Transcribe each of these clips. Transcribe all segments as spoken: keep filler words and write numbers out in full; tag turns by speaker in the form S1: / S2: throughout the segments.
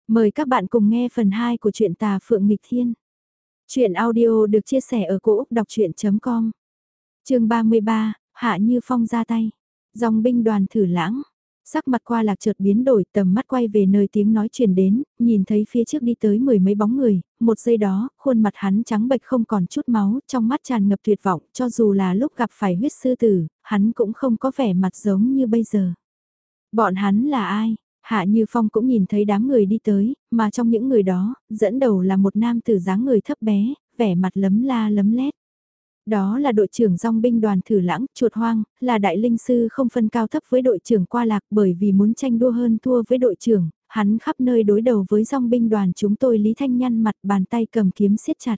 S1: Mời các bạn cùng nghe phần hai của truyện Tà Phượng Nghịch Thiên. Chuyện audio được chia sẻ ở cỗ đọc chuyện.com. Chương ba mươi ba, Hạ Như Phong ra tay. Dòng binh đoàn thử lãng. Sắc mặt Qua Lạc chợt biến đổi, tầm mắt quay về nơi tiếng nói truyền đến, nhìn thấy phía trước đi tới mười mấy bóng người, một giây đó, khuôn mặt hắn trắng bệch không còn chút máu, trong mắt tràn ngập tuyệt vọng, cho dù là lúc gặp phải huyết sư tử, hắn cũng không có vẻ mặt giống như bây giờ. Bọn hắn là ai? Hạ Như Phong cũng nhìn thấy đám người đi tới, mà trong những người đó, dẫn đầu là một nam tử dáng người thấp bé, vẻ mặt lấm la lấm lét. Đó là đội trưởng dòng binh đoàn Thử Lãng, Chuột Hoang, là đại linh sư không phân cao thấp với đội trưởng Qua Lạc, bởi vì muốn tranh đua hơn thua với đội trưởng, hắn khắp nơi đối đầu với dòng binh đoàn chúng tôi. Lý Thanh nhăn mặt, bàn tay cầm kiếm siết chặt.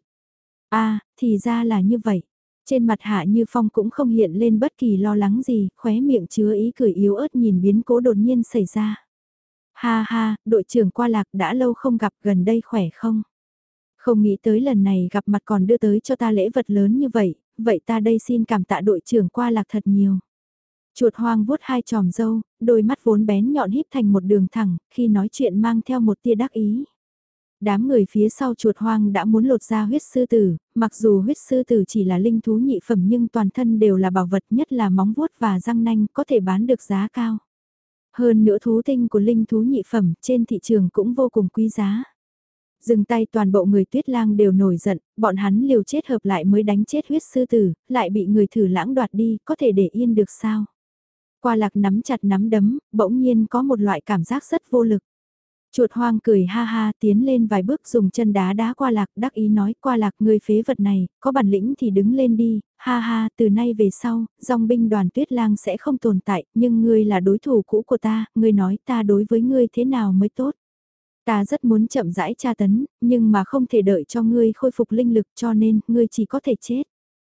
S1: A, thì ra là như vậy. Trên mặt Hạ Như Phong cũng không hiện lên bất kỳ lo lắng gì, khóe miệng chứa ý cười yếu ớt nhìn biến cố đột nhiên xảy ra. Ha ha, đội trưởng Qua Lạc đã lâu không gặp, gần đây khỏe không? Không nghĩ tới lần này gặp mặt còn đưa tới cho ta lễ vật lớn như vậy, vậy ta đây xin cảm tạ đội trưởng Qua Lạc thật nhiều. Chuột Hoang vuốt hai tròm râu, đôi mắt vốn bén nhọn híp thành một đường thẳng, khi nói chuyện mang theo một tia đắc ý. Đám người phía sau Chuột Hoang đã muốn lột ra huyết sư tử, mặc dù huyết sư tử chỉ là linh thú nhị phẩm nhưng toàn thân đều là bảo vật, nhất là móng vuốt và răng nanh có thể bán được giá cao. Hơn nữa thú tinh của linh thú nhị phẩm trên thị trường cũng vô cùng quý giá. Dừng tay, toàn bộ người Tuyết Lang đều nổi giận, bọn hắn liều chết hợp lại mới đánh chết huyết sư tử, lại bị người Thử Lãng đoạt đi, có thể để yên được sao? Qua Lạc nắm chặt nắm đấm, bỗng nhiên có một loại cảm giác rất vô lực. Chuột Hoang cười ha ha, tiến lên vài bước dùng chân đá đá Qua Lạc, đắc ý nói: Qua Lạc, ngươi phế vật này, có bản lĩnh thì đứng lên đi, ha ha, từ nay về sau, dòng binh đoàn Tuyết Lang sẽ không tồn tại, nhưng ngươi là đối thủ cũ của ta, ngươi nói ta đối với ngươi thế nào mới tốt. Ta rất muốn chậm rãi tra tấn, nhưng mà không thể đợi cho ngươi khôi phục linh lực, cho nên, ngươi chỉ có thể chết.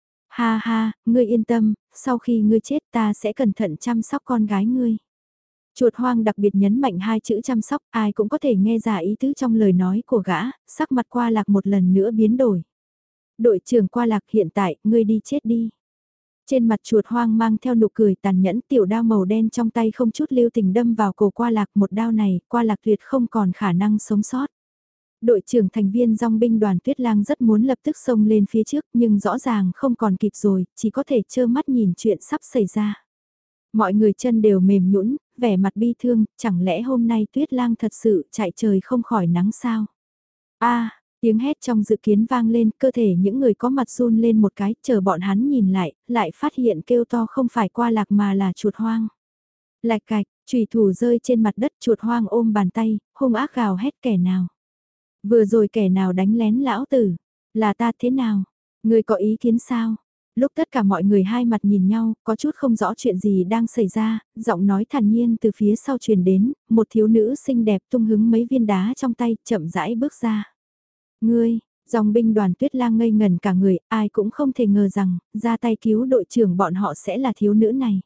S1: Ha ha, ngươi yên tâm, sau khi ngươi chết ta sẽ cẩn thận chăm sóc con gái ngươi. Chuột Hoang đặc biệt nhấn mạnh hai chữ chăm sóc, ai cũng có thể nghe ra ý tứ trong lời nói của gã, sắc mặt Qua Lạc một lần nữa biến đổi. Đội trưởng Qua Lạc, hiện tại, ngươi đi chết đi. Trên mặt Chuột Hoang mang theo nụ cười tàn nhẫn, tiểu đao màu đen trong tay không chút lưu tình đâm vào cổ Qua Lạc, một đao này, Qua Lạc tuyệt không còn khả năng sống sót. Đội trưởng thành viên dòng binh đoàn Tuyết Lang rất muốn lập tức xông lên phía trước, nhưng rõ ràng không còn kịp rồi, chỉ có thể trơ mắt nhìn chuyện sắp xảy ra. Mọi người chân đều mềm nhũn, vẻ mặt bi thương, chẳng lẽ hôm nay Tuyết Lang thật sự chạy trời không khỏi nắng sao? A, tiếng hét trong dự kiến vang lên, cơ thể những người có mặt run lên một cái, chờ bọn hắn nhìn lại, lại phát hiện kêu to không phải Qua Lạc mà là Chuột Hoang. Lạch cạch, chùy thủ rơi trên mặt đất, Chuột Hoang ôm bàn tay, hung ác gào hét: kẻ nào? Vừa rồi kẻ nào đánh lén lão tử? Là ta, thế nào? Người có ý kiến sao? Lúc tất cả mọi người hai mặt nhìn nhau, có chút không rõ chuyện gì đang xảy ra, giọng nói thản nhiên từ phía sau truyền đến, một thiếu nữ xinh đẹp tung hứng mấy viên đá trong tay, chậm rãi bước ra. Ngươi, dòng binh đoàn Tuyết Lang ngây ngần cả người, ai cũng không thể ngờ rằng, ra tay cứu đội trưởng bọn họ sẽ là thiếu nữ này.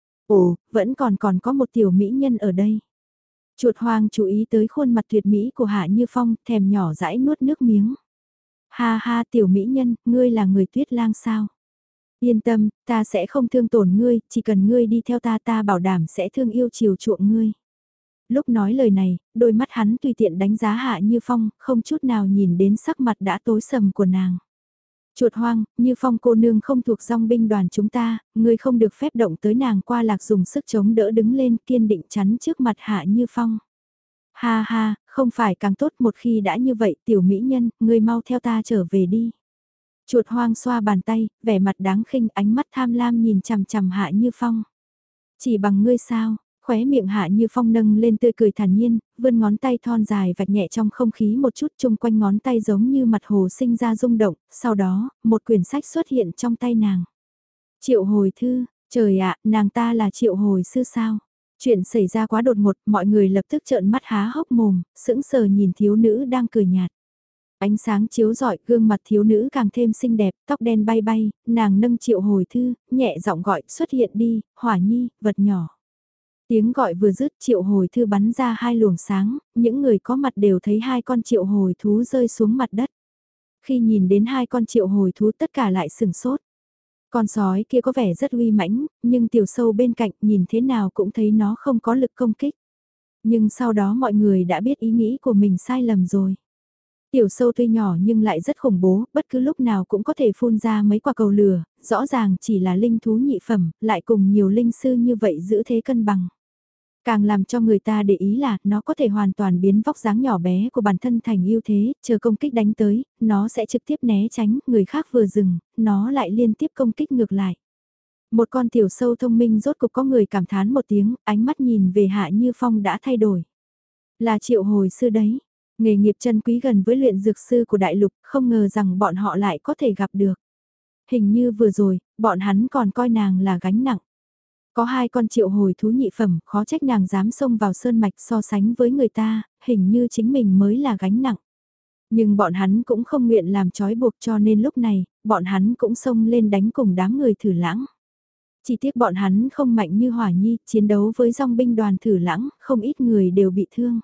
S1: Ồ, vẫn còn còn có một tiểu mỹ nhân ở đây. Chuột Hoang chú ý tới khuôn mặt tuyệt mỹ của Hạ Như Phong, thèm nhỏ dãi nuốt nước miếng. Ha ha, tiểu mỹ nhân, ngươi là người Tuyết Lang sao? Yên tâm, ta sẽ không thương tổn ngươi, chỉ cần ngươi đi theo ta ta bảo đảm sẽ thương yêu chiều chuộng ngươi. Lúc nói lời này, đôi mắt hắn tùy tiện đánh giá Hạ Như Phong, không chút nào nhìn đến sắc mặt đã tối sầm của nàng. Chuột Hoang, Như Phong cô nương không thuộc dòng binh đoàn chúng ta, ngươi không được phép động tới nàng. Qua Lạc dùng sức chống đỡ đứng lên, kiên định chắn trước mặt Hạ Như Phong. Ha ha, không phải càng tốt, một khi đã như vậy, tiểu mỹ nhân, ngươi mau theo ta trở về đi. Chuột Hoang xoa bàn tay, vẻ mặt đáng khinh, ánh mắt tham lam nhìn chằm chằm Hạ Như Phong. Chỉ bằng ngươi sao? Khóe miệng Hạ Như Phong nâng lên tươi cười thản nhiên, vươn ngón tay thon dài vạch nhẹ trong không khí một chút, chung quanh ngón tay giống như mặt hồ sinh ra rung động, sau đó, một quyển sách xuất hiện trong tay nàng. Triệu hồi thư, trời ạ, nàng ta là triệu hồi sư sao? Chuyện xảy ra quá đột ngột, mọi người lập tức trợn mắt há hốc mồm, sững sờ nhìn thiếu nữ đang cười nhạt. Ánh sáng chiếu rọi, gương mặt thiếu nữ càng thêm xinh đẹp, tóc đen bay bay, nàng nâng triệu hồi thư, nhẹ giọng gọi: xuất hiện đi, Hỏa Nhi, vật nhỏ. Tiếng gọi vừa dứt, triệu hồi thư bắn ra hai luồng sáng, những người có mặt đều thấy hai con triệu hồi thú rơi xuống mặt đất. Khi nhìn đến hai con triệu hồi thú tất cả lại sừng sốt. Con sói kia có vẻ rất uy mãnh, nhưng tiểu sâu bên cạnh nhìn thế nào cũng thấy nó không có lực công kích. Nhưng sau đó mọi người đã biết ý nghĩ của mình sai lầm rồi. Tiểu sâu tuy nhỏ nhưng lại rất khủng bố, bất cứ lúc nào cũng có thể phun ra mấy quả cầu lửa, rõ ràng chỉ là linh thú nhị phẩm, lại cùng nhiều linh sư như vậy giữ thế cân bằng. Càng làm cho người ta để ý là nó có thể hoàn toàn biến vóc dáng nhỏ bé của bản thân thành ưu thế, chờ công kích đánh tới, nó sẽ trực tiếp né tránh, người khác vừa dừng, nó lại liên tiếp công kích ngược lại. Một con tiểu sâu thông minh rốt cục có người cảm thán một tiếng, ánh mắt nhìn về Hạ Như Phong đã thay đổi. Là triệu hồi sư đấy, nghề nghiệp chân quý gần với luyện dược sư của đại lục, không ngờ rằng bọn họ lại có thể gặp được. Hình như vừa rồi, bọn hắn còn coi nàng là gánh nặng. Có hai con triệu hồi thú nhị phẩm, khó trách nàng dám xông vào sơn mạch so sánh với người ta, hình như chính mình mới là gánh nặng. Nhưng bọn hắn cũng không nguyện làm trói buộc cho nên lúc này, bọn hắn cũng xông lên đánh cùng đám người thử lãng. Chỉ tiếc bọn hắn không mạnh như Hỏa Nhi, chiến đấu với dòng binh đoàn thử lãng, không ít người đều bị thương.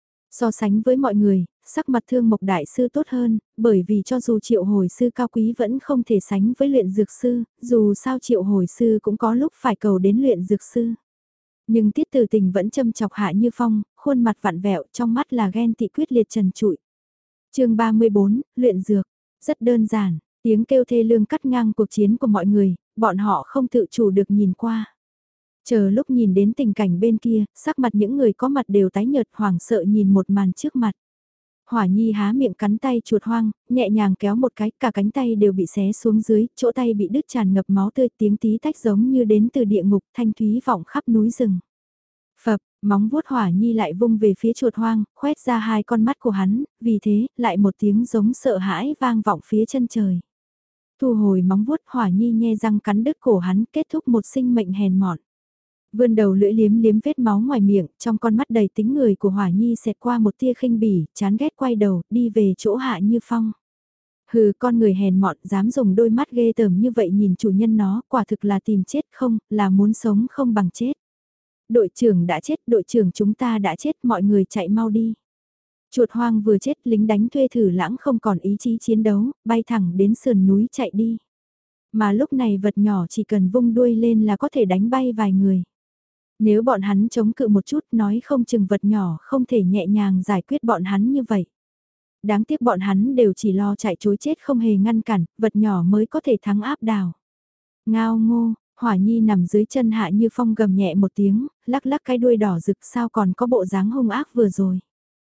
S1: So sánh với mọi người, sắc mặt Thương Mộc Đại Sư tốt hơn, bởi vì cho dù triệu hồi sư cao quý vẫn không thể sánh với luyện dược sư, dù sao triệu hồi sư cũng có lúc phải cầu đến luyện dược sư. Nhưng Tiết Tử Tình vẫn châm chọc Hạ Như Phong, khuôn mặt vặn vẹo trong mắt là ghen tị quyết liệt trần trụi. chương ba mươi bốn, luyện dược. Rất đơn giản, tiếng kêu thê lương cắt ngang cuộc chiến của mọi người, bọn họ không tự chủ được nhìn qua. Chờ lúc nhìn đến tình cảnh bên kia, sắc mặt những người có mặt đều tái nhợt hoảng sợ nhìn một màn trước mặt. Hỏa Nhi há miệng cắn tay chuột hoang, nhẹ nhàng kéo một cái, cả cánh tay đều bị xé xuống dưới, chỗ tay bị đứt tràn ngập máu tươi, tiếng tí tách giống như đến từ địa ngục, thanh thúy vọng khắp núi rừng. Phập, móng vuốt Hỏa Nhi lại vung về phía chuột hoang, khoét ra hai con mắt của hắn, vì thế, lại một tiếng giống sợ hãi vang vọng phía chân trời. Thu hồi móng vuốt Hỏa Nhi nhe răng cắn đứt cổ hắn, kết thúc một sinh mệnh hèn mọn. Vươn đầu lưỡi liếm liếm vết máu ngoài miệng, trong con mắt đầy tính người của Hỏa Nhi xẹt qua một tia khinh bỉ, chán ghét quay đầu, đi về chỗ Hạ Như Phong. Hừ, con người hèn mọn, dám dùng đôi mắt ghê tởm như vậy nhìn chủ nhân nó, quả thực là tìm chết không, là muốn sống không bằng chết. Đội trưởng đã chết, đội trưởng chúng ta đã chết, mọi người chạy mau đi. Chuột hoang vừa chết, lính đánh thuê thử lãng không còn ý chí chiến đấu, bay thẳng đến sườn núi chạy đi. Mà lúc này vật nhỏ chỉ cần vung đuôi lên là có thể đánh bay vài người. Nếu bọn hắn chống cự một chút nói không chừng vật nhỏ không thể nhẹ nhàng giải quyết bọn hắn như vậy. Đáng tiếc bọn hắn đều chỉ lo chạy chối chết không hề ngăn cản, vật nhỏ mới có thể thắng áp đảo. Ngao ngô, Hỏa Nhi nằm dưới chân Hạ Như Phong gầm nhẹ một tiếng, lắc lắc cái đuôi đỏ rực sao còn có bộ dáng hung ác vừa rồi.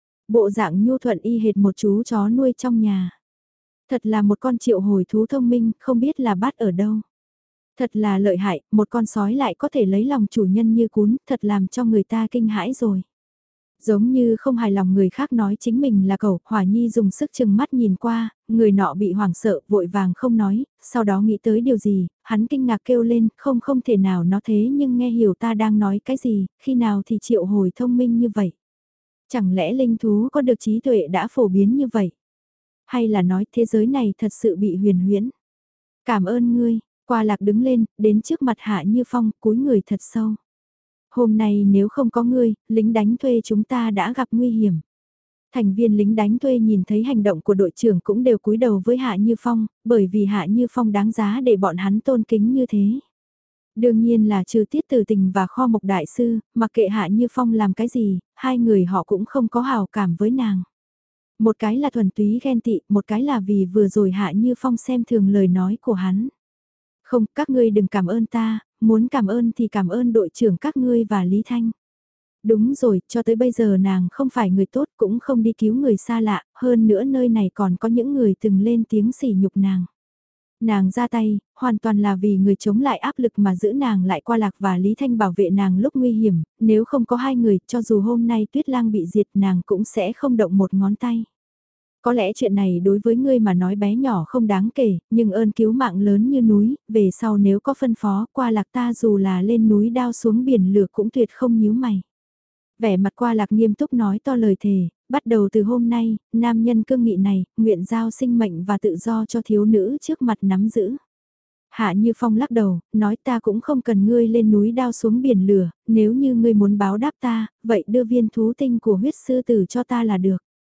S1: Bộ dạng nhu thuận y hệt một chú chó nuôi trong nhà. Thật là một con triệu hồi thú thông minh, không biết là bắt ở đâu. Thật là lợi hại, một con sói lại có thể lấy lòng chủ nhân như cún, thật làm cho người ta kinh hãi rồi. Giống như không hài lòng người khác nói chính mình là cẩu, Hỏa Nhi dùng sức chừng mắt nhìn qua, người nọ bị hoảng sợ, vội vàng không nói, sau đó nghĩ tới điều gì, hắn kinh ngạc kêu lên, không không thể nào nó thế nhưng nghe hiểu ta đang nói cái gì, khi nào thì triệu hồi thông minh như vậy. Chẳng lẽ linh thú có được trí tuệ đã phổ biến như vậy? Hay là nói thế giới này thật sự bị huyền huyễn? Cảm ơn ngươi. Qua Lạc đứng lên, đến trước mặt Hạ Như Phong, cúi người thật sâu. Hôm nay nếu không có ngươi, lính đánh thuê chúng ta đã gặp nguy hiểm. Thành viên lính đánh thuê nhìn thấy hành động của đội trưởng cũng đều cúi đầu với Hạ Như Phong, bởi vì Hạ Như Phong đáng giá để bọn hắn tôn kính như thế. Đương nhiên là trừ Tiết Tử Tình và Kho Mộc Đại Sư, mặc kệ Hạ Như Phong làm cái gì, hai người họ cũng không có hào cảm với nàng. Một cái là thuần túy ghen tị, một cái là vì vừa rồi Hạ Như Phong xem thường lời nói của hắn. Không, các ngươi đừng cảm ơn ta, muốn cảm ơn thì cảm ơn đội trưởng các ngươi và Lý Thanh. Đúng rồi, cho tới bây giờ nàng không phải người tốt cũng không đi cứu người xa lạ, hơn nữa nơi này còn có những người từng lên tiếng sỉ nhục nàng. Nàng ra tay, hoàn toàn là vì người chống lại áp lực mà giữ nàng lại Qua Lạc và Lý Thanh bảo vệ nàng lúc nguy hiểm, nếu không có hai người, cho dù hôm nay Tuyết Lang bị diệt nàng cũng sẽ không động một ngón tay. Có lẽ chuyện này đối với ngươi mà nói bé nhỏ không đáng kể, nhưng ơn cứu mạng lớn như núi, về sau nếu có phân phó Qua Lạc ta dù là lên núi đao xuống biển lửa cũng tuyệt không nhíu mày. Vẻ mặt Qua Lạc nghiêm túc nói to lời thề, bắt đầu từ hôm nay, nam nhân cương nghị này, nguyện giao sinh mệnh và tự do cho thiếu nữ trước mặt nắm giữ. Hạ Như Phong lắc đầu, nói ta cũng không cần ngươi lên núi đao xuống biển lửa, nếu như ngươi muốn báo đáp ta, vậy đưa viên thú tinh của huyết sư tử cho ta là được.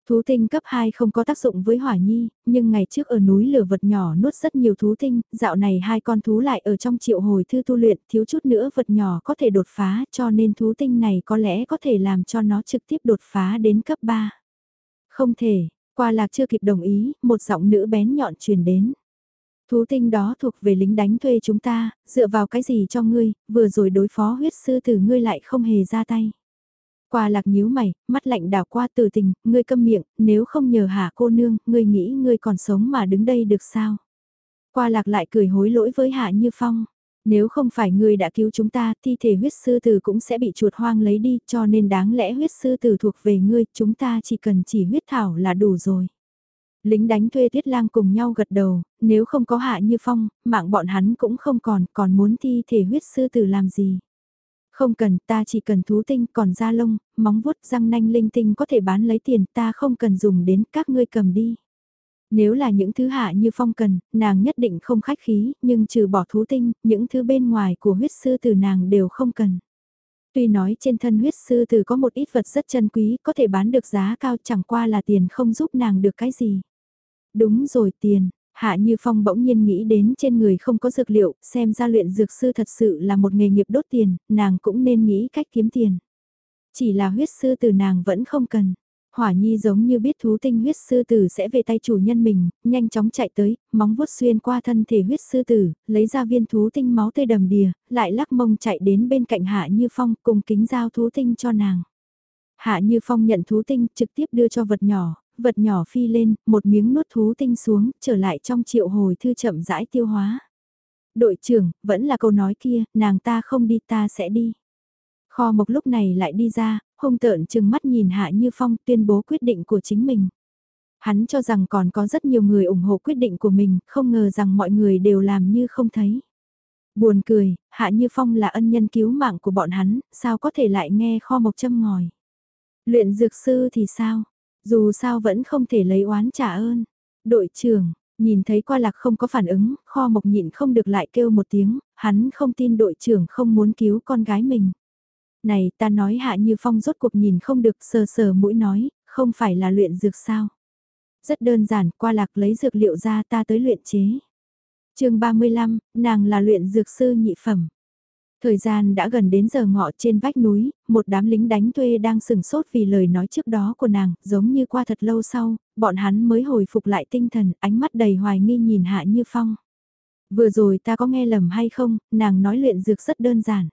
S1: Thú tinh cấp hai không có tác dụng với Hỏa Nhi, nhưng ngày trước ở núi lửa vật nhỏ nuốt rất nhiều thú tinh, dạo này hai con thú lại ở trong triệu hồi thư tu luyện, thiếu chút nữa vật nhỏ có thể đột phá, cho nên thú tinh này có lẽ có thể làm cho nó trực tiếp đột phá đến cấp ba. Không thể, Qua Lạc chưa kịp đồng ý, một giọng nữ bén nhọn truyền đến. Thú tinh đó thuộc về lính đánh thuê chúng ta, dựa vào cái gì cho ngươi, vừa rồi đối phó huyết sư tử ngươi lại không hề ra tay. Qua Lạc nhíu mày, mắt lạnh đảo qua Từ Tình, ngươi câm miệng, nếu không nhờ Hạ cô nương, ngươi nghĩ ngươi còn sống mà đứng đây được sao? Qua Lạc lại cười hối lỗi với Hạ Như Phong. Nếu không phải ngươi đã cứu chúng ta, thi thể huyết sư tử cũng sẽ bị chuột hoang lấy đi, cho nên đáng lẽ huyết sư tử thuộc về ngươi, chúng ta chỉ cần chỉ huyết thảo là đủ rồi. Lính đánh thuê Tiết Lang cùng nhau gật đầu, nếu không có Hạ Như Phong, mạng bọn hắn cũng không còn, còn muốn thi thể huyết sư tử làm gì. Không cần, ta chỉ cần thú tinh, còn da lông, móng vuốt, răng nanh linh tinh có thể bán lấy tiền, ta không cần dùng đến, các ngươi cầm đi. Nếu là những thứ Hạ Như Phong cần, nàng nhất định không khách khí, nhưng trừ bỏ thú tinh, những thứ bên ngoài của huyết sư tử nàng đều không cần. Tuy nói trên thân huyết sư tử có một ít vật rất chân quý, có thể bán được giá cao, chẳng qua là tiền không giúp nàng được cái gì. Đúng rồi, tiền. Hạ Như Phong bỗng nhiên nghĩ đến trên người không có dược liệu, xem ra luyện dược sư thật sự là một nghề nghiệp đốt tiền, nàng cũng nên nghĩ cách kiếm tiền. Chỉ là huyết sư tử nàng vẫn không cần. Hỏa Nhi giống như biết thú tinh huyết sư tử sẽ về tay chủ nhân mình, nhanh chóng chạy tới, móng vuốt xuyên qua thân thể huyết sư tử, lấy ra viên thú tinh máu tươi đầm đìa, lại lắc mông chạy đến bên cạnh Hạ Như Phong cùng kính giao thú tinh cho nàng. Hạ Như Phong nhận thú tinh trực tiếp đưa cho vật nhỏ, vật nhỏ phi lên, một miếng nuốt thú tinh xuống, trở lại trong triệu hồi thư chậm rãi tiêu hóa. Đội trưởng, vẫn là câu nói kia, nàng ta không đi ta sẽ đi. Kho Mộc lúc này lại đi ra, hung tợn chừng mắt nhìn Hạ Như Phong tuyên bố quyết định của chính mình. Hắn cho rằng còn có rất nhiều người ủng hộ quyết định của mình, không ngờ rằng mọi người đều làm như không thấy. Buồn cười, Hạ Như Phong là ân nhân cứu mạng của bọn hắn, sao có thể lại nghe Kho Mộc châm ngòi. Luyện dược sư thì sao? Dù sao vẫn không thể lấy oán trả ơn. Đội trưởng, nhìn thấy Qua Lạc không có phản ứng, Kho Mộc nhịn không được lại kêu một tiếng, hắn không tin đội trưởng không muốn cứu con gái mình. Này ta nói Hạ Như Phong rốt cuộc nhìn không được sờ sờ mũi nói, không phải là luyện dược sao. Rất đơn giản, Qua Lạc lấy dược liệu ra ta tới luyện chế. chương ba mươi lăm, nàng là luyện dược sư nhị phẩm. Thời gian đã gần đến giờ ngọ trên vách núi, một đám lính đánh thuê đang sừng sốt vì lời nói trước đó của nàng, giống như qua thật lâu sau, bọn hắn mới hồi phục lại tinh thần, ánh mắt đầy hoài nghi nhìn Hạ Như Phong. Vừa rồi ta có nghe lầm hay không, nàng nói luyện dược rất đơn giản.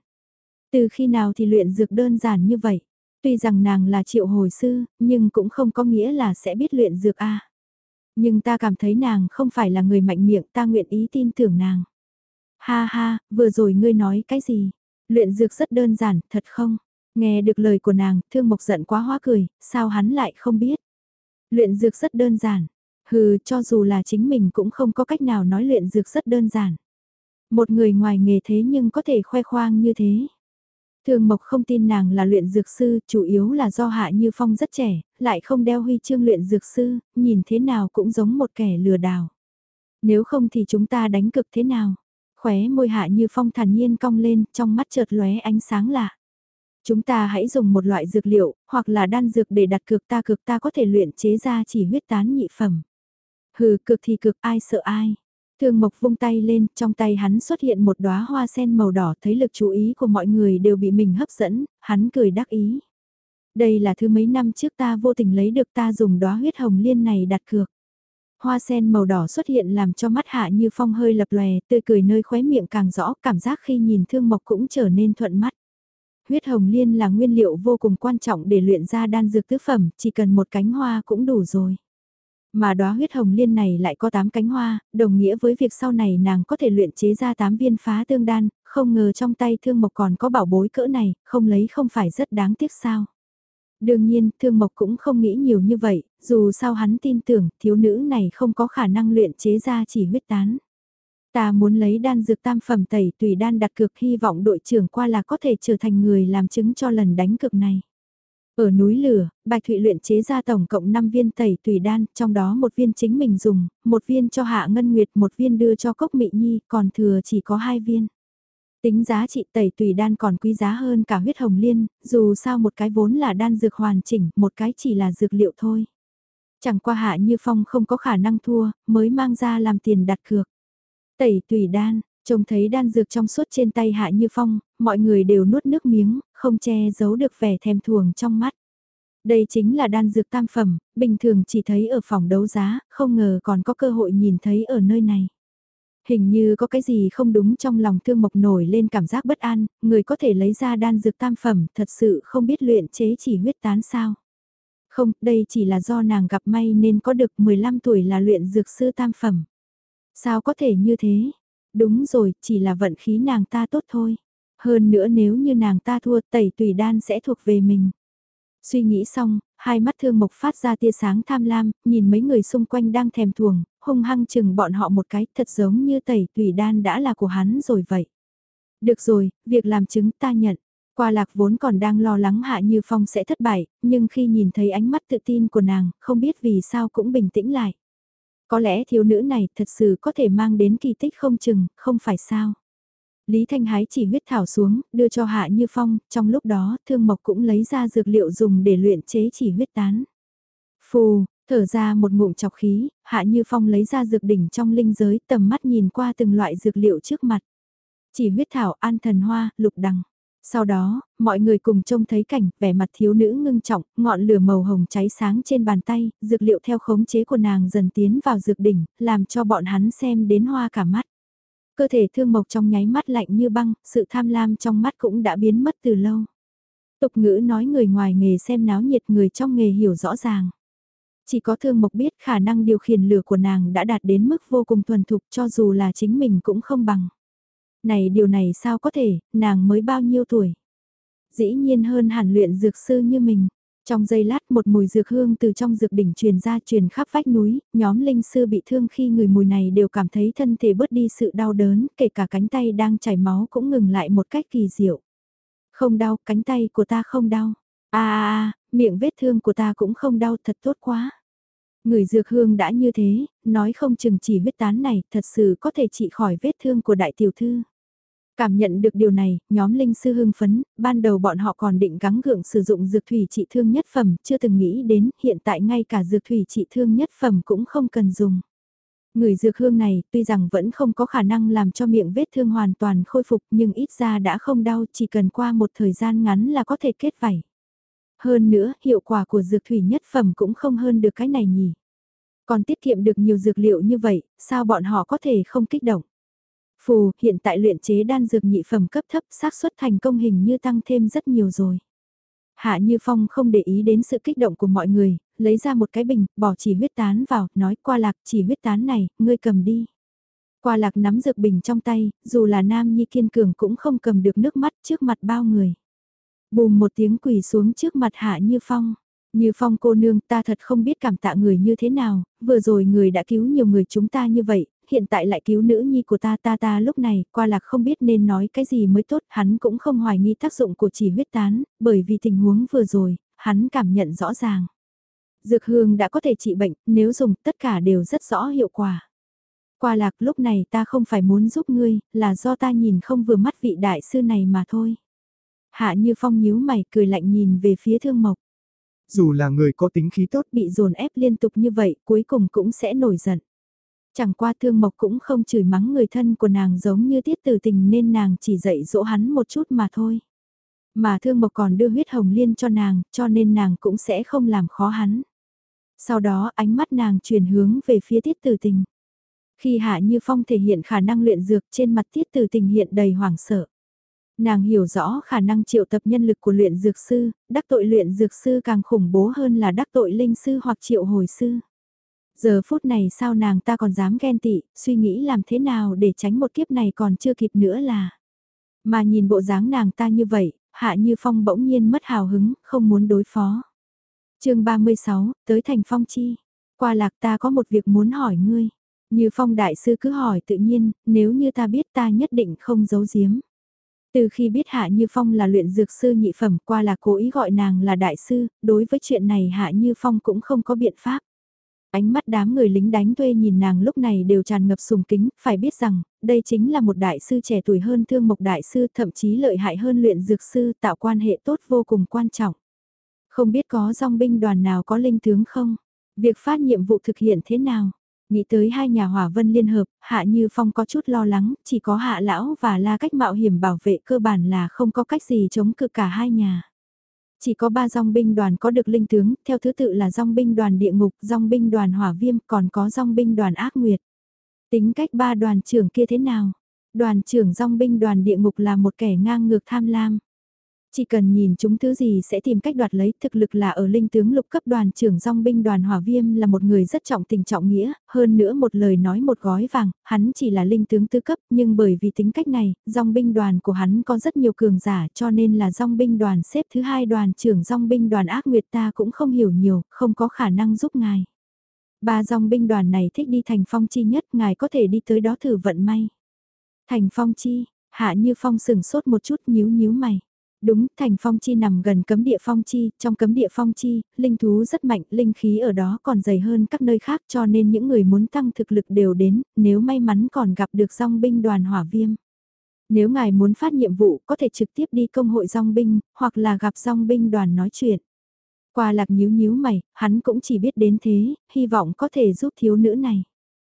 S1: Từ khi nào thì luyện dược đơn giản như vậy? Tuy rằng nàng là triệu hồi sư, nhưng cũng không có nghĩa là sẽ biết luyện dược a. Nhưng ta cảm thấy nàng không phải là người mạnh miệng, ta nguyện ý tin tưởng nàng. Ha ha, vừa rồi ngươi nói cái gì? Luyện dược rất đơn giản, thật không? Nghe được lời của nàng, Thương Mộc giận quá hóa cười, sao hắn lại không biết? Luyện dược rất đơn giản. Hừ, cho dù là chính mình cũng không có cách nào nói luyện dược rất đơn giản. Một người ngoài nghề thế nhưng có thể khoe khoang như thế. Thương Mộc không tin nàng là luyện dược sư, chủ yếu là do Hạ Như Phong rất trẻ, lại không đeo huy chương luyện dược sư, nhìn thế nào cũng giống một kẻ lừa đảo. Nếu không thì chúng ta đánh cực thế nào? Khóe môi Hạ Như Phong thản nhiên cong lên, trong mắt chợt lóe ánh sáng lạ. Chúng ta hãy dùng một loại dược liệu, hoặc là đan dược để đặt cược ta cược ta có thể luyện chế ra chỉ huyết tán nhị phẩm. Hừ, cực thì cực, ai sợ ai. Thương Mộc vung tay lên, trong tay hắn xuất hiện một đóa hoa sen màu đỏ, thấy lực chú ý của mọi người đều bị mình hấp dẫn, hắn cười đắc ý. Đây là thứ mấy năm trước ta vô tình lấy được, ta dùng đóa huyết hồng liên này đặt cược. Hoa sen màu đỏ xuất hiện làm cho mắt Hạ Như Phong hơi lập lòe, tươi cười nơi khóe miệng càng rõ, cảm giác khi nhìn Thương Mộc cũng trở nên thuận mắt. Huyết hồng liên là nguyên liệu vô cùng quan trọng để luyện ra đan dược tứ phẩm, chỉ cần một cánh hoa cũng đủ rồi. Mà đóa huyết hồng liên này lại có tám cánh hoa, đồng nghĩa với việc sau này nàng có thể luyện chế ra tám viên phá tương đan, không ngờ trong tay Thương Mộc còn có bảo bối cỡ này, không lấy không phải rất đáng tiếc sao. Đương nhiên, Thương Mộc cũng không nghĩ nhiều như vậy, dù sao hắn tin tưởng thiếu nữ này không có khả năng luyện chế ra chỉ huyết tán. Ta muốn lấy đan dược tam phẩm tẩy tùy đan đặt cược, hy vọng đội trưởng Qua Lạc có thể trở thành người làm chứng cho lần đánh cược này. Ở núi lửa, Bạch Thụy luyện chế ra tổng cộng năm viên tẩy tùy đan, trong đó một viên chính mình dùng, một viên cho Hạ Ngân Nguyệt, một viên đưa cho Cốc Mị Nhi, còn thừa chỉ có hai viên. Tính giá trị tẩy tùy đan còn quý giá hơn cả huyết hồng liên, dù sao một cái vốn là đan dược hoàn chỉnh, một cái chỉ là dược liệu thôi. Chẳng qua Hạ Như Phong không có khả năng thua, mới mang ra làm tiền đặt cược. Tẩy tùy đan, trông thấy đan dược trong suốt trên tay Hạ Như Phong, mọi người đều nuốt nước miếng, không che giấu được vẻ thèm thuồng trong mắt. Đây chính là đan dược tam phẩm, bình thường chỉ thấy ở phòng đấu giá, không ngờ còn có cơ hội nhìn thấy ở nơi này. Hình như có cái gì không đúng trong lòng Thương Mộc nổi lên cảm giác bất an, người có thể lấy ra đan dược tam phẩm thật sự không biết luyện chế chỉ huyết tán sao. Không, đây chỉ là do nàng gặp may nên có được mười lăm tuổi là luyện dược sư tam phẩm. Sao có thể như thế? Đúng rồi, chỉ là vận khí nàng ta tốt thôi. Hơn nữa nếu như nàng ta thua tẩy tùy đan sẽ thuộc về mình. Suy nghĩ xong, hai mắt Thương Mộc phát ra tia sáng tham lam, nhìn mấy người xung quanh đang thèm thuồng, hung hăng chừng bọn họ một cái thật giống như tẩy tùy đan đã là của hắn rồi vậy. Được rồi, việc làm chứng ta nhận. Qua Lạc vốn còn đang lo lắng Hạ Như Phong sẽ thất bại, nhưng khi nhìn thấy ánh mắt tự tin của nàng, không biết vì sao cũng bình tĩnh lại. Có lẽ thiếu nữ này thật sự có thể mang đến kỳ tích không chừng, không phải sao. Lý Thanh Hái chỉ huyết thảo xuống, đưa cho Hạ Như Phong, trong lúc đó Thương Mộc cũng lấy ra dược liệu dùng để luyện chế chỉ huyết tán. Phù, thở ra một ngụm chọc khí, Hạ Như Phong lấy ra dược đỉnh trong linh giới, tầm mắt nhìn qua từng loại dược liệu trước mặt. Chỉ huyết thảo, an thần hoa, lục đằng. Sau đó, mọi người cùng trông thấy cảnh, vẻ mặt thiếu nữ ngưng trọng, ngọn lửa màu hồng cháy sáng trên bàn tay, dược liệu theo khống chế của nàng dần tiến vào dược đỉnh, làm cho bọn hắn xem đến hoa cả mắt. Cơ thể Thương Mộc trong nháy mắt lạnh như băng, sự tham lam trong mắt cũng đã biến mất từ lâu. Tục ngữ nói người ngoài nghề xem náo nhiệt, người trong nghề hiểu rõ ràng. Chỉ có Thương Mộc biết khả năng điều khiển lửa của nàng đã đạt đến mức vô cùng thuần thục cho dù là chính mình cũng không bằng. Này điều này sao có thể, nàng mới bao nhiêu tuổi? Dĩ nhiên hơn hẳn luyện dược sư như mình. Trong giây lát một mùi dược hương từ trong dược đỉnh truyền ra truyền khắp vách núi, nhóm linh sư bị thương khi người mùi này đều cảm thấy thân thể bớt đi sự đau đớn, kể cả cánh tay đang chảy máu cũng ngừng lại một cách kỳ diệu. Không đau, cánh tay của ta không đau. À à à, miệng vết thương của ta cũng không đau, thật tốt quá. Người dược hương đã như thế, nói không chừng chỉ huyết tán này thật sự có thể trị khỏi vết thương của đại tiểu thư. Cảm nhận được điều này, nhóm linh sư hưng phấn, ban đầu bọn họ còn định gắng gượng sử dụng dược thủy trị thương nhất phẩm, chưa từng nghĩ đến hiện tại ngay cả dược thủy trị thương nhất phẩm cũng không cần dùng. Người dược hương này tuy rằng vẫn không có khả năng làm cho miệng vết thương hoàn toàn khôi phục nhưng ít ra đã không đau, chỉ cần qua một thời gian ngắn là có thể kết vảy. Hơn nữa, hiệu quả của dược thủy nhất phẩm cũng không hơn được cái này nhỉ. Còn tiết kiệm được nhiều dược liệu như vậy, sao bọn họ có thể không kích động? Phù, hiện tại luyện chế đan dược nhị phẩm cấp thấp, xác suất thành công hình như tăng thêm rất nhiều rồi. Hạ Như Phong không để ý đến sự kích động của mọi người, lấy ra một cái bình, bỏ chỉ huyết tán vào, nói Qua Lạc chỉ huyết tán này, ngươi cầm đi. Qua Lạc nắm dược bình trong tay, dù là nam nhi kiên cường cũng không cầm được nước mắt trước mặt bao người. Bùm một tiếng quỳ xuống trước mặt Hạ Như Phong. Như Phong cô nương, ta thật không biết cảm tạ người như thế nào, vừa rồi người đã cứu nhiều người chúng ta như vậy, hiện tại lại cứu nữ nhi của ta ta ta lúc này, Qua Lạc không biết nên nói cái gì mới tốt, hắn cũng không hoài nghi tác dụng của chỉ huyết tán, bởi vì tình huống vừa rồi, hắn cảm nhận rõ ràng. Dược hương đã có thể trị bệnh, nếu dùng tất cả đều rất rõ hiệu quả. Qua Lạc lúc này ta không phải muốn giúp ngươi, là do ta nhìn không vừa mắt vị đại sư này mà thôi. Hạ Như Phong nhíu mày cười lạnh nhìn về phía Thương Mộc.
S2: Dù là người có tính khí tốt
S1: bị dồn ép liên tục như vậy cuối cùng cũng sẽ nổi giận. Chẳng qua Thương Mộc cũng không chửi mắng người thân của nàng giống như Tiết Tử Tình nên nàng chỉ dạy dỗ hắn một chút mà thôi. Mà Thương Mộc còn đưa huyết hồng liên cho nàng cho nên nàng cũng sẽ không làm khó hắn. Sau đó ánh mắt nàng chuyển hướng về phía Tiết Tử Tình. Khi Hạ Như Phong thể hiện khả năng luyện dược trên mặt Tiết Tử Tình hiện đầy hoảng sợ. Nàng hiểu rõ khả năng triệu tập nhân lực của luyện dược sư, đắc tội luyện dược sư càng khủng bố hơn là đắc tội linh sư hoặc triệu hồi sư. Giờ phút này sao nàng ta còn dám ghen tị, suy nghĩ làm thế nào để tránh một kiếp này còn chưa kịp nữa là. Mà nhìn bộ dáng nàng ta như vậy, Hạ Như Phong bỗng nhiên mất hào hứng, không muốn đối phó. chương ba mươi sáu, tới thành Phong chi. Qua Lạc ta có một việc muốn hỏi ngươi. Như Phong đại sư cứ hỏi tự nhiên, nếu như ta biết ta nhất định không giấu giếm. Từ khi biết Hạ Như Phong là luyện dược sư nhị phẩm Qua Lạc cố ý gọi nàng là đại sư, đối với chuyện này Hạ Như Phong cũng không có biện pháp. Ánh mắt đám người lính đánh thuê nhìn nàng lúc này đều tràn ngập sùng kính, phải biết rằng, đây chính là một đại sư trẻ tuổi hơn Thương Mộc đại sư, thậm chí lợi hại hơn luyện dược sư, tạo quan hệ tốt vô cùng quan trọng. Không biết có dòng binh đoàn nào có linh tướng không? Việc phát nhiệm vụ thực hiện thế nào? Nghĩ tới hai nhà hỏa vân liên hợp, Hạ Như Phong có chút lo lắng, chỉ có Hạ Lão và La Cách mạo hiểm bảo vệ cơ bản là không có cách gì chống cự cả hai nhà. Chỉ có ba dòng binh đoàn có được linh tướng, theo thứ tự là dòng binh đoàn địa ngục, dòng binh đoàn hỏa viêm, còn có dòng binh đoàn ác nguyệt. Tính cách ba đoàn trưởng kia thế nào? Đoàn trưởng dòng binh đoàn địa ngục là một kẻ ngang ngược tham lam. Chỉ cần nhìn chúng thứ gì sẽ tìm cách đoạt lấy, thực lực là ở linh tướng lục cấp. Đoàn trưởng dòng binh đoàn hỏa viêm là một người rất trọng tình trọng nghĩa, hơn nữa một lời nói một gói vàng, hắn chỉ là linh tướng tứ cấp, nhưng bởi vì tính cách này, dòng binh đoàn của hắn có rất nhiều cường giả cho nên là dòng binh đoàn xếp thứ hai. Đoàn trưởng dòng binh đoàn ác nguyệt ta cũng không hiểu nhiều, không có khả năng giúp ngài. Ba dòng binh đoàn này thích đi thành phong chi nhất, ngài có thể đi tới đó thử vận may. Thành phong chi, Hạ Như Phong sừng sốt một chút, nhíu nhíu mày. Đúng, thành phong chi nằm gần cấm địa phong chi, trong cấm địa phong chi, linh thú rất mạnh, linh khí ở đó còn dày hơn các nơi khác cho nên những người muốn tăng thực lực đều đến, nếu may mắn còn gặp được dòng binh đoàn hỏa viêm. Nếu ngài muốn phát nhiệm vụ có thể trực tiếp đi công hội dòng binh, hoặc là gặp dòng binh đoàn nói chuyện. Qua Lạc nhíu nhíu mày, hắn cũng chỉ biết đến thế, hy vọng có thể giúp thiếu nữ này.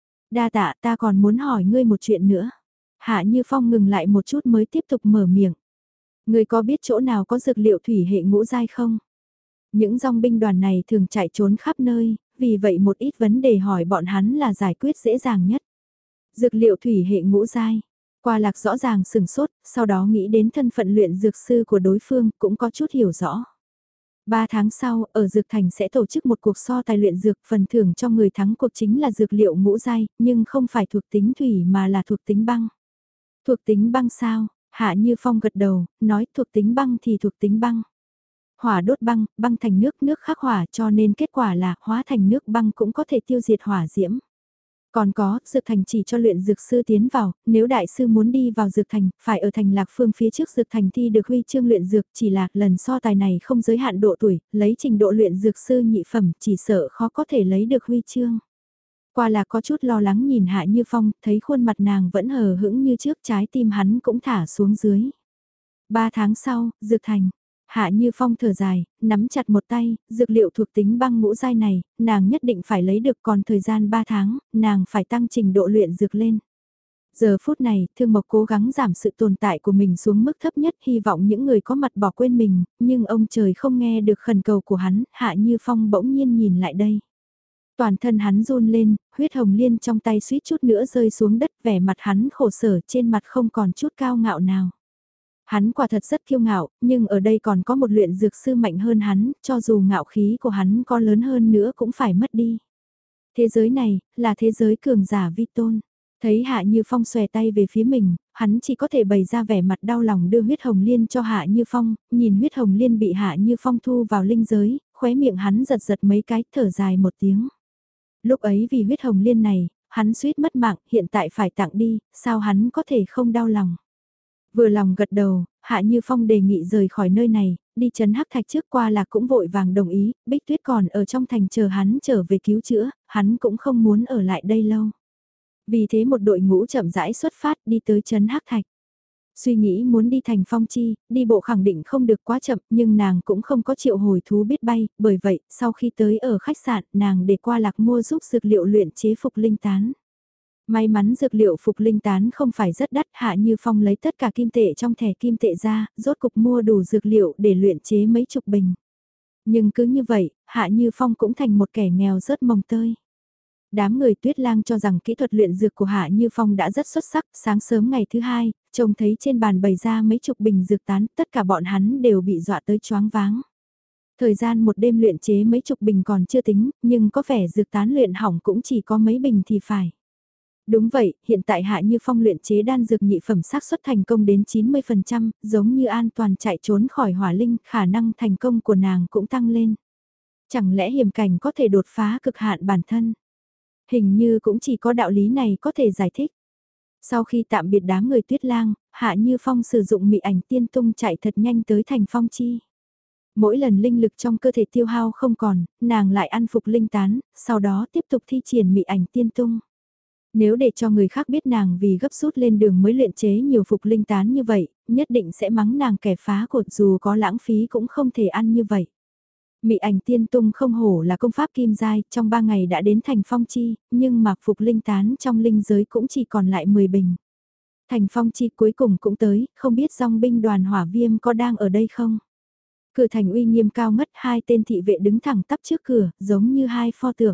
S1: Đa tạ, ta còn muốn hỏi ngươi một chuyện nữa. Hạ Như Phong ngừng lại một chút mới tiếp tục mở miệng. Ngươi có biết chỗ nào có dược liệu thủy hệ ngũ giai không? Những dòng binh đoàn này thường chạy trốn khắp nơi, vì vậy một ít vấn đề hỏi bọn hắn là giải quyết dễ dàng nhất. Dược liệu thủy hệ ngũ giai. Qua Lạc rõ ràng sừng sốt, sau đó nghĩ đến thân phận luyện dược sư của đối phương cũng có chút hiểu rõ. Ba tháng sau, ở Dược Thành sẽ tổ chức một cuộc so tài luyện dược, phần thưởng cho người thắng cuộc chính là dược liệu ngũ giai, nhưng không phải thuộc tính thủy mà là thuộc tính băng. Thuộc tính băng sao? Hạ Như Phong gật đầu, nói thuộc tính băng thì thuộc tính băng. Hỏa đốt băng, băng thành nước, nước khắc hỏa cho nên kết quả là hóa thành nước băng cũng có thể tiêu diệt hỏa diễm. Còn có, Dược Thành chỉ cho luyện dược sư tiến vào, nếu đại sư muốn đi vào Dược Thành, phải ở thành Lạc Phương phía trước Dược Thành thi được huy chương luyện dược, chỉ là lần so tài này không giới hạn độ tuổi, lấy trình độ luyện dược sư nhị phẩm chỉ sợ khó có thể lấy được huy chương. Qua Lạc có chút lo lắng nhìn Hạ Như Phong, thấy khuôn mặt nàng vẫn hờ hững như trước, trái tim hắn cũng thả xuống dưới. Ba tháng sau, Dược Thành. Hạ Như Phong thở dài, nắm chặt một tay, dược liệu thuộc tính băng ngũ giai này, nàng nhất định phải lấy được, còn thời gian ba tháng, nàng phải tăng trình độ luyện dược lên. Giờ phút này, Thương Mộc cố gắng giảm sự tồn tại của mình xuống mức thấp nhất, hy vọng những người có mặt bỏ quên mình, nhưng ông trời không nghe được khẩn cầu của hắn, Hạ Như Phong bỗng nhiên nhìn lại đây. Toàn thân hắn run lên, huyết hồng liên trong tay suýt chút nữa rơi xuống đất, vẻ mặt hắn khổ sở, trên mặt không còn chút cao ngạo nào. Hắn quả thật rất kiêu ngạo, nhưng ở đây còn có một luyện dược sư mạnh hơn hắn, cho dù ngạo khí của hắn có lớn hơn nữa cũng phải mất đi. Thế giới này, là thế giới cường giả vi tôn. Thấy Hạ Như Phong xòe tay về phía mình, hắn chỉ có thể bày ra vẻ mặt đau lòng đưa huyết hồng liên cho Hạ Như Phong, nhìn huyết hồng liên bị Hạ Như Phong thu vào linh giới, khóe miệng hắn giật giật mấy cái, thở dài một tiếng. Lúc ấy vì huyết hồng liên này, hắn suýt mất mạng, hiện tại phải tặng đi, sao hắn có thể không đau lòng. Vừa lòng gật đầu, Hạ Như Phong đề nghị rời khỏi nơi này, đi trấn Hắc Thạch trước. Qua Lạc cũng vội vàng đồng ý, Bích Tuyết còn ở trong thành chờ hắn trở về cứu chữa, hắn cũng không muốn ở lại đây lâu. Vì thế một đội ngũ chậm rãi xuất phát đi tới trấn Hắc Thạch. Suy nghĩ muốn đi thành phong chi, đi bộ khẳng định không được quá chậm, nhưng nàng cũng không có triệu hồi thú biết bay, bởi vậy, sau khi tới ở khách sạn, nàng để Qua Lạc mua giúp dược liệu luyện chế phục linh tán. May mắn dược liệu phục linh tán không phải rất đắt, Hạ Như Phong lấy tất cả kim tệ trong thẻ kim tệ ra, rốt cục mua đủ dược liệu để luyện chế mấy chục bình. Nhưng cứ như vậy, Hạ Như Phong cũng thành một kẻ nghèo rớt mồng tơi. Đám người Tuyết Lang cho rằng kỹ thuật luyện dược của Hạ Như Phong đã rất xuất sắc, sáng sớm ngày thứ hai, trông thấy trên bàn bày ra mấy chục bình dược tán, tất cả bọn hắn đều bị dọa tới choáng váng. Thời gian một đêm luyện chế mấy chục bình còn chưa tính, nhưng có vẻ dược tán luyện hỏng cũng chỉ có mấy bình thì phải. Đúng vậy, hiện tại Hạ Như Phong luyện chế đan dược nhị phẩm xác suất thành công đến chín mươi phần trăm, giống như an toàn chạy trốn khỏi hỏa linh, khả năng thành công của nàng cũng tăng lên. Chẳng lẽ hiểm cảnh có thể đột phá cực hạn bản thân? Hình như cũng chỉ có đạo lý này có thể giải thích. Sau khi tạm biệt đám người Tuyết Lang, Hạ Như Phong sử dụng mị ảnh tiên tung chạy thật nhanh tới thành phong chi. Mỗi lần linh lực trong cơ thể tiêu hao không còn, nàng lại ăn phục linh tán, sau đó tiếp tục thi triển mị ảnh tiên tung. Nếu để cho người khác biết nàng vì gấp rút lên đường mới luyện chế nhiều phục linh tán như vậy, nhất định sẽ mắng nàng kẻ phá cột, dù có lãng phí cũng không thể ăn như vậy. Mị ảnh tiên tung không hổ là công pháp kim giai, trong ba ngày đã đến thành phong chi, nhưng mà phục linh tán trong linh giới cũng chỉ còn lại mười bình. Thành phong chi cuối cùng cũng tới, không biết dòng binh đoàn hỏa viêm có đang ở đây không? Cửa thành uy nghiêm cao ngất, hai tên thị vệ đứng thẳng tắp trước cửa, giống như hai pho tượng.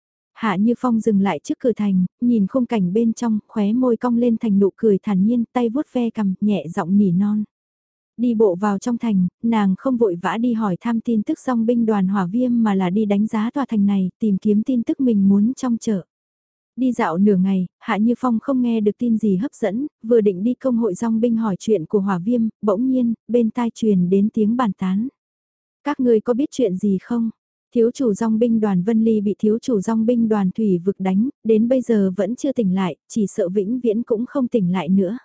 S1: Hạ Như Phong dừng lại trước cửa thành, nhìn khung cảnh bên trong, khóe môi cong lên thành nụ cười thản nhiên, tay vuốt ve cằm, nhẹ giọng nỉ non. Đi bộ vào trong thành, nàng không vội vã đi hỏi thăm tin tức dòng binh đoàn hỏa viêm mà là đi đánh giá tòa thành này, tìm kiếm tin tức mình muốn trong chợ. Đi dạo nửa ngày, Hạ Như Phong không nghe được tin gì hấp dẫn, vừa định đi công hội dòng binh hỏi chuyện của hỏa viêm, bỗng nhiên, bên tai truyền đến tiếng bàn tán. Các người có biết chuyện gì không? Thiếu chủ dòng binh đoàn Vân Ly bị thiếu chủ dòng binh đoàn Thủy vực đánh, đến bây giờ vẫn chưa tỉnh lại, chỉ sợ vĩnh viễn cũng không tỉnh lại nữa.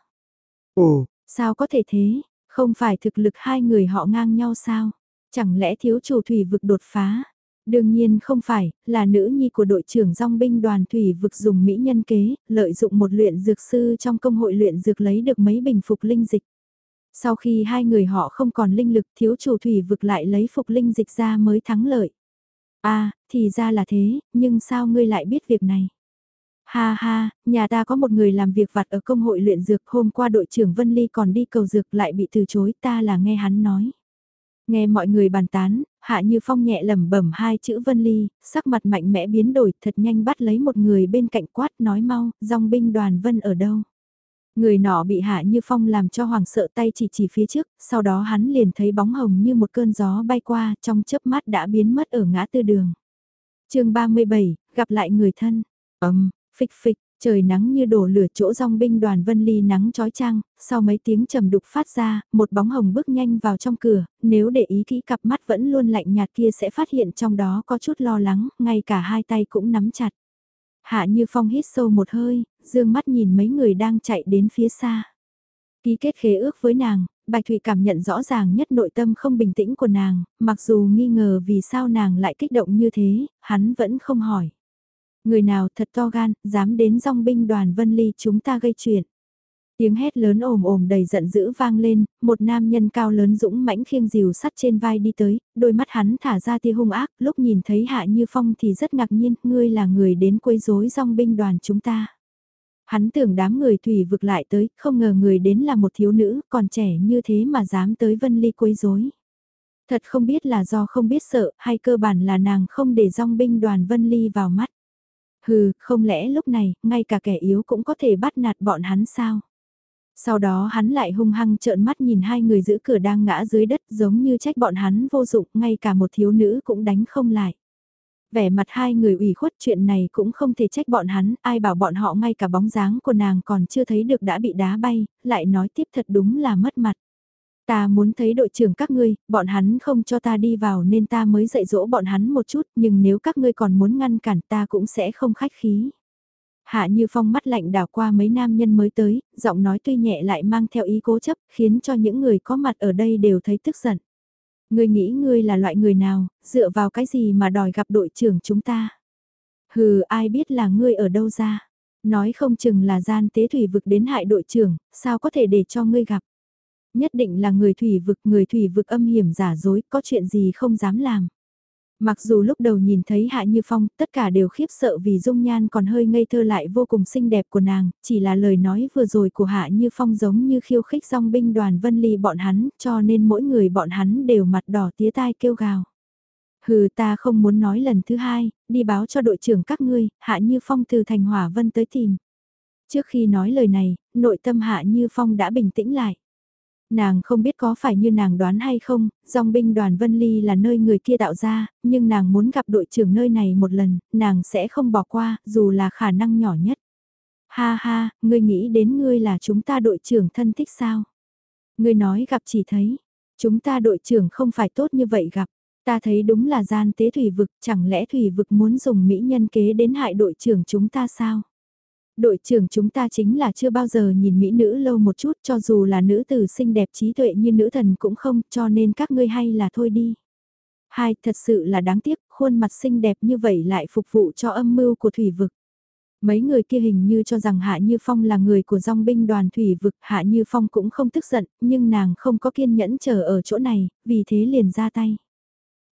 S2: Ồ,
S1: sao có thể thế? Không phải thực lực hai người họ ngang nhau sao? Chẳng lẽ thiếu chủ Thủy vực đột phá? Đương nhiên không phải, là nữ nhi của đội trưởng dòng binh đoàn Thủy vực dùng mỹ nhân kế, lợi dụng một luyện dược sư trong công hội luyện dược lấy được mấy bình phục linh dịch. Sau khi hai người họ không còn linh lực, thiếu chủ Thủy vực lại lấy phục linh dịch ra mới thắng lợi. À, thì ra là thế, nhưng sao ngươi lại biết việc này? Ha ha, nhà ta có một người làm việc vặt ở công hội luyện dược, hôm qua đội trưởng Vân Ly còn đi cầu dược lại bị từ chối, ta là nghe hắn nói. Nghe mọi người bàn tán, Hạ Như Phong nhẹ lẩm bẩm hai chữ Vân Ly, sắc mặt mạnh mẽ biến đổi, thật nhanh bắt lấy một người bên cạnh quát nói mau, dòng binh đoàn Vân ở đâu? Người nọ bị Hạ Như Phong làm cho hoảng sợ, tay chỉ chỉ phía trước, sau đó hắn liền thấy bóng hồng như một cơn gió bay qua, trong chớp mắt đã biến mất ở ngã tư đường. chương ba mươi bảy, gặp lại người thân. Ấm, phịch phịch, trời nắng như đổ lửa, chỗ dòng binh đoàn Vân Ly nắng chói chang, sau mấy tiếng trầm đục phát ra, một bóng hồng bước nhanh vào trong cửa, nếu để ý kỹ cặp mắt vẫn luôn lạnh nhạt kia sẽ phát hiện trong đó có chút lo lắng, ngay cả hai tay cũng nắm chặt. Hạ Như Phong hít sâu một hơi, dương mắt nhìn mấy người đang chạy đến phía xa. Ký kết khế ước với nàng, Bạch Thụy cảm nhận rõ ràng nhất nội tâm không bình tĩnh của nàng, mặc dù nghi ngờ vì sao nàng lại kích động như thế, hắn vẫn không hỏi. Người nào thật to gan, dám đến dòng binh đoàn Vân Ly chúng ta gây chuyện. Tiếng hét lớn ồm ồm đầy giận dữ vang lên, một nam nhân cao lớn dũng mãnh khiêng rìu sắt trên vai đi tới, đôi mắt hắn thả ra tia hung ác, lúc nhìn thấy Hạ Như Phong thì rất ngạc nhiên, ngươi là người đến quấy rối dòng binh đoàn chúng ta. Hắn tưởng đám người thủy vực lại tới, không ngờ người đến là một thiếu nữ, còn trẻ như thế mà dám tới Vân Ly quấy rối. Thật không biết là do không biết sợ, hay cơ bản là nàng không để dòng binh đoàn Vân Ly vào mắt. Hừ, không lẽ lúc này, ngay cả kẻ yếu cũng có thể bắt nạt bọn hắn sao? Sau đó hắn lại hung hăng trợn mắt nhìn hai người giữ cửa đang ngã dưới đất giống như trách bọn hắn vô dụng, ngay cả một thiếu nữ cũng đánh không lại. Vẻ mặt hai người ủy khuất, chuyện này cũng không thể trách bọn hắn, ai bảo bọn họ ngay cả bóng dáng của nàng còn chưa thấy được đã bị đá bay, lại nói tiếp thật đúng là mất mặt. Ta muốn thấy đội trưởng các ngươi, bọn hắn không cho ta đi vào nên ta mới dạy dỗ bọn hắn một chút, nhưng nếu các ngươi còn muốn ngăn cản ta cũng sẽ không khách khí. Hạ Như Phong mắt lạnh đảo qua mấy nam nhân mới tới, giọng nói tuy nhẹ lại mang theo ý cố chấp, khiến cho những người có mặt ở đây đều thấy tức giận. Ngươi nghĩ ngươi là loại người nào, dựa vào cái gì mà đòi gặp đội trưởng chúng ta? Hừ, ai biết là ngươi ở đâu ra? Nói không chừng là gian tế thủy vực đến hại đội trưởng, sao có thể để cho ngươi gặp? Nhất định là người thủy vực, người thủy vực âm hiểm giả dối, có chuyện gì không dám làm. Mặc dù lúc đầu nhìn thấy Hạ Như Phong, tất cả đều khiếp sợ vì dung nhan còn hơi ngây thơ lại vô cùng xinh đẹp của nàng, chỉ là lời nói vừa rồi của Hạ Như Phong giống như khiêu khích dòng binh đoàn Vân Ly bọn hắn, cho nên mỗi người bọn hắn đều mặt đỏ tía tai kêu gào. Hừ, ta không muốn nói lần thứ hai, đi báo cho đội trưởng các ngươi, Hạ Như Phong từ thành Hỏa Vân tới tìm. Trước khi nói lời này, nội tâm Hạ Như Phong đã bình tĩnh lại. Nàng không biết có phải như nàng đoán hay không, dòng binh đoàn Vân Ly là nơi người kia tạo ra, nhưng nàng muốn gặp đội trưởng nơi này một lần, nàng sẽ không bỏ qua, dù là khả năng nhỏ nhất. Ha ha, ngươi nghĩ đến ngươi là chúng ta đội trưởng thân thích sao? Ngươi nói gặp chỉ thấy, chúng ta đội trưởng không phải tốt như vậy gặp, ta thấy đúng là gian tế thủy vực, chẳng lẽ thủy vực muốn dùng mỹ nhân kế đến hại đội trưởng chúng ta sao? Đội trưởng chúng ta chính là chưa bao giờ nhìn mỹ nữ lâu một chút, cho dù là nữ tử xinh đẹp trí tuệ như nữ thần cũng không, cho nên các ngươi hay là thôi đi. Hai, thật sự là đáng tiếc, khuôn mặt xinh đẹp như vậy lại phục vụ cho âm mưu của thủy vực. Mấy người kia hình như cho rằng Hạ Như Phong là người của dòng binh đoàn thủy vực, Hạ Như Phong cũng không tức giận, nhưng nàng không có kiên nhẫn chờ ở chỗ này, vì thế liền ra tay.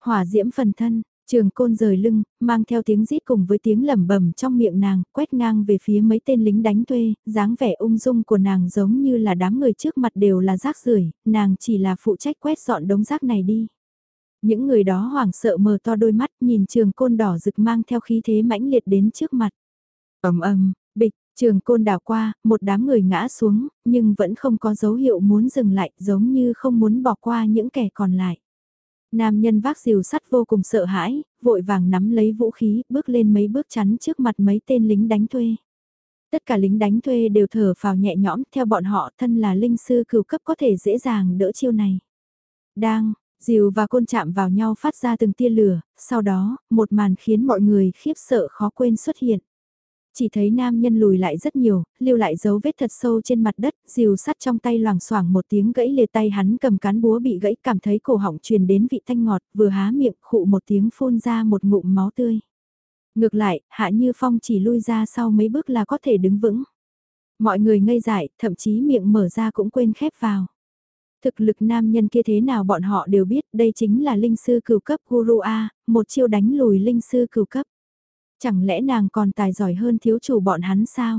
S1: Hỏa diễm phần thân, Trường Côn rời lưng, mang theo tiếng rít cùng với tiếng lẩm bẩm trong miệng nàng, quét ngang về phía mấy tên lính đánh thuê, dáng vẻ ung dung của nàng giống như là đám người trước mặt đều là rác rưởi, nàng chỉ là phụ trách quét dọn đống rác này đi. Những người đó hoảng sợ mở to đôi mắt nhìn Trường Côn đỏ rực mang theo khí thế mãnh liệt đến trước mặt. Ầm ầm, bịch, Trường Côn đảo qua, một đám người ngã xuống, nhưng vẫn không có dấu hiệu muốn dừng lại, giống như không muốn bỏ qua những kẻ còn lại. Nam nhân vác rìu sắt vô cùng sợ hãi, vội vàng nắm lấy vũ khí, bước lên mấy bước chắn trước mặt mấy tên lính đánh thuê. Tất cả lính đánh thuê đều thở phào nhẹ nhõm, theo bọn họ thân là linh sư cửu cấp có thể dễ dàng đỡ chiêu này. Đang, rìu và côn chạm vào nhau phát ra từng tia lửa, sau đó, một màn khiến mọi người khiếp sợ khó quên xuất hiện. Chỉ thấy nam nhân lùi lại rất nhiều, lưu lại dấu vết thật sâu trên mặt đất, rìu sắt trong tay loảng xoảng một tiếng gãy lìa tay hắn cầm cán búa bị gãy, cảm thấy cổ họng truyền đến vị thanh ngọt, vừa há miệng khụ một tiếng phun ra một ngụm máu tươi. Ngược lại, Hạ Như Phong chỉ lui ra sau mấy bước là có thể đứng vững. Mọi người ngây dại, thậm chí miệng mở ra cũng quên khép vào. Thực lực nam nhân kia thế nào bọn họ đều biết, đây chính là linh sư cửu cấp Guru A, một chiêu đánh lùi linh sư cửu cấp. Chẳng lẽ nàng còn tài giỏi hơn thiếu chủ bọn hắn sao?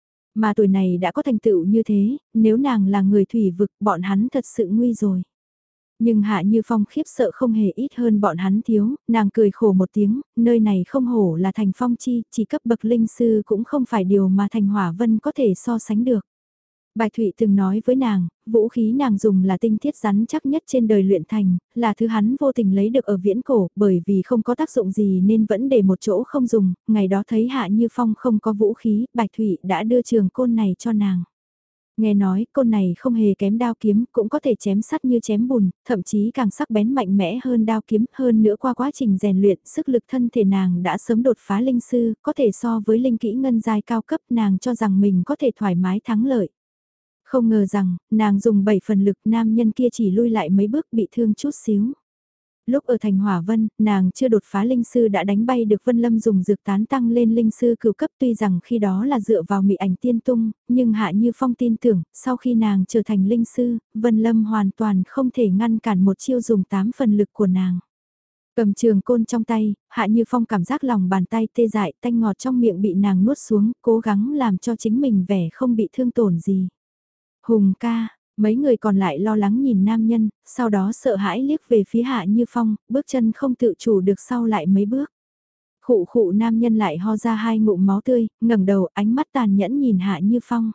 S1: Mà tuổi này đã có thành tựu như thế, nếu nàng là người thủy vực bọn hắn thật sự nguy rồi. Nhưng Hạ Như Phong khiếp sợ không hề ít hơn bọn hắn thiếu, nàng cười khổ một tiếng, nơi này không hổ là thành phong chi, chỉ cấp bậc linh sư cũng không phải điều mà thành hỏa vân có thể so sánh được. Bạch Thụy từng nói với nàng, vũ khí nàng dùng là tinh thiết rắn chắc nhất trên đời luyện thành, là thứ hắn vô tình lấy được ở viễn cổ, bởi vì không có tác dụng gì nên vẫn để một chỗ không dùng, ngày đó thấy Hạ Như Phong không có vũ khí, Bạch Thụy đã đưa trường côn này cho nàng. Nghe nói, côn này không hề kém đao kiếm, cũng có thể chém sắt như chém bùn, thậm chí càng sắc bén mạnh mẽ hơn đao kiếm, hơn nữa qua quá trình rèn luyện, sức lực thân thể nàng đã sớm đột phá linh sư, có thể so với linh kỹ ngân giai cao cấp, nàng cho rằng mình có thể thoải mái thắng lợi. Không ngờ rằng, nàng dùng bảy phần lực nam nhân kia chỉ lui lại mấy bước bị thương chút xíu. Lúc ở thành Hỏa Vân, nàng chưa đột phá linh sư đã đánh bay được Vân Lâm dùng dược tán tăng lên linh sư cửu cấp tuy rằng khi đó là dựa vào mị ảnh tiên tung, nhưng Hạ Như Phong tin tưởng, sau khi nàng trở thành linh sư, Vân Lâm hoàn toàn không thể ngăn cản một chiêu dùng tám phần lực của nàng. Cầm trường côn trong tay, Hạ Như Phong cảm giác lòng bàn tay tê dại, tanh ngọt trong miệng bị nàng nuốt xuống, cố gắng làm cho chính mình vẻ không bị thương tổn gì. Hùng ca, mấy người còn lại lo lắng nhìn nam nhân, sau đó sợ hãi liếc về phía Hạ Như Phong, bước chân không tự chủ được sau lại mấy bước. Khụ khụ nam nhân lại ho ra hai ngụm máu tươi, ngẩng đầu ánh mắt tàn nhẫn nhìn Hạ Như Phong.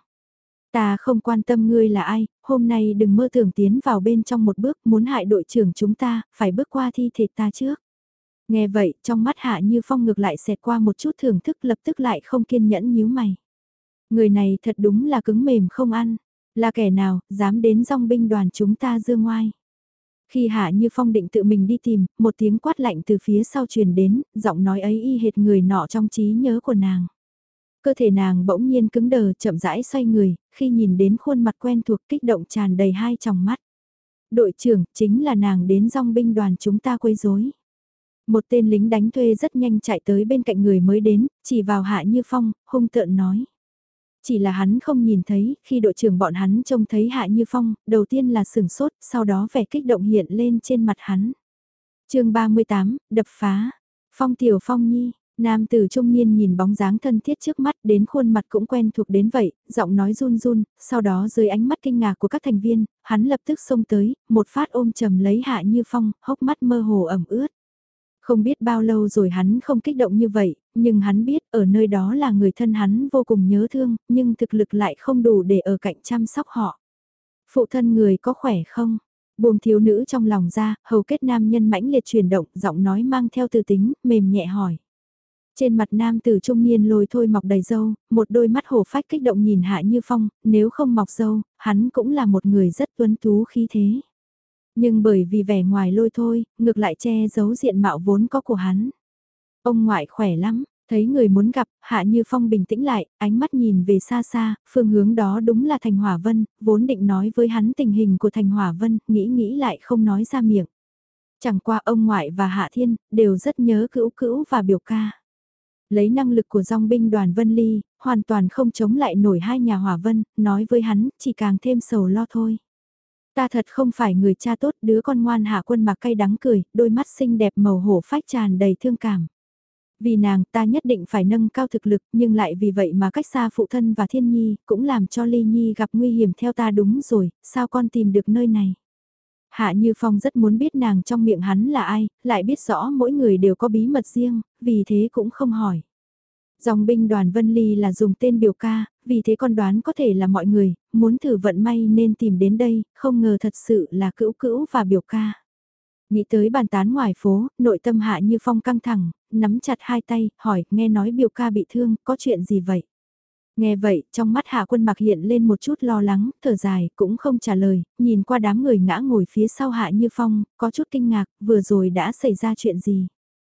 S1: Ta không quan tâm ngươi là ai, hôm nay đừng mơ tưởng tiến vào bên trong một bước muốn hại đội trưởng chúng ta, phải bước qua thi thể ta trước. Nghe vậy, trong mắt Hạ Như Phong ngược lại xẹt qua một chút thưởng thức lập tức lại không kiên nhẫn nhíu mày. Người này thật đúng là cứng mềm không ăn. Là kẻ nào, dám đến dòng binh đoàn chúng ta dương ngoai. Khi Hạ Như Phong định tự mình đi tìm, một tiếng quát lạnh từ phía sau truyền đến, giọng nói ấy y hệt người nọ trong trí nhớ của nàng. Cơ thể nàng bỗng nhiên cứng đờ chậm rãi xoay người, khi nhìn đến khuôn mặt quen thuộc kích động tràn đầy hai tròng mắt. Đội trưởng, chính là nàng đến dòng binh đoàn chúng ta quấy rối. Một tên lính đánh thuê rất nhanh chạy tới bên cạnh người mới đến, chỉ vào Hạ Như Phong, hung tợn nói. Chỉ là hắn không nhìn thấy, khi đội trưởng bọn hắn trông thấy Hạ Như Phong, đầu tiên là sửng sốt, sau đó vẻ kích động hiện lên trên mặt hắn. chương ba mươi tám, đập phá. Phong tiểu Phong nhi, nam tử trung niên nhìn bóng dáng thân thiết trước mắt đến khuôn mặt cũng quen thuộc đến vậy, giọng nói run run, sau đó dưới ánh mắt kinh ngạc của các thành viên, hắn lập tức xông tới, một phát ôm chầm lấy Hạ Như Phong, hốc mắt mơ hồ ẩm ướt. Không biết bao lâu rồi hắn không kích động như vậy, nhưng hắn biết ở nơi đó là người thân hắn vô cùng nhớ thương, nhưng thực lực lại không đủ để ở cạnh chăm sóc họ. Phụ thân người có khỏe không? Buông thiếu nữ trong lòng ra, hầu kết nam nhân mãnh liệt chuyển động, giọng nói mang theo từ tính, mềm nhẹ hỏi. Trên mặt nam tử trung niên lôi thôi mọc đầy râu, một đôi mắt hổ phách kích động nhìn Hạ Như Phong, nếu không mọc râu, hắn cũng là một người rất tuấn tú khí thế. Nhưng bởi vì vẻ ngoài lôi thôi, ngược lại che giấu diện mạo vốn có của hắn. Ông ngoại khỏe lắm, thấy người muốn gặp, Hạ Như Phong bình tĩnh lại, ánh mắt nhìn về xa xa, phương hướng đó đúng là Thành Hỏa Vân, vốn định nói với hắn tình hình của Thành Hỏa Vân, nghĩ nghĩ lại không nói ra miệng. Chẳng qua ông ngoại và Hạ Thiên, đều rất nhớ cữu cữu và biểu ca. Lấy năng lực của dòng binh đoàn Vân Ly, hoàn toàn không chống lại nổi hai nhà Hỏa Vân, nói với hắn, chỉ càng thêm sầu lo thôi. Ta thật không phải người cha tốt, đứa con ngoan. Hạ Quân Mặc cay đắng cười, đôi mắt xinh đẹp màu hổ phách tràn đầy thương cảm. Vì nàng ta nhất định phải nâng cao thực lực, nhưng lại vì vậy mà cách xa phụ thân và Thiên Nhi, cũng làm cho Ly Nhi gặp nguy hiểm theo ta. Đúng rồi, sao con tìm được nơi này? Hạ Như Phong rất muốn biết nàng trong miệng hắn là ai, lại biết rõ mỗi người đều có bí mật riêng, vì thế cũng không hỏi. Dòng binh đoàn Vân Ly là dùng tên biểu ca, vì thế con đoán có thể là mọi người, muốn thử vận may nên tìm đến đây, không ngờ thật sự là cữu cữu và biểu ca. Nghĩ tới bàn tán ngoài phố, nội tâm Hạ Như Phong căng thẳng, nắm chặt hai tay, hỏi, nghe nói biểu ca bị thương, có chuyện gì vậy? Nghe vậy, trong mắt Hạ Quân Mặc hiện lên một chút lo lắng, thở dài, cũng không trả lời, nhìn qua đám người ngã ngồi phía sau Hạ Như Phong, có chút kinh ngạc, vừa rồi đã xảy ra chuyện gì?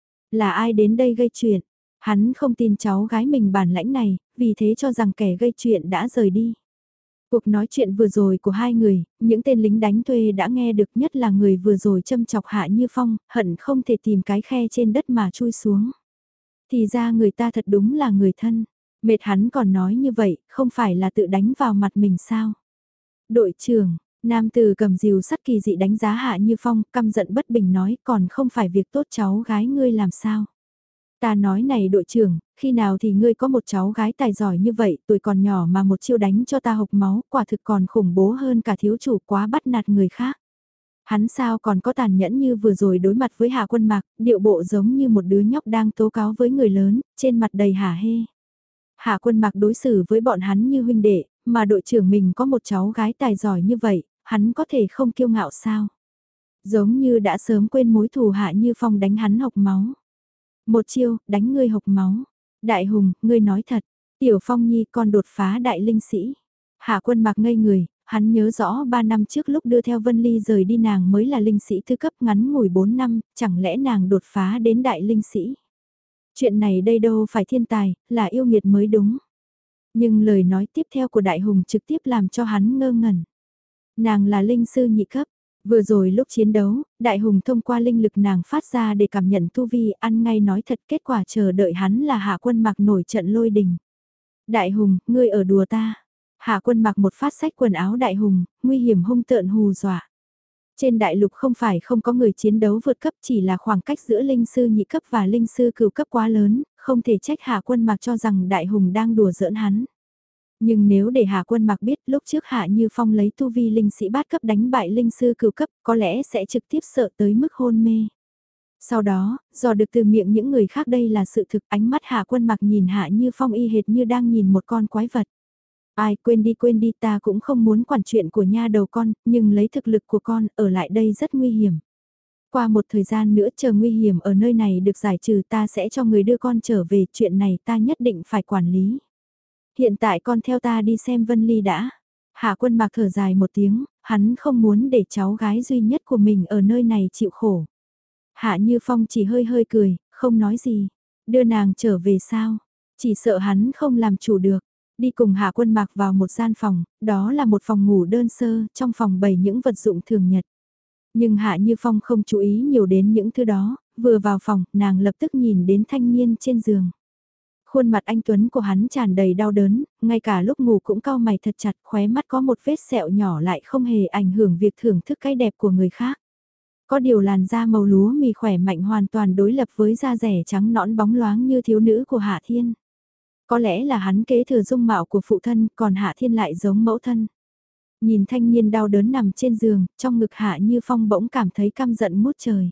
S1: Là ai đến đây gây chuyện? Hắn không tin cháu gái mình bản lãnh này, vì thế cho rằng kẻ gây chuyện đã rời đi. Cuộc nói chuyện vừa rồi của hai người, những tên lính đánh thuê đã nghe được, nhất là người vừa rồi châm chọc Hạ Như Phong, hận không thể tìm cái khe trên đất mà chui xuống. Thì ra người ta thật đúng là người thân. Mệt hắn còn nói như vậy, không phải là tự đánh vào mặt mình sao? Đội trưởng, nam tử cầm rìu sắt kỳ dị đánh giá Hạ Như Phong, căm giận bất bình nói, còn không phải việc tốt cháu gái ngươi làm sao? Ta nói này đội trưởng, khi nào thì ngươi có một cháu gái tài giỏi như vậy, tuổi còn nhỏ mà một chiêu đánh cho ta hộc máu, quả thực còn khủng bố hơn cả thiếu chủ, quá bắt nạt người khác. Hắn sao còn có tàn nhẫn như vừa rồi đối mặt với Hạ Quân Mặc, điệu bộ giống như một đứa nhóc đang tố cáo với người lớn, trên mặt đầy hả hê. Hạ Quân Mặc đối xử với bọn hắn như huynh đệ, mà đội trưởng mình có một cháu gái tài giỏi như vậy, hắn có thể không kiêu ngạo sao? Giống như đã sớm quên mối thù Hạ Như Phong đánh hắn hộc máu. Một chiêu, đánh ngươi hộc máu. Đại Hùng, ngươi nói thật, Tiểu Phong Nhi con đột phá đại linh sĩ. Hạ Quân Mặc ngây người, hắn nhớ rõ ba năm trước lúc đưa theo Vân Ly rời đi nàng mới là linh sĩ thứ cấp, ngắn ngủi bốn năm, chẳng lẽ nàng đột phá đến đại linh sĩ. Chuyện này đây đâu phải thiên tài, là yêu nghiệt mới đúng. Nhưng lời nói tiếp theo của Đại Hùng trực tiếp làm cho hắn ngơ ngẩn. Nàng là linh sư nhị cấp. Vừa rồi lúc chiến đấu, Đại Hùng thông qua linh lực nàng phát ra để cảm nhận tu vi, ăn ngay nói thật, kết quả chờ đợi hắn là Hạ Quân Mặc nổi trận lôi đình. Đại Hùng, ngươi ở đùa ta. Hạ Quân Mặc một phát xách quần áo Đại Hùng, nguy hiểm hung tợn hù dọa. Trên đại lục không phải không có người chiến đấu vượt cấp, chỉ là khoảng cách giữa linh sư nhị cấp và linh sư cửu cấp quá lớn, không thể trách Hạ Quân Mặc cho rằng Đại Hùng đang đùa giỡn hắn. Nhưng nếu để Hạ Quân Mặc biết lúc trước Hạ Như Phong lấy tu vi linh sĩ bát cấp đánh bại linh sư cửu cấp, có lẽ sẽ trực tiếp sợ tới mức hôn mê. Sau đó, dò được từ miệng những người khác đây là sự thực, ánh mắt Hạ Quân Mặc nhìn Hạ Như Phong y hệt như đang nhìn một con quái vật. Ai, quên đi quên đi, ta cũng không muốn quản chuyện của nha đầu con, nhưng lấy thực lực của con, ở lại đây rất nguy hiểm. Qua một thời gian nữa chờ nguy hiểm ở nơi này được giải trừ, ta sẽ cho người đưa con trở về, chuyện này ta nhất định phải quản lý. Hiện tại con theo ta đi xem Vân Ly đã. Hạ Quân Mặc thở dài một tiếng, hắn không muốn để cháu gái duy nhất của mình ở nơi này chịu khổ. Hạ Như Phong chỉ hơi hơi cười, không nói gì. Đưa nàng trở về sao? Chỉ sợ hắn không làm chủ được. Đi cùng Hạ Quân Mặc vào một gian phòng, đó là một phòng ngủ đơn sơ, trong phòng bày những vật dụng thường nhật. Nhưng Hạ Như Phong không chú ý nhiều đến những thứ đó, vừa vào phòng, nàng lập tức nhìn đến thanh niên trên giường. Khuôn mặt anh Tuấn của hắn tràn đầy đau đớn, ngay cả lúc ngủ cũng cau mày thật chặt, khóe mắt có một vết sẹo nhỏ lại không hề ảnh hưởng việc thưởng thức cái đẹp của người khác. Có điều làn da màu lúa mì khỏe mạnh hoàn toàn đối lập với da rẻ trắng nõn bóng loáng như thiếu nữ của Hạ Thiên. Có lẽ là hắn kế thừa dung mạo của phụ thân, còn Hạ Thiên lại giống mẫu thân. Nhìn thanh niên đau đớn nằm trên giường, trong ngực Hạ Như Phong bỗng cảm thấy căm giận ngút trời.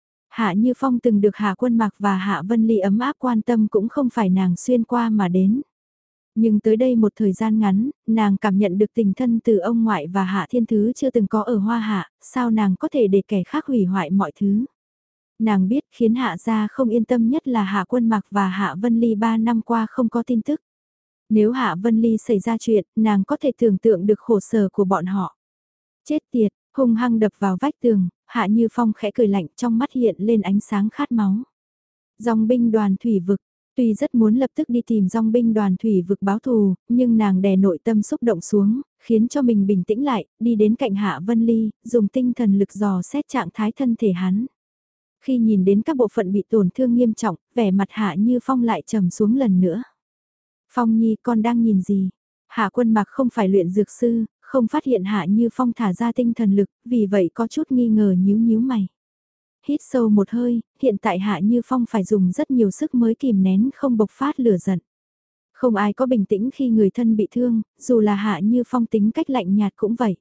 S1: Hạ Như Phong từng được Hạ Quân Mặc và Hạ Vân Ly ấm áp quan tâm cũng không phải nàng xuyên qua mà đến. Nhưng tới đây một thời gian ngắn, nàng cảm nhận được tình thân từ ông ngoại và Hạ Thiên Thứ chưa từng có ở Hoa Hạ, sao nàng có thể để kẻ khác hủy hoại mọi thứ. Nàng biết khiến Hạ gia không yên tâm nhất là Hạ Quân Mặc và Hạ Vân Ly ba năm qua không có tin tức. Nếu Hạ Vân Ly xảy ra chuyện, nàng có thể tưởng tượng được khổ sở của bọn họ. Chết tiệt, hung hăng đập vào vách tường, Hạ Như Phong khẽ cười lạnh, trong mắt hiện lên ánh sáng khát máu. Dòng binh đoàn thủy vực, tuy rất muốn lập tức đi tìm dòng binh đoàn thủy vực báo thù, nhưng nàng đè nội tâm xúc động xuống, khiến cho mình bình tĩnh lại, đi đến cạnh Hạ Vân Ly, dùng tinh thần lực dò xét trạng thái thân thể hắn. Khi nhìn đến các bộ phận bị tổn thương nghiêm trọng, vẻ mặt Hạ Như Phong lại trầm xuống lần nữa. Phong Nhi, con đang nhìn gì? Hạ Quân Mặc không phải luyện dược sư, không phát hiện Hạ Như Phong thả ra tinh thần lực, vì vậy có chút nghi ngờ nhíu nhíu mày. Hít sâu một hơi, hiện tại Hạ Như Phong phải dùng rất nhiều sức mới kìm nén không bộc phát lửa giận. Không ai có bình tĩnh khi người thân bị thương, dù là Hạ Như Phong tính cách lạnh nhạt cũng vậy.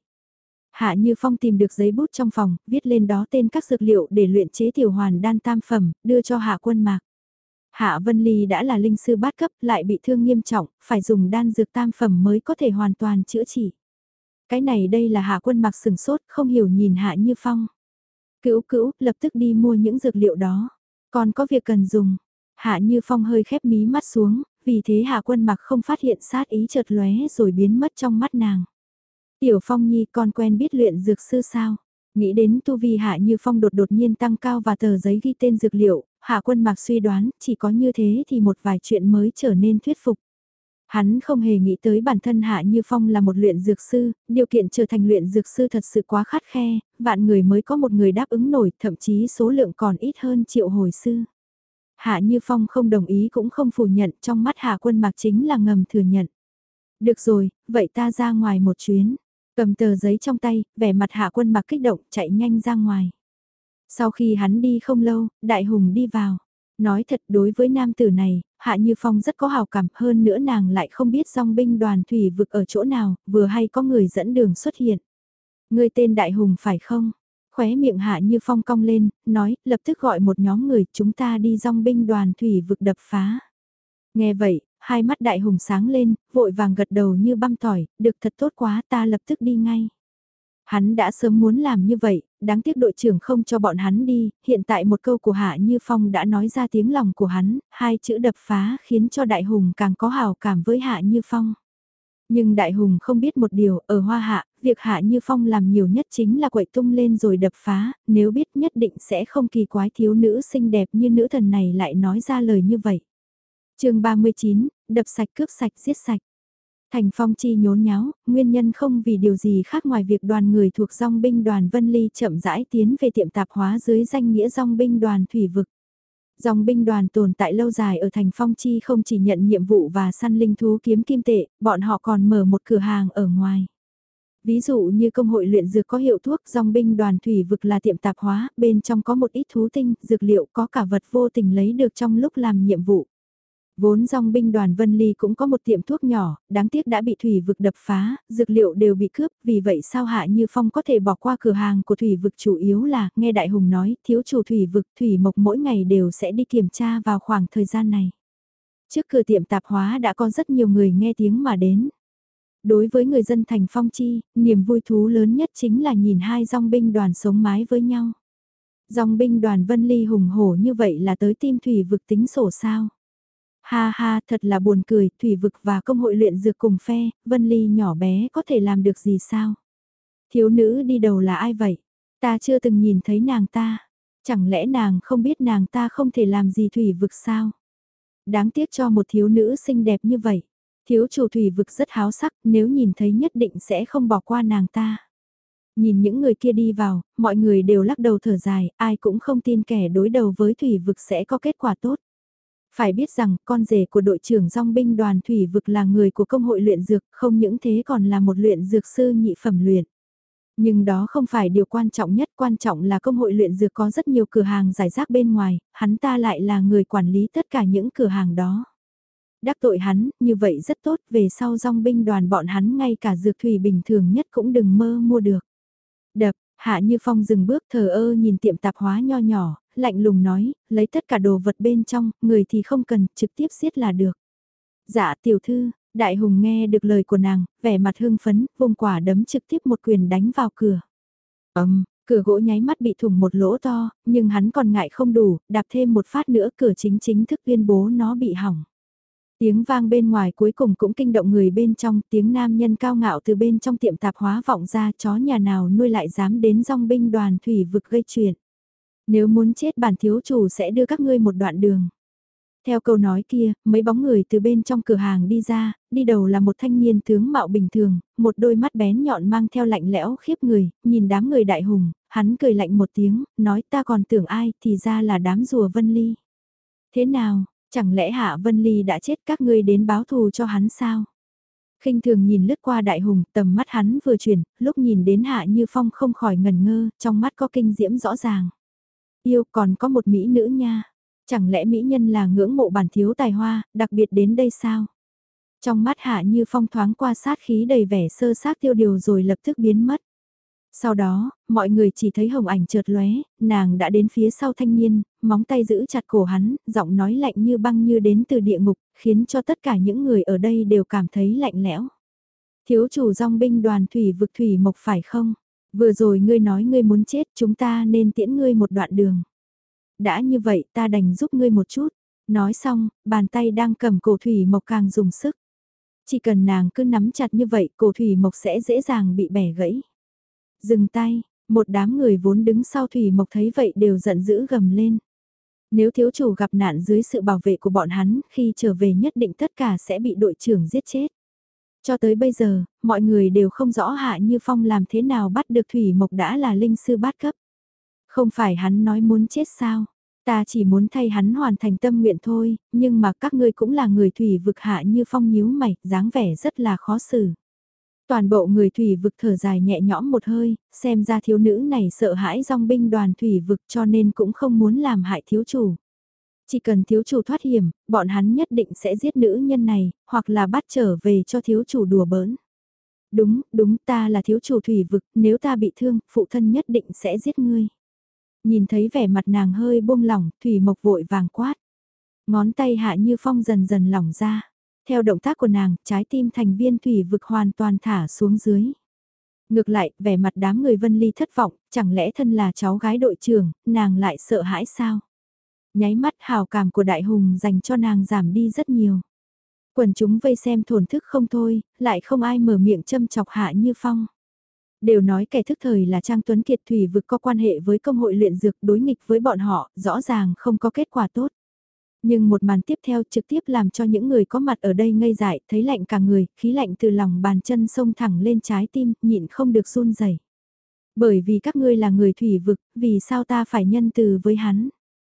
S1: Hạ Như Phong tìm được giấy bút trong phòng, viết lên đó tên các dược liệu để luyện chế tiểu hoàn đan tam phẩm, đưa cho Hạ Quân Mạc. Hạ Vân Ly đã là linh sư bát cấp, lại bị thương nghiêm trọng, phải dùng đan dược tam phẩm mới có thể hoàn toàn chữa trị. Cái này đây là Hạ Quân Mạc sừng sốt, không hiểu nhìn Hạ Như Phong. Cữu cữu, lập tức đi mua những dược liệu đó. Còn có việc cần dùng. Hạ Như Phong hơi khép mí mắt xuống, vì thế Hạ Quân Mạc không phát hiện sát ý chợt lóe rồi biến mất trong mắt nàng. Tiểu Phong Nhi, con quen biết luyện dược sư sao? Nghĩ đến tu vi Hạ Như Phong đột đột nhiên tăng cao và tờ giấy ghi tên dược liệu, Hạ Quân Mạc suy đoán chỉ có như thế thì một vài chuyện mới trở nên thuyết phục. Hắn không hề nghĩ tới bản thân Hạ Như Phong là một luyện dược sư, điều kiện trở thành luyện dược sư thật sự quá khắt khe, vạn người mới có một người đáp ứng nổi, thậm chí số lượng còn ít hơn triệu hồi sư. Hạ Như Phong không đồng ý cũng không phủ nhận, trong mắt Hạ Quân Mạc chính là ngầm thừa nhận. Được rồi, vậy ta ra ngoài một chuyến. Cầm tờ giấy trong tay, vẻ mặt Hạ Quân Mạc kích động, chạy nhanh ra ngoài. Sau khi hắn đi không lâu, Đại Hùng đi vào. Nói thật đối với nam tử này, Hạ Như Phong rất có hào cảm, hơn nữa nàng lại không biết dòng binh đoàn thủy vực ở chỗ nào, vừa hay có người dẫn đường xuất hiện. Người tên Đại Hùng phải không? Khóe miệng Hạ Như Phong cong lên, nói, lập tức gọi một nhóm người, chúng ta đi dòng binh đoàn thủy vực đập phá. Nghe vậy, hai mắt Đại Hùng sáng lên, vội vàng gật đầu như băm tỏi, được thật tốt quá, ta lập tức đi ngay. Hắn đã sớm muốn làm như vậy, đáng tiếc đội trưởng không cho bọn hắn đi, hiện tại một câu của Hạ Như Phong đã nói ra tiếng lòng của hắn, hai chữ đập phá khiến cho Đại Hùng càng có hào cảm với Hạ Như Phong. Nhưng Đại Hùng không biết một điều, ở Hoa Hạ, việc Hạ Như Phong làm nhiều nhất chính là quậy tung lên rồi đập phá, nếu biết nhất định sẽ không kỳ quái thiếu nữ xinh đẹp như nữ thần này lại nói ra lời như vậy. Chương ba mươi chín, đập sạch cướp sạch giết sạch. Thành Phong Chi nhốn nháo, nguyên nhân không vì điều gì khác ngoài việc đoàn người thuộc dòng binh đoàn Vân Ly chậm rãi tiến về tiệm tạp hóa dưới danh nghĩa dòng binh đoàn thủy vực. Dòng binh đoàn tồn tại lâu dài ở thành Phong Chi không chỉ nhận nhiệm vụ và săn linh thú kiếm kim tệ, bọn họ còn mở một cửa hàng ở ngoài. Ví dụ như công hội luyện dược có hiệu thuốc, dòng binh đoàn thủy vực là tiệm tạp hóa, bên trong có một ít thú tinh, dược liệu có cả vật vô tình lấy được trong lúc làm nhiệm vụ. Vốn dòng binh đoàn Vân Ly cũng có một tiệm thuốc nhỏ, đáng tiếc đã bị thủy vực đập phá, dược liệu đều bị cướp, vì vậy sao Hạ Như Phong có thể bỏ qua cửa hàng của thủy vực chủ yếu là, nghe Đại Hùng nói, thiếu chủ thủy vực, thủy mộc mỗi ngày đều sẽ đi kiểm tra vào khoảng thời gian này. Trước cửa tiệm tạp hóa đã có rất nhiều người nghe tiếng mà đến. Đối với người dân thành Phong Chi, niềm vui thú lớn nhất chính là nhìn hai dòng binh đoàn sống mái với nhau. Dòng binh đoàn Vân Ly hùng hổ như vậy là tới tim thủy vực tính sổ sao. Ha ha, thật là buồn cười, thủy vực và công hội luyện dược cùng phe, Vân Ly nhỏ bé có thể làm được gì sao? Thiếu nữ đi đầu là ai vậy? Ta chưa từng nhìn thấy nàng ta. Chẳng lẽ nàng không biết nàng ta không thể làm gì thủy vực sao? Đáng tiếc cho một thiếu nữ xinh đẹp như vậy. Thiếu chủ thủy vực rất háo sắc, nếu nhìn thấy nhất định sẽ không bỏ qua nàng ta. Nhìn những người kia đi vào, mọi người đều lắc đầu thở dài, ai cũng không tin kẻ đối đầu với thủy vực sẽ có kết quả tốt. Phải biết rằng, con rể của đội trưởng dòng binh đoàn thủy vực là người của công hội luyện dược, không những thế còn là một luyện dược sư nhị phẩm luyện. Nhưng đó không phải điều quan trọng nhất, quan trọng là công hội luyện dược có rất nhiều cửa hàng giải rác bên ngoài, hắn ta lại là người quản lý tất cả những cửa hàng đó. Đắc tội hắn, như vậy rất tốt, về sau dòng binh đoàn bọn hắn ngay cả dược thủy bình thường nhất cũng đừng mơ mua được. Đập, Hạ Như Phong dừng bước thờ ơ nhìn tiệm tạp hóa nho nhỏ, lạnh lùng nói, lấy tất cả đồ vật bên trong, người thì không cần, trực tiếp giết là được. Dạ tiểu thư, Đại Hùng nghe được lời của nàng, vẻ mặt hưng phấn, vùng quả đấm trực tiếp một quyền đánh vào cửa. Ầm, cửa gỗ nháy mắt bị thủng một lỗ to, nhưng hắn còn ngại không đủ, đạp thêm một phát nữa cửa chính chính thức tuyên bố nó bị hỏng. Tiếng vang bên ngoài cuối cùng cũng kinh động người bên trong, tiếng nam nhân cao ngạo từ bên trong tiệm tạp hóa vọng ra, chó nhà nào nuôi lại dám đến dòng binh đoàn thủy vực gây chuyện. Nếu muốn chết bản thiếu chủ sẽ đưa các ngươi một đoạn đường. Theo câu nói kia, mấy bóng người từ bên trong cửa hàng đi ra, đi đầu là một thanh niên tướng mạo bình thường, một đôi mắt bén nhọn mang theo lạnh lẽo khiếp người, nhìn đám người Đại Hùng, hắn cười lạnh một tiếng, nói ta còn tưởng ai, thì ra là đám rùa Vân Ly. Thế nào, chẳng lẽ Hạ Vân Ly đã chết các ngươi đến báo thù cho hắn sao? Khinh thường nhìn lướt qua Đại Hùng, tầm mắt hắn vừa chuyển, lúc nhìn đến Hạ Như Phong không khỏi ngần ngơ, trong mắt có kinh diễm rõ ràng. Yêu còn có một mỹ nữ nha. Chẳng lẽ mỹ nhân là ngưỡng mộ bản thiếu tài hoa, đặc biệt đến đây sao? Trong mắt Hạ Như Phong thoáng qua sát khí đầy vẻ sơ xác tiêu điều rồi lập tức biến mất. Sau đó, mọi người chỉ thấy hồng ảnh chợt lóe, nàng đã đến phía sau thanh niên, móng tay giữ chặt cổ hắn, giọng nói lạnh như băng như đến từ địa ngục, khiến cho tất cả những người ở đây đều cảm thấy lạnh lẽo. Thiếu chủ dòng binh đoàn thủy vực thủy mộc phải không? Vừa rồi ngươi nói ngươi muốn chết, chúng ta nên tiễn ngươi một đoạn đường. Đã như vậy ta đành giúp ngươi một chút. Nói xong, bàn tay đang cầm cổ thủy mộc càng dùng sức. Chỉ cần nàng cứ nắm chặt như vậy, cổ thủy mộc sẽ dễ dàng bị bẻ gãy. Dừng tay, một đám người vốn đứng sau thủy mộc thấy vậy đều giận dữ gầm lên. Nếu thiếu chủ gặp nạn dưới sự bảo vệ của bọn hắn, khi trở về nhất định tất cả sẽ bị đội trưởng giết chết. Cho tới bây giờ, mọi người đều không rõ Hạ Như Phong làm thế nào bắt được thủy mộc đã là linh sư bát cấp. Không phải hắn nói muốn chết sao? Ta chỉ muốn thay hắn hoàn thành tâm nguyện thôi, nhưng mà các ngươi cũng là người thủy vực. Hạ Như Phong nhíu mày, dáng vẻ rất là khó xử. Toàn bộ người thủy vực thở dài nhẹ nhõm một hơi, xem ra thiếu nữ này sợ hãi dòng binh đoàn thủy vực cho nên cũng không muốn làm hại thiếu chủ. Chỉ cần thiếu chủ thoát hiểm, bọn hắn nhất định sẽ giết nữ nhân này, hoặc là bắt trở về cho thiếu chủ đùa bỡn. Đúng, đúng, ta là thiếu chủ thủy vực, nếu ta bị thương, phụ thân nhất định sẽ giết ngươi. Nhìn thấy vẻ mặt nàng hơi buông lỏng, thủy mộc vội vàng quát. Ngón tay Hạ Như Phong dần dần lỏng ra. Theo động tác của nàng, trái tim thành viên thủy vực hoàn toàn thả xuống dưới. Ngược lại, vẻ mặt đám người Vân Ly thất vọng, chẳng lẽ thân là cháu gái đội trưởng, nàng lại sợ hãi sao? Nháy mắt hào cảm của Đại Hùng dành cho nàng giảm đi rất nhiều. Quần chúng vây xem thổn thức không thôi, lại không ai mở miệng châm chọc Hạ Như Phong. Đều nói kẻ thức thời là Trang Tuấn Kiệt thủy vực có quan hệ với công hội luyện dược đối nghịch với bọn họ, rõ ràng không có kết quả tốt. Nhưng một màn tiếp theo trực tiếp làm cho những người có mặt ở đây ngây dại, thấy lạnh cả người, khí lạnh từ lòng bàn chân xông thẳng lên trái tim, nhịn không được run rẩy. Bởi vì các ngươi là người thủy vực, vì sao ta phải nhân từ với hắn?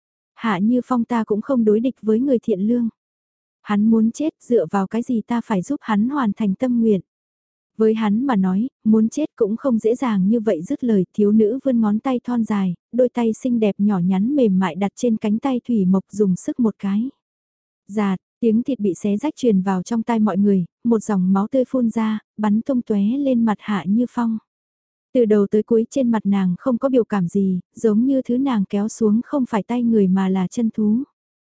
S1: Hạ Như Phong ta cũng không đối địch với người thiện lương. Hắn muốn chết dựa vào cái gì ta phải giúp hắn hoàn thành tâm nguyện. Với hắn mà nói, muốn chết cũng không dễ dàng như vậy dứt lời thiếu nữ vươn ngón tay thon dài, đôi tay xinh đẹp nhỏ nhắn mềm mại đặt trên cánh tay thủy mộc dùng sức một cái. Giạt, tiếng thịt bị xé rách truyền vào trong tai mọi người, một dòng máu tươi phun ra, bắn tung tóe lên mặt Hạ Như Phong. Từ đầu tới cuối trên mặt nàng không có biểu cảm gì, giống như thứ nàng kéo xuống không phải tay người mà là chân thú.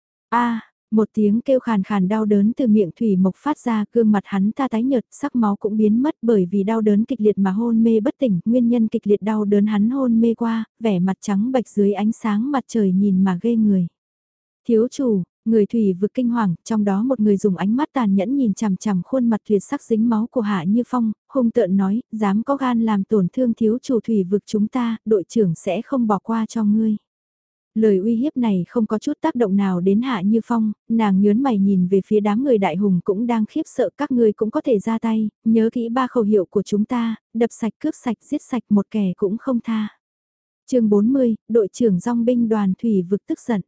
S1: A, một tiếng kêu khàn khàn đau đớn từ miệng thủy mộc phát ra, gương mặt hắn ta tái nhợt, sắc máu cũng biến mất bởi vì đau đớn kịch liệt mà hôn mê bất tỉnh, nguyên nhân kịch liệt đau đớn hắn hôn mê qua, vẻ mặt trắng bệch dưới ánh sáng mặt trời nhìn mà ghê người. Thiếu chủ, người thủy vực kinh hoàng, trong đó một người dùng ánh mắt tàn nhẫn nhìn chằm chằm khuôn mặt tuyệt sắc dính máu của Hạ Như Phong, hung tợn nói, dám có gan làm tổn thương thiếu chủ thủy vực chúng ta, đội trưởng sẽ không bỏ qua cho ngươi. Lời uy hiếp này không có chút tác động nào đến Hạ Như Phong, nàng nhớn mày nhìn về phía đám người Đại Hùng cũng đang khiếp sợ, các ngươi cũng có thể ra tay, nhớ kỹ ba khẩu hiệu của chúng ta, đập sạch cướp sạch giết sạch một kẻ cũng không tha. chương bốn mươi, đội trưởng dòng binh đoàn thủy vực tức giận.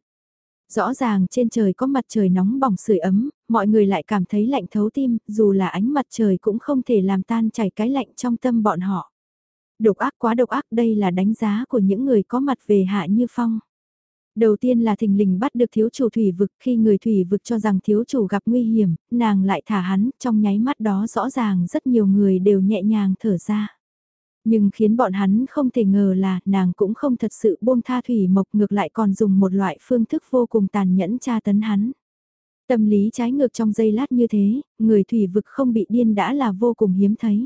S1: Rõ ràng trên trời có mặt trời nóng bỏng sưởi ấm, mọi người lại cảm thấy lạnh thấu tim, dù là ánh mặt trời cũng không thể làm tan chảy cái lạnh trong tâm bọn họ. Độc ác quá độc ác, đây là đánh giá của những người có mặt về Hạ Như Phong. Đầu tiên là thình lình bắt được thiếu chủ thủy vực, khi người thủy vực cho rằng thiếu chủ gặp nguy hiểm, nàng lại thả hắn, trong nháy mắt đó rõ ràng rất nhiều người đều nhẹ nhàng thở ra. Nhưng khiến bọn hắn không thể ngờ là nàng cũng không thật sự buông tha thủy mộc, ngược lại còn dùng một loại phương thức vô cùng tàn nhẫn tra tấn hắn. Tâm lý trái ngược trong giây lát như thế, người thủy vực không bị điên đã là vô cùng hiếm thấy.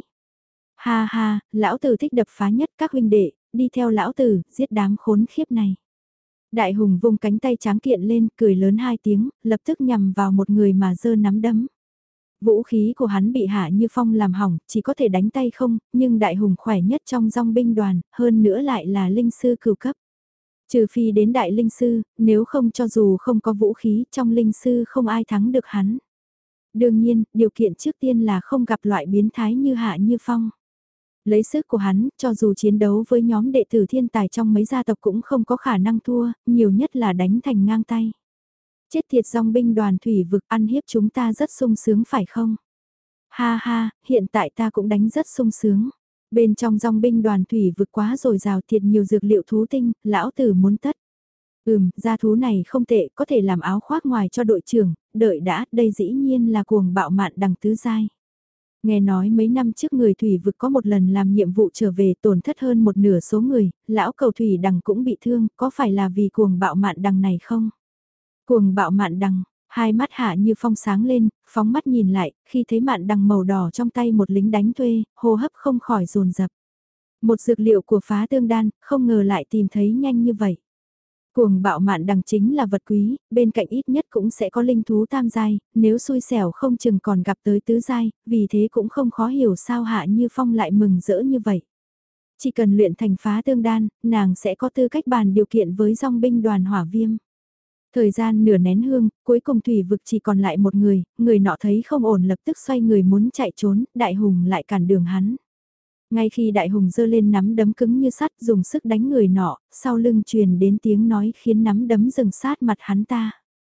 S1: Ha ha, lão tử thích đập phá nhất các huynh đệ, đi theo lão tử, giết đám khốn khiếp này. Đại Hùng vung cánh tay tráng kiện lên, cười lớn hai tiếng, lập tức nhằm vào một người mà giơ nắm đấm. Vũ khí của hắn bị Hạ Như Phong làm hỏng, chỉ có thể đánh tay không, nhưng Đại Hùng khỏe nhất trong dòng binh đoàn, hơn nữa lại là linh sư cửu cấp. Trừ phi đến đại linh sư, nếu không cho dù không có vũ khí, trong linh sư không ai thắng được hắn. Đương nhiên, điều kiện trước tiên là không gặp loại biến thái như Hạ Như Phong. Lấy sức của hắn, cho dù chiến đấu với nhóm đệ tử thiên tài trong mấy gia tộc cũng không có khả năng thua, nhiều nhất là đánh thành ngang tay. Chết thiệt dòng binh đoàn thủy vực ăn hiếp chúng ta rất sung sướng phải không? Ha ha, hiện tại ta cũng đánh rất sung sướng. Bên trong dòng binh đoàn thủy vực quá rồi rào thiệt nhiều dược liệu thú tinh, lão tử muốn tất. Ừm, gia thú này không tệ, có thể làm áo khoác ngoài cho đội trưởng, đợi đã, đây dĩ nhiên là cuồng bạo mạn đằng tứ giai. Nghe nói mấy năm trước người thủy vực có một lần làm nhiệm vụ trở về tổn thất hơn một nửa số người, lão cầu thủy đằng cũng bị thương, có phải là vì cuồng bạo mạn đằng này không? Cuồng bạo mạn đằng, hai mắt Hạ Như Phong sáng lên, phóng mắt nhìn lại, khi thấy mạn đằng màu đỏ trong tay một lính đánh thuê, hô hấp không khỏi dồn dập. Một dược liệu của phá tương đan, không ngờ lại tìm thấy nhanh như vậy. Cuồng bạo mạn đằng chính là vật quý, bên cạnh ít nhất cũng sẽ có linh thú tam giai, nếu xui xẻo không chừng còn gặp tới tứ giai, vì thế cũng không khó hiểu sao Hạ Như Phong lại mừng rỡ như vậy. Chỉ cần luyện thành phá tương đan, nàng sẽ có tư cách bàn điều kiện với dòng binh đoàn hỏa viêm. Thời gian nửa nén hương, cuối cùng thủy vực chỉ còn lại một người, người nọ thấy không ổn lập tức xoay người muốn chạy trốn, đại hùng lại cản đường hắn. Ngay khi đại hùng giơ lên nắm đấm cứng như sắt dùng sức đánh người nọ, sau lưng truyền đến tiếng nói khiến nắm đấm dừng sát mặt hắn ta.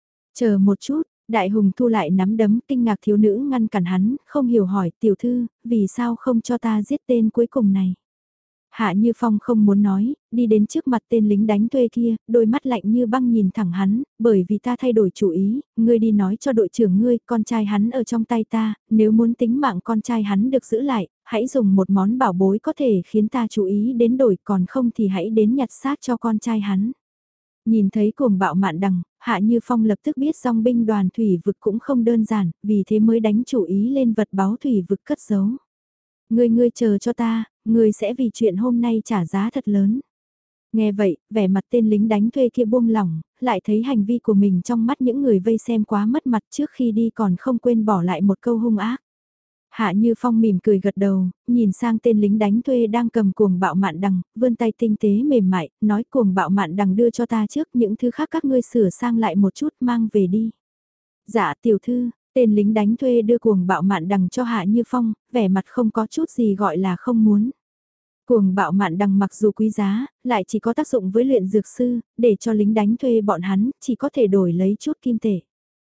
S1: Chờ một chút, đại hùng thu lại nắm đấm kinh ngạc thiếu nữ ngăn cản hắn, không hiểu hỏi tiểu thư, vì sao không cho ta giết tên cuối cùng này. Hạ Như Phong không muốn nói, đi đến trước mặt tên lính đánh thuê kia, đôi mắt lạnh như băng nhìn thẳng hắn, bởi vì ta thay đổi chủ ý, ngươi đi nói cho đội trưởng ngươi, con trai hắn ở trong tay ta, nếu muốn tính mạng con trai hắn được giữ lại, hãy dùng một món bảo bối có thể khiến ta chú ý đến đổi, còn không thì hãy đến nhặt xác cho con trai hắn. Nhìn thấy cuồng bạo mạn đằng, Hạ Như Phong lập tức biết dòng binh đoàn thủy vực cũng không đơn giản, vì thế mới đánh chủ ý lên vật báu thủy vực cất giấu. Ngươi ngươi chờ cho ta, ngươi sẽ vì chuyện hôm nay trả giá thật lớn. Nghe vậy, vẻ mặt tên lính đánh thuê kia buông lỏng, lại thấy hành vi của mình trong mắt những người vây xem quá mất mặt trước khi đi còn không quên bỏ lại một câu hung ác. Hạ Như Phong mỉm cười gật đầu, nhìn sang tên lính đánh thuê đang cầm cuồng bạo mạn đằng, vươn tay tinh tế mềm mại, nói cuồng bạo mạn đằng đưa cho ta trước, những thứ khác các ngươi sửa sang lại một chút mang về đi. Dạ tiểu thư, tên lính đánh thuê đưa cuồng bạo mạn đằng cho Hạ Như Phong, vẻ mặt không có chút gì gọi là không muốn. Cuồng bạo mạn đằng mặc dù quý giá, lại chỉ có tác dụng với luyện dược sư, để cho lính đánh thuê bọn hắn, chỉ có thể đổi lấy chút kim tệ.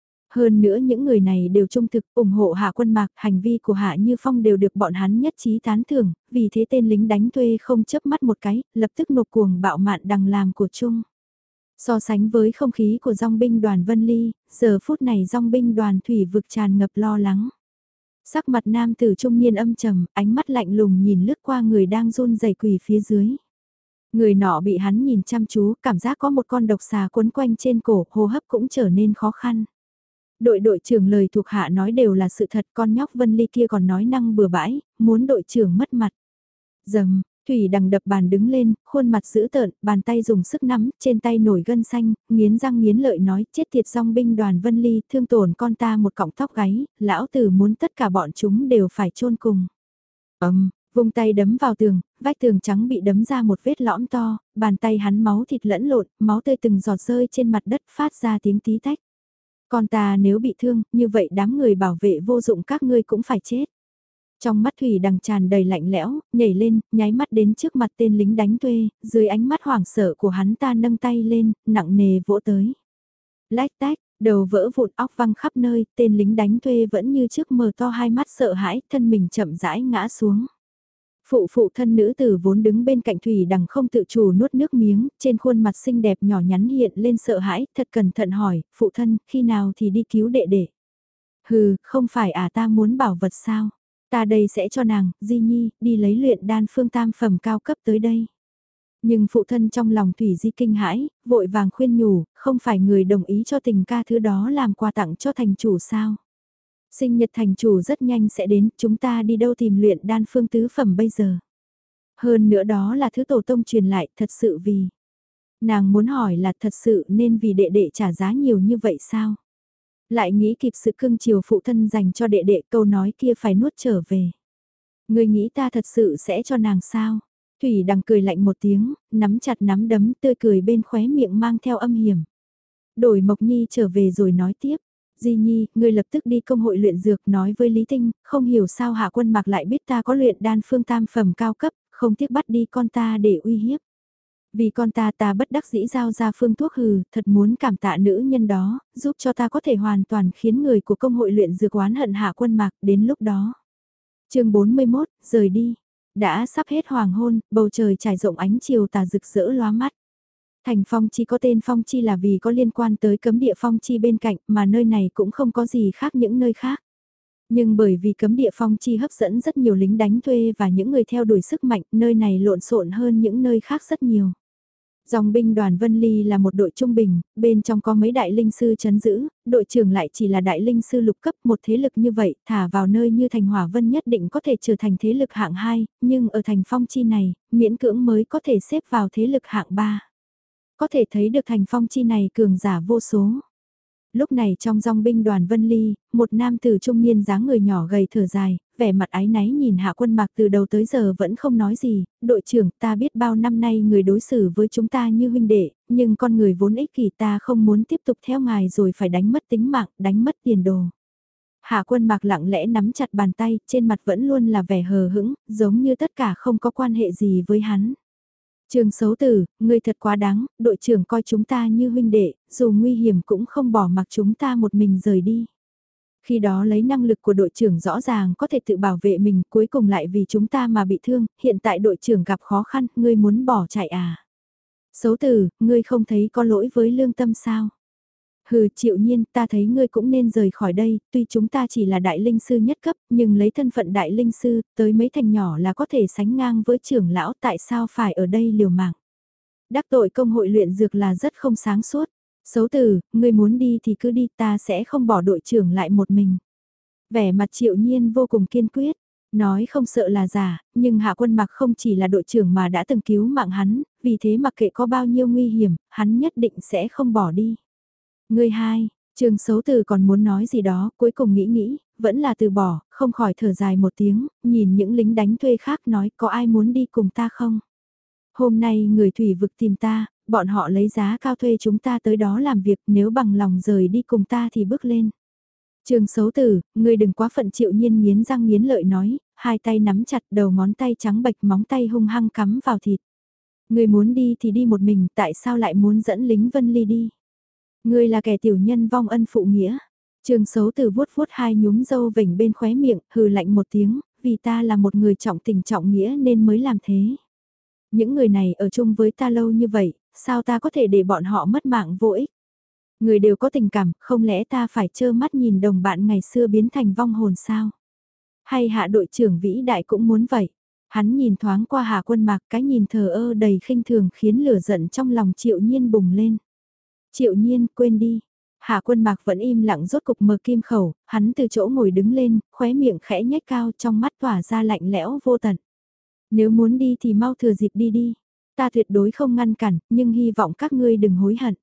S1: Hơn nữa những người này đều trung thực, ủng hộ Hạ Quân Mạc, hành vi của Hạ Như Phong đều được bọn hắn nhất trí tán thưởng, vì thế tên lính đánh thuê không chớp mắt một cái, lập tức nộp cuồng bạo mạn đằng làm của chung. So sánh với không khí của dòng binh đoàn Vân Ly, giờ phút này dòng binh đoàn thủy vực tràn ngập lo lắng. Sắc mặt nam tử trung niên âm trầm, ánh mắt lạnh lùng nhìn lướt qua người đang run rẩy quỳ phía dưới. Người nọ bị hắn nhìn chăm chú, cảm giác có một con độc xà quấn quanh trên cổ, hô hấp cũng trở nên khó khăn. Đội đội trưởng lời thuộc hạ nói đều là sự thật, con nhóc Vân Ly kia còn nói năng bừa bãi, muốn đội trưởng mất mặt. Dầm, Thủy Đằng đập bàn đứng lên, khuôn mặt dữ tợn, bàn tay dùng sức nắm, trên tay nổi gân xanh, nghiến răng nghiến lợi nói, chết tiệt dòng binh đoàn Vân Ly, thương tổn con ta một cọng tóc gáy, lão tử muốn tất cả bọn chúng đều phải chôn cùng. Ầm, vung tay đấm vào tường, vách tường trắng bị đấm ra một vết lõm to, bàn tay hắn máu thịt lẫn lộn, máu tươi từng giọt rơi trên mặt đất phát ra tiếng tí tách. Con ta nếu bị thương, như vậy đám người bảo vệ vô dụng các ngươi cũng phải chết. Trong mắt Thủy Đằng tràn đầy lạnh lẽo, nhảy lên, nháy mắt đến trước mặt tên lính đánh thuê, dưới ánh mắt hoảng sợ của hắn ta nâng tay lên, nặng nề vỗ tới. Lách tách, đầu vỡ vụn óc văng khắp nơi, tên lính đánh thuê vẫn như trước mở to hai mắt sợ hãi, thân mình chậm rãi ngã xuống. Phụ phụ thân nữ tử vốn đứng bên cạnh Thủy Đằng không tự chủ nuốt nước miếng, trên khuôn mặt xinh đẹp nhỏ nhắn hiện lên sợ hãi, thật cẩn thận hỏi, phụ thân, khi nào thì đi cứu đệ đệ? Hừ, không phải à ta muốn bảo vật sao? Ta đây sẽ cho nàng, Di Nhi, đi lấy luyện đan phương tam phẩm cao cấp tới đây. Nhưng phụ thân trong lòng Thủy Di kinh hãi, vội vàng khuyên nhủ, không phải người đồng ý cho tình ca thứ đó làm quà tặng cho thành chủ sao? Sinh nhật thành chủ rất nhanh sẽ đến, chúng ta đi đâu tìm luyện đan phương tứ phẩm bây giờ. Hơn nữa đó là thứ tổ tông truyền lại, thật sự vì... Nàng muốn hỏi là thật sự nên vì đệ đệ trả giá nhiều như vậy sao? Lại nghĩ kịp sự cưng chiều phụ thân dành cho đệ đệ, câu nói kia phải nuốt trở về. Người nghĩ ta thật sự sẽ cho nàng sao? Thủy Đằng cười lạnh một tiếng, nắm chặt nắm đấm tươi cười bên khóe miệng mang theo âm hiểm. Đổi Mộc Nhi trở về rồi nói tiếp. Di Nhi, ngươi lập tức đi công hội luyện dược nói với Lý Tinh, không hiểu sao Hạ Quân Mạc lại biết ta có luyện đan phương tam phẩm cao cấp, không tiếc bắt đi con ta để uy hiếp. Vì con ta ta bất đắc dĩ giao ra phương thuốc hừ, thật muốn cảm tạ nữ nhân đó, giúp cho ta có thể hoàn toàn khiến người của công hội luyện dược oán hận Hạ Quân Mạc, đến lúc đó. chương bốn mươi mốt, rời đi. Đã sắp hết hoàng hôn, bầu trời trải rộng ánh chiều tà rực rỡ lóa mắt. Thành Phong Chi có tên Phong Chi là vì có liên quan tới cấm địa Phong Chi bên cạnh mà nơi này cũng không có gì khác những nơi khác. Nhưng bởi vì cấm địa Phong Chi hấp dẫn rất nhiều lính đánh thuê và những người theo đuổi sức mạnh, nơi này lộn xộn hơn những nơi khác rất nhiều. Dòng binh đoàn Vân Ly là một đội trung bình, bên trong có mấy đại linh sư chấn giữ, đội trưởng lại chỉ là đại linh sư lục cấp, một thế lực như vậy, thả vào nơi như thành Hỏa Vân nhất định có thể trở thành thế lực hạng hai, nhưng ở thành Phong Chi này, miễn cưỡng mới có thể xếp vào thế lực hạng ba. Có thể thấy được thành Phong Chi này cường giả vô số. Lúc này trong dòng binh đoàn Vân Ly, một nam tử trung niên dáng người nhỏ gầy thở dài, vẻ mặt áy náy nhìn Hạ Quân Mạc từ đầu tới giờ vẫn không nói gì, đội trưởng ta biết bao năm nay người đối xử với chúng ta như huynh đệ, nhưng con người vốn ích kỷ ta không muốn tiếp tục theo ngài rồi phải đánh mất tính mạng, đánh mất tiền đồ. Hạ Quân Mạc lặng lẽ nắm chặt bàn tay, trên mặt vẫn luôn là vẻ hờ hững, giống như tất cả không có quan hệ gì với hắn. Trường xấu tử, ngươi thật quá đáng, đội trưởng coi chúng ta như huynh đệ, dù nguy hiểm cũng không bỏ mặc chúng ta một mình rời đi. Khi đó lấy năng lực của đội trưởng rõ ràng có thể tự bảo vệ mình, cuối cùng lại vì chúng ta mà bị thương, hiện tại đội trưởng gặp khó khăn, ngươi muốn bỏ chạy à? Xấu tử, ngươi không thấy có lỗi với lương tâm sao? Hừ, Triệu Nhiên, ta thấy ngươi cũng nên rời khỏi đây, tuy chúng ta chỉ là đại linh sư nhất cấp, nhưng lấy thân phận đại linh sư, tới mấy thành nhỏ là có thể sánh ngang với trưởng lão, tại sao phải ở đây liều mạng? Đắc tội công hội luyện dược là rất không sáng suốt. Xấu tử, ngươi muốn đi thì cứ đi, ta sẽ không bỏ đội trưởng lại một mình. Vẻ mặt Triệu Nhiên vô cùng kiên quyết, nói không sợ là giả, nhưng Hạ Quân Mạc không chỉ là đội trưởng mà đã từng cứu mạng hắn, vì thế mặc kệ có bao nhiêu nguy hiểm, hắn nhất định sẽ không bỏ đi. Người hai, Trường Xấu Từ còn muốn nói gì đó, cuối cùng nghĩ nghĩ, vẫn là từ bỏ, không khỏi thở dài một tiếng, nhìn những lính đánh thuê khác nói có ai muốn đi cùng ta không? Hôm nay người thủy vực tìm ta, bọn họ lấy giá cao thuê chúng ta tới đó làm việc, nếu bằng lòng rời đi cùng ta thì bước lên. Trường Xấu Tử, ngươi đừng quá phận. Triệu Nhiên nghiến răng nghiến lợi nói, hai tay nắm chặt đầu ngón tay trắng bệch, móng tay hung hăng cắm vào thịt. Ngươi muốn đi thì đi một mình, tại sao lại muốn dẫn lính Vân Ly đi? Ngươi là kẻ tiểu nhân vong ân phụ nghĩa. Trường Xấu Tử vuốt vuốt hai nhúm râu vểnh bên khóe miệng, hừ lạnh một tiếng, vì ta là một người trọng tình trọng nghĩa nên mới làm thế. Những người này ở chung với ta lâu như vậy, sao ta có thể để bọn họ mất mạng vô ích? Người đều có tình cảm, không lẽ ta phải trơ mắt nhìn đồng bạn ngày xưa biến thành vong hồn sao? Hay Hạ đội trưởng vĩ đại cũng muốn vậy? Hắn nhìn thoáng qua Hạ Quân Mạc, cái nhìn thờ ơ đầy khinh thường khiến lửa giận trong lòng Triệu Nhiên bùng lên. Triệu Nhiên, quên đi. Hạ Quân Mạc vẫn im lặng, rốt cục mở kim khẩu, hắn từ chỗ ngồi đứng lên, khóe miệng khẽ nhếch cao, trong mắt tỏa ra lạnh lẽo vô tận. Nếu muốn đi thì mau thừa dịp đi đi. Ta tuyệt đối không ngăn cản, nhưng hy vọng các ngươi đừng hối hận.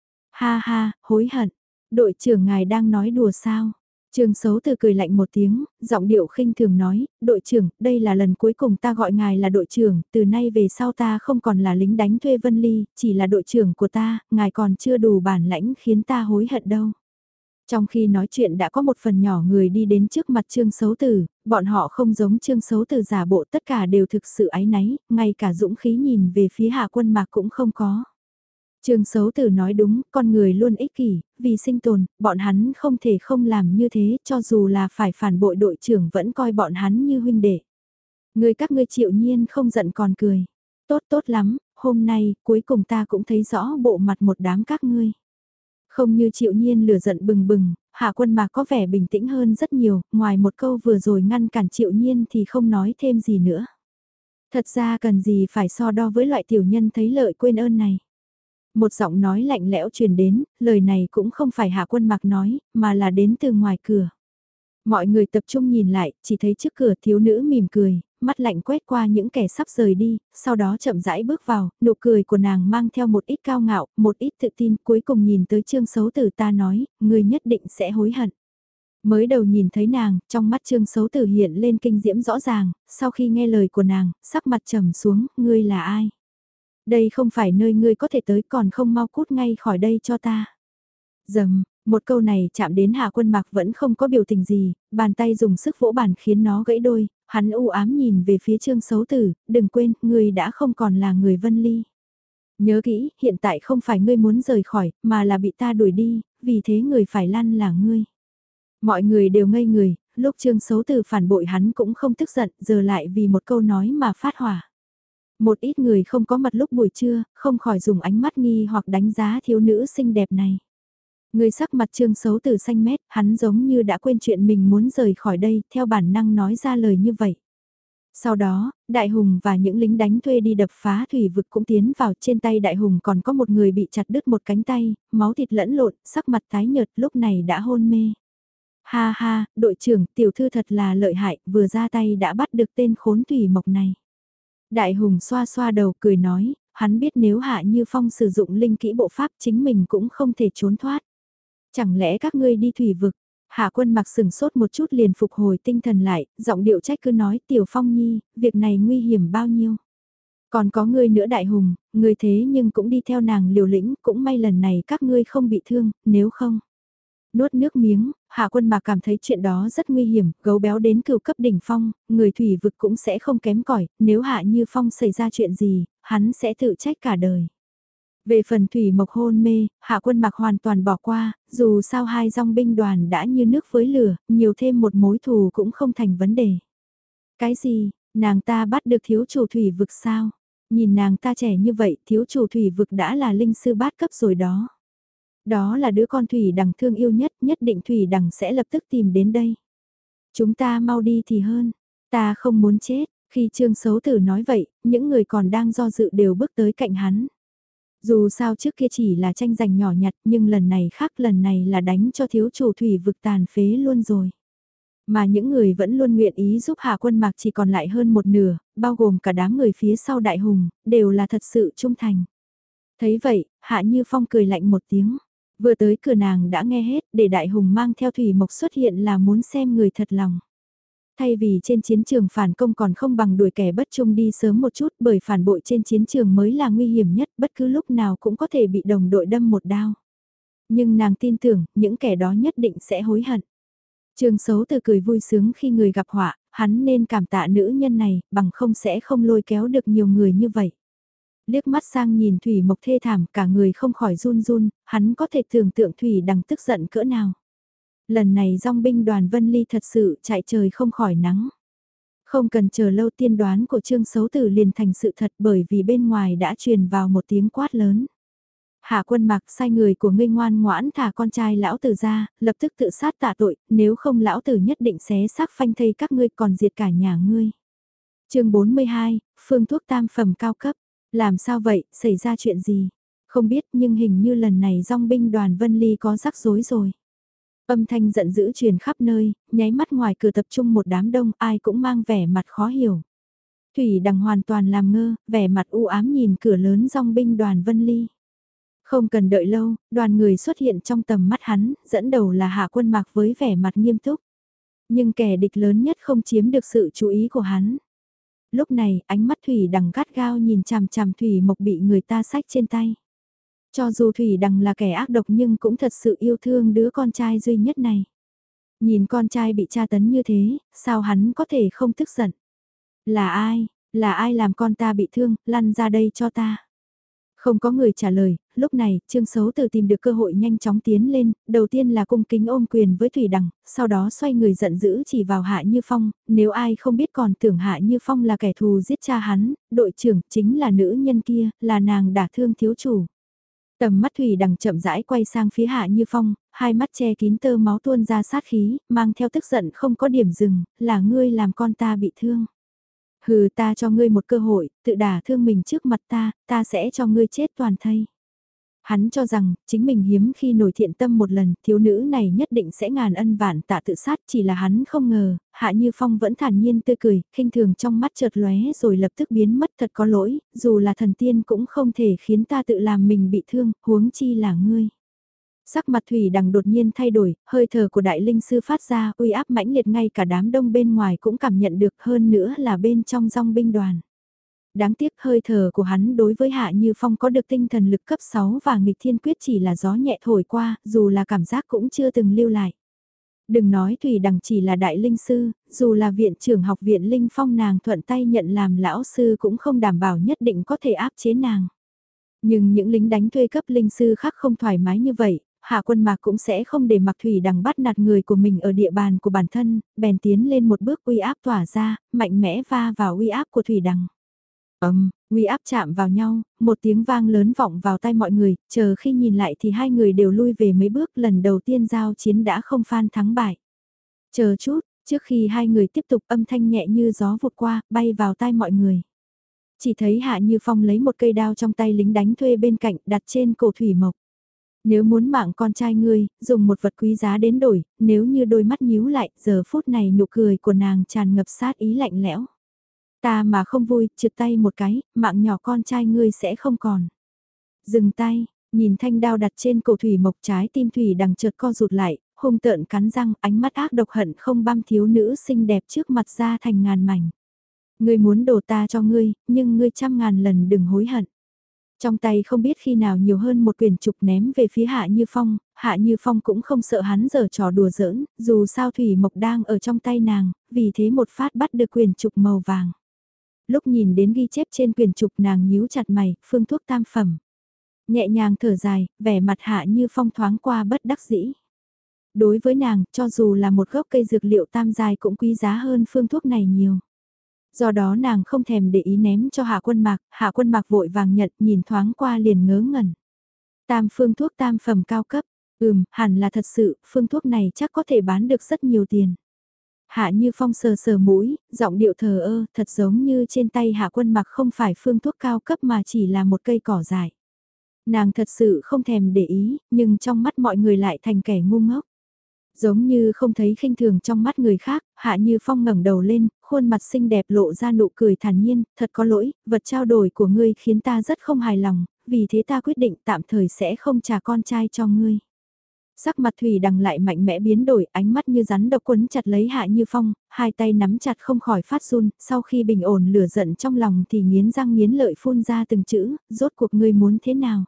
S1: Ha ha, hối hận. Đội trưởng ngài đang nói đùa sao? Trường Xấu Từ cười lạnh một tiếng, giọng điệu khinh thường nói, đội trưởng, đây là lần cuối cùng ta gọi ngài là đội trưởng, từ nay về sau ta không còn là lính đánh thuê Vân Ly, chỉ là đội trưởng của ta, ngài còn chưa đủ bản lãnh khiến ta hối hận đâu. Trong khi nói chuyện đã có một phần nhỏ người đi đến trước mặt Trương Xấu Từ, bọn họ không giống Trương Xấu Từ giả bộ, tất cả đều thực sự áy náy, ngay cả dũng khí nhìn về phía Hạ Quân Mạc cũng không có. Trương Xấu Tử nói đúng, con người luôn ích kỷ, vì sinh tồn, bọn hắn không thể không làm như thế, cho dù là phải phản bội đội trưởng vẫn coi bọn hắn như huynh đệ. Người các ngươi Triệu Nhiên không giận còn cười. Tốt tốt lắm, hôm nay, cuối cùng ta cũng thấy rõ bộ mặt một đám các ngươi. Không như Triệu Nhiên lửa giận bừng bừng, Hạ Quân Mạc có vẻ bình tĩnh hơn rất nhiều, ngoài một câu vừa rồi ngăn cản Triệu Nhiên thì không nói thêm gì nữa. Thật ra cần gì phải so đo với loại tiểu nhân thấy lợi quên ơn này. Một giọng nói lạnh lẽo truyền đến, lời này cũng không phải Hạ Quân Mạc nói, mà là đến từ ngoài cửa. Mọi người tập trung nhìn lại, chỉ thấy trước cửa thiếu nữ mỉm cười, mắt lạnh quét qua những kẻ sắp rời đi, sau đó chậm rãi bước vào, nụ cười của nàng mang theo một ít cao ngạo, một ít tự tin, cuối cùng nhìn tới Trương Xấu Tử ta nói, người nhất định sẽ hối hận. Mới đầu nhìn thấy nàng, trong mắt Trương Xấu Tử hiện lên kinh diễm rõ ràng, sau khi nghe lời của nàng, sắc mặt trầm xuống, ngươi là ai? Đây không phải nơi ngươi có thể tới, còn không mau cút ngay khỏi đây cho ta. Dầm, một câu này chạm đến Hạ Quân Mạc vẫn không có biểu tình gì, bàn tay dùng sức vỗ bàn khiến nó gãy đôi, hắn u ám nhìn về phía Trương Xấu Tử, đừng quên, ngươi đã không còn là người Vân Ly. Nhớ kỹ, hiện tại không phải ngươi muốn rời khỏi, mà là bị ta đuổi đi, vì thế người phải lăn là ngươi. Mọi người đều ngây người, lúc Trương Xấu Từ phản bội hắn cũng không tức giận, giờ lại vì một câu nói mà phát hỏa. Một ít người không có mặt lúc buổi trưa, không khỏi dùng ánh mắt nghi hoặc đánh giá thiếu nữ xinh đẹp này. Người sắc mặt Trương Xấu Từ xanh mét, hắn giống như đã quên chuyện mình muốn rời khỏi đây, theo bản năng nói ra lời như vậy. Sau đó, Đại Hùng và những lính đánh thuê đi đập phá thủy vực cũng tiến vào, trên tay Đại Hùng còn có một người bị chặt đứt một cánh tay, máu thịt lẫn lộn, sắc mặt tái nhợt lúc này đã hôn mê. Ha ha, đội trưởng, tiểu thư thật là lợi hại, vừa ra tay đã bắt được tên khốn thủy mộc này. Đại Hùng xoa xoa đầu cười nói, hắn biết nếu Hạ Như Phong sử dụng linh kỹ bộ pháp chính mình cũng không thể trốn thoát. Chẳng lẽ các ngươi đi thủy vực? Hạ Quân Mặc sừng sốt một chút liền phục hồi tinh thần lại, giọng điệu trách cứ nói Tiểu Phong Nhi, việc này nguy hiểm bao nhiêu. Còn có ngươi nữa Đại Hùng, ngươi thế nhưng cũng đi theo nàng liều lĩnh, cũng may lần này các ngươi không bị thương, nếu không. Nuốt nước miếng, Hạ Quân Mặc cảm thấy chuyện đó rất nguy hiểm, gấu béo đến cửu cấp đỉnh phong, người thủy vực cũng sẽ không kém cỏi, nếu Hạ Như Phong xảy ra chuyện gì, hắn sẽ tự trách cả đời. Về phần thủy mộc hôn mê, Hạ Quân Mặc hoàn toàn bỏ qua, dù sao hai dòng binh đoàn đã như nước với lửa, nhiều thêm một mối thù cũng không thành vấn đề. Cái gì, nàng ta bắt được thiếu chủ thủy vực sao? Nhìn nàng ta trẻ như vậy, thiếu chủ thủy vực đã là linh sư bát cấp rồi đó. Đó là đứa con thủy đằng thương yêu nhất, nhất định thủy đằng sẽ lập tức tìm đến đây. Chúng ta mau đi thì hơn, ta không muốn chết. Khi Trương Xấu Tử nói vậy, những người còn đang do dự đều bước tới cạnh hắn. Dù sao trước kia chỉ là tranh giành nhỏ nhặt nhưng lần này khác, lần này là đánh cho thiếu chủ thủy vực tàn phế luôn rồi. Mà những người vẫn luôn nguyện ý giúp Hạ Quân Mặc chỉ còn lại hơn một nửa, bao gồm cả đám người phía sau Đại Hùng, đều là thật sự trung thành. Thấy vậy, Hạ Như Phong cười lạnh một tiếng. Vừa tới cửa nàng đã nghe hết, để Đại Hùng mang theo thủy mộc xuất hiện là muốn xem người thật lòng. Thay vì trên chiến trường phản công còn không bằng đuổi kẻ bất trung đi sớm một chút, bởi phản bội trên chiến trường mới là nguy hiểm nhất, bất cứ lúc nào cũng có thể bị đồng đội đâm một đao. Nhưng nàng tin tưởng, những kẻ đó nhất định sẽ hối hận. Trương Xấu Từ cười vui sướng khi người gặp họa, hắn nên cảm tạ nữ nhân này, bằng không sẽ không lôi kéo được nhiều người như vậy. Liếc mắt sang nhìn Thủy Mộc thê thảm, cả người không khỏi run run, hắn có thể tưởng tượng Thủy Đằng tức giận cỡ nào. Lần này dòng binh đoàn Vân Ly thật sự chạy trời không khỏi nắng. Không cần chờ lâu, tiên đoán của Trương Xấu Tử liền thành sự thật, bởi vì bên ngoài đã truyền vào một tiếng quát lớn. Hạ Quân Mặc, sai người của ngươi ngoan ngoãn thả con trai lão tử ra, lập tức tự sát tạ tội, nếu không lão tử nhất định xé xác phanh thây các ngươi, còn diệt cả nhà ngươi. Chương bốn mươi hai, phương thuốc tam phẩm cao cấp. Làm sao vậy, xảy ra chuyện gì? Không biết, nhưng hình như lần này dòng binh đoàn Vân Ly có rắc rối rồi. Âm thanh giận dữ truyền khắp nơi, nháy mắt ngoài cửa tập trung một đám đông, ai cũng mang vẻ mặt khó hiểu. Thủy Đằng hoàn toàn làm ngơ, vẻ mặt u ám nhìn cửa lớn dòng binh đoàn Vân Ly. Không cần đợi lâu, đoàn người xuất hiện trong tầm mắt hắn, dẫn đầu là Hạ Quân Mặc với vẻ mặt nghiêm túc. Nhưng kẻ địch lớn nhất không chiếm được sự chú ý của hắn. Lúc này, ánh mắt Thủy Đằng gắt gao nhìn chằm chằm Thủy Mộc bị người ta xách trên tay. Cho dù Thủy Đằng là kẻ ác độc nhưng cũng thật sự yêu thương đứa con trai duy nhất này. Nhìn con trai bị tra tấn như thế, sao hắn có thể không tức giận? Là ai? Là ai làm con ta bị thương, lăn ra đây cho ta. Không có người trả lời, lúc này, Trương Xấu Tử tìm được cơ hội nhanh chóng tiến lên, đầu tiên là cung kính ôm quyền với Thủy Đằng, sau đó xoay người giận dữ chỉ vào Hạ Như Phong, nếu ai không biết còn tưởng Hạ Như Phong là kẻ thù giết cha hắn, đội trưởng chính là nữ nhân kia, là nàng đả thương thiếu chủ. Tầm mắt Thủy Đằng chậm rãi quay sang phía Hạ Như Phong, hai mắt che kín tơ máu tuôn ra sát khí, mang theo tức giận không có điểm dừng, là ngươi làm con ta bị thương. Hừ, ta cho ngươi một cơ hội, tự đả thương mình trước mặt ta, ta sẽ cho ngươi chết toàn thây. Hắn cho rằng, chính mình hiếm khi nổi thiện tâm một lần, thiếu nữ này nhất định sẽ ngàn ân vạn tạ tự sát, chỉ là hắn không ngờ, Hạ Như Phong vẫn thản nhiên tươi cười, khinh thường trong mắt chợt lóe rồi lập tức biến mất, thật có lỗi, dù là thần tiên cũng không thể khiến ta tự làm mình bị thương, huống chi là ngươi. Sắc mặt Thủy Đằng đột nhiên thay đổi, hơi thở của đại linh sư phát ra, uy áp mãnh liệt, ngay cả đám đông bên ngoài cũng cảm nhận được, hơn nữa là bên trong dòng binh đoàn. Đáng tiếc hơi thở của hắn đối với Hạ Như Phong có được tinh thần lực cấp sáu và nghịch thiên quyết chỉ là gió nhẹ thổi qua, dù là cảm giác cũng chưa từng lưu lại. Đừng nói Thủy Đằng chỉ là đại linh sư, dù là viện trưởng học viện Linh Phong nàng thuận tay nhận làm lão sư cũng không đảm bảo nhất định có thể áp chế nàng. Nhưng những lính đánh thuê cấp linh sư khác không thoải mái như vậy, Hạ Quân Mạc cũng sẽ không để Mạc Thủy Đằng bắt nạt người của mình ở địa bàn của bản thân, bèn tiến lên một bước uy áp tỏa ra, mạnh mẽ va vào uy áp của Thủy Đằng. Ầm, uy áp chạm vào nhau, một tiếng vang lớn vọng vào tai mọi người, chờ khi nhìn lại thì hai người đều lui về mấy bước, lần đầu tiên giao chiến đã không phan thắng bại. Chờ chút, trước khi hai người tiếp tục, âm thanh nhẹ như gió vụt qua, bay vào tai mọi người. Chỉ thấy Hạ Như Phong lấy một cây đao trong tay lính đánh thuê bên cạnh, đặt trên cổ Thủy Mộc. Nếu muốn mạng con trai ngươi, dùng một vật quý giá đến đổi, nếu như đôi mắt nhíu lại, giờ phút này nụ cười của nàng tràn ngập sát ý lạnh lẽo. Ta mà không vui, trượt tay một cái, mạng nhỏ con trai ngươi sẽ không còn. Dừng tay, nhìn thanh đao đặt trên cổ Thủy Mộc, trái tim Thủy Đằng chợt co rụt lại, hung tợn cắn răng, ánh mắt ác độc hận không băm thiếu nữ xinh đẹp trước mặt ra thành ngàn mảnh. Ngươi muốn đổ ta cho ngươi, nhưng ngươi trăm ngàn lần đừng hối hận. Trong tay không biết khi nào nhiều hơn một quyển trục ném về phía Hạ Như Phong, Hạ Như Phong cũng không sợ hắn giở trò đùa giỡn, dù sao Thủy Mộc đang ở trong tay nàng, vì thế một phát bắt được quyển trục màu vàng. Lúc nhìn đến ghi chép trên quyển trục nàng nhíu chặt mày, phương thuốc tam phẩm. Nhẹ nhàng thở dài, vẻ mặt Hạ Như Phong thoáng qua bất đắc dĩ. Đối với nàng, cho dù là một gốc cây dược liệu tam giai cũng quý giá hơn phương thuốc này nhiều. Do đó nàng không thèm để ý ném cho Hạ Quân Mạc, Hạ Quân Mạc vội vàng nhận, nhìn thoáng qua liền ngớ ngẩn. Tam phương thuốc tam phẩm cao cấp, ừm, hẳn là thật sự, phương thuốc này chắc có thể bán được rất nhiều tiền. Hạ Như Phong sờ sờ mũi, giọng điệu thờ ơ, thật giống như trên tay Hạ Quân Mạc không phải phương thuốc cao cấp mà chỉ là một cây cỏ dại. Nàng thật sự không thèm để ý, nhưng trong mắt mọi người lại thành kẻ ngu ngốc. Giống như không thấy khinh thường trong mắt người khác, Hạ Như Phong ngẩng đầu lên, khuôn mặt xinh đẹp lộ ra nụ cười thản nhiên, thật có lỗi, vật trao đổi của ngươi khiến ta rất không hài lòng, vì thế ta quyết định tạm thời sẽ không trả con trai cho ngươi. Sắc mặt Thủy Đằng lại mạnh mẽ biến đổi, ánh mắt như rắn độc quấn chặt lấy Hạ Như Phong, hai tay nắm chặt không khỏi phát run, sau khi bình ổn lửa giận trong lòng thì nghiến răng nghiến lợi phun ra từng chữ, rốt cuộc ngươi muốn thế nào?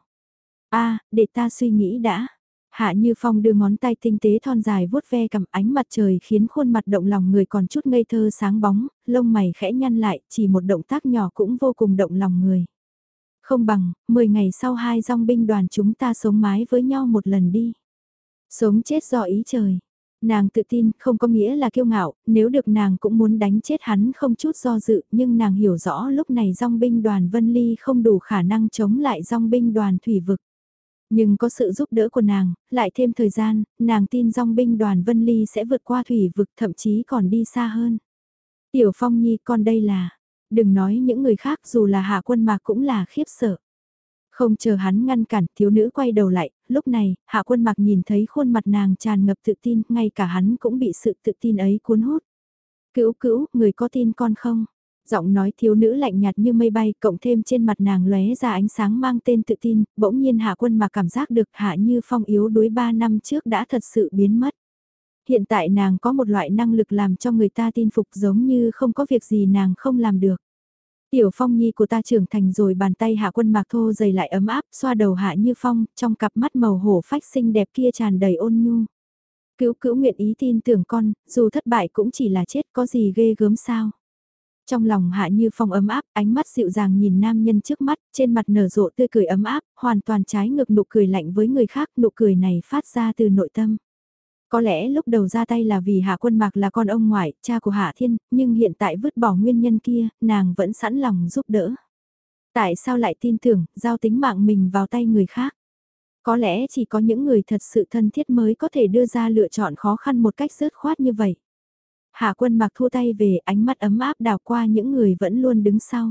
S1: A, để ta suy nghĩ đã. Hạ Như Phong đưa ngón tay tinh tế thon dài vuốt ve cầm, ánh mặt trời khiến khuôn mặt động lòng người còn chút ngây thơ sáng bóng, lông mày khẽ nhăn lại, chỉ một động tác nhỏ cũng vô cùng động lòng người. Không bằng, mười ngày sau hai dòng binh đoàn chúng ta sống mái với nhau một lần đi. Sống chết do ý trời. Nàng tự tin không có nghĩa là kiêu ngạo, nếu được nàng cũng muốn đánh chết hắn không chút do dự, nhưng nàng hiểu rõ lúc này dòng binh đoàn Vân Ly không đủ khả năng chống lại dòng binh đoàn Thủy Vực. Nhưng có sự giúp đỡ của nàng, lại thêm thời gian, nàng tin dòng binh đoàn Vân Ly sẽ vượt qua Thủy Vực, thậm chí còn đi xa hơn. Tiểu Phong Nhi, con đây là, đừng nói những người khác, dù là Hạ Quân Mạc cũng là khiếp sợ. Không chờ hắn ngăn cản, thiếu nữ quay đầu lại, lúc này, Hạ Quân Mạc nhìn thấy khuôn mặt nàng tràn ngập tự tin, ngay cả hắn cũng bị sự tự tin ấy cuốn hút. Cữu cữu, người có tin con không? Giọng nói thiếu nữ lạnh nhạt như mây bay, cộng thêm trên mặt nàng lóe ra ánh sáng mang tên tự tin, bỗng nhiên Hạ Quân Mạc cảm giác được Hạ Như Phong yếu đuối ba năm trước đã thật sự biến mất. Hiện tại nàng có một loại năng lực làm cho người ta tin phục, giống như không có việc gì nàng không làm được. Tiểu Phong Nhi của ta trưởng thành rồi, bàn tay Hạ Quân Mạc thô dày lại ấm áp, xoa đầu Hạ Như Phong, trong cặp mắt màu hổ phách xinh đẹp kia tràn đầy ôn nhu. Cữu cữu nguyện ý tin tưởng con, dù thất bại cũng chỉ là chết, có gì ghê gớm sao. Trong lòng Hạ Như Phong ấm áp, ánh mắt dịu dàng nhìn nam nhân trước mắt, trên mặt nở rộ tươi cười ấm áp, hoàn toàn trái ngược nụ cười lạnh với người khác, nụ cười này phát ra từ nội tâm. Có lẽ lúc đầu ra tay là vì Hạ Quân Mạc là con ông ngoại, cha của Hạ Thiên, nhưng hiện tại vứt bỏ nguyên nhân kia, nàng vẫn sẵn lòng giúp đỡ. Tại sao lại tin tưởng, giao tính mạng mình vào tay người khác? Có lẽ chỉ có những người thật sự thân thiết mới có thể đưa ra lựa chọn khó khăn một cách dứt khoát như vậy. Hạ Quân Mạc thua tay về, ánh mắt ấm áp đào qua những người vẫn luôn đứng sau.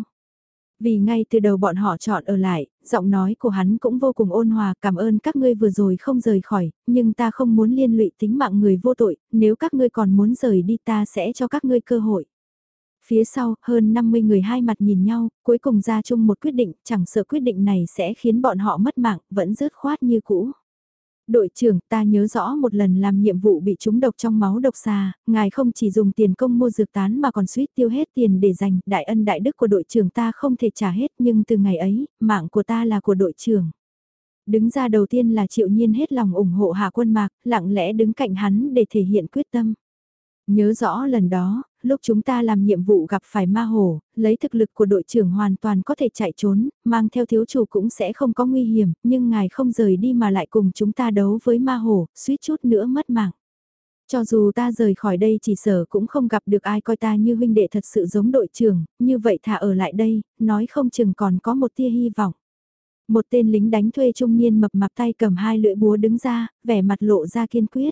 S1: Vì ngay từ đầu bọn họ chọn ở lại, giọng nói của hắn cũng vô cùng ôn hòa, cảm ơn các ngươi vừa rồi không rời khỏi, nhưng ta không muốn liên lụy tính mạng người vô tội, nếu các ngươi còn muốn rời đi ta sẽ cho các ngươi cơ hội. Phía sau, hơn năm mươi người hai mặt nhìn nhau, cuối cùng ra chung một quyết định, chẳng sợ quyết định này sẽ khiến bọn họ mất mạng, vẫn dứt khoát như cũ. Đội trưởng, ta nhớ rõ một lần làm nhiệm vụ bị trúng độc trong máu độc xà, ngài không chỉ dùng tiền công mua dược tán mà còn suýt tiêu hết tiền để dành, đại ân đại đức của đội trưởng ta không thể trả hết, nhưng từ ngày ấy, mạng của ta là của đội trưởng. Đứng ra đầu tiên là Triệu Nhiên hết lòng ủng hộ Hạ Quân Mạc, lặng lẽ đứng cạnh hắn để thể hiện quyết tâm. Nhớ rõ lần đó, lúc chúng ta làm nhiệm vụ gặp phải ma hổ, lấy thực lực của đội trưởng hoàn toàn có thể chạy trốn, mang theo thiếu chủ cũng sẽ không có nguy hiểm, nhưng ngài không rời đi mà lại cùng chúng ta đấu với ma hổ, suýt chút nữa mất mạng. Cho dù ta rời khỏi đây chỉ sở cũng không gặp được ai coi ta như huynh đệ thật sự giống đội trưởng, như vậy thà ở lại đây, nói không chừng còn có một tia hy vọng. Một tên lính đánh thuê trung niên mập mạp tay cầm hai lưỡi búa đứng ra, vẻ mặt lộ ra kiên quyết.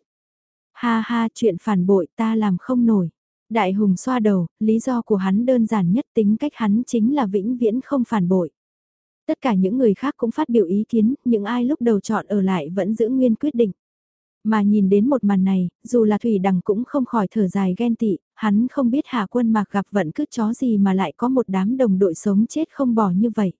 S1: Ha ha, chuyện phản bội ta làm không nổi. Đại hùng xoa đầu, lý do của hắn đơn giản nhất, tính cách hắn chính là vĩnh viễn không phản bội. Tất cả những người khác cũng phát biểu ý kiến, những ai lúc đầu chọn ở lại vẫn giữ nguyên quyết định. Mà nhìn đến một màn này, dù là Thủy Đằng cũng không khỏi thở dài ghen tị, hắn không biết Hạ Quân Mạc gặp vận cứt chó gì mà lại có một đám đồng đội sống chết không bỏ như vậy.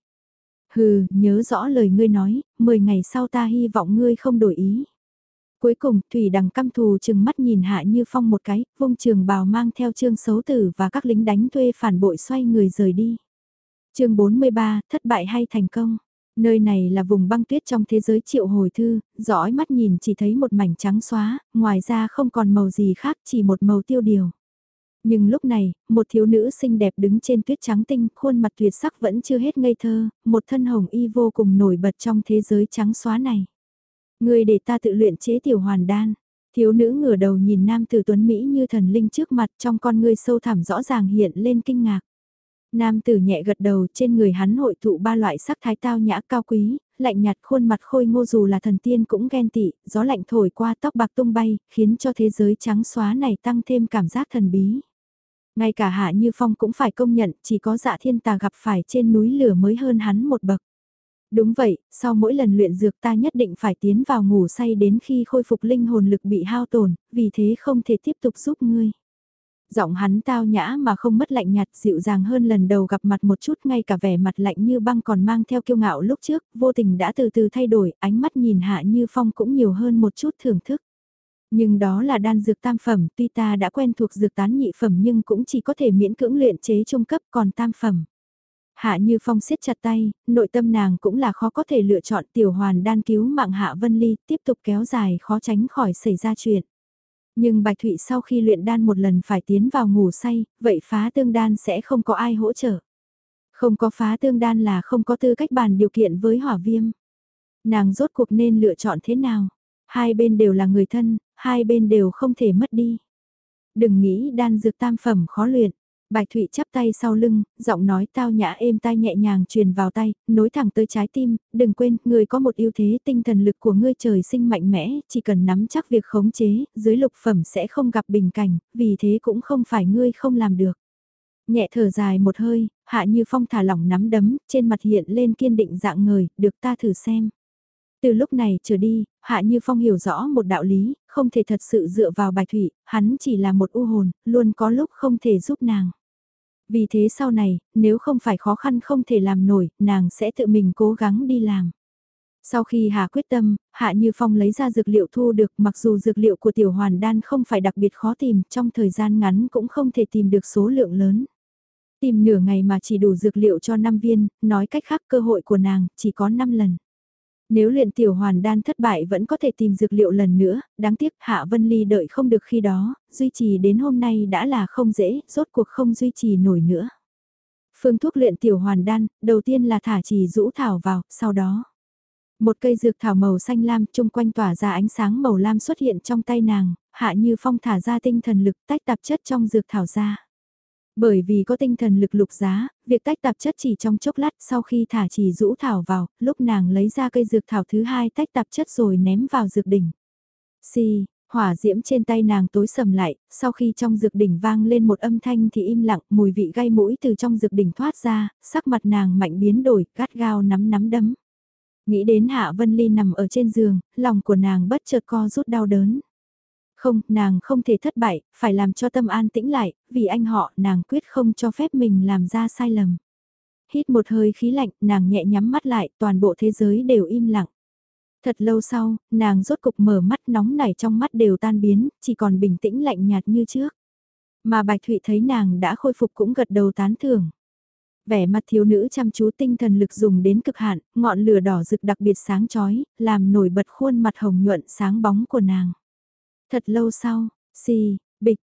S1: Hừ, nhớ rõ lời ngươi nói, mười ngày sau ta hy vọng ngươi không đổi ý. Cuối cùng, Thủy Đằng căm thù chừng mắt nhìn Hạ Như Phong một cái, vung trường bào mang theo Trương Sấu Tử và các lính đánh thuê phản bội xoay người rời đi. Chương bốn mươi ba, thất bại hay thành công? Nơi này là vùng băng tuyết trong thế giới Triệu Hồi Thư, dõi mắt nhìn chỉ thấy một mảnh trắng xóa, ngoài ra không còn màu gì khác, chỉ một màu tiêu điều. Nhưng lúc này, một thiếu nữ xinh đẹp đứng trên tuyết trắng tinh, khuôn mặt tuyệt sắc vẫn chưa hết ngây thơ, một thân hồng y vô cùng nổi bật trong thế giới trắng xóa này. Người để ta tự luyện chế tiểu hoàn đan. Thiếu nữ ngửa đầu nhìn nam tử tuấn Mỹ như thần linh trước mặt, trong con ngươi sâu thẳm rõ ràng hiện lên kinh ngạc. Nam tử nhẹ gật đầu, trên người hắn hội tụ ba loại sắc thái tao nhã cao quý, lạnh nhạt, khuôn mặt khôi ngô, dù là thần tiên cũng ghen tị, gió lạnh thổi qua tóc bạc tung bay, khiến cho thế giới trắng xóa này tăng thêm cảm giác thần bí. Ngay cả Hạ Như Phong cũng phải công nhận, chỉ có Dạ Thiên Tà gặp phải trên núi lửa mới hơn hắn một bậc. Đúng vậy, sau mỗi lần luyện dược ta nhất định phải tiến vào ngủ say đến khi khôi phục linh hồn lực bị hao tổn, vì thế không thể tiếp tục giúp ngươi. Giọng hắn tao nhã mà không mất lạnh nhạt, dịu dàng hơn lần đầu gặp mặt một chút, ngay cả vẻ mặt lạnh như băng còn mang theo kiêu ngạo lúc trước, vô tình đã từ từ thay đổi, ánh mắt nhìn Hạ Như Phong cũng nhiều hơn một chút thưởng thức. Nhưng đó là đan dược tam phẩm, tuy ta đã quen thuộc dược tán nhị phẩm nhưng cũng chỉ có thể miễn cưỡng luyện chế trung cấp, còn tam phẩm. Hạ Như Phong siết chặt tay, nội tâm nàng cũng là khó có thể lựa chọn, tiểu hoàn đan cứu mạng Hạ Vân Ly, tiếp tục kéo dài khó tránh khỏi xảy ra chuyện. Nhưng Bạch Thụy sau khi luyện đan một lần phải tiến vào ngủ say, vậy phá tương đan sẽ không có ai hỗ trợ. Không có phá tương đan là không có tư cách bàn điều kiện với hỏa viêm. Nàng rốt cuộc nên lựa chọn thế nào? Hai bên đều là người thân, hai bên đều không thể mất đi. Đừng nghĩ đan dược tam phẩm khó luyện. Bạch Thụy chắp tay sau lưng, giọng nói tao nhã êm tai nhẹ nhàng truyền vào tay, nối thẳng tới trái tim, đừng quên, ngươi có một ưu thế, tinh thần lực của ngươi trời sinh mạnh mẽ, chỉ cần nắm chắc việc khống chế, dưới lục phẩm sẽ không gặp bình cảnh, vì thế cũng không phải ngươi không làm được. Nhẹ thở dài một hơi, Hạ Như Phong thả lỏng nắm đấm, trên mặt hiện lên kiên định dạng ngời, được ta thử xem. Từ lúc này trở đi, Hạ Như Phong hiểu rõ một đạo lý, không thể thật sự dựa vào Bạch Thụy, hắn chỉ là một u hồn, luôn có lúc không thể giúp nàng. Vì thế sau này, nếu không phải khó khăn không thể làm nổi, nàng sẽ tự mình cố gắng đi làm. Sau khi Hạ quyết tâm, Hạ Như Phong lấy ra dược liệu thu được, mặc dù dược liệu của tiểu hoàn đan không phải đặc biệt khó tìm, trong thời gian ngắn cũng không thể tìm được số lượng lớn. Tìm nửa ngày mà chỉ đủ dược liệu cho năm viên, nói cách khác cơ hội của nàng chỉ có năm lần. Nếu luyện tiểu hoàn đan thất bại vẫn có thể tìm dược liệu lần nữa, đáng tiếc Hạ Vân Ly đợi không được khi đó, duy trì đến hôm nay đã là không dễ, rốt cuộc không duy trì nổi nữa. Phương thuốc luyện tiểu hoàn đan, đầu tiên là thả trì rũ thảo vào, sau đó. Một cây dược thảo màu xanh lam chung quanh tỏa ra ánh sáng màu lam xuất hiện trong tay nàng, Hạ Như Phong thả ra tinh thần lực tách tạp chất trong dược thảo ra. Bởi vì có tinh thần lực lục giá, việc tách tạp chất chỉ trong chốc lát sau khi thả chỉ rũ thảo vào, lúc nàng lấy ra cây dược thảo thứ hai tách tạp chất rồi ném vào dược đỉnh. Xì, hỏa diễm trên tay nàng tối sầm lại, sau khi trong dược đỉnh vang lên một âm thanh thì im lặng, mùi vị gai mũi từ trong dược đỉnh thoát ra, sắc mặt nàng mạnh biến đổi, gắt gao nắm nắm đấm. Nghĩ đến Hạ Vân Ly nằm ở trên giường, lòng của nàng bất chợt co rút đau đớn. Không, nàng không thể thất bại, phải làm cho tâm an tĩnh lại, vì anh họ nàng quyết không cho phép mình làm ra sai lầm. Hít một hơi khí lạnh, nàng nhẹ nhắm mắt lại, toàn bộ thế giới đều im lặng. Thật lâu sau, nàng rốt cục mở mắt, nóng nảy trong mắt đều tan biến, chỉ còn bình tĩnh lạnh nhạt như trước. Mà Bạch Thụy thấy nàng đã khôi phục cũng gật đầu tán thưởng. Vẻ mặt thiếu nữ chăm chú, tinh thần lực dùng đến cực hạn, ngọn lửa đỏ rực đặc biệt sáng chói, làm nổi bật khuôn mặt hồng nhuận sáng bóng của nàng. Thật lâu sau, xì, bịch,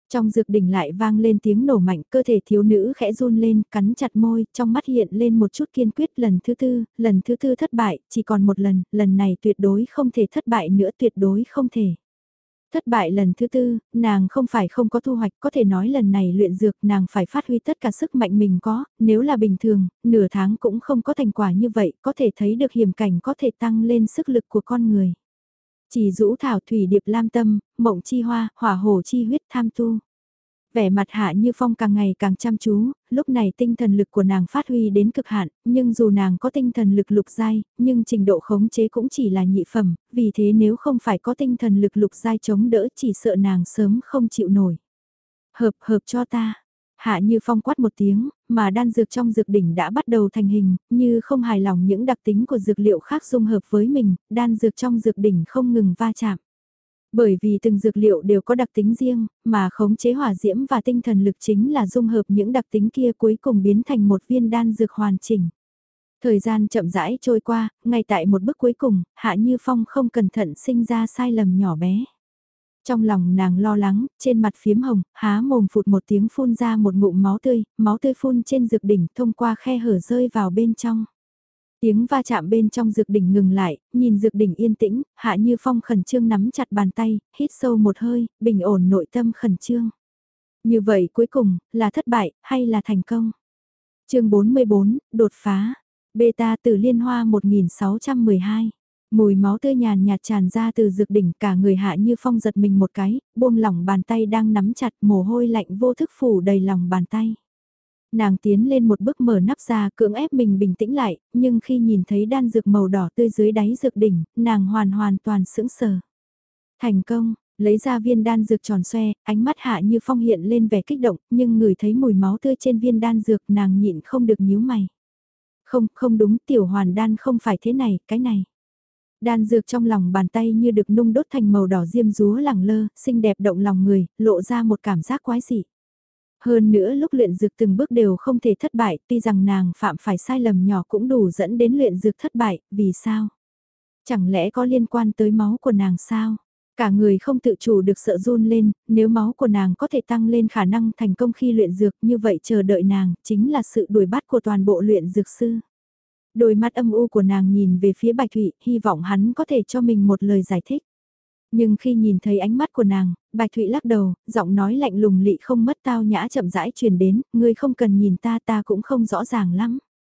S1: Trong dược đỉnh lại vang lên tiếng nổ mạnh, cơ thể thiếu nữ khẽ run lên, cắn chặt môi, trong mắt hiện lên một chút kiên quyết. Lần thứ tư, lần thứ tư thất bại, chỉ còn một lần, lần này tuyệt đối không thể thất bại nữa, tuyệt đối không thể. Thất bại lần thứ tư, nàng không phải không có thu hoạch, có thể nói lần này luyện dược nàng phải phát huy tất cả sức mạnh mình có, nếu là bình thường, nửa tháng cũng không có thành quả như vậy, có thể thấy được hiểm cảnh có thể tăng lên sức lực của con người. Chỉ rũ thảo thủy điệp lam tâm, mộng chi hoa, hỏa hổ chi huyết tham tu. Vẻ mặt Hạ Như Phong càng ngày càng chăm chú, lúc này tinh thần lực của nàng phát huy đến cực hạn, nhưng dù nàng có tinh thần lực lục giai, nhưng trình độ khống chế cũng chỉ là nhị phẩm, vì thế nếu không phải có tinh thần lực lục giai chống đỡ chỉ sợ nàng sớm không chịu nổi. Hợp hợp cho ta. Hạ Như Phong quát một tiếng, mà đan dược trong dược đỉnh đã bắt đầu thành hình, như không hài lòng những đặc tính của dược liệu khác dung hợp với mình, đan dược trong dược đỉnh không ngừng va chạm. Bởi vì từng dược liệu đều có đặc tính riêng, mà khống chế hỏa diễm và tinh thần lực chính là dung hợp những đặc tính kia cuối cùng biến thành một viên đan dược hoàn chỉnh. Thời gian chậm rãi trôi qua, ngay tại một bước cuối cùng, Hạ Như Phong không cẩn thận sinh ra sai lầm nhỏ bé. Trong lòng nàng lo lắng, trên mặt phiếm hồng, há mồm phụt một tiếng phun ra một ngụm máu tươi, máu tươi phun trên dược đỉnh thông qua khe hở rơi vào bên trong. Tiếng va chạm bên trong dược đỉnh ngừng lại, nhìn dược đỉnh yên tĩnh, Hạ Như Phong khẩn trương nắm chặt bàn tay, hít sâu một hơi, bình ổn nội tâm khẩn trương. Như vậy cuối cùng, là thất bại, hay là thành công? chương bốn mươi bốn, đột phá. Beta từ liên hoa một nghìn sáu trăm mười hai. Mùi máu tươi nhàn nhạt tràn ra từ dược đỉnh, cả người Hạ Như Phong giật mình một cái, buông lỏng bàn tay đang nắm chặt, mồ hôi lạnh vô thức phủ đầy lòng bàn tay. Nàng tiến lên một bước mở nắp ra cưỡng ép mình bình tĩnh lại, nhưng khi nhìn thấy đan dược màu đỏ tươi dưới đáy dược đỉnh, nàng hoàn hoàn toàn sững sờ. Thành công, lấy ra viên đan dược tròn xoe, ánh mắt Hạ Như Phong hiện lên vẻ kích động, nhưng ngửi thấy mùi máu tươi trên viên đan dược nàng nhịn không được nhíu mày. Không, không đúng, tiểu hoàn đan không phải thế này, cái này. Đan dược trong lòng bàn tay như được nung đốt thành màu đỏ diêm dúa lẳng lơ, xinh đẹp động lòng người, lộ ra một cảm giác quái dị. Hơn nữa lúc luyện dược từng bước đều không thể thất bại, tuy rằng nàng phạm phải sai lầm nhỏ cũng đủ dẫn đến luyện dược thất bại, vì sao? Chẳng lẽ có liên quan tới máu của nàng sao? Cả người không tự chủ được sợ run lên, nếu máu của nàng có thể tăng lên khả năng thành công khi luyện dược như vậy chờ đợi nàng, chính là sự đuổi bắt của toàn bộ luyện dược sư. Đôi mắt âm u của nàng nhìn về phía Bạch Thụy, hy vọng hắn có thể cho mình một lời giải thích. Nhưng khi nhìn thấy ánh mắt của nàng, Bạch Thụy lắc đầu, giọng nói lạnh lùng lị không mất tao nhã chậm rãi truyền đến, ngươi không cần nhìn ta ta cũng không rõ ràng lắm.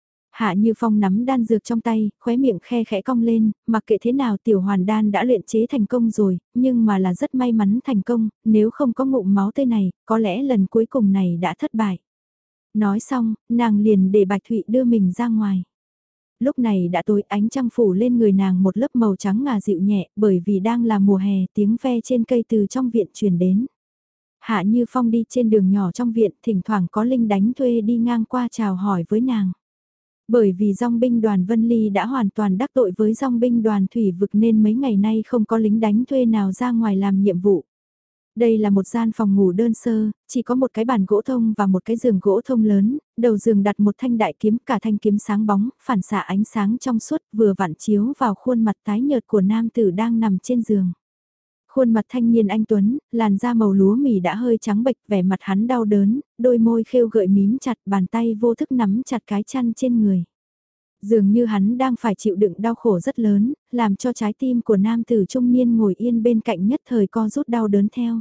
S1: Hạ Như Phong nắm đan dược trong tay, khóe miệng khe khẽ cong lên, mặc kệ thế nào tiểu hoàn đan đã luyện chế thành công rồi, nhưng mà là rất may mắn thành công, nếu không có ngụm máu tươi này, có lẽ lần cuối cùng này đã thất bại. Nói xong, nàng liền để Bạch Thụy đưa mình ra ngoài. Lúc này đã tối, ánh trăng phủ lên người nàng một lớp màu trắng ngà dịu nhẹ, bởi vì đang là mùa hè, tiếng ve trên cây từ trong viện truyền đến. Hạ Như Phong đi trên đường nhỏ trong viện, thỉnh thoảng có linh đánh thuê đi ngang qua chào hỏi với nàng. Bởi vì dòng binh đoàn Vân Ly đã hoàn toàn đắc tội với dòng binh đoàn Thủy Vực nên mấy ngày nay không có lính đánh thuê nào ra ngoài làm nhiệm vụ. Đây là một gian phòng ngủ đơn sơ, chỉ có một cái bàn gỗ thông và một cái giường gỗ thông lớn, đầu giường đặt một thanh đại kiếm, cả thanh kiếm sáng bóng, phản xạ ánh sáng trong suốt vừa vặn chiếu vào khuôn mặt tái nhợt của nam tử đang nằm trên giường. Khuôn mặt thanh niên anh Tuấn, làn da màu lúa mì đã hơi trắng bệch, vẻ mặt hắn đau đớn, đôi môi khêu gợi mím chặt, bàn tay vô thức nắm chặt cái chăn trên người. Dường như hắn đang phải chịu đựng đau khổ rất lớn, làm cho trái tim của nam tử trung niên ngồi yên bên cạnh nhất thời co rút đau đớn theo.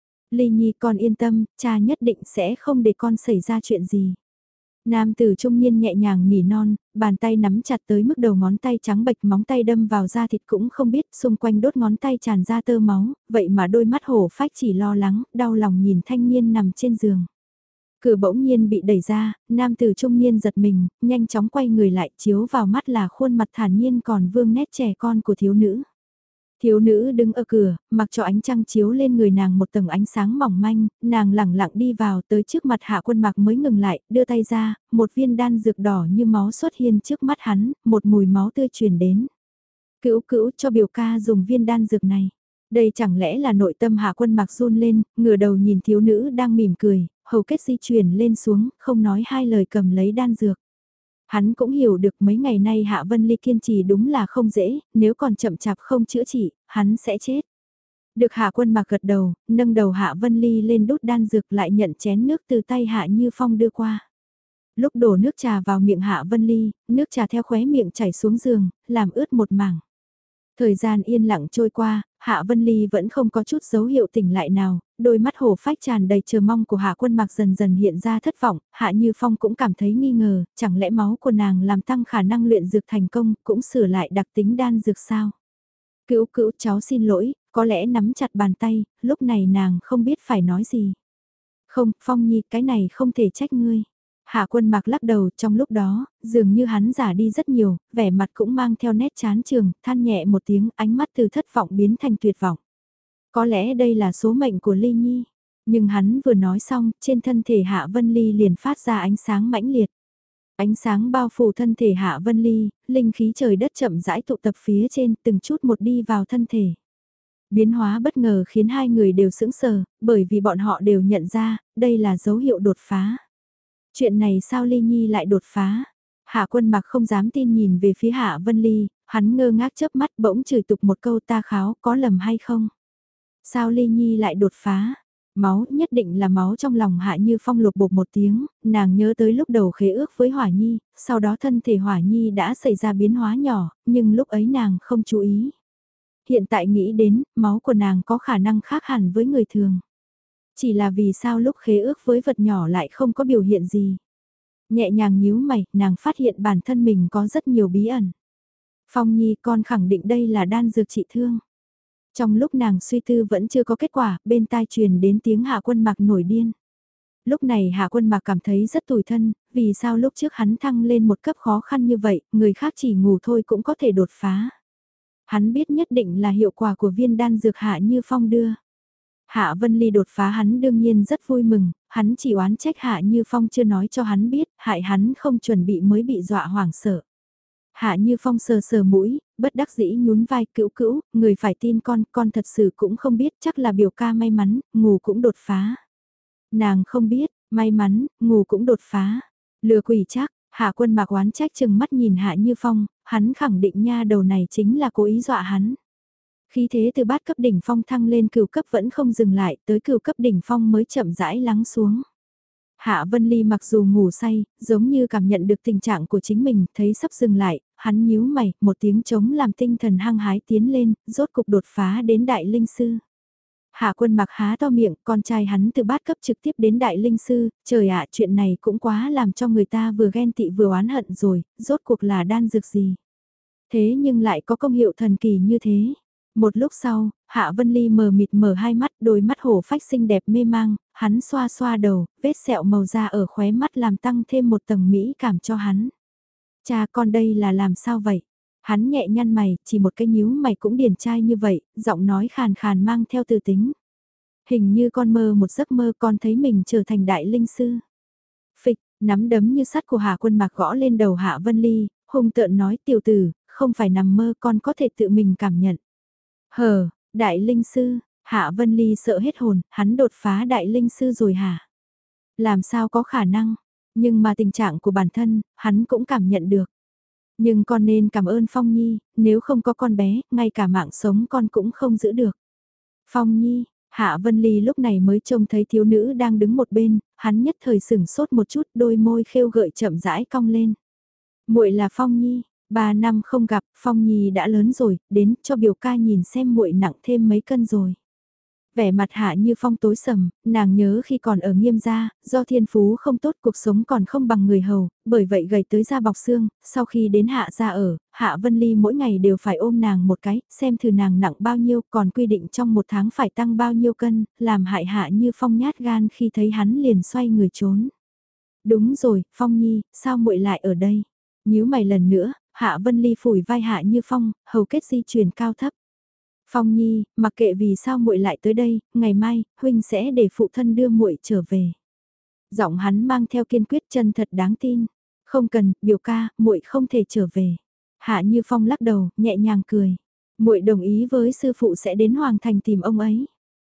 S1: Ly Nhi con yên tâm, cha nhất định sẽ không để con xảy ra chuyện gì. Nam tử trung niên nhẹ nhàng nỉ non, bàn tay nắm chặt tới mức đầu ngón tay trắng bệch, móng tay đâm vào da thịt cũng không biết, xung quanh đốt ngón tay tràn ra tơ máu, vậy mà đôi mắt hổ phách chỉ lo lắng, đau lòng nhìn thanh niên nằm trên giường. Cửa bỗng nhiên bị đẩy ra, nam tử trung niên giật mình, nhanh chóng quay người lại, chiếu vào mắt là khuôn mặt thản nhiên còn vương nét trẻ con của thiếu nữ. Thiếu nữ đứng ở cửa, mặc cho ánh trăng chiếu lên người nàng một tầng ánh sáng mỏng manh, nàng lẳng lặng đi vào tới trước mặt Hạ Quân Mặc mới ngừng lại, đưa tay ra, một viên đan dược đỏ như máu xuất hiện trước mắt hắn, một mùi máu tươi truyền đến. Cữu cữu cho biểu ca dùng viên đan dược này. Đây chẳng lẽ là nội tâm Hạ Quân Mặc run lên, ngửa đầu nhìn thiếu nữ đang mỉm cười, hầu kết di chuyển lên xuống, không nói hai lời cầm lấy đan dược. Hắn cũng hiểu được mấy ngày nay Hạ Vân Ly kiên trì đúng là không dễ, nếu còn chậm chạp không chữa trị, hắn sẽ chết. Được Hạ Quân Mặc gật đầu, nâng đầu Hạ Vân Ly lên đút đan dược lại nhận chén nước từ tay Hạ Như Phong đưa qua. Lúc đổ nước trà vào miệng Hạ Vân Ly, nước trà theo khóe miệng chảy xuống giường, làm ướt một mảng. Thời gian yên lặng trôi qua, Hạ Vân Ly vẫn không có chút dấu hiệu tỉnh lại nào, đôi mắt hổ phách tràn đầy chờ mong của Hạ Quân Mặc dần dần hiện ra thất vọng, Hạ Như Phong cũng cảm thấy nghi ngờ, chẳng lẽ máu của nàng làm tăng khả năng luyện dược thành công, cũng sửa lại đặc tính đan dược sao? Cữu cữu cháu xin lỗi, có lẽ nắm chặt bàn tay, lúc này nàng không biết phải nói gì. Không, Phong Nhi, cái này không thể trách ngươi. Hạ Quân Mặc lắc đầu, trong lúc đó, dường như hắn giả đi rất nhiều, vẻ mặt cũng mang theo nét chán trường, than nhẹ một tiếng, ánh mắt từ thất vọng biến thành tuyệt vọng. Có lẽ đây là số mệnh của Ly Nhi. Nhưng hắn vừa nói xong, trên thân thể Hạ Vân Ly liền phát ra ánh sáng mãnh liệt. Ánh sáng bao phủ thân thể Hạ Vân Ly, linh khí trời đất chậm rãi tụ tập phía trên, từng chút một đi vào thân thể. Biến hóa bất ngờ khiến hai người đều sững sờ, bởi vì bọn họ đều nhận ra, đây là dấu hiệu đột phá. Chuyện này sao Ly Nhi lại đột phá? Hạ Quân Mặc không dám tin nhìn về phía Hạ Vân Ly, hắn ngơ ngác chớp mắt bỗng chửi tục một câu ta kháo có lầm hay không? Sao Ly Nhi lại đột phá? Máu nhất định là máu trong lòng Hạ Như Phong lục bột một tiếng, nàng nhớ tới lúc đầu khế ước với Hỏa Nhi, sau đó thân thể Hỏa Nhi đã xảy ra biến hóa nhỏ, nhưng lúc ấy nàng không chú ý. Hiện tại nghĩ đến, máu của nàng có khả năng khác hẳn với người thường. Chỉ là vì sao lúc khế ước với vật nhỏ lại không có biểu hiện gì. Nhẹ nhàng nhíu mày, nàng phát hiện bản thân mình có rất nhiều bí ẩn. Phong Nhi con khẳng định đây là đan dược trị thương. Trong lúc nàng suy tư vẫn chưa có kết quả, bên tai truyền đến tiếng Hạ Quân Mặc nổi điên. Lúc này Hạ Quân Mặc cảm thấy rất tủi thân, vì sao lúc trước hắn thăng lên một cấp khó khăn như vậy, người khác chỉ ngủ thôi cũng có thể đột phá. Hắn biết nhất định là hiệu quả của viên đan dược Hạ Như Phong đưa. Hạ Vân Ly đột phá hắn đương nhiên rất vui mừng, hắn chỉ oán trách Hạ Như Phong chưa nói cho hắn biết, hại hắn không chuẩn bị mới bị dọa hoảng sợ. Hạ Như Phong sờ sờ mũi, bất đắc dĩ nhún vai cữu cữu, người phải tin con, con thật sự cũng không biết, chắc là biểu ca may mắn, ngủ cũng đột phá. Nàng không biết, may mắn, ngủ cũng đột phá. Lừa quỷ chắc, Hạ Quân Mặc oán trách chừng mắt nhìn Hạ Như Phong, hắn khẳng định nha đầu này chính là cố ý dọa hắn. Khí thế từ bát cấp đỉnh phong thăng lên cửu cấp vẫn không dừng lại, tới cửu cấp đỉnh phong mới chậm rãi lắng xuống. Hạ Vân Ly mặc dù ngủ say, giống như cảm nhận được tình trạng của chính mình, thấy sắp dừng lại, hắn nhíu mày, một tiếng trống làm tinh thần hăng hái tiến lên, rốt cục đột phá đến đại linh sư. Hạ Quân Mặc há to miệng, con trai hắn từ bát cấp trực tiếp đến đại linh sư, trời ạ chuyện này cũng quá làm cho người ta vừa ghen tị vừa oán hận rồi, rốt cuộc là đan dược gì. Thế nhưng lại có công hiệu thần kỳ như thế. Một lúc sau, Hạ Vân Ly mờ mịt mở hai mắt, đôi mắt hổ phách xinh đẹp mê mang, hắn xoa xoa đầu, vết sẹo màu da ở khóe mắt làm tăng thêm một tầng mỹ cảm cho hắn. Cha con đây là làm sao vậy? Hắn nhẹ nhăn mày, chỉ một cái nhíu mày cũng điển trai như vậy, giọng nói khàn khàn mang theo từ tính. Hình như con mơ một giấc mơ con thấy mình trở thành đại linh sư. Phịch, nắm đấm như sắt của Hạ Quân Mặc gõ lên đầu Hạ Vân Ly, hung tợn nói tiểu tử, không phải nằm mơ con có thể tự mình cảm nhận. Hờ, đại linh sư, Hạ Vân Ly sợ hết hồn, hắn đột phá đại linh sư rồi hả? Làm sao có khả năng, nhưng mà tình trạng của bản thân, hắn cũng cảm nhận được. Nhưng con nên cảm ơn Phong Nhi, nếu không có con bé, ngay cả mạng sống con cũng không giữ được. Phong Nhi, Hạ Vân Ly lúc này mới trông thấy thiếu nữ đang đứng một bên, hắn nhất thời sửng sốt một chút, đôi môi khêu gợi chậm rãi cong lên. Muội là Phong Nhi. Ba năm không gặp, Phong Nhi đã lớn rồi, đến cho biểu ca nhìn xem muội nặng thêm mấy cân rồi. Vẻ mặt Hạ Như Phong tối sầm, nàng nhớ khi còn ở Nghiêm gia, do thiên phú không tốt cuộc sống còn không bằng người hầu, bởi vậy gầy tới da bọc xương, sau khi đến Hạ gia ở, Hạ Vân Ly mỗi ngày đều phải ôm nàng một cái, xem thử nàng nặng bao nhiêu, còn quy định trong một tháng phải tăng bao nhiêu cân, làm hại Hạ Như Phong nhát gan khi thấy hắn liền xoay người trốn. Đúng rồi, Phong Nhi, sao muội lại ở đây? Nhíu mày lần nữa, Hạ Vân Ly phủi vai Hạ Như Phong, hầu kết di chuyển cao thấp. Phong Nhi, mặc kệ vì sao muội lại tới đây, ngày mai, huynh sẽ để phụ thân đưa muội trở về. Giọng hắn mang theo kiên quyết chân thật đáng tin. Không cần, biểu ca, muội không thể trở về. Hạ Như Phong lắc đầu, nhẹ nhàng cười. Muội đồng ý với sư phụ sẽ đến Hoàng Thành tìm ông ấy.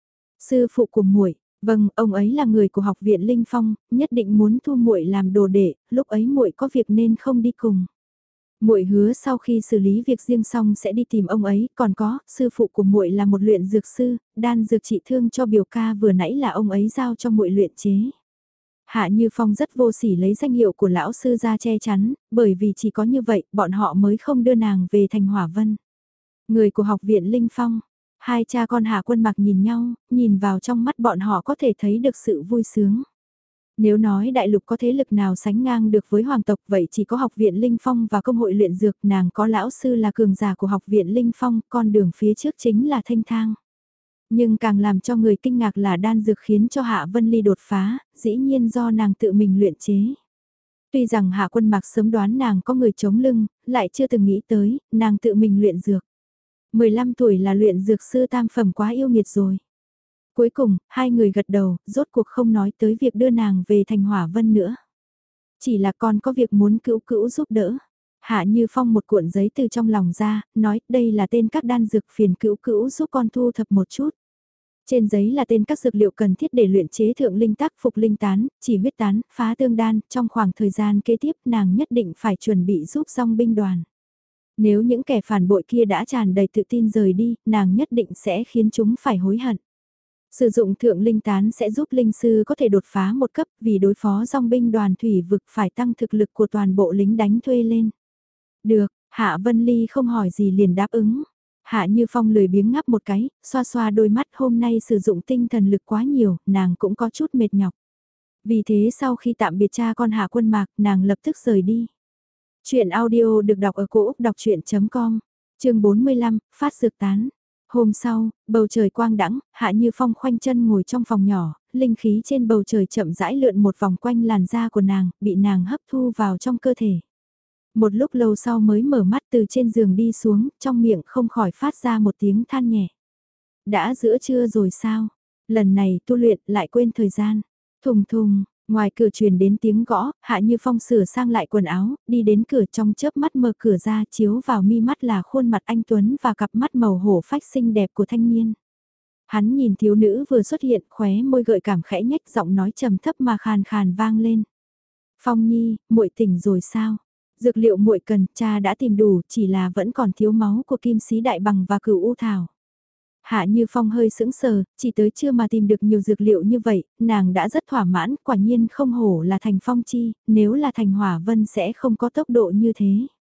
S1: Sư phụ của muội, vâng, ông ấy là người của học viện Linh Phong, nhất định muốn thu muội làm đồ đệ, lúc ấy muội có việc nên không đi cùng. Muội hứa sau khi xử lý việc riêng xong sẽ đi tìm ông ấy, còn có, sư phụ của muội là một luyện dược sư, đan dược trị thương cho biểu ca vừa nãy là ông ấy giao cho muội luyện chế. Hạ Như Phong rất vô sỉ lấy danh hiệu của lão sư ra che chắn, bởi vì chỉ có như vậy, bọn họ mới không đưa nàng về thành Hỏa Vân. Người của học viện Linh Phong, hai cha con Hạ Quân Mặc nhìn nhau, nhìn vào trong mắt bọn họ có thể thấy được sự vui sướng. Nếu nói đại lục có thế lực nào sánh ngang được với hoàng tộc vậy chỉ có học viện Linh Phong và công hội luyện dược, nàng có lão sư là cường giả của học viện Linh Phong, con đường phía trước chính là thanh thang. Nhưng càng làm cho người kinh ngạc là đan dược khiến cho Hạ Vân Ly đột phá, dĩ nhiên do nàng tự mình luyện chế. Tuy rằng Hạ Quân Mặc sớm đoán nàng có người chống lưng, lại chưa từng nghĩ tới, nàng tự mình luyện dược. mười lăm tuổi là luyện dược sư tam phẩm quá yêu nghiệt rồi. Cuối cùng, hai người gật đầu, rốt cuộc không nói tới việc đưa nàng về thành Hỏa Vân nữa. Chỉ là con có việc muốn cữu cữu giúp đỡ. Hạ Như Phong một cuộn giấy từ trong lòng ra, nói đây là tên các đan dược, phiền cữu cữu giúp con thu thập một chút. Trên giấy là tên các dược liệu cần thiết để luyện chế thượng linh tác, phục linh tán, chỉ huyết tán, phá tương đan, trong khoảng thời gian kế tiếp nàng nhất định phải chuẩn bị giúp dòng binh đoàn. Nếu những kẻ phản bội kia đã tràn đầy tự tin rời đi, nàng nhất định sẽ khiến chúng phải hối hận. Sử dụng thượng linh tán sẽ giúp linh sư có thể đột phá một cấp, vì đối phó dòng binh đoàn thủy vực phải tăng thực lực của toàn bộ lính đánh thuê lên. Được, Hạ Vân Ly không hỏi gì liền đáp ứng. Hạ Như Phong lười biếng ngáp một cái, xoa xoa đôi mắt, hôm nay sử dụng tinh thần lực quá nhiều, nàng cũng có chút mệt nhọc. Vì thế sau khi tạm biệt cha con Hạ Quân Mạc, nàng lập tức rời đi. Chuyện audio được đọc ở cổ Úc đọc chuyện com, chương bốn mươi lăm, phát dược tán. Hôm sau, bầu trời quang đãng, Hạ Như Phong khoanh chân ngồi trong phòng nhỏ, linh khí trên bầu trời chậm rãi lượn một vòng quanh làn da của nàng, bị nàng hấp thu vào trong cơ thể. Một lúc lâu sau mới mở mắt từ trên giường đi xuống, trong miệng không khỏi phát ra một tiếng than nhẹ. Đã giữa trưa rồi sao? Lần này tu luyện lại quên thời gian. Thùng thùng, ngoài cửa truyền đến tiếng gõ, Hạ Như Phong sửa sang lại quần áo, đi đến cửa trong chớp mắt mở cửa ra chiếu vào mi mắt là khuôn mặt anh Tuấn và cặp mắt màu hổ phách xinh đẹp của thanh niên. Hắn nhìn thiếu nữ vừa xuất hiện, khóe môi gợi cảm khẽ nhách, giọng nói trầm thấp mà khàn khàn vang lên. Phong Nhi, muội tỉnh rồi sao? Dược liệu muội cần, cha đã tìm đủ, chỉ là vẫn còn thiếu máu của kim sĩ đại bằng và cửu u thảo. Hạ Như Phong hơi sững sờ, chỉ tới trưa mà tìm được nhiều dược liệu như vậy, nàng đã rất thỏa mãn, quả nhiên không hổ là thành Phong Chi, nếu là thành Hỏa Vân sẽ không có tốc độ như thế.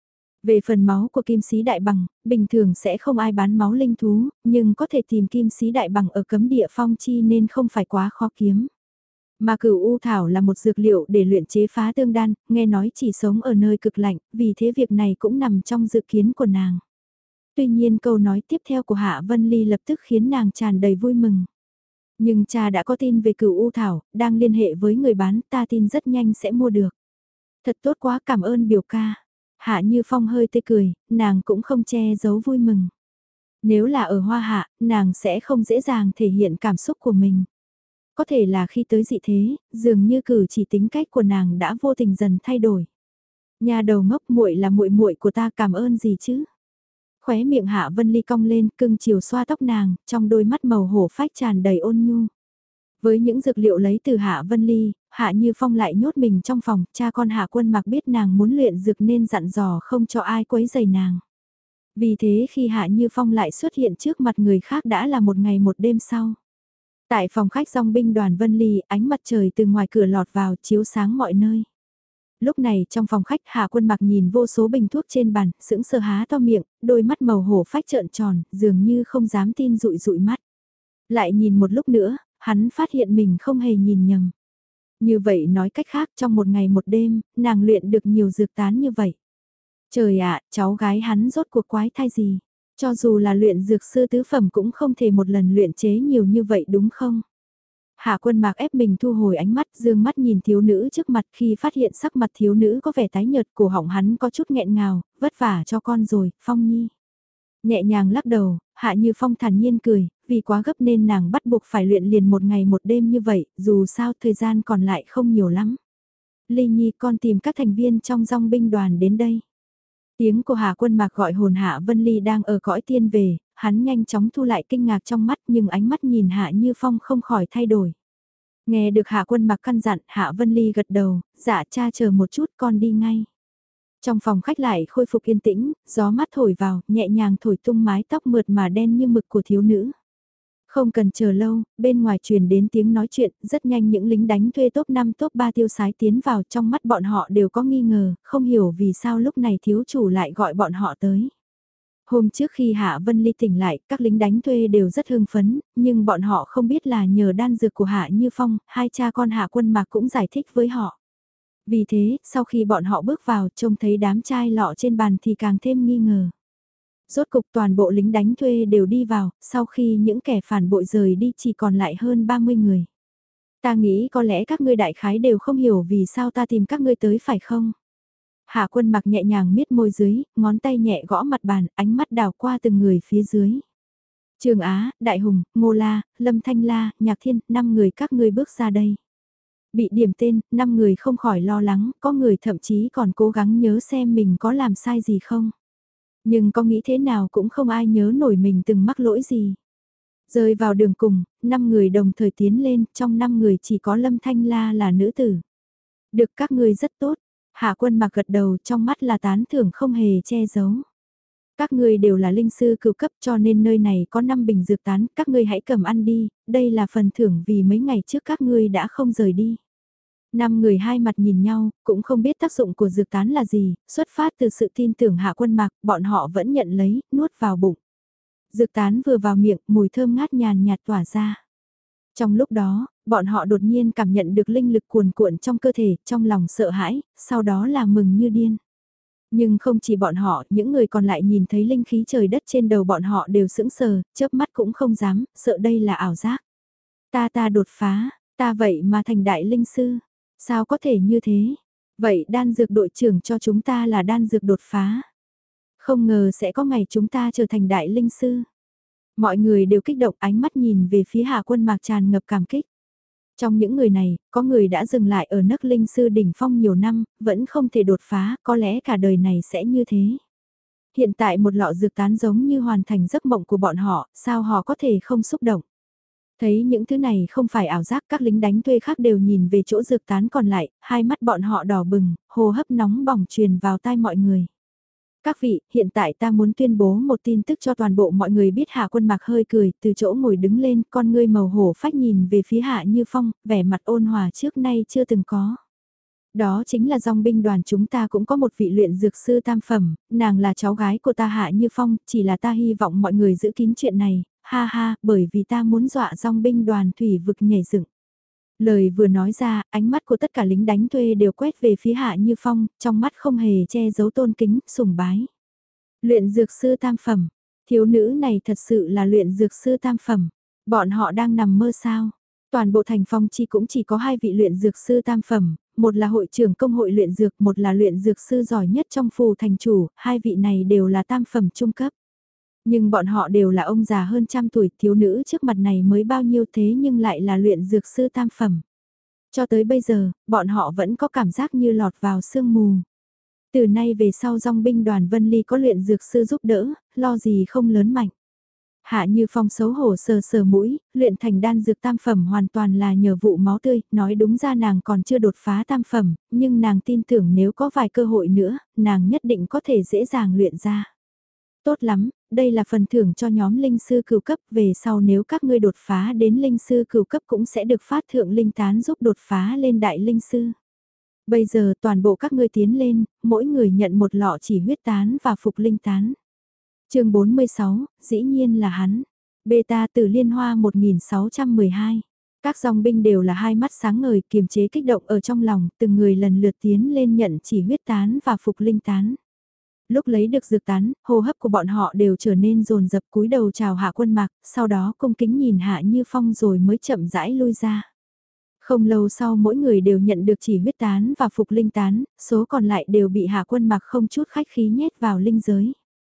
S1: Về phần máu của kim sĩ đại bằng, bình thường sẽ không ai bán máu linh thú, nhưng có thể tìm kim sĩ đại bằng ở cấm địa Phong Chi nên không phải quá khó kiếm. Mà cửu u thảo là một dược liệu để luyện chế phá tương đan, nghe nói chỉ sống ở nơi cực lạnh, vì thế việc này cũng nằm trong dự kiến của nàng. Tuy nhiên câu nói tiếp theo của Hạ Vân Ly lập tức khiến nàng tràn đầy vui mừng. Nhưng cha đã có tin về cửu u thảo, đang liên hệ với người bán, ta tin rất nhanh sẽ mua được. Thật tốt quá, cảm ơn biểu ca. Hạ Như Phong hơi tươi cười, nàng cũng không che giấu vui mừng. Nếu là ở Hoa Hạ, nàng sẽ không dễ dàng thể hiện cảm xúc của mình. Có thể là khi tới dị thế, dường như cử chỉ tính cách của nàng đã vô tình dần thay đổi. Nhà đầu ngốc, muội là muội muội của ta, cảm ơn gì chứ? Khóe miệng Hạ Vân Ly cong lên, cưng chiều xoa tóc nàng, trong đôi mắt màu hổ phách tràn đầy ôn nhu. Với những dược liệu lấy từ Hạ Vân Ly, Hạ Như Phong lại nhốt mình trong phòng, cha con Hạ Quân Mặc biết nàng muốn luyện dược nên dặn dò không cho ai quấy rầy nàng. Vì thế khi Hạ Như Phong lại xuất hiện trước mặt người khác đã là một ngày một đêm sau. Tại phòng khách dòng binh đoàn Vân Ly, ánh mặt trời từ ngoài cửa lọt vào chiếu sáng mọi nơi. Lúc này trong phòng khách Hạ Quân Mặc nhìn vô số bình thuốc trên bàn, sững sờ há to miệng, đôi mắt màu hổ phách trợn tròn, dường như không dám tin dụi dụi mắt. Lại nhìn một lúc nữa, hắn phát hiện mình không hề nhìn nhầm. Như vậy nói cách khác trong một ngày một đêm, nàng luyện được nhiều dược tán như vậy. Trời ạ, cháu gái hắn rốt cuộc quái thai gì? Cho dù là luyện dược sư tứ phẩm cũng không thể một lần luyện chế nhiều như vậy đúng không? Hạ Quân Mạc ép mình thu hồi ánh mắt, dương mắt nhìn thiếu nữ trước mặt, khi phát hiện sắc mặt thiếu nữ có vẻ tái nhợt, cổ họng hắn có chút nghẹn ngào, vất vả cho con rồi, Phong Nhi. Nhẹ nhàng lắc đầu, Hạ Như Phong thản nhiên cười, vì quá gấp nên nàng bắt buộc phải luyện liền một ngày một đêm như vậy, dù sao thời gian còn lại không nhiều lắm. Ly Nhi, con tìm các thành viên trong dòng binh đoàn đến đây. Tiếng của Hạ Quân Mạc gọi hồn Hạ Vân Ly đang ở cõi tiên về, hắn nhanh chóng thu lại kinh ngạc trong mắt nhưng ánh mắt nhìn Hạ Như Phong không khỏi thay đổi. Nghe được Hạ Quân Mạc căn dặn, Hạ Vân Ly gật đầu, dạ cha chờ một chút con đi ngay. Trong phòng khách lại khôi phục yên tĩnh, gió mát thổi vào, nhẹ nhàng thổi tung mái tóc mượt mà đen như mực của thiếu nữ. Không cần chờ lâu, bên ngoài truyền đến tiếng nói chuyện, rất nhanh những lính đánh thuê top năm top ba tiêu sái tiến vào, trong mắt bọn họ đều có nghi ngờ, không hiểu vì sao lúc này thiếu chủ lại gọi bọn họ tới. Hôm trước khi Hạ Vân Ly tỉnh lại, các lính đánh thuê đều rất hưng phấn, nhưng bọn họ không biết là nhờ đan dược của Hạ Như Phong, hai cha con Hạ Quân Mạc cũng giải thích với họ. Vì thế, sau khi bọn họ bước vào, trông thấy đám chai lọ trên bàn thì càng thêm nghi ngờ. Rốt cục toàn bộ lính đánh thuê đều đi vào, sau khi những kẻ phản bội rời đi chỉ còn lại hơn ba mươi người. Ta nghĩ có lẽ các ngươi đại khái đều không hiểu vì sao ta tìm các ngươi tới phải không? Hạ Quân Mặc nhẹ nhàng miết môi dưới, ngón tay nhẹ gõ mặt bàn, ánh mắt đảo qua từng người phía dưới. Trường Á, Đại Hùng, Ngô La, Lâm Thanh La, Nhạc Thiên, năm người các ngươi bước ra đây. Bị điểm tên, năm người không khỏi lo lắng, có người thậm chí còn cố gắng nhớ xem mình có làm sai gì không. Nhưng có nghĩ thế nào cũng không ai nhớ nổi mình từng mắc lỗi gì. Rơi vào đường cùng, năm người đồng thời tiến lên, trong năm người chỉ có Lâm Thanh La là nữ tử. Được các ngươi rất tốt, Hạ Quân Mặc gật đầu, trong mắt là tán thưởng không hề che giấu. Các ngươi đều là linh sư cửu cấp cho nên nơi này có năm bình dược tán, các ngươi hãy cầm ăn đi, đây là phần thưởng vì mấy ngày trước các ngươi đã không rời đi. Năm người hai mặt nhìn nhau, cũng không biết tác dụng của dược tán là gì, xuất phát từ sự tin tưởng Hạ Quân Mạc, bọn họ vẫn nhận lấy, nuốt vào bụng. Dược tán vừa vào miệng, mùi thơm ngát nhàn nhạt tỏa ra. Trong lúc đó, bọn họ đột nhiên cảm nhận được linh lực cuồn cuộn trong cơ thể, trong lòng sợ hãi, sau đó là mừng như điên. Nhưng không chỉ bọn họ, những người còn lại nhìn thấy linh khí trời đất trên đầu bọn họ đều sững sờ, chớp mắt cũng không dám, sợ đây là ảo giác. Ta ta đột phá, ta vậy mà thành đại linh sư. Sao có thể như thế? Vậy đan dược đội trưởng cho chúng ta là đan dược đột phá. Không ngờ sẽ có ngày chúng ta trở thành đại linh sư. Mọi người đều kích động ánh mắt nhìn về phía Hạ Quân Mạc tràn ngập cảm kích. Trong những người này, có người đã dừng lại ở nấc linh sư đỉnh phong nhiều năm, vẫn không thể đột phá, có lẽ cả đời này sẽ như thế. Hiện tại một lọ dược tán giống như hoàn thành giấc mộng của bọn họ, sao họ có thể không xúc động? Thấy những thứ này không phải ảo giác, các lính đánh thuê khác đều nhìn về chỗ dược tán còn lại, hai mắt bọn họ đỏ bừng, hô hấp nóng bỏng truyền vào tai mọi người. Các vị, hiện tại ta muốn tuyên bố một tin tức cho toàn bộ mọi người biết. Hạ Quân Mạc hơi cười, từ chỗ ngồi đứng lên, con ngươi màu hổ phách nhìn về phía Hạ Như Phong, vẻ mặt ôn hòa trước nay chưa từng có. Đó chính là dòng binh đoàn chúng ta cũng có một vị luyện dược sư tam phẩm, nàng là cháu gái của ta Hạ Như Phong, chỉ là ta hy vọng mọi người giữ kín chuyện này, ha ha, bởi vì ta muốn dọa dòng binh đoàn thủy vực nhảy dựng. Lời vừa nói ra, ánh mắt của tất cả lính đánh thuê đều quét về phía Hạ Như Phong, trong mắt không hề che giấu tôn kính, sùng bái. Luyện dược sư tam phẩm, thiếu nữ này thật sự là luyện dược sư tam phẩm, bọn họ đang nằm mơ sao? Toàn bộ thành phong chi cũng chỉ có hai vị luyện dược sư tam phẩm, một là hội trưởng công hội luyện dược, một là luyện dược sư giỏi nhất trong phù thành chủ, hai vị này đều là tam phẩm trung cấp. Nhưng bọn họ đều là ông già hơn trăm tuổi, thiếu nữ trước mặt này mới bao nhiêu thế nhưng lại là luyện dược sư tam phẩm. Cho tới bây giờ, bọn họ vẫn có cảm giác như lọt vào sương mù. Từ nay về sau dòng binh đoàn Vân Ly có luyện dược sư giúp đỡ, lo gì không lớn mạnh. Hạ Như Phong xấu hổ sờ sờ mũi, luyện thành đan dược tam phẩm hoàn toàn là nhờ vụ máu tươi, nói đúng ra nàng còn chưa đột phá tam phẩm, nhưng nàng tin tưởng nếu có vài cơ hội nữa, nàng nhất định có thể dễ dàng luyện ra. Tốt lắm, đây là phần thưởng cho nhóm linh sư cửu cấp, về sau nếu các ngươi đột phá đến linh sư cửu cấp cũng sẽ được phát thượng linh tán giúp đột phá lên đại linh sư. Bây giờ toàn bộ các ngươi tiến lên, mỗi người nhận một lọ chỉ huyết tán và phục linh tán. Chương bốn mươi sáu, dĩ nhiên là hắn. Beta từ Liên Hoa một nghìn sáu trăm mười hai. Các dòng binh đều là hai mắt sáng ngời, kiềm chế kích động ở trong lòng, từng người lần lượt tiến lên nhận chỉ huyết tán và phục linh tán. Lúc lấy được dược tán, hô hấp của bọn họ đều trở nên dồn dập, cúi đầu chào Hạ Quân Mạc, sau đó cung kính nhìn Hạ Như Phong rồi mới chậm rãi lui ra. Không lâu sau mỗi người đều nhận được chỉ huyết tán và phục linh tán, số còn lại đều bị Hạ Quân Mạc không chút khách khí nhét vào linh giới.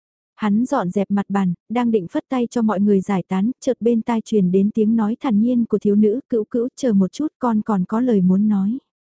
S1: Hắn dọn dẹp mặt bàn, đang định phất tay cho mọi người giải tán, chợt bên tai truyền đến tiếng nói thản nhiên của thiếu nữ, cữu cữu chờ một chút con còn có lời muốn nói.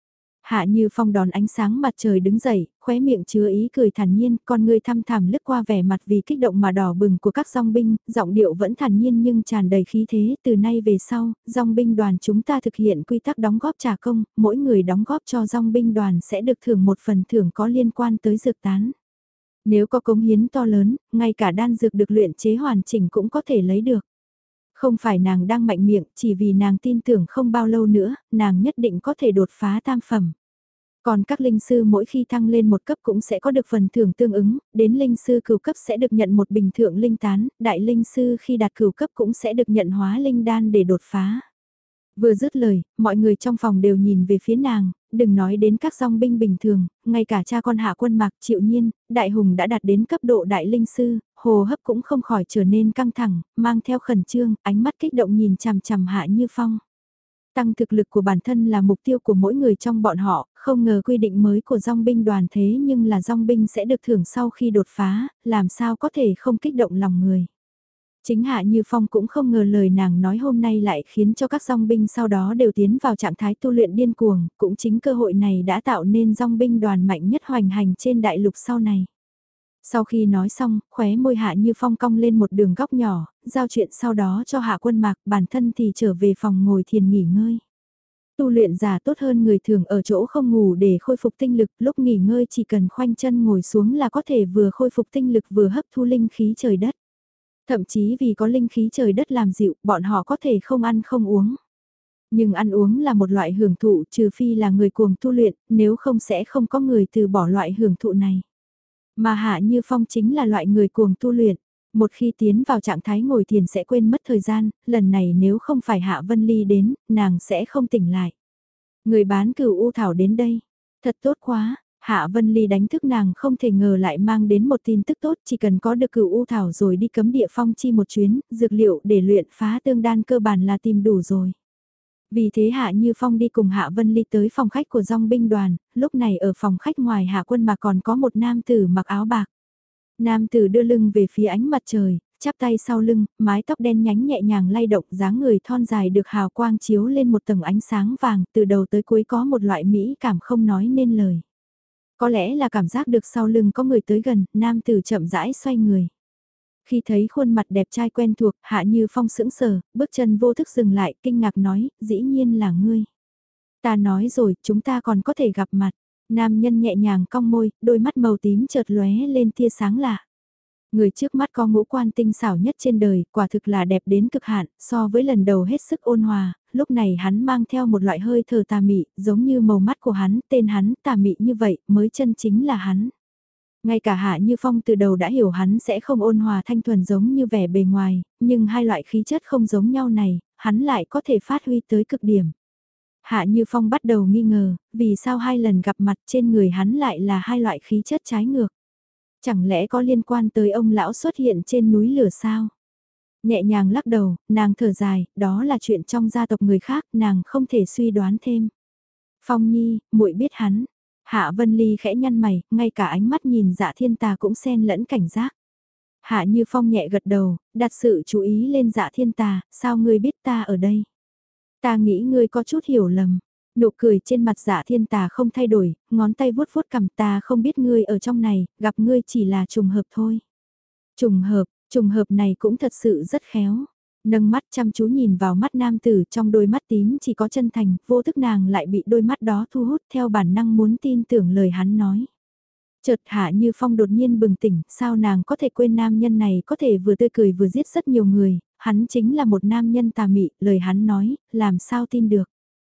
S1: Hạ Như Phong đón ánh sáng mặt trời đứng dậy, khóe miệng chứa ý cười thản nhiên, con ngươi thăm thẳm lướt qua vẻ mặt vì kích động mà đỏ bừng của các dòng binh, giọng điệu vẫn thản nhiên nhưng tràn đầy khí thế, từ nay về sau, dòng binh đoàn chúng ta thực hiện quy tắc đóng góp trả công, mỗi người đóng góp cho dòng binh đoàn sẽ được thưởng một phần thưởng có liên quan tới dược tán. Nếu có cống hiến to lớn, ngay cả đan dược được luyện chế hoàn chỉnh cũng có thể lấy được. Không phải nàng đang mạnh miệng, chỉ vì nàng tin tưởng không bao lâu nữa, nàng nhất định có thể đột phá tam phẩm. Còn các linh sư mỗi khi thăng lên một cấp cũng sẽ có được phần thưởng tương ứng, đến linh sư cửu cấp sẽ được nhận một bình thượng linh tán, đại linh sư khi đạt cửu cấp cũng sẽ được nhận hóa linh đan để đột phá. Vừa dứt lời, mọi người trong phòng đều nhìn về phía nàng, đừng nói đến các dòng binh bình thường, ngay cả cha con Hạ Quân Mạc Triệu Nhiên, Đại Hùng đã đạt đến cấp độ đại linh sư, hồ hấp cũng không khỏi trở nên căng thẳng, mang theo khẩn trương, ánh mắt kích động nhìn chằm chằm Hạ Như Phong. Tăng thực lực của bản thân là mục tiêu của mỗi người trong bọn họ, không ngờ quy định mới của dòng binh đoàn thế nhưng là dòng binh sẽ được thưởng sau khi đột phá, làm sao có thể không kích động lòng người. Chính Hạ Như Phong cũng không ngờ lời nàng nói hôm nay lại khiến cho các dòng binh sau đó đều tiến vào trạng thái tu luyện điên cuồng, cũng chính cơ hội này đã tạo nên dòng binh đoàn mạnh nhất hoành hành trên đại lục sau này. Sau khi nói xong, khóe môi Hạ Như Phong cong lên một đường góc nhỏ, giao chuyện sau đó cho Hạ Quân Mạc, bản thân thì trở về phòng ngồi thiền nghỉ ngơi. Tu luyện giả tốt hơn người thường ở chỗ không ngủ để khôi phục tinh lực, lúc nghỉ ngơi chỉ cần khoanh chân ngồi xuống là có thể vừa khôi phục tinh lực vừa hấp thu linh khí trời đất. Thậm chí vì có linh khí trời đất làm dịu, bọn họ có thể không ăn không uống. Nhưng ăn uống là một loại hưởng thụ trừ phi là người cuồng tu luyện, nếu không sẽ không có người từ bỏ loại hưởng thụ này. Mà Hạ Như Phong chính là loại người cuồng tu luyện. Một khi tiến vào trạng thái ngồi thiền sẽ quên mất thời gian, lần này nếu không phải Hạ Vân Ly đến, nàng sẽ không tỉnh lại. Người bán cừu u thảo đến đây. Thật tốt quá, Hạ Vân Ly đánh thức nàng không thể ngờ lại mang đến một tin tức tốt, chỉ cần có được cừu u thảo rồi đi cấm địa phong chi một chuyến, dược liệu để luyện phá tương đan cơ bản là tìm đủ rồi. Vì thế Hạ Như Phong đi cùng Hạ Vân Ly tới phòng khách của dòng binh đoàn, lúc này ở phòng khách ngoài Hạ Quân mà còn có một nam tử mặc áo bạc. Nam tử đưa lưng về phía ánh mặt trời, chắp tay sau lưng, mái tóc đen nhánh nhẹ nhàng lay động, dáng người thon dài được hào quang chiếu lên một tầng ánh sáng vàng, từ đầu tới cuối có một loại mỹ cảm không nói nên lời. Có lẽ là cảm giác được sau lưng có người tới gần, nam tử chậm rãi xoay người. Khi thấy khuôn mặt đẹp trai quen thuộc, Hạ Như Phong sững sờ, bước chân vô thức dừng lại, kinh ngạc nói, dĩ nhiên là ngươi. Ta nói rồi, chúng ta còn có thể gặp mặt. Nam nhân nhẹ nhàng cong môi, đôi mắt màu tím chợt lóe lên tia sáng lạ. Người trước mắt có ngũ quan tinh xảo nhất trên đời, quả thực là đẹp đến cực hạn, so với lần đầu hết sức ôn hòa, lúc này hắn mang theo một loại hơi thở tà mị, giống như màu mắt của hắn, tên hắn tà mị như vậy, mới chân chính là hắn. Ngay cả Hạ Như Phong từ đầu đã hiểu hắn sẽ không ôn hòa thanh thuần giống như vẻ bề ngoài, nhưng hai loại khí chất không giống nhau này, hắn lại có thể phát huy tới cực điểm. Hạ Như Phong bắt đầu nghi ngờ, vì sao hai lần gặp mặt trên người hắn lại là hai loại khí chất trái ngược. Chẳng lẽ có liên quan tới ông lão xuất hiện trên núi lửa sao? Nhẹ nhàng lắc đầu, nàng thở dài, đó là chuyện trong gia tộc người khác, nàng không thể suy đoán thêm. Phong Nhi, muội biết hắn. Hạ Vân Ly khẽ nhăn mày, ngay cả ánh mắt nhìn Dạ Thiên Tà cũng xen lẫn cảnh giác. Hạ Như Phong nhẹ gật đầu, đặt sự chú ý lên Dạ Thiên Tà, sao ngươi biết ta ở đây? Ta nghĩ ngươi có chút hiểu lầm. Nụ cười trên mặt Dạ Thiên Tà không thay đổi, ngón tay vuốt vuốt cằm, ta không biết ngươi ở trong này, gặp ngươi chỉ là trùng hợp thôi. Trùng hợp, trùng hợp này cũng thật sự rất khéo. Nâng mắt chăm chú nhìn vào mắt nam tử, trong đôi mắt tím chỉ có chân thành, vô thức nàng lại bị đôi mắt đó thu hút, theo bản năng muốn tin tưởng lời hắn nói. Chợt Hạ Như Phong đột nhiên bừng tỉnh, sao nàng có thể quên nam nhân này có thể vừa tươi cười vừa giết rất nhiều người, hắn chính là một nam nhân tà mị, lời hắn nói, làm sao tin được.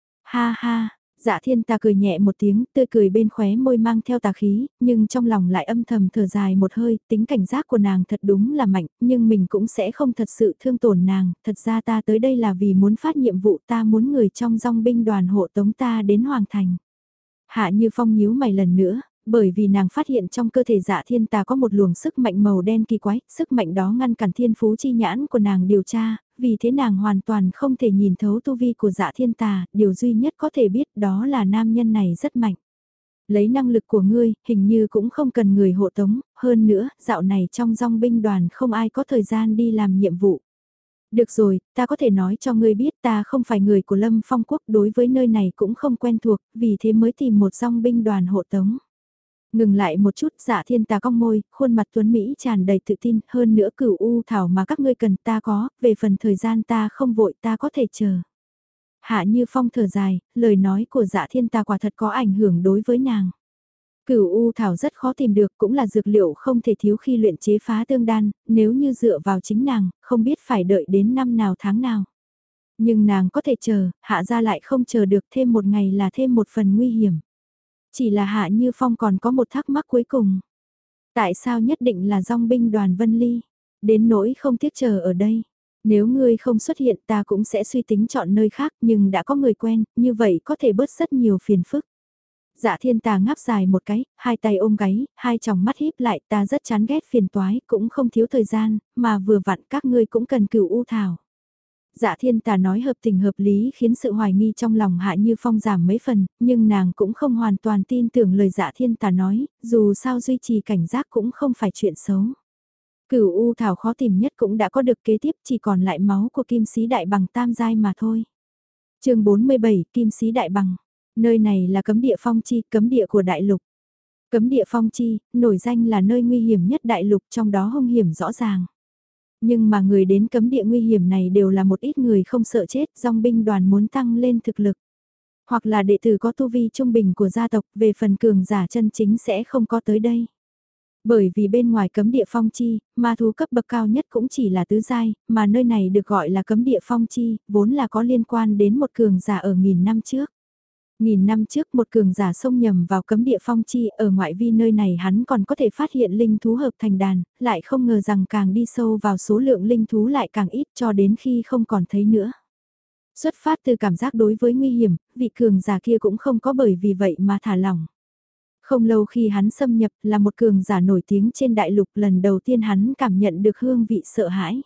S1: Ha ha, Dạ Thiên Tà cười nhẹ một tiếng, tươi cười bên khóe môi mang theo tà khí, nhưng trong lòng lại âm thầm thở dài một hơi, tính cảnh giác của nàng thật đúng là mạnh, nhưng mình cũng sẽ không thật sự thương tổn nàng, thật ra ta tới đây là vì muốn phát nhiệm vụ, ta muốn người trong dòng binh đoàn hộ tống ta đến Hoàng Thành. Hạ Như Phong nhíu mày lần nữa, bởi vì nàng phát hiện trong cơ thể Dạ Thiên Tà có một luồng sức mạnh màu đen kỳ quái, sức mạnh đó ngăn cản thiên phú chi nhãn của nàng điều tra, vì thế nàng hoàn toàn không thể nhìn thấu tu vi của Dạ Thiên Tà, điều duy nhất có thể biết đó là nam nhân này rất mạnh. Lấy năng lực của ngươi, hình như cũng không cần người hộ tống, hơn nữa, dạo này trong dòng binh đoàn không ai có thời gian đi làm nhiệm vụ. Được rồi, ta có thể nói cho ngươi biết ta không phải người của Lâm Phong Quốc, đối với nơi này cũng không quen thuộc, vì thế mới tìm một dòng binh đoàn hộ tống. Ngừng lại một chút, Dạ Thiên Tà cong môi, khuôn mặt tuấn Mỹ tràn đầy tự tin, hơn nữa cửu u thảo mà các ngươi cần ta có, về phần thời gian ta không vội, ta có thể chờ. Hạ Như Phong thở dài, lời nói của Dạ Thiên Tà quả thật có ảnh hưởng đối với nàng. Cửu u thảo rất khó tìm được, cũng là dược liệu không thể thiếu khi luyện chế phá tương đan, nếu như dựa vào chính nàng, không biết phải đợi đến năm nào tháng nào. Nhưng nàng có thể chờ, Hạ gia lại không chờ được, thêm một ngày là thêm một phần nguy hiểm. Chỉ là Hạ Như Phong còn có một thắc mắc cuối cùng. Tại sao nhất định là dòng binh đoàn Vân Ly? Đến nỗi không tiếc chờ ở đây. Nếu ngươi không xuất hiện ta cũng sẽ suy tính chọn nơi khác, nhưng đã có người quen, như vậy có thể bớt rất nhiều phiền phức. Dạ Thiên Tà ngáp dài một cái, hai tay ôm gáy, hai tròng mắt híp lại, ta rất chán ghét phiền toái, cũng không thiếu thời gian, mà vừa vặn các ngươi cũng cần cửu u thảo. Dạ Thiên Tà nói hợp tình hợp lý khiến sự hoài nghi trong lòng Hạ Như Phong giảm mấy phần, nhưng nàng cũng không hoàn toàn tin tưởng lời Dạ Thiên Tà nói, dù sao duy trì cảnh giác cũng không phải chuyện xấu. Cửu u thảo khó tìm nhất cũng đã có được, kế tiếp chỉ còn lại máu của kim sĩ đại bằng tam giai mà thôi. chương bốn mươi bảy, kim sĩ đại bằng. Nơi này là cấm địa phong chi, cấm địa của đại lục. Cấm địa phong chi, nổi danh là nơi nguy hiểm nhất đại lục, trong đó hung hiểm rõ ràng. Nhưng mà người đến cấm địa nguy hiểm này đều là một ít người không sợ chết, dòng binh đoàn muốn tăng lên thực lực. Hoặc là đệ tử có tu vi trung bình của gia tộc, về phần cường giả chân chính sẽ không có tới đây. Bởi vì bên ngoài cấm địa phong chi, ma thú cấp bậc cao nhất cũng chỉ là tứ giai, mà nơi này được gọi là cấm địa phong chi, vốn là có liên quan đến một cường giả ở nghìn năm trước. Nghìn năm trước một cường giả xông nhầm vào cấm địa phong chi, ở ngoại vi nơi này hắn còn có thể phát hiện linh thú hợp thành đàn, lại không ngờ rằng càng đi sâu vào số lượng linh thú lại càng ít cho đến khi không còn thấy nữa. Xuất phát từ cảm giác đối với nguy hiểm, vị cường giả kia cũng không có bởi vì vậy mà thả lỏng. Không lâu khi hắn xâm nhập là một cường giả nổi tiếng trên đại lục, lần đầu tiên hắn cảm nhận được hương vị sợ hãi.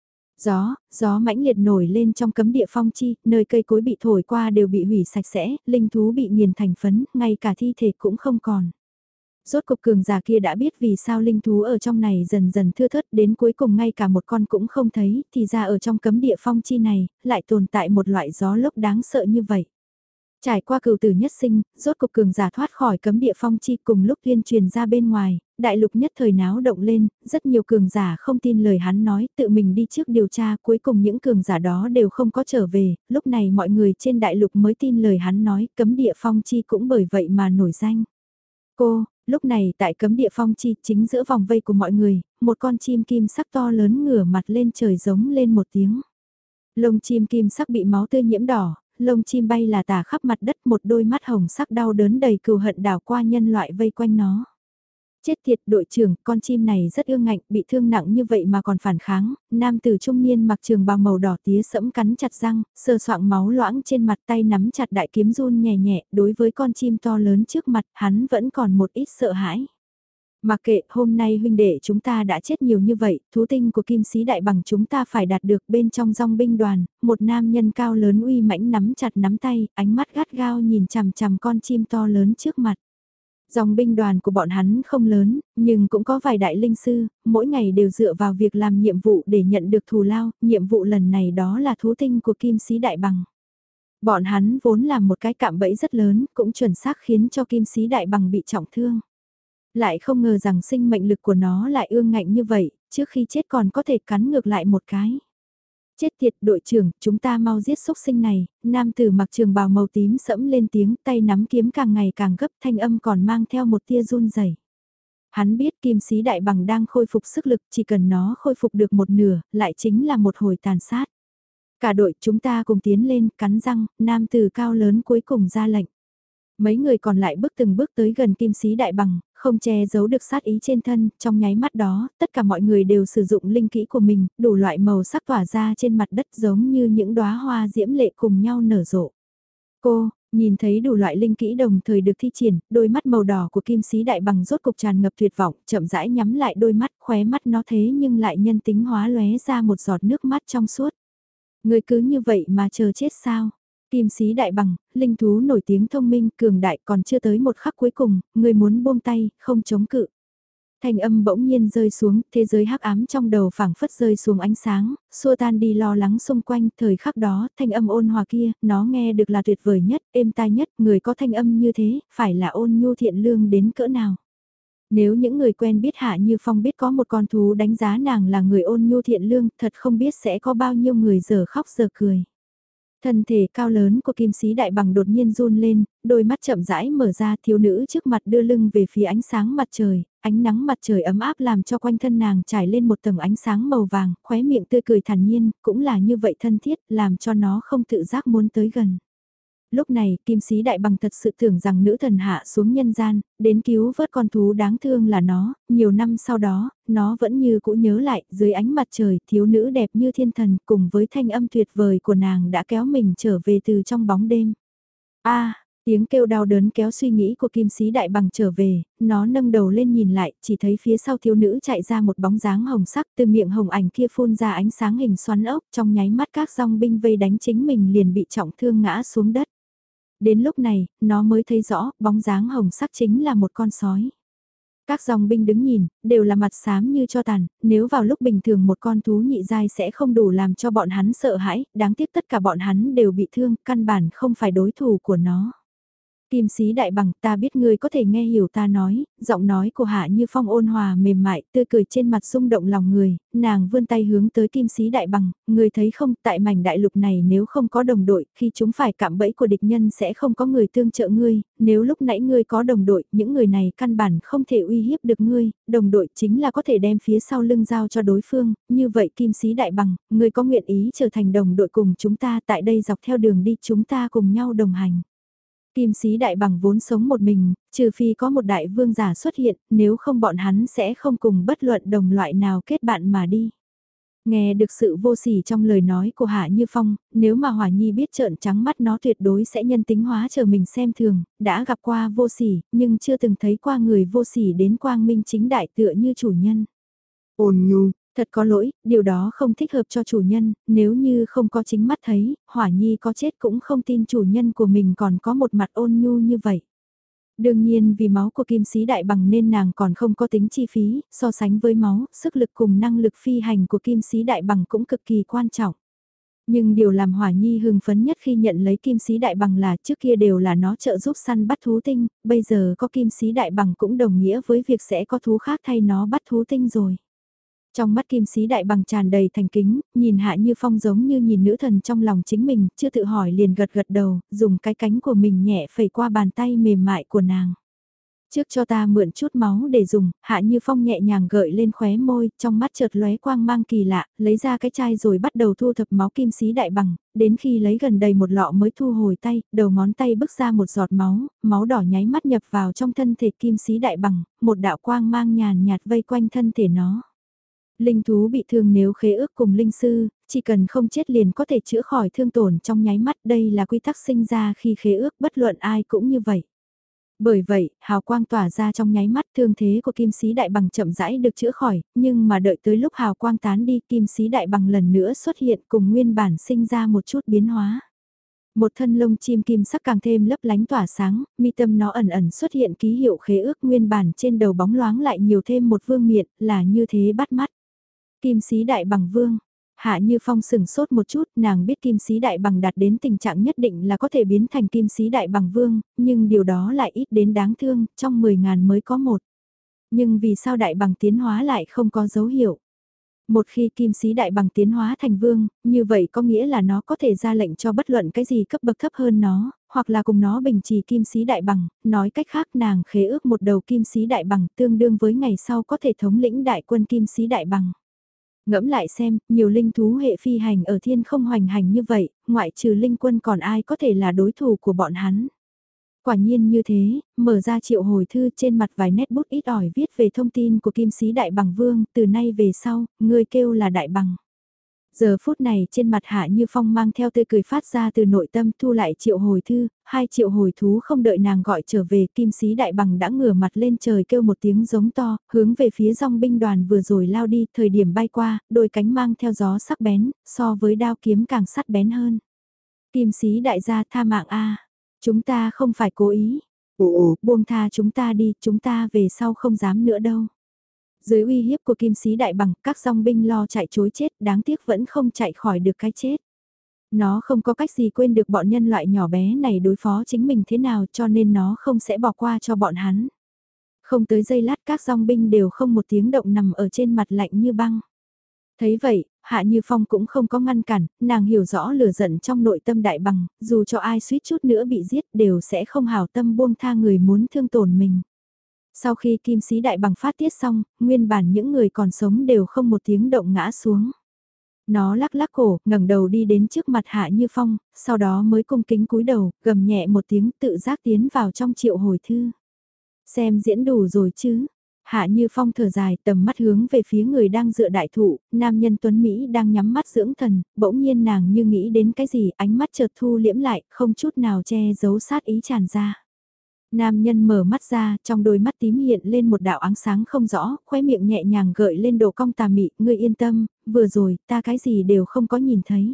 S1: Gió, gió mãnh liệt nổi lên trong cấm địa phong chi, nơi cây cối bị thổi qua đều bị hủy sạch sẽ, linh thú bị nghiền thành phấn, ngay cả thi thể cũng không còn. Rốt cục cường giả kia đã biết vì sao linh thú ở trong này dần dần thưa thớt, đến cuối cùng ngay cả một con cũng không thấy, thì ra ở trong cấm địa phong chi này, lại tồn tại một loại gió lốc đáng sợ như vậy. Trải qua cửu tử nhất sinh, rốt cục cường giả thoát khỏi cấm địa phong chi, cùng lúc tuyên truyền ra bên ngoài, đại lục nhất thời náo động lên, rất nhiều cường giả không tin lời hắn nói, tự mình đi trước điều tra, cuối cùng những cường giả đó đều không có trở về, lúc này mọi người trên đại lục mới tin lời hắn nói, cấm địa phong chi cũng bởi vậy mà nổi danh. Cô, lúc này tại cấm địa phong chi, chính giữa vòng vây của mọi người, một con chim kim sắc to lớn ngửa mặt lên trời giống lên một tiếng. Lông chim kim sắc bị máu tươi nhiễm đỏ, lông chim bay là tả khắp mặt đất, một đôi mắt hồng sắc đau đớn đầy cừu hận đảo qua nhân loại vây quanh nó. Chết tiệt đội trưởng, con chim này rất ương ngạnh, bị thương nặng như vậy mà còn phản kháng, nam tử trung niên mặc trường bào màu đỏ tía sẫm cắn chặt răng, sờ soạng máu loãng trên mặt, tay nắm chặt đại kiếm run nhẹ nhẹ, đối với con chim to lớn trước mặt, hắn vẫn còn một ít sợ hãi. Mặc kệ, hôm nay huynh đệ chúng ta đã chết nhiều như vậy, thú tinh của kim sĩ đại bằng chúng ta phải đạt được. Bên trong dòng binh đoàn, một nam nhân cao lớn uy mãnh nắm chặt nắm tay, ánh mắt gắt gao nhìn chằm chằm con chim to lớn trước mặt. Dòng binh đoàn của bọn hắn không lớn, nhưng cũng có vài đại linh sư, mỗi ngày đều dựa vào việc làm nhiệm vụ để nhận được thù lao, nhiệm vụ lần này đó là thú tinh của kim sĩ đại bằng. Bọn hắn vốn làm một cái cạm bẫy rất lớn, cũng chuẩn xác khiến cho kim sĩ đại bằng bị trọng thương. Lại không ngờ rằng sinh mệnh lực của nó lại ương ngạnh như vậy, trước khi chết còn có thể cắn ngược lại một cái. Chết tiệt đội trưởng, chúng ta mau giết xúc sinh này, nam tử mặc trường bào màu tím sẫm lên tiếng, tay nắm kiếm càng ngày càng gấp, thanh âm còn mang theo một tia run rẩy. Hắn biết kim sĩ đại bằng đang khôi phục sức lực, chỉ cần nó khôi phục được một nửa, lại chính là một hồi tàn sát. Cả đội chúng ta cùng tiến lên, cắn răng, nam tử cao lớn cuối cùng ra lệnh. Mấy người còn lại bước từng bước tới gần kim sĩ đại bằng, không che giấu được sát ý trên thân, trong nháy mắt đó, tất cả mọi người đều sử dụng linh kỹ của mình, đủ loại màu sắc tỏa ra trên mặt đất giống như những đóa hoa diễm lệ cùng nhau nở rộ. Cô, nhìn thấy đủ loại linh kỹ đồng thời được thi triển, đôi mắt màu đỏ của kim sĩ đại bằng rốt cục tràn ngập tuyệt vọng, chậm rãi nhắm lại đôi mắt, khóe mắt nó thế nhưng lại nhân tính hóa lóe ra một giọt nước mắt trong suốt. Người cứ như vậy mà chờ chết sao? Kim sĩ đại bằng, linh thú nổi tiếng thông minh, cường đại còn chưa tới một khắc cuối cùng, người muốn buông tay, không chống cự. Thanh âm bỗng nhiên rơi xuống, thế giới hắc ám trong đầu phảng phất rơi xuống ánh sáng, xua tan đi lo lắng xung quanh, thời khắc đó, thanh âm ôn hòa kia, nó nghe được là tuyệt vời nhất, êm tai nhất, người có thanh âm như thế, phải là ôn nhu thiện lương đến cỡ nào. Nếu những người quen biết Hạ Như Phong biết có một con thú đánh giá nàng là người ôn nhu thiện lương, thật không biết sẽ có bao nhiêu người giờ khóc giờ cười. Thân thể cao lớn của kim sĩ đại bằng đột nhiên run lên, đôi mắt chậm rãi mở ra, thiếu nữ trước mặt đưa lưng về phía ánh sáng mặt trời, ánh nắng mặt trời ấm áp làm cho quanh thân nàng trải lên một tầng ánh sáng màu vàng, khóe miệng tươi cười thản nhiên, cũng là như vậy thân thiết, làm cho nó không tự giác muốn tới gần. Lúc này, kim sĩ đại bằng thật sự tưởng rằng nữ thần hạ xuống nhân gian, đến cứu vớt con thú đáng thương là nó, nhiều năm sau đó, nó vẫn như cũ nhớ lại, dưới ánh mặt trời, thiếu nữ đẹp như thiên thần, cùng với thanh âm tuyệt vời của nàng đã kéo mình trở về từ trong bóng đêm. A, tiếng kêu đau đớn kéo suy nghĩ của kim sĩ đại bằng trở về, nó nâng đầu lên nhìn lại, chỉ thấy phía sau thiếu nữ chạy ra một bóng dáng hồng sắc, từ miệng hồng ảnh kia phun ra ánh sáng hình xoắn ốc, trong nháy mắt các dòng binh vây đánh chính mình liền bị trọng thương ngã xuống đất. Đến lúc này, nó mới thấy rõ, bóng dáng hồng sắc chính là một con sói. Các dòng binh đứng nhìn, đều là mặt xám như cho tàn, nếu vào lúc bình thường một con thú nhị giai sẽ không đủ làm cho bọn hắn sợ hãi, đáng tiếc tất cả bọn hắn đều bị thương, căn bản không phải đối thủ của nó. Kim sĩ đại bằng, ta biết ngươi có thể nghe hiểu ta nói, giọng nói của Hạ Như Phong ôn hòa mềm mại, tươi cười trên mặt rung động lòng người, nàng vươn tay hướng tới kim sĩ đại bằng, ngươi thấy không, tại mảnh đại lục này nếu không có đồng đội, khi chúng phải cạm bẫy của địch nhân sẽ không có người tương trợ ngươi, nếu lúc nãy ngươi có đồng đội, những người này căn bản không thể uy hiếp được ngươi, đồng đội chính là có thể đem phía sau lưng giao cho đối phương, như vậy kim sĩ đại bằng, ngươi có nguyện ý trở thành đồng đội cùng chúng ta tại đây dọc theo đường đi chúng ta cùng nhau đồng hành. Kim sĩ đại bằng vốn sống một mình, trừ phi có một đại vương giả xuất hiện, nếu không bọn hắn sẽ không cùng bất luận đồng loại nào kết bạn mà đi. Nghe được sự vô sỉ trong lời nói của Hạ Như Phong, nếu mà Hỏa Nhi biết trợn trắng mắt nó tuyệt đối sẽ nhân tính hóa chờ mình xem thường, đã gặp qua vô sỉ, nhưng chưa từng thấy qua người vô sỉ đến quang minh chính đại tựa như chủ nhân.
S2: Ôn nhu,
S1: Thật có lỗi, điều đó không thích hợp cho chủ nhân, nếu như không có chính mắt thấy, Hỏa Nhi có chết cũng không tin chủ nhân của mình còn có một mặt ôn nhu như vậy. Đương nhiên vì máu của kim sĩ đại bằng nên nàng còn không có tính chi phí, so sánh với máu, sức lực cùng năng lực phi hành của kim sĩ đại bằng cũng cực kỳ quan trọng. Nhưng điều làm Hỏa Nhi hưng phấn nhất khi nhận lấy kim sĩ đại bằng là trước kia đều là nó trợ giúp săn bắt thú tinh, bây giờ có kim sĩ đại bằng cũng đồng nghĩa với việc sẽ có thú khác thay nó bắt thú tinh rồi. Trong mắt kim sĩ đại bằng tràn đầy thành kính, nhìn Hạ Như Phong giống như nhìn nữ thần trong lòng chính mình, chưa tự hỏi liền gật gật đầu, dùng cái cánh của mình nhẹ phẩy qua bàn tay mềm mại của nàng. Trước cho ta mượn chút máu để dùng, Hạ Như Phong nhẹ nhàng gợi lên khóe môi, trong mắt chợt lóe quang mang kỳ lạ, lấy ra cái chai rồi bắt đầu thu thập máu kim sĩ đại bằng, đến khi lấy gần đầy một lọ mới thu hồi tay, đầu ngón tay bước ra một giọt máu, máu đỏ nháy mắt nhập vào trong thân thể kim sĩ đại bằng, một đạo quang mang nhàn nhạt vây quanh thân thể nó. Linh thú bị thương nếu khế ước cùng linh sư, chỉ cần không chết liền có thể chữa khỏi thương tổn trong nháy mắt, đây là quy tắc sinh ra khi khế ước, bất luận ai cũng như vậy. Bởi vậy, hào quang tỏa ra trong nháy mắt, thương thế của kim sĩ đại bằng chậm rãi được chữa khỏi, nhưng mà đợi tới lúc hào quang tán đi, kim sĩ đại bằng lần nữa xuất hiện cùng nguyên bản sinh ra một chút biến hóa. Một thân lông chim kim sắc càng thêm lấp lánh tỏa sáng, mi tâm nó ẩn ẩn xuất hiện ký hiệu khế ước, nguyên bản trên đầu bóng loáng lại nhiều thêm một vương miện, là như thế bắt mắt. Kim sĩ đại bằng vương. Hạ Như Phong sừng sốt một chút, nàng biết kim sĩ đại bằng đạt đến tình trạng nhất định là có thể biến thành kim sĩ đại bằng vương, nhưng điều đó lại ít đến đáng thương, trong mười ngàn mới có một. Nhưng vì sao đại bằng tiến hóa lại không có dấu hiệu? Một khi kim sĩ đại bằng tiến hóa thành vương, như vậy có nghĩa là nó có thể ra lệnh cho bất luận cái gì cấp bậc thấp hơn nó, hoặc là cùng nó bình trì kim sĩ đại bằng, nói cách khác nàng khế ước một đầu kim sĩ đại bằng tương đương với ngày sau có thể thống lĩnh đại quân kim sĩ đại bằng. Ngẫm lại xem, nhiều linh thú hệ phi hành ở thiên không hoành hành như vậy, ngoại trừ linh quân còn ai có thể là đối thủ của bọn hắn. Quả nhiên như thế, mở ra triệu hồi thư trên mặt vài nét bút ít ỏi viết về thông tin của kim sĩ đại bằng vương, từ nay về sau, người kêu là đại bằng. Giờ phút này trên mặt Hạ Như Phong mang theo tươi cười phát ra từ nội tâm thu lại triệu hồi thư, hai triệu hồi thú không đợi nàng gọi trở về, kim sĩ đại bằng đã ngửa mặt lên trời kêu một tiếng giống to, hướng về phía dòng binh đoàn vừa rồi lao đi, thời điểm bay qua, đôi cánh mang theo gió sắc bén, so với đao kiếm càng sắc bén hơn. Kim sĩ đại gia tha mạng a, chúng ta không phải cố ý,
S2: ồ ồ,
S1: buông tha chúng ta đi, chúng ta về sau không dám nữa đâu. Dưới uy hiếp của kim sĩ đại bằng, các dòng binh lo chạy chối chết, đáng tiếc vẫn không chạy khỏi được cái chết. Nó không có cách gì quên được bọn nhân loại nhỏ bé này đối phó chính mình thế nào cho nên nó không sẽ bỏ qua cho bọn hắn. Không tới giây lát các dòng binh đều không một tiếng động nằm ở trên mặt lạnh như băng. Thấy vậy, Hạ Như Phong cũng không có ngăn cản, nàng hiểu rõ lửa giận trong nội tâm đại bằng, dù cho ai suýt chút nữa bị giết đều sẽ không hảo tâm buông tha người muốn thương tổn mình. Sau khi kim sĩ đại bằng phát tiết xong, nguyên bản những người còn sống đều không một tiếng động ngã xuống. Nó lắc lắc cổ, ngẩng đầu đi đến trước mặt Hạ Như Phong, sau đó mới cung kính cúi đầu, gầm nhẹ một tiếng tự giác tiến vào trong triệu hồi thư. Xem diễn đủ rồi chứ. Hạ Như Phong thở dài tầm mắt hướng về phía người đang dựa đại thụ, nam nhân tuấn Mỹ đang nhắm mắt dưỡng thần, bỗng nhiên nàng như nghĩ đến cái gì ánh mắt chợt thu liễm lại, không chút nào che giấu sát ý tràn ra. Nam nhân mở mắt ra, trong đôi mắt tím hiện lên một đạo ánh sáng không rõ, khóe miệng nhẹ nhàng gợi lên độ cong tà mị, ngươi yên tâm, vừa rồi, ta cái gì đều không có nhìn thấy.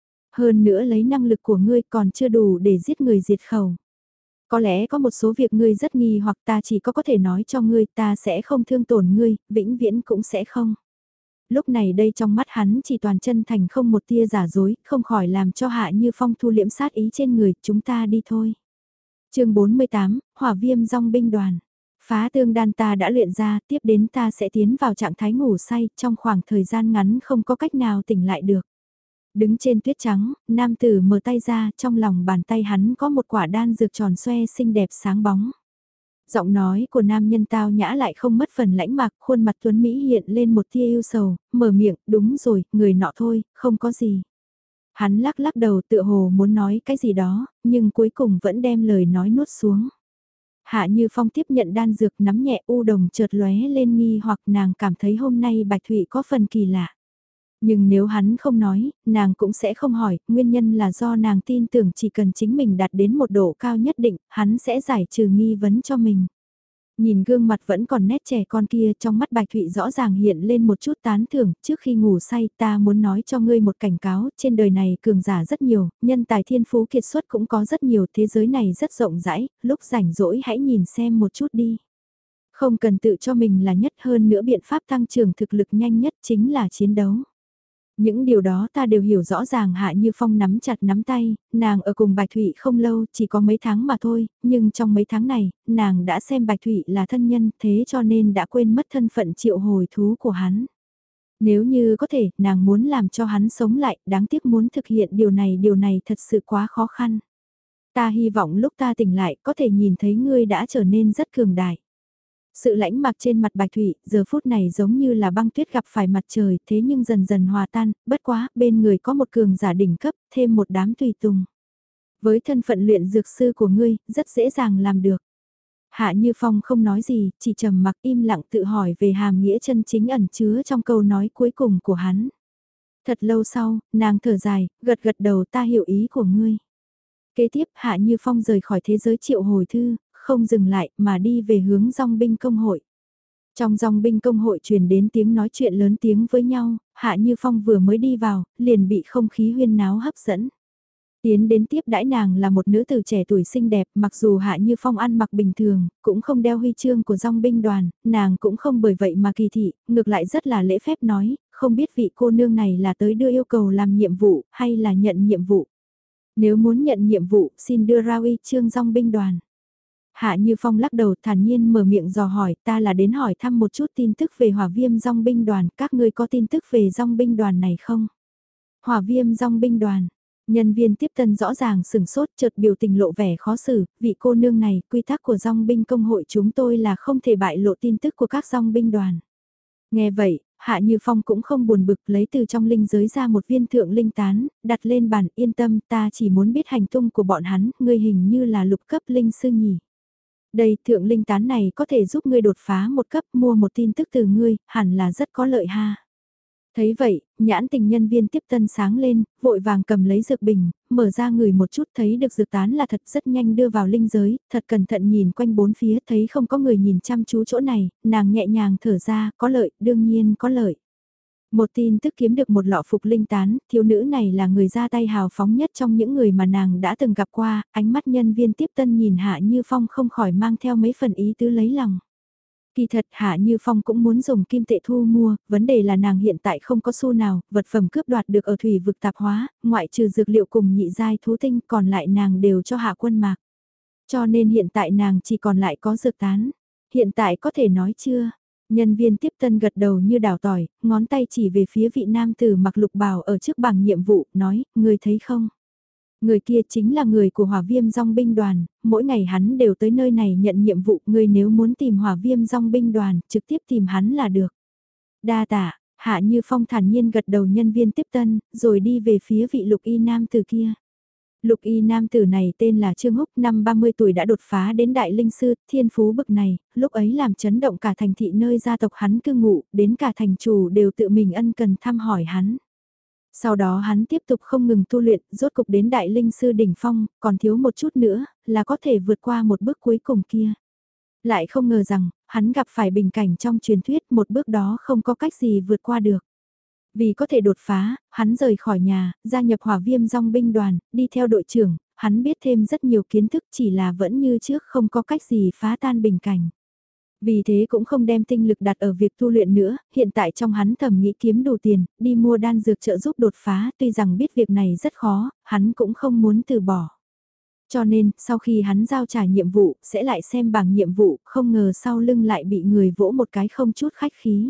S1: Hơn nữa lấy năng lực của ngươi còn chưa đủ để giết người diệt khẩu. Có lẽ có một số việc ngươi rất nghi hoặc ta chỉ có có thể nói cho ngươi ta sẽ không thương tổn ngươi, vĩnh viễn cũng sẽ không. Lúc này đây trong mắt hắn chỉ toàn chân thành không một tia giả dối, không khỏi làm cho Hạ Như Phong thu liễm sát ý trên người, chúng ta đi thôi. chương bốn mươi tám, Hỏa Viêm Dòng binh đoàn. Phá tương đan ta đã luyện ra, tiếp đến ta sẽ tiến vào trạng thái ngủ say, trong khoảng thời gian ngắn không có cách nào tỉnh lại được. Đứng trên tuyết trắng, nam tử mở tay ra, trong lòng bàn tay hắn có một quả đan dược tròn xoe xinh đẹp sáng bóng. Giọng nói của nam nhân tao nhã lại không mất phần lãnh mạc, khuôn mặt tuấn Mỹ hiện lên một tia yêu sầu, mở miệng, đúng rồi, người nọ thôi, không có gì. Hắn lắc lắc đầu tựa hồ muốn nói cái gì đó, nhưng cuối cùng vẫn đem lời nói nuốt xuống. Hạ Như Phong tiếp nhận đan dược nắm nhẹ u đồng chợt lóe lên nghi hoặc nàng cảm thấy hôm nay Bạch Thụy có phần kỳ lạ. Nhưng nếu hắn không nói, nàng cũng sẽ không hỏi, nguyên nhân là do nàng tin tưởng chỉ cần chính mình đạt đến một độ cao nhất định, hắn sẽ giải trừ nghi vấn cho mình. Nhìn gương mặt vẫn còn nét trẻ con kia trong mắt Bạch Thụy rõ ràng hiện lên một chút tán thưởng, trước khi ngủ say ta muốn nói cho ngươi một cảnh cáo, trên đời này cường giả rất nhiều, nhân tài thiên phú kiệt xuất cũng có rất nhiều, thế giới này rất rộng rãi, lúc rảnh rỗi hãy nhìn xem một chút đi. Không cần tự cho mình là nhất hơn nữa biện pháp tăng trưởng thực lực nhanh nhất chính là chiến đấu. Những điều đó ta đều hiểu rõ ràng. Hạ Như Phong nắm chặt nắm tay, nàng ở cùng Bạch Thụy không lâu, chỉ có mấy tháng mà thôi, nhưng trong mấy tháng này, nàng đã xem Bạch Thụy là thân nhân, thế cho nên đã quên mất thân phận triệu hồi thú của hắn. Nếu như có thể, nàng muốn làm cho hắn sống lại, đáng tiếc muốn thực hiện điều này điều này thật sự quá khó khăn. Ta hy vọng lúc ta tỉnh lại có thể nhìn thấy ngươi đã trở nên rất cường đại. Sự lãnh mạc trên mặt Bạch Thụy, giờ phút này giống như là băng tuyết gặp phải mặt trời, thế nhưng dần dần hòa tan, bất quá, bên người có một cường giả đỉnh cấp, thêm một đám tùy tùng. Với thân phận luyện dược sư của ngươi, rất dễ dàng làm được. Hạ Như Phong không nói gì, chỉ trầm mặc im lặng tự hỏi về hàm nghĩa chân chính ẩn chứa trong câu nói cuối cùng của hắn. Thật lâu sau, nàng thở dài, gật gật đầu ta hiểu ý của ngươi. Kế tiếp Hạ Như Phong rời khỏi thế giới triệu hồi thư, không dừng lại mà đi về hướng dòng binh công hội. Trong dòng binh công hội truyền đến tiếng nói chuyện lớn tiếng với nhau, Hạ Như Phong vừa mới đi vào, liền bị không khí huyên náo hấp dẫn. Tiến đến tiếp đãi nàng là một nữ tử trẻ tuổi xinh đẹp, mặc dù Hạ Như Phong ăn mặc bình thường, cũng không đeo huy chương của dòng binh đoàn, nàng cũng không bởi vậy mà kỳ thị, ngược lại rất là lễ phép nói, không biết vị cô nương này là tới đưa yêu cầu làm nhiệm vụ, hay là nhận nhiệm vụ. Nếu muốn nhận nhiệm vụ, xin đưa ra huy chương dòng binh đoàn. Hạ Như Phong lắc đầu thản nhiên mở miệng dò hỏi, ta là đến hỏi thăm một chút tin tức về hỏa viêm dòng binh đoàn, các ngươi có tin tức về dòng binh đoàn này không? Hỏa viêm dòng binh đoàn, nhân viên tiếp tân rõ ràng sừng sốt chợt biểu tình lộ vẻ khó xử, vị cô nương này, quy tắc của dòng binh công hội chúng tôi là không thể bại lộ tin tức của các dòng binh đoàn. Nghe vậy, Hạ Như Phong cũng không buồn bực lấy từ trong linh giới ra một viên thượng linh tán, đặt lên bàn yên tâm ta chỉ muốn biết hành tung của bọn hắn, ngươi hình như là lục cấp linh sư nhỉ. Đây thượng linh tán này có thể giúp ngươi đột phá một cấp mua một tin tức từ ngươi, hẳn là rất có lợi ha. Thấy vậy, nhãn tình nhân viên tiếp tân sáng lên, vội vàng cầm lấy dược bình, mở ra người một chút thấy được dược tán là thật rất nhanh đưa vào linh giới, thật cẩn thận nhìn quanh bốn phía thấy không có người nhìn chăm chú chỗ này, nàng nhẹ nhàng thở ra, có lợi, đương nhiên có lợi. Một tin tức kiếm được một lọ phục linh tán, thiếu nữ này là người ra tay hào phóng nhất trong những người mà nàng đã từng gặp qua, ánh mắt nhân viên tiếp tân nhìn Hạ Như Phong không khỏi mang theo mấy phần ý tứ lấy lòng. Kỳ thật Hạ Như Phong cũng muốn dùng kim tệ thu mua, vấn đề là nàng hiện tại không có xu nào, vật phẩm cướp đoạt được ở thủy vực tạp hóa, ngoại trừ dược liệu cùng nhị giai thú tinh còn lại nàng đều cho Hạ Quân Mạc. Cho nên hiện tại nàng chỉ còn lại có dược tán. Hiện tại có thể nói chưa? Nhân viên tiếp tân gật đầu như đào tỏi, ngón tay chỉ về phía vị nam tử mặc lục bào ở trước bảng nhiệm vụ, nói, người thấy không? Người kia chính là người của hỏa viêm dòng binh đoàn, mỗi ngày hắn đều tới nơi này nhận nhiệm vụ, người nếu muốn tìm hỏa viêm dòng binh đoàn, trực tiếp tìm hắn là được. Đa tạ, Hạ Như Phong thản nhiên gật đầu nhân viên tiếp tân, rồi đi về phía vị lục y nam tử kia. Lục y nam tử này tên là Trương Húc, năm ba mươi tuổi đã đột phá đến đại linh sư, thiên phú bực này, lúc ấy làm chấn động cả thành thị nơi gia tộc hắn cư ngụ, đến cả thành chủ đều tự mình ân cần thăm hỏi hắn. Sau đó hắn tiếp tục không ngừng tu luyện, rốt cục đến đại linh sư đỉnh phong, còn thiếu một chút nữa, là có thể vượt qua một bước cuối cùng kia. Lại không ngờ rằng, hắn gặp phải bình cảnh trong truyền thuyết, một bước đó không có cách gì vượt qua được. Vì có thể đột phá, hắn rời khỏi nhà, gia nhập hỏa viêm dòng binh đoàn, đi theo đội trưởng, hắn biết thêm rất nhiều kiến thức chỉ là vẫn như trước không có cách gì phá tan bình cảnh. Vì thế cũng không đem tinh lực đặt ở việc tu luyện nữa, hiện tại trong hắn thầm nghĩ kiếm đủ tiền, đi mua đan dược trợ giúp đột phá, tuy rằng biết việc này rất khó, hắn cũng không muốn từ bỏ. Cho nên, sau khi hắn giao trả nhiệm vụ, sẽ lại xem bảng nhiệm vụ, không ngờ sau lưng lại bị người vỗ một cái không chút khách khí.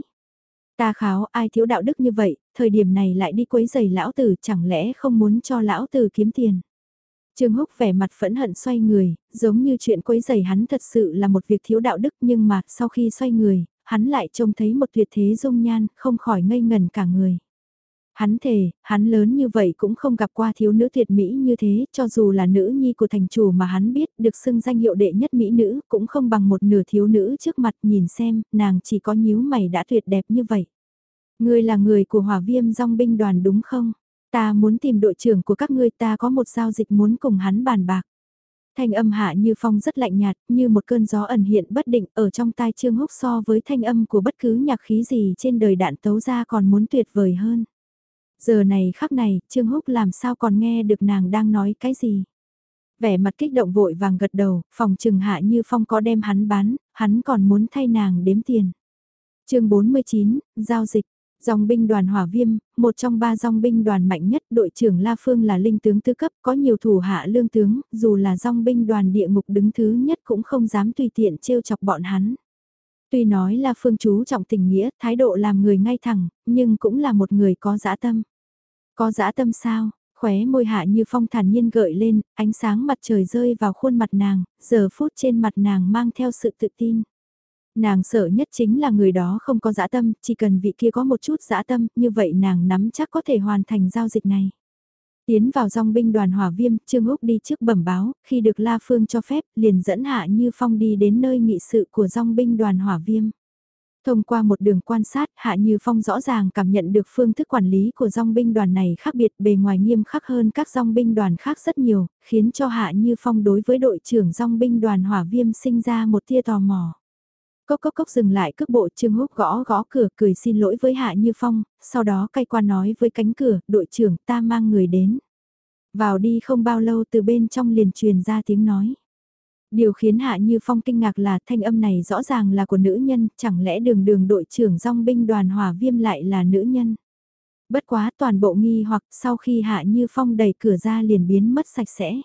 S1: Ta kháo ai thiếu đạo đức như vậy, thời điểm này lại đi quấy giày lão tử chẳng lẽ không muốn cho lão tử kiếm tiền. Trương Húc vẻ mặt phẫn hận xoay người, giống như chuyện quấy giày hắn thật sự là một việc thiếu đạo đức nhưng mà sau khi xoay người, hắn lại trông thấy một tuyệt thế dung nhan, không khỏi ngây ngần cả người. Hắn thề, hắn lớn như vậy cũng không gặp qua thiếu nữ tuyệt mỹ như thế, cho dù là nữ nhi của thành chủ mà hắn biết được xưng danh hiệu đệ nhất mỹ nữ, cũng không bằng một nửa thiếu nữ trước mặt nhìn xem, nàng chỉ có nhíu mày đã tuyệt đẹp như vậy. Ngươi là người của hỏa viêm dòng binh đoàn đúng không? Ta muốn tìm đội trưởng của các ngươi, ta có một giao dịch muốn cùng hắn bàn bạc. Thanh âm Hạ Như Phong rất lạnh nhạt, như một cơn gió ẩn hiện bất định ở trong tai Trương Húc so với thanh âm của bất cứ nhạc khí gì trên đời đạn tấu ra còn muốn tuyệt vời hơn. Giờ này khắc này, Trương Húc làm sao còn nghe được nàng đang nói cái gì? Vẻ mặt kích động vội vàng gật đầu, phòng trừng Hạ Như Phong có đem hắn bán, hắn còn muốn thay nàng đếm tiền. chương bốn mươi chín, Giao dịch. Dòng binh đoàn Hỏa Viêm, một trong ba dòng binh đoàn mạnh nhất, đội trưởng La Phương là linh tướng tứ cấp, có nhiều thủ hạ lương tướng, dù là dòng binh đoàn địa ngục đứng thứ nhất cũng không dám tùy tiện trêu chọc bọn hắn. Tuy nói La Phương chú trọng tình nghĩa, thái độ làm người ngay thẳng, nhưng cũng là một người có dã tâm. Có dã tâm sao? Khóe môi Hạ Như Phong thản nhiên gợi lên, ánh sáng mặt trời rơi vào khuôn mặt nàng, giờ phút trên mặt nàng mang theo sự tự tin. Nàng sợ nhất chính là người đó không có dã tâm, chỉ cần vị kia có một chút dã tâm, như vậy nàng nắm chắc có thể hoàn thành giao dịch này. Tiến vào dòng binh đoàn Hỏa Viêm, Trương Húc đi trước bẩm báo, khi được La Phương cho phép, liền dẫn Hạ Như Phong đi đến nơi nghị sự của dòng binh đoàn Hỏa Viêm. Thông qua một đường quan sát, Hạ Như Phong rõ ràng cảm nhận được phương thức quản lý của dòng binh đoàn này khác biệt, bề ngoài nghiêm khắc hơn các dòng binh đoàn khác rất nhiều, khiến cho Hạ Như Phong đối với đội trưởng dòng binh đoàn Hỏa Viêm sinh ra một tia tò mò. Cốc cốc cốc dừng lại cước bộ, Trương Húc gõ gõ cửa cười xin lỗi với Hạ Như Phong, sau đó cay qua nói với cánh cửa, đội trưởng ta mang người đến. Vào đi không bao lâu từ bên trong liền truyền ra tiếng nói. Điều khiến Hạ Như Phong kinh ngạc là thanh âm này rõ ràng là của nữ nhân, chẳng lẽ đường đường đội trưởng dòng binh đoàn Hỏa Viêm lại là nữ nhân. Bất quá toàn bộ nghi hoặc sau khi Hạ Như Phong đẩy cửa ra liền biến mất sạch sẽ.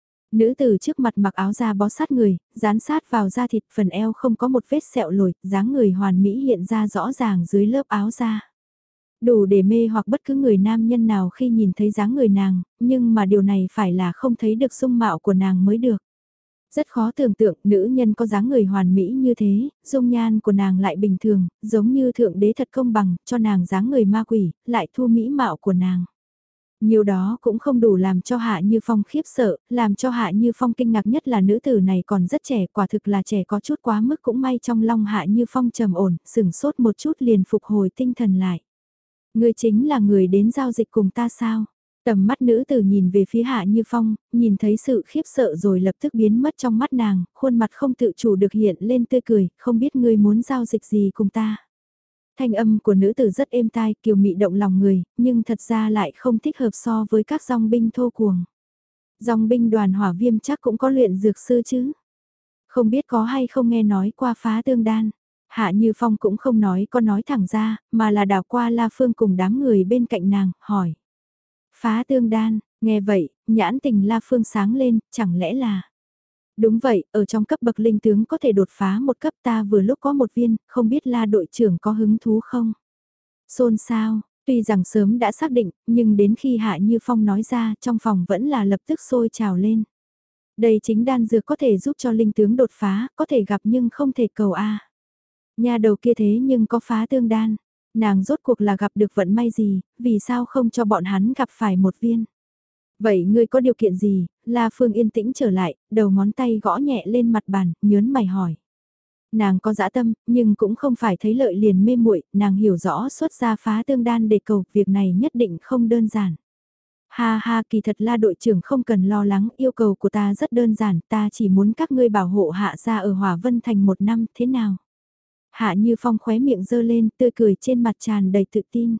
S1: Nữ từ trước mặt mặc áo da bó sát người, dán sát vào da thịt, phần eo không có một vết sẹo lồi, dáng người hoàn mỹ hiện ra rõ ràng dưới lớp áo da. Đủ để mê hoặc bất cứ người nam nhân nào khi nhìn thấy dáng người nàng, nhưng mà điều này phải là không thấy được dung mạo của nàng mới được. Rất khó tưởng tượng nữ nhân có dáng người hoàn mỹ như thế, dung nhan của nàng lại bình thường, giống như thượng đế thật công bằng, cho nàng dáng người ma quỷ, lại thu mỹ mạo của nàng. Nhiều đó cũng không đủ làm cho Hạ Như Phong khiếp sợ, làm cho Hạ Như Phong kinh ngạc nhất là nữ tử này còn rất trẻ, quả thực là trẻ có chút quá mức, cũng may trong lòng Hạ Như Phong trầm ổn, sửng sốt một chút liền phục hồi tinh thần lại. Người chính là người đến giao dịch cùng ta sao? Tầm mắt nữ tử nhìn về phía Hạ Như Phong, nhìn thấy sự khiếp sợ rồi lập tức biến mất trong mắt nàng, khuôn mặt không tự chủ được hiện lên tươi cười, không biết ngươi muốn giao dịch gì cùng ta. Thanh âm của nữ tử rất êm tai, kiều mị động lòng người, nhưng thật ra lại không thích hợp so với các dòng binh thô cuồng. Dòng binh đoàn Hỏa Viêm chắc cũng có luyện dược sư chứ. Không biết có hay không nghe nói qua phá tương đan. Hạ Như Phong cũng không nói có nói thẳng ra, mà là đảo qua La Phương cùng đám người bên cạnh nàng, hỏi. Phá tương đan, nghe vậy, nhãn tình La Phương sáng lên, chẳng lẽ là... Đúng vậy, ở trong cấp bậc linh tướng có thể đột phá một cấp, ta vừa lúc có một viên, không biết La đội trưởng có hứng thú không? Xôn xao, tuy rằng sớm đã xác định, nhưng đến khi Hạ Như Phong nói ra, trong phòng vẫn là lập tức sôi trào lên. Đây chính đan dược có thể giúp cho linh tướng đột phá, có thể gặp nhưng không thể cầu a. Nhà đầu kia thế nhưng có phá tương đan, nàng rốt cuộc là gặp được vận may gì, vì sao không cho bọn hắn gặp phải một viên. Vậy ngươi có điều kiện gì? La Phương yên tĩnh trở lại, đầu ngón tay gõ nhẹ lên mặt bàn, nhớn mày hỏi. Nàng có dã tâm, nhưng cũng không phải thấy lợi liền mê muội, nàng hiểu rõ xuất ra phá tương đan để cầu, việc này nhất định không đơn giản. Ha ha, kỳ thật La đội trưởng không cần lo lắng, yêu cầu của ta rất đơn giản, ta chỉ muốn các ngươi bảo hộ Hạ gia ở Hòa Vân Thành một năm, thế nào? Hạ Như Phong khóe miệng dơ lên, tươi cười trên mặt tràn đầy tự tin.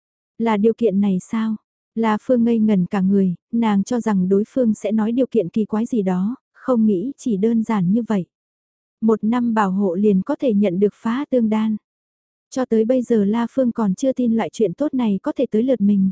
S1: Là điều kiện này sao? La Phương ngây ngẩn cả người, nàng cho rằng đối phương sẽ nói điều kiện kỳ quái gì đó, không nghĩ chỉ đơn giản như vậy. Một năm bảo hộ liền có thể nhận được phá tương đan. Cho tới bây giờ La Phương còn chưa tin loại chuyện tốt này có thể tới lượt mình.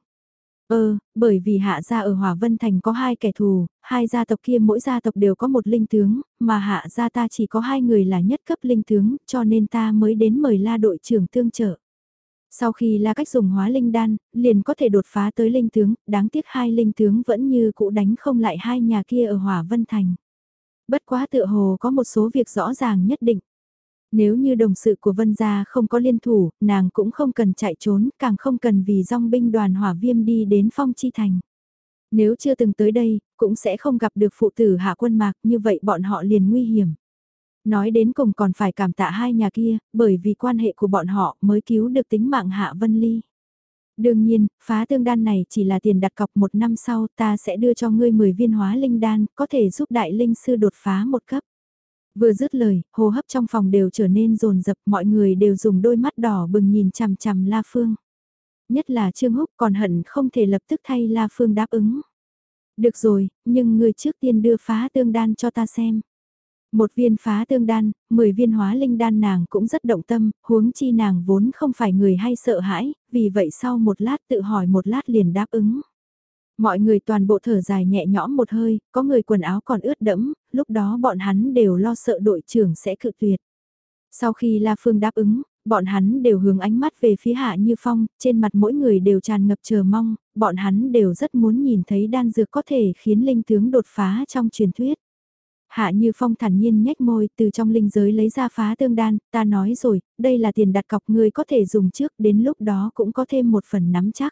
S1: Ờ, bởi vì Hạ gia ở Hòa Vân Thành có hai kẻ thù, hai gia tộc kia mỗi gia tộc đều có một linh tướng, mà Hạ gia ta chỉ có hai người là nhất cấp linh tướng, cho nên ta mới đến mời La đội trưởng tương trợ. Sau khi La cách dùng hóa linh đan, liền có thể đột phá tới linh tướng, đáng tiếc hai linh tướng vẫn như cũ đánh không lại hai nhà kia ở Hòa Vân Thành. Bất quá tựa hồ có một số việc rõ ràng nhất định. Nếu như đồng sự của Vân Gia không có liên thủ, nàng cũng không cần chạy trốn, càng không cần vì dòng binh đoàn hỏa viêm đi đến Phong Chi Thành. Nếu chưa từng tới đây, cũng sẽ không gặp được phụ tử Hạ Quân Mạc, như vậy bọn họ liền nguy hiểm. Nói đến cùng còn phải cảm tạ hai nhà kia, bởi vì quan hệ của bọn họ mới cứu được tính mạng Hạ Vân Ly. Đương nhiên, phá tương đan này chỉ là tiền đặt cọc một năm sau ta sẽ đưa cho ngươi mười viên hóa linh đan, có thể giúp đại linh sư đột phá một cấp. Vừa dứt lời, hô hấp trong phòng đều trở nên rồn rập, mọi người đều dùng đôi mắt đỏ bừng nhìn chằm chằm La Phương. Nhất là Trương Húc còn hận không thể lập tức thay La Phương đáp ứng. Được rồi, nhưng ngươi trước tiên đưa phá tương đan cho ta xem. Một viên phá tương đan, mười viên hóa linh đan nàng cũng rất động tâm, huống chi nàng vốn không phải người hay sợ hãi, vì vậy sau một lát tự hỏi một lát liền đáp ứng. Mọi người toàn bộ thở dài nhẹ nhõm một hơi, có người quần áo còn ướt đẫm, lúc đó bọn hắn đều lo sợ đội trưởng sẽ cự tuyệt. Sau khi La Phương đáp ứng, bọn hắn đều hướng ánh mắt về phía Hạ Như Phong, trên mặt mỗi người đều tràn ngập chờ mong, bọn hắn đều rất muốn nhìn thấy đan dược có thể khiến linh tướng đột phá trong truyền thuyết. Hạ Như Phong thản nhiên nhếch môi từ trong linh giới lấy ra phá tương đan, ta nói rồi, đây là tiền đặt cọc người có thể dùng trước, đến lúc đó cũng có thêm một phần nắm chắc.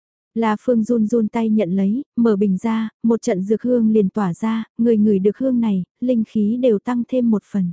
S1: La Phương run run tay nhận lấy, mở bình ra, một trận dược hương liền tỏa ra, người ngửi được hương này, linh khí đều tăng thêm một phần.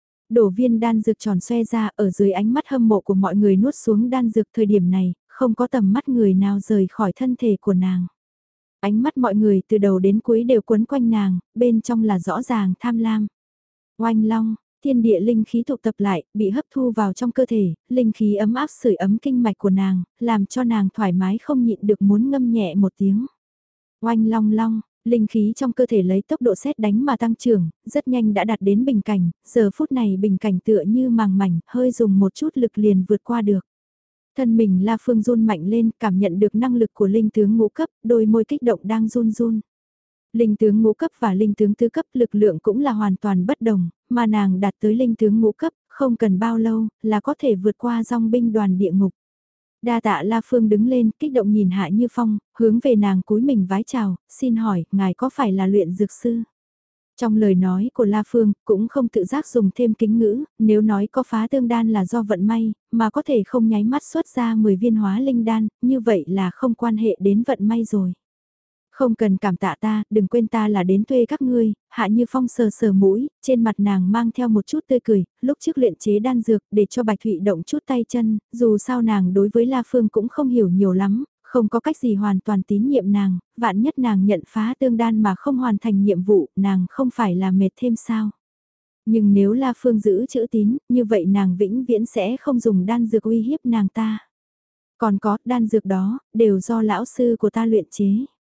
S1: Đổ viên đan dược tròn xoe ra ở dưới ánh mắt hâm mộ của mọi người nuốt xuống đan dược thời điểm này, không có tầm mắt người nào rời khỏi thân thể của nàng. Ánh mắt mọi người từ đầu đến cuối đều quấn quanh nàng, bên trong là rõ ràng tham lam. Oanh long, thiên địa linh khí tụ tập lại, bị hấp thu vào trong cơ thể, linh khí ấm áp sưởi ấm kinh mạch của nàng, làm cho nàng thoải mái không nhịn được muốn ngâm nhẹ một tiếng. Oanh long long, linh khí trong cơ thể lấy tốc độ sét đánh mà tăng trưởng, rất nhanh đã đạt đến bình cảnh, giờ phút này bình cảnh tựa như màng mảnh, hơi dùng một chút lực liền vượt qua được. Thân mình La Phương run mạnh lên, cảm nhận được năng lực của linh tướng ngũ cấp, đôi môi kích động đang run run. Linh tướng ngũ cấp và linh tướng tứ cấp lực lượng cũng là hoàn toàn bất đồng, mà nàng đạt tới linh tướng ngũ cấp, không cần bao lâu, là có thể vượt qua dòng binh đoàn địa ngục. Đa tạ La Phương đứng lên, kích động nhìn Hạ Như Phong, hướng về nàng cúi mình vái chào, xin hỏi, ngài có phải là luyện dược sư? Trong lời nói của La Phương, cũng không tự giác dùng thêm kính ngữ, nếu nói có phá tương đan là do vận may, mà có thể không nháy mắt xuất ra mười viên hóa linh đan, như vậy là không quan hệ đến vận may rồi. Không cần cảm tạ ta, đừng quên ta là đến thuê các ngươi, Hạ Như Phong sờ sờ mũi, trên mặt nàng mang theo một chút tươi cười, lúc trước luyện chế đan dược để cho Bạch Thụy động chút tay chân, dù sao nàng đối với La Phương cũng không hiểu nhiều lắm, không có cách gì hoàn toàn tín nhiệm nàng, vạn nhất nàng nhận phá tương đan mà không hoàn thành nhiệm vụ, nàng không phải là mệt thêm sao. Nhưng nếu La Phương giữ chữ tín, như vậy nàng vĩnh viễn sẽ không dùng đan dược uy hiếp nàng ta. Còn có, đan dược đó, đều do lão sư của ta luyện chế.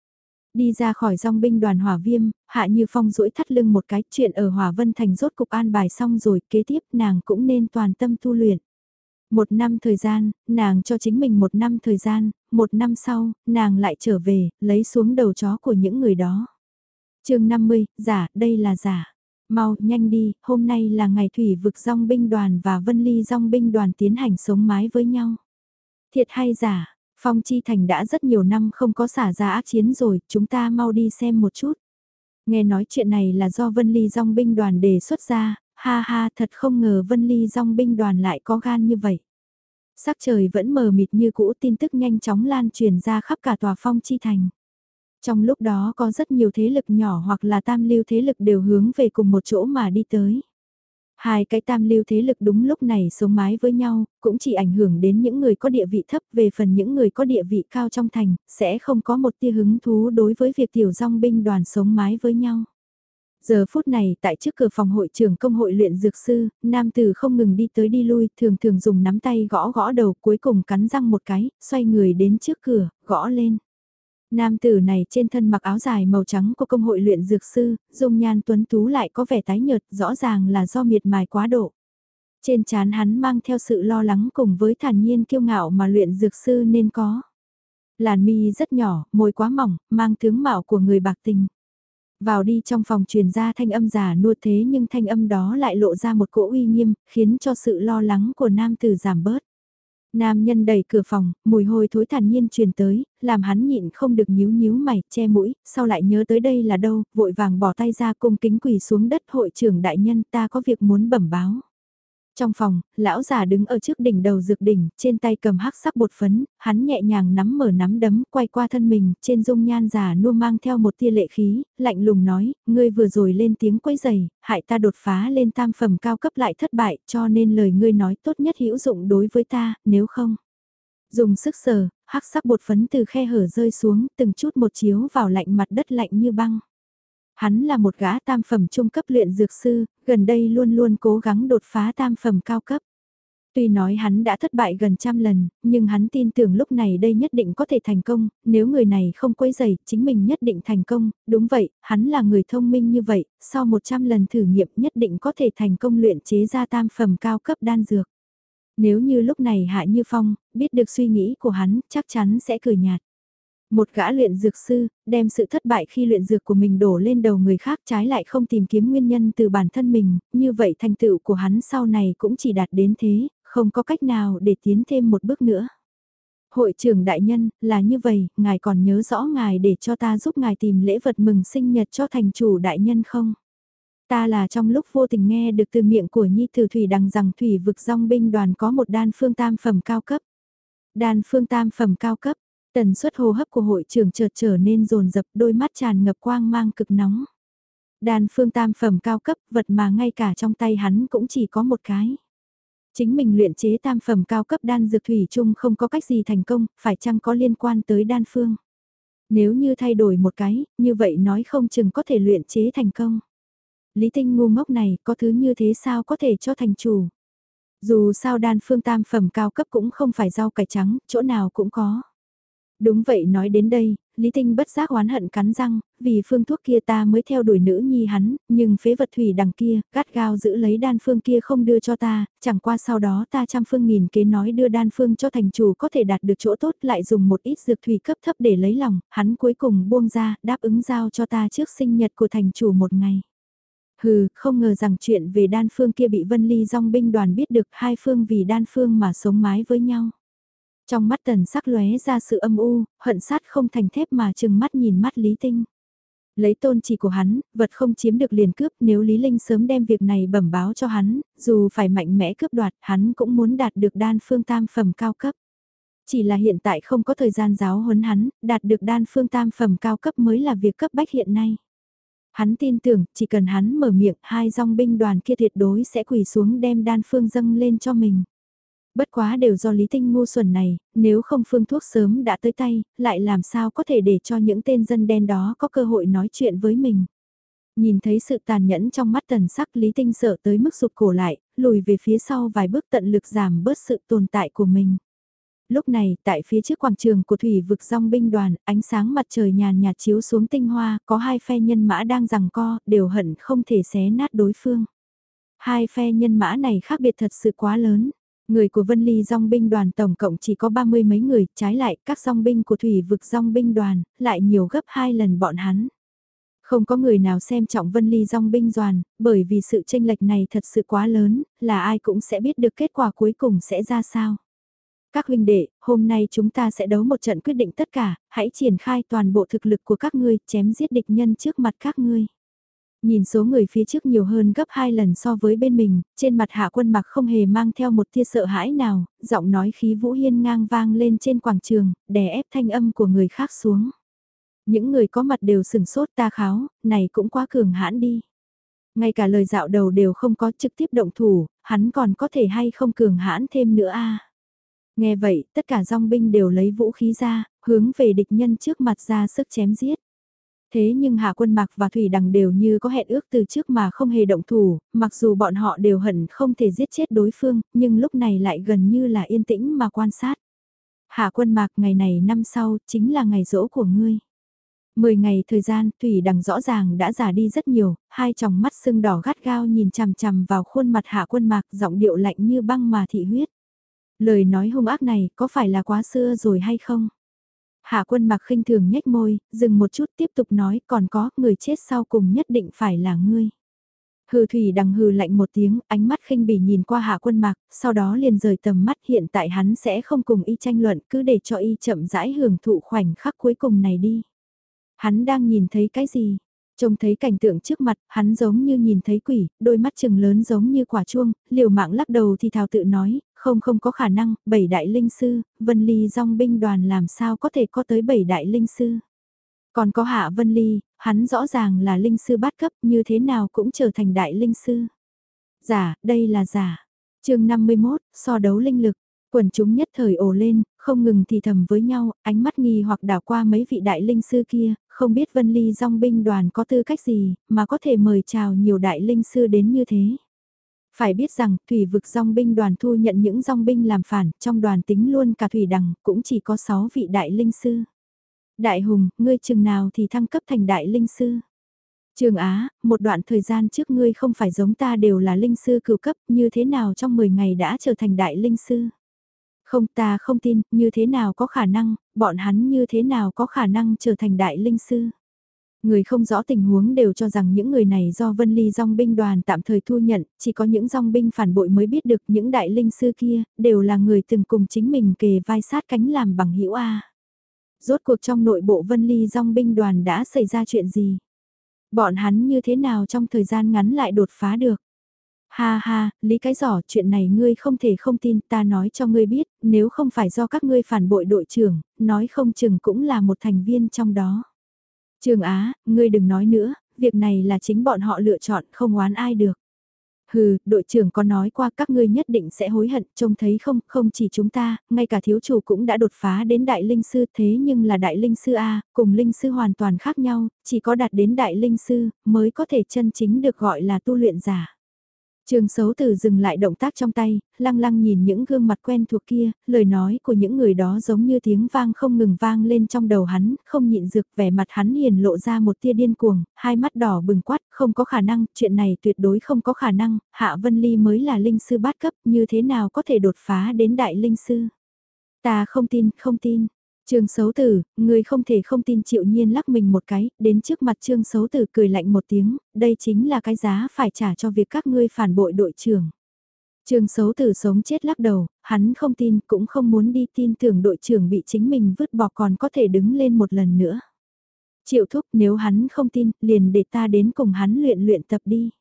S1: Đi ra khỏi dòng binh đoàn hỏa viêm, Hạ Như Phong duỗi thắt lưng một cái, chuyện ở Hỏa Vân Thành rốt cục an bài xong rồi, kế tiếp nàng cũng nên toàn tâm tu luyện. Một năm thời gian, nàng cho chính mình một năm thời gian, một năm sau, nàng lại trở về, lấy xuống đầu chó của những người đó. chương năm mươi, giả, đây là giả. Mau, nhanh đi, hôm nay là ngày thủy vực dòng binh đoàn và Vân Ly dòng binh đoàn tiến hành sống mái với nhau. Thiệt hay giả, Phong Chi Thành đã rất nhiều năm không có xả ra ác chiến rồi, chúng ta mau đi xem một chút. Nghe nói chuyện này là do Vân Ly dòng binh đoàn đề xuất ra, ha ha thật không ngờ Vân Ly dòng binh đoàn lại có gan như vậy. Sắc trời vẫn mờ mịt như cũ, tin tức nhanh chóng lan truyền ra khắp cả tòa Phong Chi Thành. Trong lúc đó có rất nhiều thế lực nhỏ hoặc là tam lưu thế lực đều hướng về cùng một chỗ mà đi tới. Hai cái tam lưu thế lực đúng lúc này sống mái với nhau, cũng chỉ ảnh hưởng đến những người có địa vị thấp, về phần những người có địa vị cao trong thành, sẽ không có một tia hứng thú đối với việc tiểu dòng binh đoàn sống mái với nhau. Giờ phút này tại trước cửa phòng hội trưởng công hội luyện dược sư, nam tử không ngừng đi tới đi lui, thường thường dùng nắm tay gõ gõ đầu, cuối cùng cắn răng một cái, xoay người đến trước cửa, gõ lên. Nam tử này trên thân mặc áo dài màu trắng của công hội luyện dược sư, dung nhan tuấn tú lại có vẻ tái nhợt, rõ ràng là do miệt mài quá độ. Trên trán hắn mang theo sự lo lắng cùng với thản nhiên kiêu ngạo mà luyện dược sư nên có. Làn mi rất nhỏ, môi quá mỏng, mang tướng mạo của người bạc tình. Vào đi trong phòng truyền ra thanh âm giả nua, thế nhưng thanh âm đó lại lộ ra một cỗ uy nghiêm, khiến cho sự lo lắng của nam tử giảm bớt. Nam nhân đẩy cửa phòng, mùi hôi thối thản nhiên truyền tới, làm hắn nhịn không được nhíu nhíu mày, che mũi, sau lại nhớ tới đây là đâu, vội vàng bỏ tay ra cung kính quỳ xuống đất. Hội trưởng đại nhân, ta có việc muốn bẩm báo. Trong phòng, lão già đứng ở trước đỉnh đầu dược đỉnh, trên tay cầm hắc sắc bột phấn, hắn nhẹ nhàng nắm mở nắm đấm, quay qua thân mình, trên dung nhan già nua mang theo một tia lệ khí, lạnh lùng nói, ngươi vừa rồi lên tiếng quấy giày, hại ta đột phá lên tam phẩm cao cấp lại thất bại, cho nên lời ngươi nói tốt nhất hữu dụng đối với ta, nếu không. Dùng sức sờ, hắc sắc bột phấn từ khe hở rơi xuống, từng chút một chiếu vào lạnh mặt đất lạnh như băng. Hắn là một gã tam phẩm trung cấp luyện dược sư, gần đây luôn luôn cố gắng đột phá tam phẩm cao cấp. Tuy nói hắn đã thất bại gần trăm lần, nhưng hắn tin tưởng lúc này đây nhất định có thể thành công, nếu người này không quấy rầy, chính mình nhất định thành công, đúng vậy, hắn là người thông minh như vậy, sau một trăm lần thử nghiệm nhất định có thể thành công luyện chế ra tam phẩm cao cấp đan dược. Nếu như lúc này Hạ Như Phong, biết được suy nghĩ của hắn, chắc chắn sẽ cười nhạt. Một gã luyện dược sư, đem sự thất bại khi luyện dược của mình đổ lên đầu người khác, trái lại không tìm kiếm nguyên nhân từ bản thân mình, như vậy thành tựu của hắn sau này cũng chỉ đạt đến thế, không có cách nào để tiến thêm một bước nữa. Hội trưởng đại nhân, là như vậy, ngài còn nhớ rõ ngài để cho ta giúp ngài tìm lễ vật mừng sinh nhật cho thành chủ đại nhân không? Ta là trong lúc vô tình nghe được từ miệng của Nhi Tử Thủy Đằng rằng thủy vực dòng binh đoàn có một đan phương tam phẩm cao cấp. Đan phương tam phẩm cao cấp. Tần suất hô hấp của hội trưởng chợt trở nên dồn dập, đôi mắt tràn ngập quang mang cực nóng. Đan phương tam phẩm cao cấp, vật mà ngay cả trong tay hắn cũng chỉ có một cái. Chính mình luyện chế tam phẩm cao cấp đan dược thủy chung không có cách gì thành công, phải chăng có liên quan tới đan phương? Nếu như thay đổi một cái, như vậy nói không chừng có thể luyện chế thành công. Lý Tinh ngu ngốc này, có thứ như thế sao có thể cho thành chủ? Dù sao đan phương tam phẩm cao cấp cũng không phải rau cải trắng, chỗ nào cũng có. Đúng vậy, nói đến đây, Lý Tinh bất giác oán hận cắn răng, vì phương thuốc kia ta mới theo đuổi nữ nhi hắn, nhưng phế vật thủy đằng kia, gắt gao giữ lấy đan phương kia không đưa cho ta, chẳng qua sau đó ta trăm phương nghìn kế nói đưa đan phương cho thành chủ có thể đạt được chỗ tốt, lại dùng một ít dược thủy cấp thấp để lấy lòng, hắn cuối cùng buông ra, đáp ứng giao cho ta trước sinh nhật của thành chủ một ngày. Hừ, không ngờ rằng chuyện về đan phương kia bị Vân Ly dòng binh đoàn biết được, hai phương vì đan phương mà sống mái với nhau. Trong mắt Tần sắc lóe ra sự âm u, hận sát không thành thép mà chừng mắt nhìn mắt Lý Tinh. Lấy tôn chỉ của hắn, vật không chiếm được liền cướp, nếu Lý Linh sớm đem việc này bẩm báo cho hắn, dù phải mạnh mẽ cướp đoạt, hắn cũng muốn đạt được đan phương tam phẩm cao cấp. Chỉ là hiện tại không có thời gian giáo huấn hắn, đạt được đan phương tam phẩm cao cấp mới là việc cấp bách hiện nay. Hắn tin tưởng, chỉ cần hắn mở miệng, hai dòng binh đoàn kia tuyệt đối sẽ quỳ xuống đem đan phương dâng lên cho mình. Bất quá đều do Lý Tinh ngu xuẩn này, nếu không phương thuốc sớm đã tới tay, lại làm sao có thể để cho những tên dân đen đó có cơ hội nói chuyện với mình. Nhìn thấy sự tàn nhẫn trong mắt Tần sắc, Lý Tinh sợ tới mức rụt cổ lại, lùi về phía sau vài bước tận lực giảm bớt sự tồn tại của mình. Lúc này, tại phía trước quảng trường của thủy vực dòng binh đoàn, ánh sáng mặt trời nhàn nhạt chiếu xuống tinh hoa, có hai phe nhân mã đang giằng co, đều hận không thể xé nát đối phương. Hai phe nhân mã này khác biệt thật sự quá lớn. Người của Vân Ly dòng binh đoàn tổng cộng chỉ có ba mươi mấy người, trái lại các dòng binh của thủy vực dòng binh đoàn, lại nhiều gấp hai lần bọn hắn. Không có người nào xem trọng Vân Ly dòng binh đoàn, bởi vì sự chênh lệch này thật sự quá lớn, là ai cũng sẽ biết được kết quả cuối cùng sẽ ra sao. Các huynh đệ, hôm nay chúng ta sẽ đấu một trận quyết định tất cả, hãy triển khai toàn bộ thực lực của các ngươi, chém giết địch nhân trước mặt các ngươi. Nhìn số người phía trước nhiều hơn gấp hai lần so với bên mình, trên mặt Hạ Quân Mặc không hề mang theo một tia sợ hãi nào, giọng nói khí vũ hiên ngang vang lên trên quảng trường, đè ép thanh âm của người khác xuống. Những người có mặt đều sừng sốt ta kháo, này cũng quá cường hãn đi. Ngay cả lời dạo đầu đều không có trực tiếp động thủ, hắn còn có thể hay không cường hãn thêm nữa a. Nghe vậy, tất cả dòng binh đều lấy vũ khí ra, hướng về địch nhân trước mặt ra sức chém giết. Thế nhưng Hạ Quân Mạc và Thủy Đằng đều như có hẹn ước từ trước mà không hề động thủ, mặc dù bọn họ đều hận không thể giết chết đối phương, nhưng lúc này lại gần như là yên tĩnh mà quan sát. Hạ Quân Mạc, ngày này năm sau, chính là ngày rỗ của ngươi. Mười ngày thời gian, Thủy Đằng rõ ràng đã già đi rất nhiều, hai tròng mắt sưng đỏ gắt gao nhìn chằm chằm vào khuôn mặt Hạ Quân Mạc, giọng điệu lạnh như băng mà thị huyết. Lời nói hung ác này có phải là quá xưa rồi hay không? Hạ Quân Mặc khinh thường nhếch môi, dừng một chút tiếp tục nói còn có người chết sau cùng nhất định phải là ngươi. Hừ Thủy Đằng hừ lạnh một tiếng, ánh mắt khinh bỉ nhìn qua Hạ Quân Mặc, sau đó liền rời tầm mắt hiện tại hắn sẽ không cùng y tranh luận cứ để cho y chậm rãi hưởng thụ khoảnh khắc cuối cùng này đi. Hắn đang nhìn thấy cái gì? Trông thấy cảnh tượng trước mặt, hắn giống như nhìn thấy quỷ, đôi mắt trừng lớn giống như quả chuông, liều mạng lắc đầu thì thào tự nói, không không có khả năng, bảy đại linh sư, Vân Ly dòng binh đoàn làm sao có thể có tới bảy đại linh sư. Còn có Hạ Vân Ly, hắn rõ ràng là linh sư bát cấp như thế nào cũng trở thành đại linh sư. Giả, đây là giả. chương năm mươi mốt, so đấu linh lực. Quần chúng nhất thời ồ lên, không ngừng thì thầm với nhau, ánh mắt nghi hoặc đảo qua mấy vị đại linh sư kia, không biết Vân Ly dòng binh đoàn có tư cách gì, mà có thể mời chào nhiều đại linh sư đến như thế. Phải biết rằng, thủy vực dòng binh đoàn thu nhận những dòng binh làm phản, trong đoàn tính luôn cả Thủy Đằng, cũng chỉ có sáu vị đại linh sư. Đại Hùng, ngươi chừng nào thì thăng cấp thành đại linh sư? Trường Á, một đoạn thời gian trước ngươi không phải giống ta đều là linh sư cửu cấp, như thế nào trong mười ngày đã trở thành đại linh sư? Không, ta không tin, như thế nào có khả năng, bọn hắn như thế nào có khả năng trở thành đại linh sư. Người không rõ tình huống đều cho rằng những người này do Vân Ly dòng binh đoàn tạm thời thu nhận, chỉ có những dòng binh phản bội mới biết được những đại linh sư kia, đều là người từng cùng chính mình kề vai sát cánh làm bằng hữu A. Rốt cuộc trong nội bộ Vân Ly dòng binh đoàn đã xảy ra chuyện gì? Bọn hắn như thế nào trong thời gian ngắn lại đột phá được? Ha ha, Lý Cái Giỏ, chuyện này ngươi không thể không tin, ta nói cho ngươi biết, nếu không phải do các ngươi phản bội đội trưởng, nói không chừng cũng là một thành viên trong đó. Trường Á, ngươi đừng nói nữa, việc này là chính bọn họ lựa chọn, không oán ai được. Hừ, đội trưởng có nói qua các ngươi nhất định sẽ hối hận, trông thấy không, không chỉ chúng ta, ngay cả thiếu chủ cũng đã đột phá đến đại linh sư, thế nhưng là đại linh sư A, cùng linh sư hoàn toàn khác nhau, chỉ có đạt đến đại linh sư, mới có thể chân chính được gọi là tu luyện giả. Trường Sấu Tử dừng lại động tác trong tay, lăng lăng nhìn những gương mặt quen thuộc kia, lời nói của những người đó giống như tiếng vang không ngừng vang lên trong đầu hắn, không nhịn dược vẻ mặt hắn hiền lộ ra một tia điên cuồng, hai mắt đỏ bừng quát, không có khả năng, chuyện này tuyệt đối không có khả năng, Hạ Vân Ly mới là linh sư bát cấp, như thế nào có thể đột phá đến đại linh sư. Ta không tin, không tin. Trương Sấu Tử, người không thể không tin Triệu Nhiên lắc mình một cái, đến trước mặt Trương Sấu Tử cười lạnh một tiếng, đây chính là cái giá phải trả cho việc các ngươi phản bội đội trưởng. Trương Sấu Tử sống chết lắc đầu, hắn không tin cũng không muốn đi tin tưởng đội trưởng bị chính mình vứt bỏ còn có thể đứng lên một lần nữa. Triệu Thúc nếu hắn không tin, liền để ta đến cùng hắn luyện luyện tập đi.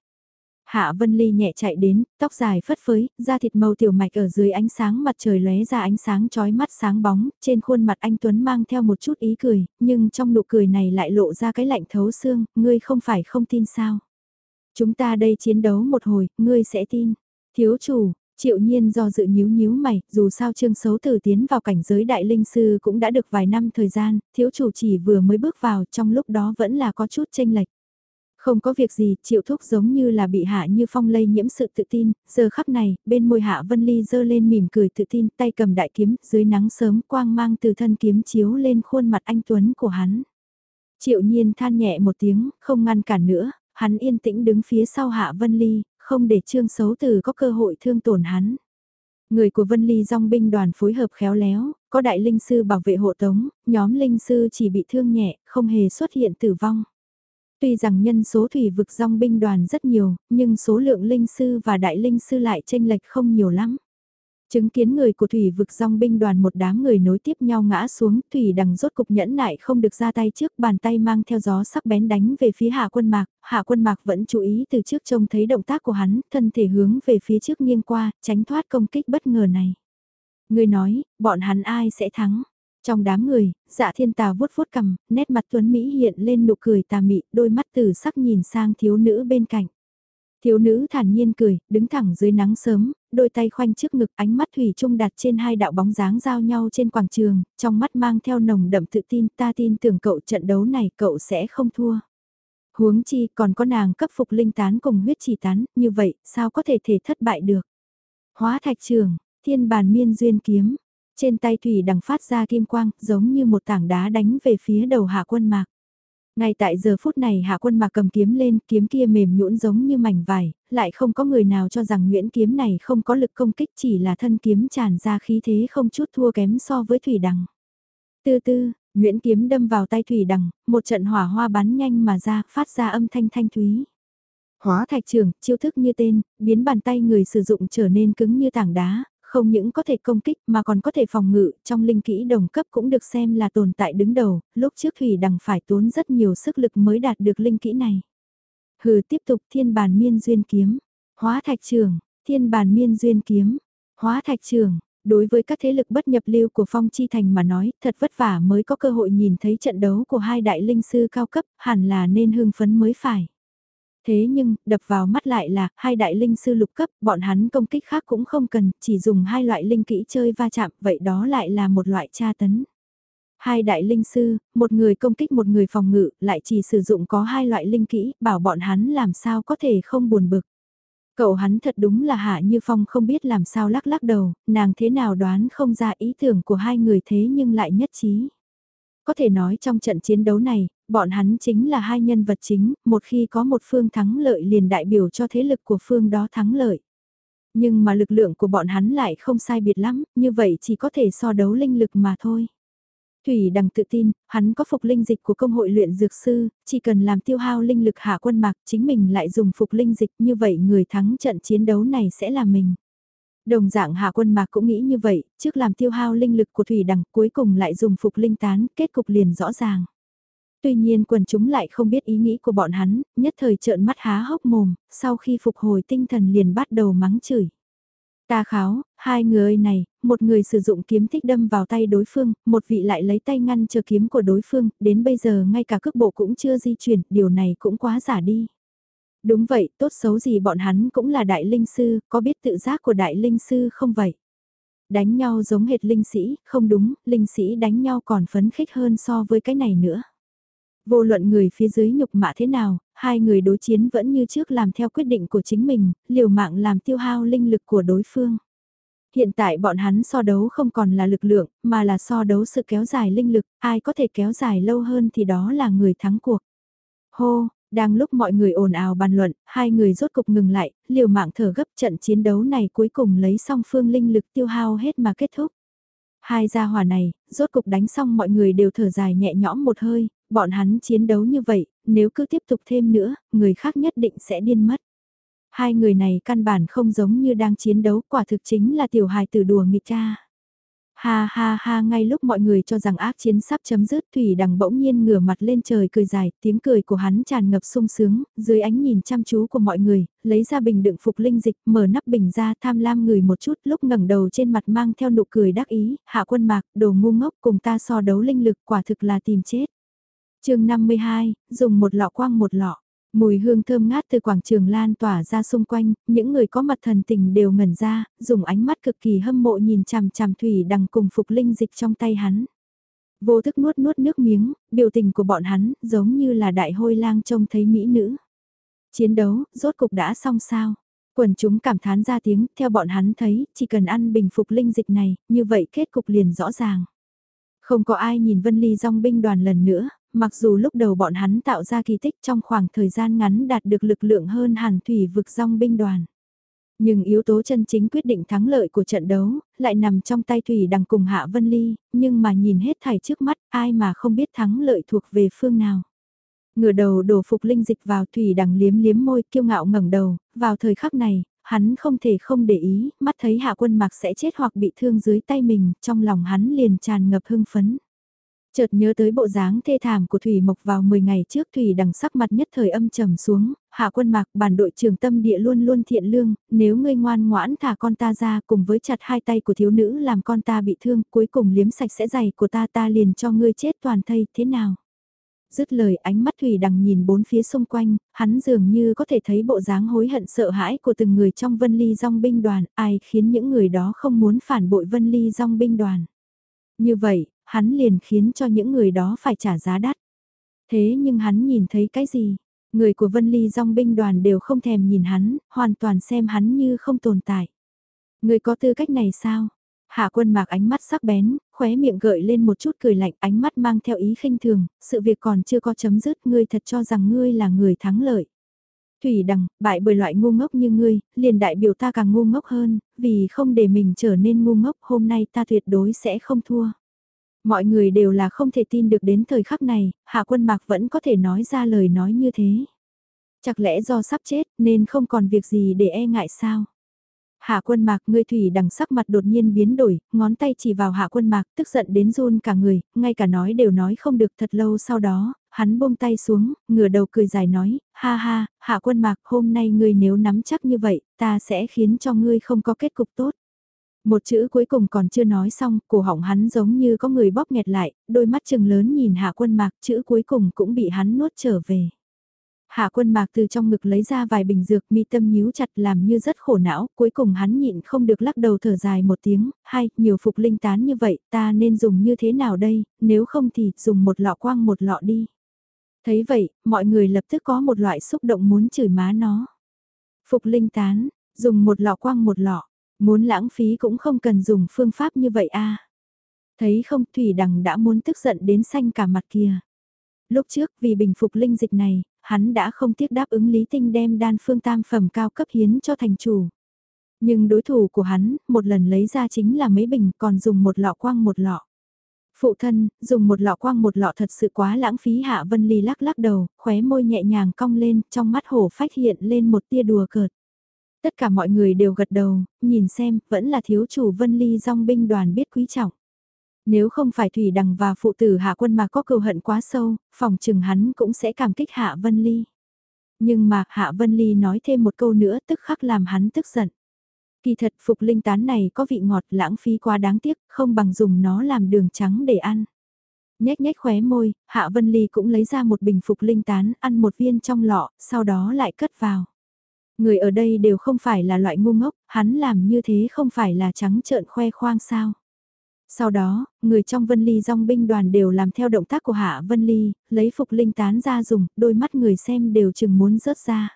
S1: Hạ Vân Ly nhẹ chạy đến, tóc dài phất phới, da thịt màu tiểu mạch ở dưới ánh sáng mặt trời lóe ra ánh sáng chói mắt sáng bóng, trên khuôn mặt anh Tuấn mang theo một chút ý cười, nhưng trong nụ cười này lại lộ ra cái lạnh thấu xương, ngươi không phải không tin sao. Chúng ta đây chiến đấu một hồi, ngươi sẽ tin. Thiếu chủ, Triệu Nhiên do dự nhíu nhíu mày, dù sao Trương Sấu Tử tiến vào cảnh giới đại linh sư cũng đã được vài năm thời gian, thiếu chủ chỉ vừa mới bước vào trong lúc đó vẫn là có chút chênh lệch. Không có việc gì, Triệu Thúc giống như là bị Hạ Như Phong lây nhiễm sự tự tin, giờ khắc này, bên môi Hạ Vân Ly giơ lên mỉm cười tự tin, tay cầm đại kiếm, dưới nắng sớm quang mang từ thân kiếm chiếu lên khuôn mặt anh Tuấn của hắn. Triệu Nhiên than nhẹ một tiếng, không ngăn cản nữa, hắn yên tĩnh đứng phía sau Hạ Vân Ly, không để Trương Sấu Từ có cơ hội thương tổn hắn. Người của Vân Ly dòng binh đoàn phối hợp khéo léo, có đại linh sư bảo vệ hộ tống, nhóm linh sư chỉ bị thương nhẹ, không hề xuất hiện tử vong. Tuy rằng nhân số thủy vực dòng binh đoàn rất nhiều, nhưng số lượng linh sư và đại linh sư lại chênh lệch không nhiều lắm. Chứng kiến người của thủy vực dòng binh đoàn một đám người nối tiếp nhau ngã xuống, thủy đằng rốt cục nhẫn nại không được ra tay trước, bàn tay mang theo gió sắc bén đánh về phía Hạ Quân Mạc, Hạ Quân Mạc vẫn chú ý từ trước trông thấy động tác của hắn, thân thể hướng về phía trước nghiêng qua, tránh thoát công kích bất ngờ này. Người nói, bọn hắn ai sẽ thắng? Trong đám người, Dạ Thiên Tà vuốt vuốt cằm, nét mặt tuấn Mỹ hiện lên nụ cười tà mị, đôi mắt tử sắc nhìn sang thiếu nữ bên cạnh. Thiếu nữ thản nhiên cười, đứng thẳng dưới nắng sớm, đôi tay khoanh trước ngực, ánh mắt thủy chung đặt trên hai đạo bóng dáng giao nhau trên quảng trường, trong mắt mang theo nồng đậm tự tin, ta tin tưởng cậu trận đấu này cậu sẽ không thua. Huống chi còn có nàng cấp phục linh tán cùng huyết chỉ tán, như vậy sao có thể thể thất bại được. Hóa thạch trường, thiên bàn miên duyên kiếm, trên tay thủy đằng phát ra kim quang, giống như một tảng đá đánh về phía đầu Hạ Quân Mạc. Ngay tại giờ phút này Hạ Quân Mạc cầm kiếm lên, kiếm kia mềm nhũn giống như mảnh vải, lại không có người nào cho rằng Nguyễn kiếm này không có lực công kích, chỉ là thân kiếm tràn ra khí thế không chút thua kém so với thủy đằng. Từ từ, Nguyễn kiếm đâm vào tay thủy đằng, một trận hỏa hoa bắn nhanh mà ra, phát ra âm thanh thanh thúy. Hóa thạch trường, chiêu thức như tên, biến bàn tay người sử dụng trở nên cứng như tảng đá, không những có thể công kích mà còn có thể phòng ngự, trong linh kỹ đồng cấp cũng được xem là tồn tại đứng đầu, lúc trước thủy đằng phải tốn rất nhiều sức lực mới đạt được linh kỹ này. Hừ, tiếp tục thiên bàn miên duyên kiếm, hóa thạch trường, thiên bàn miên duyên kiếm, hóa thạch trường. Đối với các thế lực bất nhập lưu của Phong Chi Thành mà nói, thật vất vả mới có cơ hội nhìn thấy trận đấu của hai đại linh sư cao cấp, hẳn là nên hưng phấn mới phải. Thế nhưng, đập vào mắt lại là, hai đại linh sư lục cấp, bọn hắn công kích khác cũng không cần, chỉ dùng hai loại linh kỹ chơi va chạm, vậy đó lại là một loại tra tấn. Hai đại linh sư, một người công kích một người phòng ngự, lại chỉ sử dụng có hai loại linh kỹ, bảo bọn hắn làm sao có thể không buồn bực. Cậu hắn thật đúng là Hạ Như Phong không biết làm sao lắc lắc đầu, nàng thế nào đoán không ra ý tưởng của hai người thế nhưng lại nhất trí. Có thể nói trong trận chiến đấu này, bọn hắn chính là hai nhân vật chính, một khi có một phương thắng lợi liền đại biểu cho thế lực của phương đó thắng lợi. Nhưng mà lực lượng của bọn hắn lại không sai biệt lắm, như vậy chỉ có thể so đấu linh lực mà thôi. Thủy Đằng tự tin, hắn có phục linh dịch của công hội luyện dược sư, chỉ cần làm tiêu hao linh lực Hạ Quân Mạc, chính mình lại dùng phục linh dịch, như vậy người thắng trận chiến đấu này sẽ là mình. Đồng dạng Hạ Quân Mạc cũng nghĩ như vậy, trước làm tiêu hao linh lực của Thủy Đằng, cuối cùng lại dùng phục linh tán, kết cục liền rõ ràng. Tuy nhiên quần chúng lại không biết ý nghĩ của bọn hắn, nhất thời trợn mắt há hốc mồm, sau khi phục hồi tinh thần liền bắt đầu mắng chửi. Ta kháo, hai người này, một người sử dụng kiếm thích đâm vào tay đối phương, một vị lại lấy tay ngăn chờ kiếm của đối phương, đến bây giờ ngay cả cước bộ cũng chưa di chuyển, điều này cũng quá giả đi. Đúng vậy, tốt xấu gì bọn hắn cũng là đại linh sư, có biết tự giác của đại linh sư không vậy? Đánh nhau giống hệt linh sĩ, không đúng, linh sĩ đánh nhau còn phấn khích hơn so với cái này nữa. Vô luận người phía dưới nhục mạ thế nào, hai người đối chiến vẫn như trước làm theo quyết định của chính mình, liều mạng làm tiêu hao linh lực của đối phương. Hiện tại bọn hắn so đấu không còn là lực lượng, mà là so đấu sự kéo dài linh lực, ai có thể kéo dài lâu hơn thì đó là người thắng cuộc. Hô, đang lúc mọi người ồn ào bàn luận, hai người rốt cục ngừng lại, liều mạng thở gấp, trận chiến đấu này cuối cùng lấy song phương linh lực tiêu hao hết mà kết thúc. Hai gia hỏa này, rốt cục đánh xong mọi người đều thở dài nhẹ nhõm một hơi, bọn hắn chiến đấu như vậy, nếu cứ tiếp tục thêm nữa, người khác nhất định sẽ điên mất. Hai người này căn bản không giống như đang chiến đấu, quả thực chính là tiểu hài tử đùa nghịch cha. Ha ha ha, ngay lúc mọi người cho rằng ác chiến sắp chấm dứt, Thủy Đằng bỗng nhiên ngửa mặt lên trời cười dài, tiếng cười của hắn tràn ngập sung sướng, dưới ánh nhìn chăm chú của mọi người, lấy ra bình đựng phục linh dịch, mở nắp bình ra, tham lam ngửi một chút, lúc ngẩng đầu trên mặt mang theo nụ cười đắc ý, Hạ Quân Mạc, đồ ngu ngốc, cùng ta so đấu linh lực, quả thực là tìm chết. Chương năm mươi hai, dùng một lọ quang một lọ. Mùi hương thơm ngát từ quảng trường lan tỏa ra xung quanh, những người có mặt thần tình đều ngẩn ra, dùng ánh mắt cực kỳ hâm mộ nhìn chằm chằm Thủy Đằng cùng phục linh dịch trong tay hắn. Vô thức nuốt nuốt nước miếng, biểu tình của bọn hắn giống như là đại hôi lang trông thấy mỹ nữ. Chiến đấu, rốt cục đã xong sao? Quần chúng cảm thán ra tiếng, theo bọn hắn thấy, chỉ cần ăn bình phục linh dịch này, như vậy kết cục liền rõ ràng. Không có ai nhìn Vân Ly dòng binh đoàn lần nữa, mặc dù lúc đầu bọn hắn tạo ra kỳ tích trong khoảng thời gian ngắn đạt được lực lượng hơn hẳn thủy vực dòng binh đoàn. Nhưng yếu tố chân chính quyết định thắng lợi của trận đấu, lại nằm trong tay Thủy Đằng cùng Hạ Vân Ly, nhưng mà nhìn hết thảy trước mắt, ai mà không biết thắng lợi thuộc về phương nào. Ngửa đầu đổ phục linh dịch vào, Thủy Đằng liếm liếm môi, kiêu ngạo ngẩng đầu, vào thời khắc này, hắn không thể không để ý, mắt thấy Hạ Quân Mạc sẽ chết hoặc bị thương dưới tay mình, trong lòng hắn liền tràn ngập hưng phấn. Chợt nhớ tới bộ dáng thê thảm của Thủy Mộc vào mười ngày trước, Thủy Đằng sắc mặt nhất thời âm trầm xuống, Hạ Quân Mạc, bản đội trưởng tâm địa luôn luôn thiện lương, nếu ngươi ngoan ngoãn thả con ta ra cùng với chặt hai tay của thiếu nữ làm con ta bị thương, cuối cùng liếm sạch sẽ giày của ta ta liền cho ngươi chết toàn thây, thế nào? Dứt lời, ánh mắt Thủy Đằng nhìn bốn phía xung quanh, hắn dường như có thể thấy bộ dáng hối hận sợ hãi của từng người trong Vân Ly dòng binh đoàn, ai khiến những người đó không muốn phản bội Vân Ly dòng binh đoàn. Như vậy, hắn liền khiến cho những người đó phải trả giá đắt. Thế nhưng hắn nhìn thấy cái gì? Người của Vân Ly dòng binh đoàn đều không thèm nhìn hắn, hoàn toàn xem hắn như không tồn tại. Người có tư cách này sao? Hạ Quân Mạc ánh mắt sắc bén, khóe miệng gợi lên một chút cười lạnh, ánh mắt mang theo ý khinh thường, sự việc còn chưa có chấm dứt, ngươi thật cho rằng ngươi là người thắng lợi. Thủy Đằng, bại bởi loại ngu ngốc như ngươi, liền đại biểu ta càng ngu ngốc hơn, vì không để mình trở nên ngu ngốc, hôm nay ta tuyệt đối sẽ không thua. Mọi người đều là không thể tin được đến thời khắc này, Hạ Quân Mạc vẫn có thể nói ra lời nói như thế. Chắc lẽ do sắp chết nên không còn việc gì để e ngại sao? Hạ Quân Mạc, ngươi Thủy Đằng sắc mặt đột nhiên biến đổi, ngón tay chỉ vào Hạ Quân Mạc, tức giận đến run cả người, ngay cả nói đều nói không được. Thật lâu sau đó, hắn buông tay xuống, ngửa đầu cười dài nói, ha ha, Hạ Quân Mạc, hôm nay ngươi nếu nắm chắc như vậy, ta sẽ khiến cho ngươi không có kết cục tốt. Một chữ cuối cùng còn chưa nói xong, cổ họng hắn giống như có người bóp nghẹt lại, đôi mắt trừng lớn nhìn Hạ Quân Mạc, chữ cuối cùng cũng bị hắn nuốt trở về. Hạ Quân Mạc từ trong ngực lấy ra vài bình dược, mi tâm nhíu chặt làm như rất khổ não, cuối cùng hắn nhịn không được lắc đầu thở dài một tiếng, hay, nhiều phục linh tán như vậy, ta nên dùng như thế nào đây, nếu không thì dùng một lọ quang một lọ đi. Thấy vậy, mọi người lập tức có một loại xúc động muốn chửi má nó. Phục linh tán, dùng một lọ quang một lọ, muốn lãng phí cũng không cần dùng phương pháp như vậy a. Thấy không, Thủy Đằng đã muốn tức giận đến xanh cả mặt kia. Lúc trước vì bình phục linh dịch này, hắn đã không tiếc đáp ứng Lý Tinh đem đan phương tam phẩm cao cấp hiến cho thành chủ. Nhưng đối thủ của hắn, một lần lấy ra chính là mấy bình còn dùng một lọ quang một lọ. Phụ thân, dùng một lọ quang một lọ thật sự quá lãng phí. Hạ Vân Ly lắc lắc đầu, khóe môi nhẹ nhàng cong lên, trong mắt hổ phách hiện lên một tia đùa cợt. Tất cả mọi người đều gật đầu, nhìn xem, vẫn là thiếu chủ Vân Ly dòng binh đoàn biết quý trọng. Nếu không phải Thủy Đằng và phụ tử Hạ Quân mà có cừu hận quá sâu, phòng chừng hắn cũng sẽ cảm kích Hạ Vân Ly. Nhưng mà Hạ Vân Ly nói thêm một câu nữa tức khắc làm hắn tức giận. Kỳ thật phục linh tán này có vị ngọt lãng phí quá đáng tiếc, không bằng dùng nó làm đường trắng để ăn. Nhếch nhếch khóe môi, Hạ Vân Ly cũng lấy ra một bình phục linh tán, ăn một viên trong lọ, sau đó lại cất vào. Người ở đây đều không phải là loại ngu ngốc, hắn làm như thế không phải là trắng trợn khoe khoang sao. Sau đó, người trong Vân Ly dòng binh đoàn đều làm theo động tác của Hạ Vân Ly, lấy phục linh tán ra dùng, đôi mắt người xem đều chừng muốn rớt ra.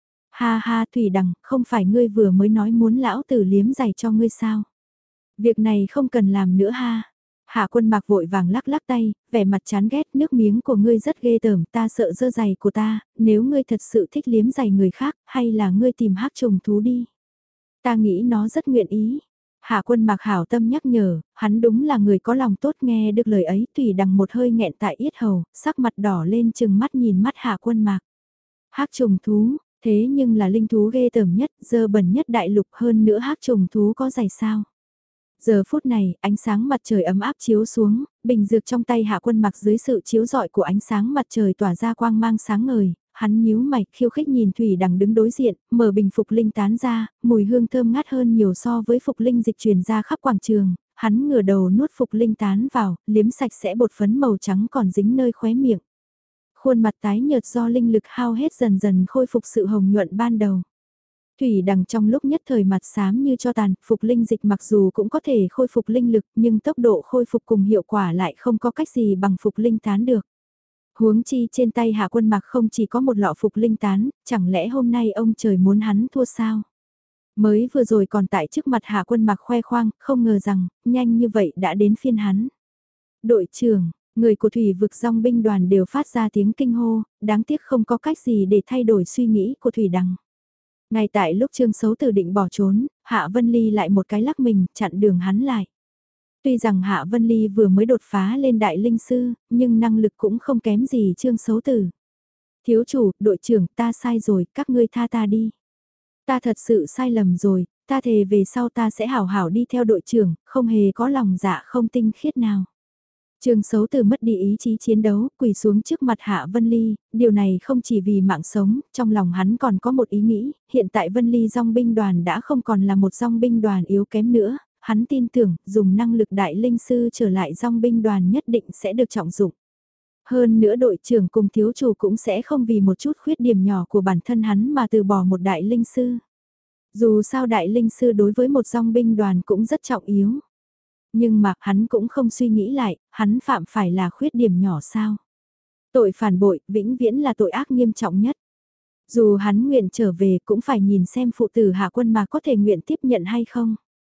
S1: Ha ha Thủy Đằng, không phải ngươi vừa mới nói muốn lão tử liếm giày cho ngươi sao? Việc này không cần làm nữa ha. Hạ Quân Mạc vội vàng lắc lắc tay, vẻ mặt chán ghét, nước miếng của ngươi rất ghê tởm, ta sợ dơ giày của ta, nếu ngươi thật sự thích liếm giày người khác, hay là ngươi tìm hắc trùng thú đi. Ta nghĩ nó rất nguyện ý. Hạ Quân Mạc hảo tâm nhắc nhở, hắn đúng là người có lòng tốt, nghe được lời ấy Thủy Đằng một hơi nghẹn tại yết hầu, sắc mặt đỏ lên chừng mắt nhìn mắt Hạ Quân Mạc. Hắc trùng thú, thế nhưng là linh thú ghê tởm nhất, dơ bẩn nhất đại lục, hơn nữa hắc trùng thú có giày sao. Giờ phút này, ánh sáng mặt trời ấm áp chiếu xuống, bình dược trong tay Hạ Quân Mạc dưới sự chiếu rọi của ánh sáng mặt trời tỏa ra quang mang sáng ngời, hắn nhíu mày khiêu khích nhìn Thủy Đằng đứng đối diện, mở bình phục linh tán ra, mùi hương thơm ngát hơn nhiều so với phục linh dịch truyền ra khắp quảng trường, hắn ngửa đầu nuốt phục linh tán vào, liếm sạch sẽ bột phấn màu trắng còn dính nơi khóe miệng. Khuôn mặt tái nhợt do linh lực hao hết dần dần khôi phục sự hồng nhuận ban đầu. Thủy Đằng trong lúc nhất thời mặt xám như cho tàn, phục linh dịch mặc dù cũng có thể khôi phục linh lực nhưng tốc độ khôi phục cùng hiệu quả lại không có cách gì bằng phục linh tán được. Huống chi trên tay Hạ Quân Mặc không chỉ có một lọ phục linh tán, chẳng lẽ hôm nay ông trời muốn hắn thua sao? Mới vừa rồi còn tại trước mặt Hạ Quân Mặc khoe khoang, không ngờ rằng, nhanh như vậy đã đến phiên hắn. Đội trưởng, người của thủy vực dòng binh đoàn đều phát ra tiếng kinh hô, đáng tiếc không có cách gì để thay đổi suy nghĩ của Thủy Đằng. Ngay tại lúc Trương Sấu Tử định bỏ trốn, Hạ Vân Ly lại một cái lắc mình, chặn đường hắn lại. Tuy rằng Hạ Vân Ly vừa mới đột phá lên đại linh sư, nhưng năng lực cũng không kém gì Trương Sấu Tử. Thiếu chủ, đội trưởng, ta sai rồi, các ngươi tha ta đi. Ta thật sự sai lầm rồi, ta thề về sau ta sẽ hảo hảo đi theo đội trưởng, không hề có lòng dạ không tinh khiết nào. Trương Sấu Tử mất đi ý chí chiến đấu, quỳ xuống trước mặt Hạ Vân Ly, điều này không chỉ vì mạng sống, trong lòng hắn còn có một ý nghĩ, hiện tại Vân Ly dòng binh đoàn đã không còn là một dòng binh đoàn yếu kém nữa, hắn tin tưởng dùng năng lực đại linh sư trở lại dòng binh đoàn nhất định sẽ được trọng dụng. Hơn nữa đội trưởng cùng thiếu chủ cũng sẽ không vì một chút khuyết điểm nhỏ của bản thân hắn mà từ bỏ một đại linh sư. Dù sao đại linh sư đối với một dòng binh đoàn cũng rất trọng yếu. Nhưng mà hắn cũng không suy nghĩ lại, hắn phạm phải là khuyết điểm nhỏ sao. Tội phản bội vĩnh viễn là tội ác nghiêm trọng nhất. Dù hắn nguyện trở về cũng phải nhìn xem phụ tử Hạ Quân Mạc có thể nguyện tiếp nhận hay không.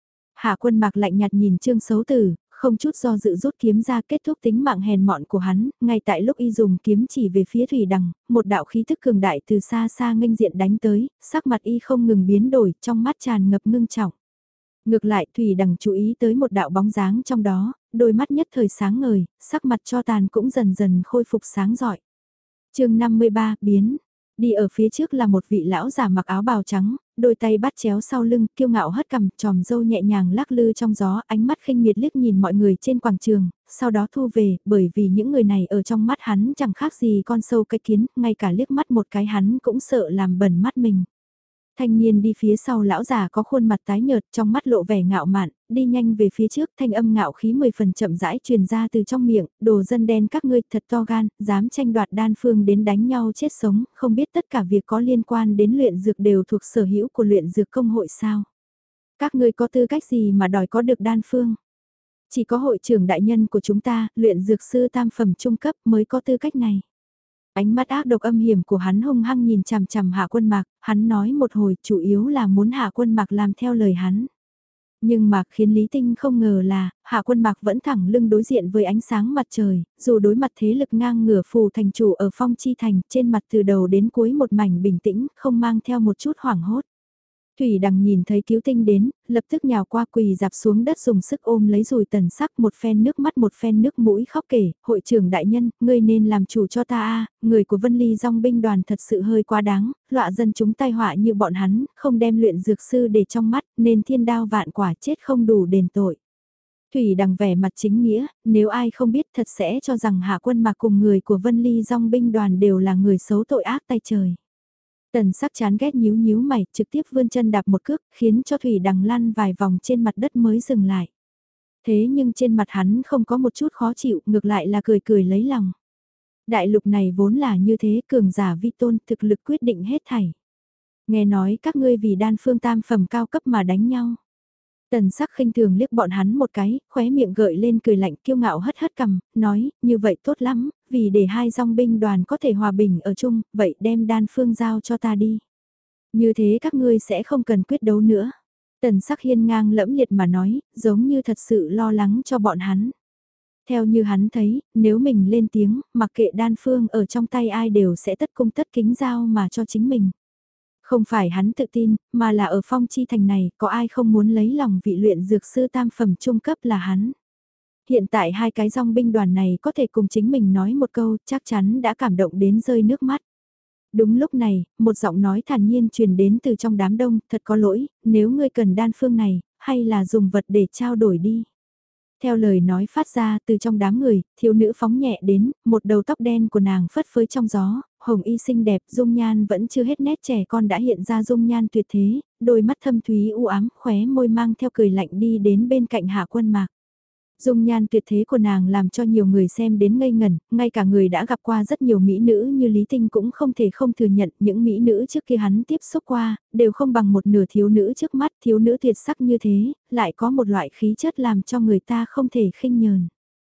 S1: Hạ Quân Mạc lạnh nhạt nhìn Trương Sấu Tử, không chút do dự rút kiếm ra kết thúc tính mạng hèn mọn của hắn, ngay tại lúc y dùng kiếm chỉ về phía Thủy Đằng, một đạo khí thức cường đại từ xa xa nghênh diện đánh tới, sắc mặt y không ngừng biến đổi, trong mắt tràn ngập ngưng trọng. Ngược lại Thủy Đằng chú ý tới một đạo bóng dáng trong đó, đôi mắt nhất thời sáng ngời, sắc mặt cho tàn cũng dần dần khôi phục sáng rọi. chương năm mươi ba, biến. Đi ở phía trước là một vị lão già mặc áo bào trắng, đôi tay bắt chéo sau lưng, kiêu ngạo hất cằm, tròm râu nhẹ nhàng lắc lư trong gió, ánh mắt khinh miệt liếc nhìn mọi người trên quảng trường, sau đó thu về, bởi vì những người này ở trong mắt hắn chẳng khác gì con sâu cái kiến, ngay cả liếc mắt một cái hắn cũng sợ làm bẩn mắt mình. Thanh niên đi phía sau lão già có khuôn mặt tái nhợt, trong mắt lộ vẻ ngạo mạn, đi nhanh về phía trước, thanh âm ngạo khí mười phần chậm rãi truyền ra từ trong miệng, đồ dân đen các ngươi thật to gan, dám tranh đoạt đan phương đến đánh nhau chết sống, không biết tất cả việc có liên quan đến luyện dược đều thuộc sở hữu của luyện dược công hội sao. Các ngươi có tư cách gì mà đòi có được đan phương? Chỉ có hội trưởng đại nhân của chúng ta, luyện dược sư tam phẩm trung cấp mới có tư cách này. Ánh mắt ác độc âm hiểm của hắn hung hăng nhìn chằm chằm Hạ Quân Mạc, hắn nói một hồi chủ yếu là muốn Hạ Quân Mạc làm theo lời hắn. Nhưng mà khiến Lý Tinh không ngờ là, Hạ Quân Mạc vẫn thẳng lưng đối diện với ánh sáng mặt trời, dù đối mặt thế lực ngang ngửa phù thành chủ ở Phong Chi Thành, trên mặt từ đầu đến cuối một mảnh bình tĩnh, không mang theo một chút hoảng hốt. Thủy Đằng nhìn thấy Cứu Tinh đến, lập tức nhào qua quỳ dạp xuống đất dùng sức ôm lấy Dùi Tần Sắc, một phen nước mắt một phen nước mũi khóc kể, hội trưởng đại nhân, ngươi nên làm chủ cho ta a, người của Vân Ly dòng binh đoàn thật sự hơi quá đáng, lọa dân chúng tai họa như bọn hắn, không đem luyện dược sư để trong mắt, nên thiên đao vạn quả chết không đủ đền tội. Thủy Đằng vẻ mặt chính nghĩa, nếu ai không biết thật sẽ cho rằng Hạ Quân Mạc cùng người của Vân Ly dòng binh đoàn đều là người xấu tội ác tay trời. Tần Sắc chán ghét nhíu nhíu mày, trực tiếp vươn chân đạp một cước, khiến cho Thủy Đằng lăn vài vòng trên mặt đất mới dừng lại. Thế nhưng trên mặt hắn không có một chút khó chịu, ngược lại là cười cười lấy lòng. Đại lục này vốn là như thế, cường giả vi tôn, thực lực quyết định hết thảy. Nghe nói các ngươi vì đan phương tam phẩm cao cấp mà đánh nhau. Tần Sắc khinh thường liếc bọn hắn một cái, khóe miệng gợi lên cười lạnh kiêu ngạo hất hất cằm, nói, như vậy tốt lắm, vì để hai dòng binh đoàn có thể hòa bình ở chung, vậy đem đan phương giao cho ta đi. Như thế các ngươi sẽ không cần quyết đấu nữa. Tần Sắc hiên ngang lẫm liệt mà nói, giống như thật sự lo lắng cho bọn hắn. Theo như hắn thấy, nếu mình lên tiếng, mặc kệ đan phương ở trong tay ai đều sẽ tất cung tất kính giao mà cho chính mình. Không phải hắn tự tin, mà là ở Phong Chi Thành này, có ai không muốn lấy lòng vị luyện dược sư tam phẩm trung cấp là hắn. Hiện tại hai cái dòng binh đoàn này có thể cùng chính mình nói một câu, chắc chắn đã cảm động đến rơi nước mắt. Đúng lúc này, một giọng nói thản nhiên truyền đến từ trong đám đông, thật có lỗi, nếu ngươi cần đan phương này, hay là dùng vật để trao đổi đi. Theo lời nói phát ra từ trong đám người, thiếu nữ phóng nhẹ đến, một đầu tóc đen của nàng phất phới trong gió, hồng y xinh đẹp, dung nhan vẫn chưa hết nét trẻ con đã hiện ra dung nhan tuyệt thế, đôi mắt thâm thúy u ám, khóe môi mang theo cười lạnh đi đến bên cạnh Hạ Quân Mạc. Dung nhan tuyệt thế của nàng làm cho nhiều người xem đến ngây ngẩn, ngay cả người đã gặp qua rất nhiều mỹ nữ như Lý Tinh cũng không thể không thừa nhận những mỹ nữ trước khi hắn tiếp xúc qua, đều không bằng một nửa thiếu nữ trước mắt, thiếu nữ tuyệt sắc như thế, lại có một loại khí chất làm cho người ta không thể khinh nhờn.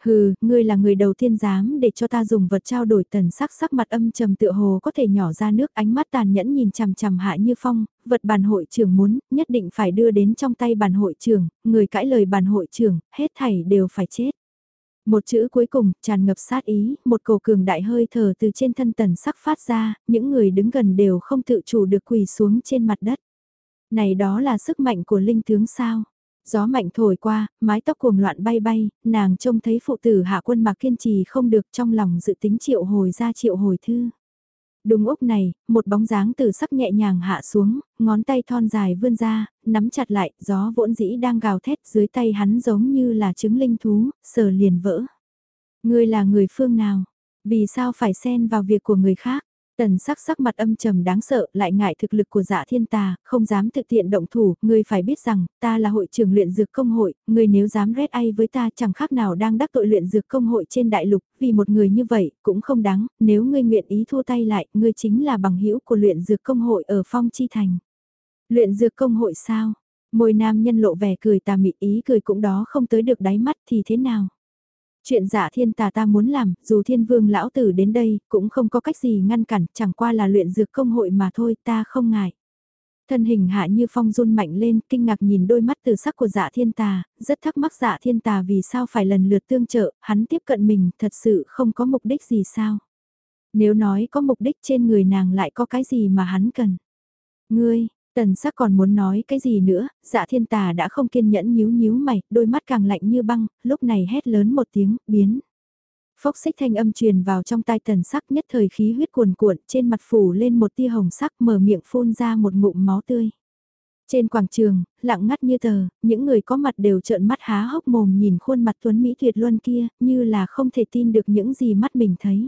S1: Hừ, ngươi là người đầu tiên dám để cho ta dùng vật trao đổi. Tần sắc sắc mặt âm trầm tựa hồ có thể nhỏ ra nước, ánh mắt tàn nhẫn nhìn chằm chằm Hạ Như Phong, vật bản hội trưởng muốn, nhất định phải đưa đến trong tay bản hội trưởng, người cãi lời bản hội trưởng, hết thảy đều phải chết. Một chữ cuối cùng, tràn ngập sát ý, một cổ cường đại hơi thở từ trên thân tần sắc phát ra, những người đứng gần đều không tự chủ được quỳ xuống trên mặt đất. Này đó là sức mạnh của linh tướng sao? Gió mạnh thổi qua, mái tóc cuồng loạn bay bay, nàng trông thấy phụ tử Hạ Quân Mạc kiên trì không được, trong lòng dự tính triệu hồi ra triệu hồi thư. Đúng úc này, một bóng dáng từ sắc nhẹ nhàng hạ xuống, ngón tay thon dài vươn ra, nắm chặt lại, gió vỗn dĩ đang gào thét dưới tay hắn giống như là trứng linh thú, sờ liền vỡ. Ngươi là người phương nào? Vì sao phải xen vào việc của người khác? Tần sắc sắc mặt âm trầm đáng sợ, lại ngại thực lực của Dạ Thiên Tà, không dám thực tiện động thủ, ngươi phải biết rằng, ta là hội trưởng luyện dược công hội, ngươi nếu dám rét ai với ta chẳng khác nào đang đắc tội luyện dược công hội trên đại lục, vì một người như vậy, cũng không đáng, nếu ngươi nguyện ý thua tay lại, ngươi chính là bằng hữu của luyện dược công hội ở Phong Chi Thành. Luyện dược công hội sao? Môi nam nhân lộ vẻ cười tà mị, ý cười cũng đó không tới được đáy mắt thì thế nào? Chuyện Dạ Thiên Tà ta muốn làm, dù Thiên Vương lão tử đến đây, cũng không có cách gì ngăn cản, chẳng qua là luyện dược công hội mà thôi, ta không ngại. Thân hình Hạ Như Phong run mạnh lên, kinh ngạc nhìn đôi mắt từ sắc của Dạ Thiên Tà, rất thắc mắc Dạ Thiên Tà vì sao phải lần lượt tương trợ, hắn tiếp cận mình, thật sự không có mục đích gì sao? Nếu nói có mục đích trên người nàng lại có cái gì mà hắn cần? Ngươi, Tần sắc còn muốn nói cái gì nữa, Dạ Thiên Tà đã không kiên nhẫn nhíu nhíu mày, đôi mắt càng lạnh như băng, lúc này hét lớn một tiếng, biến. Phốc xích thanh âm truyền vào trong tai tần sắc, nhất thời khí huyết cuồn cuộn, trên mặt phủ lên một tia hồng sắc, mở miệng phun ra một ngụm máu tươi. Trên quảng trường, lặng ngắt như tờ, những người có mặt đều trợn mắt há hốc mồm nhìn khuôn mặt tuấn Mỹ tuyệt luân kia, như là không thể tin được những gì mắt mình thấy.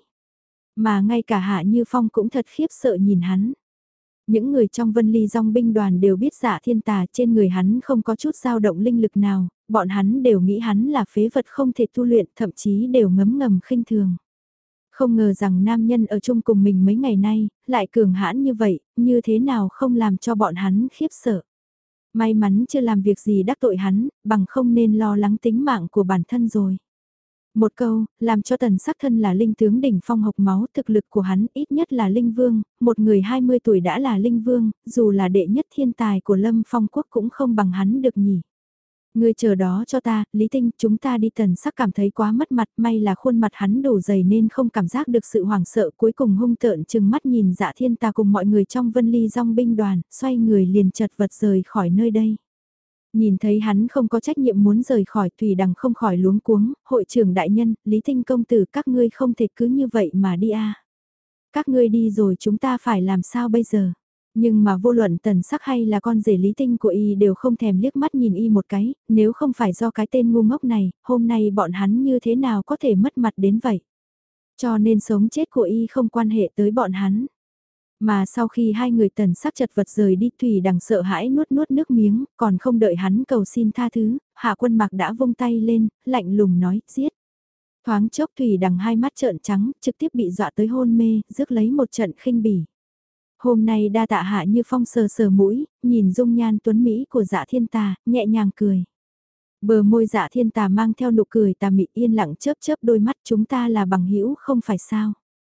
S1: Mà ngay cả Hạ Như Phong cũng thật khiếp sợ nhìn hắn. Những người trong Vân Ly Dòng binh đoàn đều biết Dạ Thiên Tà, trên người hắn không có chút dao động linh lực nào, bọn hắn đều nghĩ hắn là phế vật không thể tu luyện, thậm chí đều ngấm ngầm khinh thường. Không ngờ rằng nam nhân ở chung cùng mình mấy ngày nay, lại cường hãn như vậy, như thế nào không làm cho bọn hắn khiếp sợ. May mắn chưa làm việc gì đắc tội hắn, bằng không nên lo lắng tính mạng của bản thân rồi. Một câu, làm cho tần sắc thân là linh tướng đỉnh phong hộc máu, thực lực của hắn ít nhất là linh vương, một người hai mươi tuổi đã là linh vương, dù là đệ nhất thiên tài của Lâm Phong Quốc cũng không bằng hắn được nhỉ. Người chờ đó cho ta, Lý Tinh, chúng ta đi. Tần sắc cảm thấy quá mất mặt, may là khuôn mặt hắn đủ dày nên không cảm giác được sự hoảng sợ, cuối cùng hung tợn chừng mắt nhìn Dạ Thiên Tà cùng mọi người trong Vân Ly Dòng binh đoàn, xoay người liền chật vật rời khỏi nơi đây. Nhìn thấy hắn không có trách nhiệm muốn rời khỏi, Thủy Đằng không khỏi luống cuống, hội trưởng đại nhân, Lý Tinh công tử, các ngươi không thể cứ như vậy mà đi a. Các ngươi đi rồi chúng ta phải làm sao bây giờ? Nhưng mà vô luận tần sắc hay là con rể Lý Tinh của y đều không thèm liếc mắt nhìn y một cái, nếu không phải do cái tên ngu ngốc này, hôm nay bọn hắn như thế nào có thể mất mặt đến vậy? Cho nên sống chết của y không quan hệ tới bọn hắn. Mà sau khi hai người tần sắc chật vật rời đi, Thủy Đằng sợ hãi nuốt nuốt nước miếng, còn không đợi hắn cầu xin tha thứ, Hạ Quân Mạc đã vung tay lên, lạnh lùng nói, giết. Thoáng chốc Thủy Đằng hai mắt trợn trắng, trực tiếp bị dọa tới hôn mê, rước lấy một trận khinh bỉ. Hôm nay đa tạ Hạ Như Phong sờ sờ mũi, nhìn dung nhan tuấn Mỹ của Dạ Thiên Tà, nhẹ nhàng cười. Bờ môi Dạ Thiên Tà mang theo nụ cười tà mị, yên lặng chớp chớp đôi mắt, chúng ta là bằng hữu không phải sao.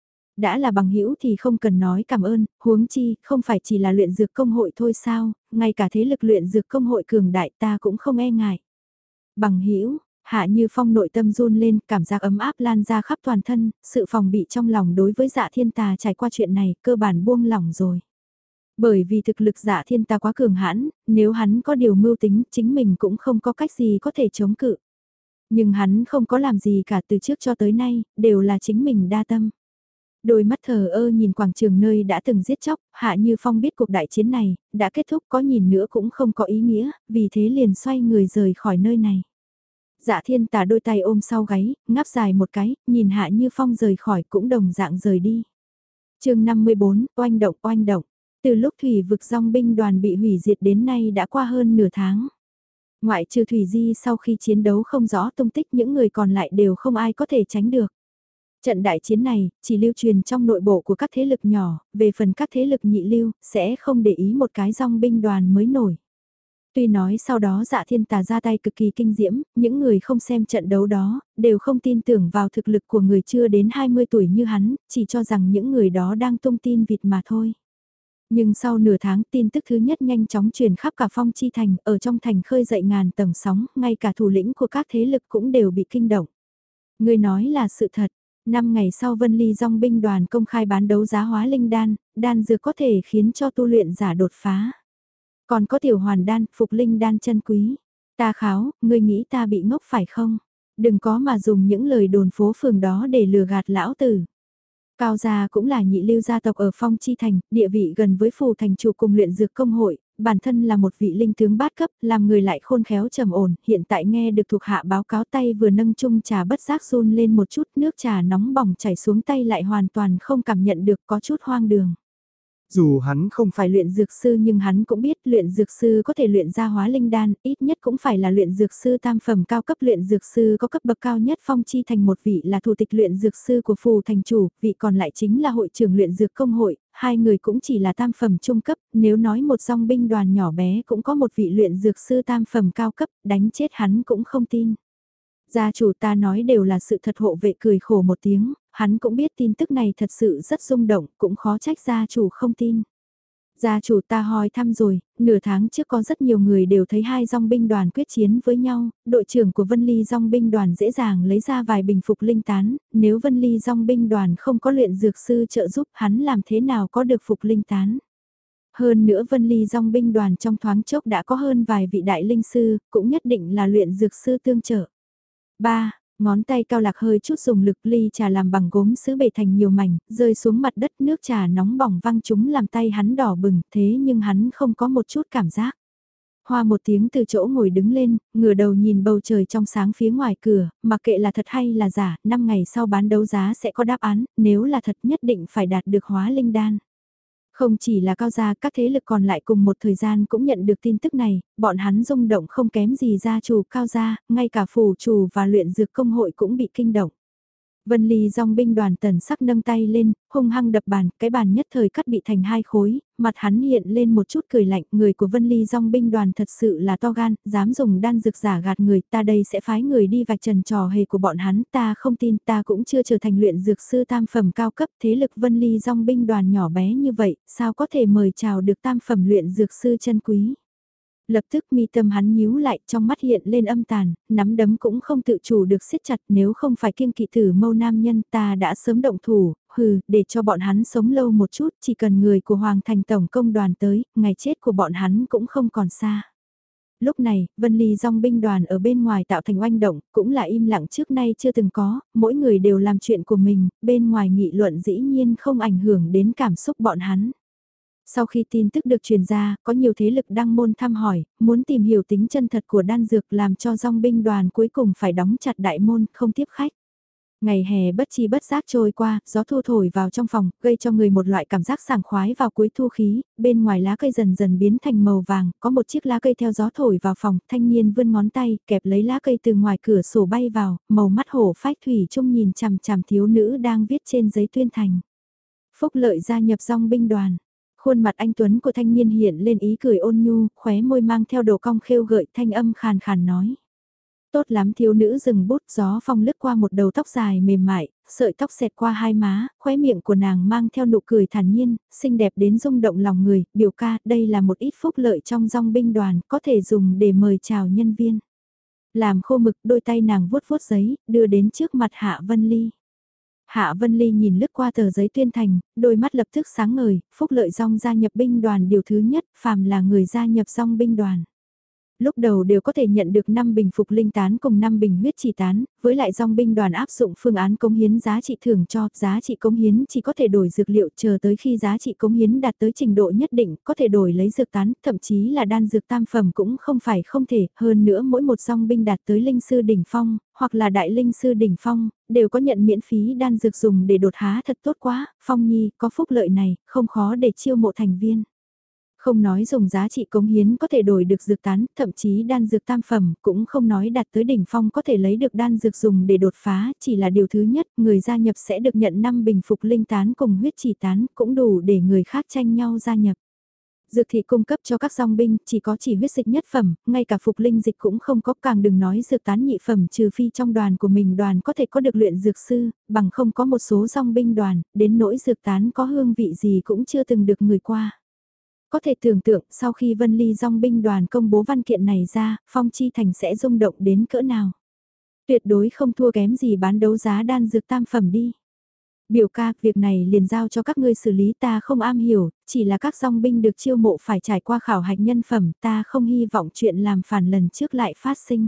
S1: Đã là bằng hữu thì không cần nói cảm ơn, huống chi, không phải chỉ là luyện dược công hội thôi sao, ngay cả thế lực luyện dược công hội cường đại ta cũng không e ngại. Bằng hữu Hạ Như Phong nội tâm run lên, cảm giác ấm áp lan ra khắp toàn thân, sự phòng bị trong lòng đối với Dạ Thiên Tà trải qua chuyện này, cơ bản buông lỏng rồi. Bởi vì thực lực Dạ Thiên Tà quá cường hãn, nếu hắn có điều mưu tính, chính mình cũng không có cách gì có thể chống cự. Nhưng hắn không có làm gì cả, từ trước cho tới nay, đều là chính mình đa tâm. Đôi mắt thờ ơ nhìn quảng trường nơi đã từng giết chóc, Hạ Như Phong biết cuộc đại chiến này, đã kết thúc, có nhìn nữa cũng không có ý nghĩa, vì thế liền xoay người rời khỏi nơi này. Dạ Thiên Tà đôi tay ôm sau gáy, ngáp dài một cái, nhìn Hạ Như Phong rời khỏi cũng đồng dạng rời đi. chương năm mươi bốn, oanh động oanh động, từ lúc thủy vực dòng binh đoàn bị hủy diệt đến nay đã qua hơn nửa tháng. Ngoại trừ Thủy Di sau khi chiến đấu không rõ tung tích, những người còn lại đều không ai có thể tránh được. Trận đại chiến này, chỉ lưu truyền trong nội bộ của các thế lực nhỏ, về phần các thế lực nhị lưu, sẽ không để ý một cái dòng binh đoàn mới nổi. Tuy nói sau đó Dạ Thiên Tà ra tay cực kỳ kinh diễm, những người không xem trận đấu đó, đều không tin tưởng vào thực lực của người chưa đến hai mươi tuổi như hắn, chỉ cho rằng những người đó đang tung tin vịt mà thôi. Nhưng sau nửa tháng tin tức thứ nhất nhanh chóng truyền khắp cả Phong Chi Thành, ở trong thành khơi dậy ngàn tầng sóng, ngay cả thủ lĩnh của các thế lực cũng đều bị kinh động. Người nói là sự thật, năm ngày sau Vân Ly Dòng binh đoàn công khai bán đấu giá hóa linh đan, đan dược có thể khiến cho tu luyện giả đột phá. Còn có tiểu hoàn đan, phục linh đan chân quý. Ta kháo, ngươi nghĩ ta bị ngốc phải không? Đừng có mà dùng những lời đồn phố phường đó để lừa gạt lão tử. Cao gia cũng là nhị lưu gia tộc ở Phong Chi Thành, địa vị gần với phù thành chủ cùng luyện dược công hội, bản thân là một vị linh tướng bát cấp, làm người lại khôn khéo trầm ổn, hiện tại nghe được thuộc hạ báo cáo tay vừa nâng chung trà bất giác run lên một chút, nước trà nóng bỏng chảy xuống tay lại hoàn toàn không cảm nhận được, có chút hoang đường.
S2: Dù hắn không
S1: Phải luyện dược sư nhưng hắn cũng biết luyện dược sư có thể luyện ra hóa linh đan, ít nhất cũng phải là luyện dược sư tam phẩm cao cấp. Luyện dược sư có cấp bậc cao nhất Phong Chi Thành, một vị là thủ tịch luyện dược sư của phù thành chủ, vị còn lại chính là hội trưởng luyện dược công hội, hai người cũng chỉ là tam phẩm trung cấp, nếu nói một dòng binh đoàn nhỏ bé cũng có một vị luyện dược sư tam phẩm cao cấp, đánh chết hắn cũng không tin. Gia chủ ta nói đều là sự thật. Hộ vệ cười khổ một tiếng, hắn cũng biết tin tức này thật sự rất rung động, cũng khó trách gia chủ không tin. Gia chủ ta hỏi thăm rồi, nửa tháng trước có rất nhiều người đều thấy hai dòng binh đoàn quyết chiến với nhau, đội trưởng của Vân Ly dòng binh đoàn dễ dàng lấy ra vài bình phục linh tán, nếu Vân Ly dòng binh đoàn không có luyện dược sư trợ giúp hắn làm thế nào có được phục linh tán. Hơn nữa Vân Ly dòng binh đoàn trong thoáng chốc đã có hơn vài vị đại linh sư, cũng nhất định là luyện dược sư tương trợ. ba. Ngón tay Cao Lạc hơi chút dùng lực, ly trà làm bằng gốm sứ bể thành nhiều mảnh, rơi xuống mặt đất, nước trà nóng bỏng văng chúng làm tay hắn đỏ bừng, thế nhưng hắn không có một chút cảm giác. Hoa một tiếng từ chỗ ngồi đứng lên, ngửa đầu nhìn bầu trời trong sáng phía ngoài cửa, mặc kệ là thật hay là giả, năm ngày sau bán đấu giá sẽ có đáp án, nếu là thật nhất định phải đạt được hóa linh đan. Không chỉ là Cao gia, các thế lực còn lại cùng một thời gian cũng nhận được tin tức này, bọn hắn rung động không kém gì gia chủ Cao gia, ngay cả phủ chủ và luyện dược công hội cũng bị kinh động. Vân Ly dòng binh đoàn tần sắc nâng tay lên, hung hăng đập bàn, cái bàn nhất thời cắt bị thành hai khối, mặt hắn hiện lên một chút cười lạnh, người của Vân Ly dòng binh đoàn thật sự là to gan, dám dùng đan dược giả gạt người, ta đây sẽ phái người đi vạch trần trò hề của bọn hắn, ta không tin, ta cũng chưa trở thành luyện dược sư tam phẩm cao cấp, thế lực Vân Ly dòng binh đoàn nhỏ bé như vậy, sao có thể mời chào được tam phẩm luyện dược sư chân quý. Lập tức mi tâm hắn nhíu lại, trong mắt hiện lên âm tàn, nắm đấm cũng không tự chủ được siết chặt, nếu không phải kiêng kỵ tử mâu nam nhân ta đã sớm động thủ, hừ, để cho bọn hắn sống lâu một chút, chỉ cần người của Hoàng Thành Tổng công đoàn tới, ngày chết của bọn hắn cũng không còn xa. Lúc này, Vân Ly dòng binh đoàn ở bên ngoài tạo thành oanh động, cũng là im lặng trước nay chưa từng có, mỗi người đều làm chuyện của mình, bên ngoài nghị luận dĩ nhiên không ảnh hưởng đến cảm xúc bọn hắn. Sau khi tin tức được truyền ra, có nhiều thế lực đăng môn thăm hỏi, muốn tìm hiểu tính chân thật của đan dược, làm cho dòng binh đoàn cuối cùng phải đóng chặt đại môn, không tiếp khách. Ngày hè bất chi bất giác trôi qua, gió thu thổi vào trong phòng, gây cho người một loại cảm giác sảng khoái vào cuối thu khí, bên ngoài lá cây dần dần biến thành màu vàng, có một chiếc lá cây theo gió thổi vào phòng, thanh niên vươn ngón tay, kẹp lấy lá cây từ ngoài cửa sổ bay vào, màu mắt hổ phách thủy chung nhìn chằm chằm thiếu nữ đang viết trên giấy tuyên thành. Phúc Lợi gia nhập dòng binh đoàn. Khuôn mặt anh Tuấn của thanh niên hiện lên ý cười ôn nhu, khóe môi mang theo độ cong khêu gợi, thanh âm khàn khàn nói. Tốt lắm, thiếu nữ dừng bút, gió phong lướt qua một đầu tóc dài mềm mại, sợi tóc xẹt qua hai má, khóe miệng của nàng mang theo nụ cười thản nhiên, xinh đẹp đến rung động lòng người, biểu ca, đây là một ít phúc lợi trong dòng binh đoàn, có thể dùng để mời chào nhân viên. Làm khô mực, đôi tay nàng vuốt vuốt giấy, đưa đến trước mặt Hạ Vân Ly. Hạ Vân Ly nhìn lướt qua tờ giấy tuyên thành, đôi mắt lập tức sáng ngời, phúc lợi dòng gia nhập binh đoàn điều thứ nhất, phàm là người gia nhập dòng binh đoàn. Lúc đầu đều có thể nhận được năm bình phục linh tán cùng năm bình huyết chỉ tán, với lại dòng binh đoàn áp dụng phương án cống hiến giá trị thưởng cho, giá trị cống hiến chỉ có thể đổi dược liệu, chờ tới khi giá trị cống hiến đạt tới trình độ nhất định, có thể đổi lấy dược tán, thậm chí là đan dược tam phẩm cũng không phải không thể, hơn nữa mỗi một dòng binh đạt tới linh sư đỉnh phong, hoặc là đại linh sư đỉnh phong, đều có nhận miễn phí đan dược dùng để đột phá, thật tốt quá, Phong Nhi, có phúc lợi này, không khó để chiêu mộ thành viên. Không nói dùng giá trị cống hiến có thể đổi được dược tán, thậm chí đan dược tam phẩm, cũng không nói đạt tới đỉnh phong có thể lấy được đan dược dùng để đột phá, chỉ là điều thứ nhất, người gia nhập sẽ được nhận năm bình phục linh tán cùng huyết chỉ tán, cũng đủ để người khác tranh nhau gia nhập. Dược thị cung cấp cho các dòng binh chỉ có chỉ huyết dịch nhất phẩm, ngay cả phục linh dịch cũng không có, càng đừng nói dược tán nhị phẩm, trừ phi trong đoàn của mình đoàn có thể có được luyện dược sư, bằng không có một số dòng binh đoàn, đến nỗi dược tán có hương vị gì cũng chưa từng được người qua. Có thể tưởng tượng sau khi Vân Ly dòng binh đoàn công bố văn kiện này ra, Phong Chi Thành sẽ rung động đến cỡ nào. Tuyệt đối không thua kém gì bán đấu giá đan dược tam phẩm đi. Biểu ca, việc này liền giao cho các ngươi xử lý, ta không am hiểu, chỉ là các dòng binh được chiêu mộ phải trải qua khảo hạch nhân phẩm, ta không hy vọng chuyện làm phản lần trước lại phát sinh.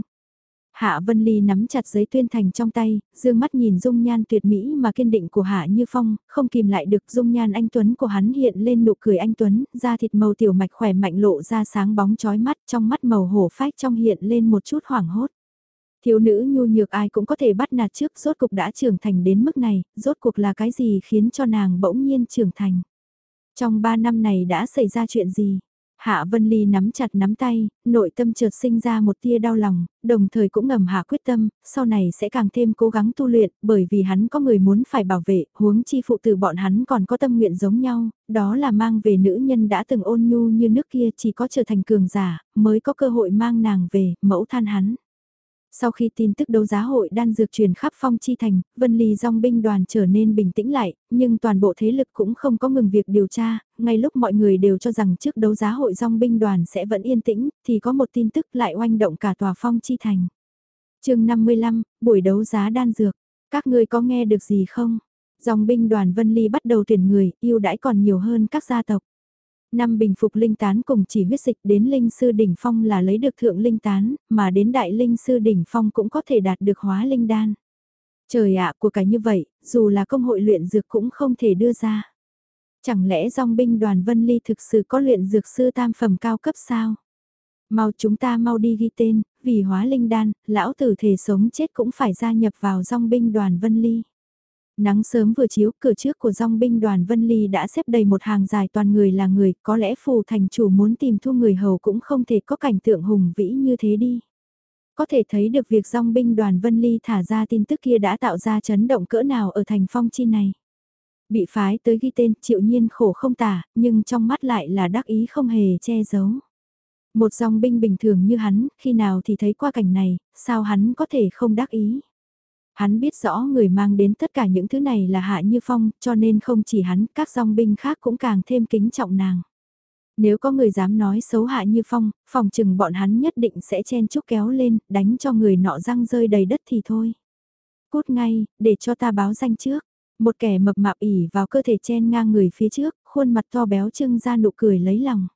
S1: Hạ Vân Ly nắm chặt giấy tuyên thành trong tay, dương mắt nhìn dung nhan tuyệt mỹ mà kiên định của Hạ Như Phong, không kìm lại được dung nhan anh Tuấn của hắn hiện lên nụ cười anh Tuấn, da thịt màu tiểu mạch khỏe mạnh lộ ra sáng bóng chói mắt, trong mắt màu hổ phách trong hiện lên một chút hoảng hốt. Thiếu nữ nhu nhược ai cũng có thể bắt nạt trước, rốt cuộc đã trưởng thành đến mức này, rốt cuộc là cái gì khiến cho nàng bỗng nhiên trưởng thành. Trong ba năm này đã xảy ra chuyện gì? Hạ Vân Ly nắm chặt nắm tay, nội tâm chợt sinh ra một tia đau lòng, đồng thời cũng ngầm hạ quyết tâm, sau này sẽ càng thêm cố gắng tu luyện, bởi vì hắn có người muốn phải bảo vệ, huống chi phụ tử bọn hắn còn có tâm nguyện giống nhau, đó là mang về nữ nhân đã từng ôn nhu như nước kia, chỉ có trở thành cường giả, mới có cơ hội mang nàng về, mẫu than hắn. Sau khi tin tức đấu giá hội đan dược truyền khắp Phong Chi Thành, Vân Ly dòng binh đoàn trở nên bình tĩnh lại, nhưng toàn bộ thế lực cũng không có ngừng việc điều tra, ngay lúc mọi người đều cho rằng trước đấu giá hội dòng binh đoàn sẽ vẫn yên tĩnh, thì có một tin tức lại oanh động cả tòa Phong Chi Thành. chương năm mươi lăm, buổi đấu giá đan dược, các ngươi có nghe được gì không? Dòng binh đoàn Vân Ly bắt đầu tuyển người, ưu đãi còn nhiều hơn các gia tộc. Năm bình phục linh tán cùng chỉ huyết dịch, đến linh sư đỉnh phong là lấy được thượng linh tán, mà đến đại linh sư đỉnh phong cũng có thể đạt được hóa linh đan. Trời ạ, của cái như vậy, dù là công hội luyện dược cũng không thể đưa ra. Chẳng lẽ dòng binh đoàn Vân Ly thực sự có luyện dược sư tam phẩm cao cấp sao? Mau chúng ta mau đi ghi tên, vì hóa linh đan, lão tử thể sống chết cũng phải gia nhập vào dòng binh đoàn Vân Ly. Nắng sớm vừa chiếu, cửa trước của dòng binh đoàn Vân Ly đã xếp đầy một hàng dài toàn người là người, có lẽ phù thành chủ muốn tìm thu người hầu cũng không thể có cảnh tượng hùng vĩ như thế đi. Có thể thấy được việc dòng binh đoàn Vân Ly thả ra tin tức kia đã tạo ra chấn động cỡ nào ở thành Phong Chi này. Bị phái tới ghi tên, Triệu Nhiên khổ không tả, nhưng trong mắt lại là đắc ý không hề che giấu. Một dòng binh bình thường như hắn, khi nào thì thấy qua cảnh này, sao hắn có thể không đắc ý. Hắn biết rõ người mang đến tất cả những thứ này là Hạ Như Phong, cho nên không chỉ hắn, các dòng binh khác cũng càng thêm kính trọng nàng. Nếu có người dám nói xấu Hạ Như Phong, phòng chừng bọn hắn nhất định sẽ chen chúc kéo lên, đánh cho người nọ răng rơi đầy đất thì thôi. Cút ngay, để cho ta báo danh trước. Một kẻ mập mạp ỉ vào cơ thể chen ngang người phía trước, khuôn mặt to béo trưng ra nụ cười lấy lòng.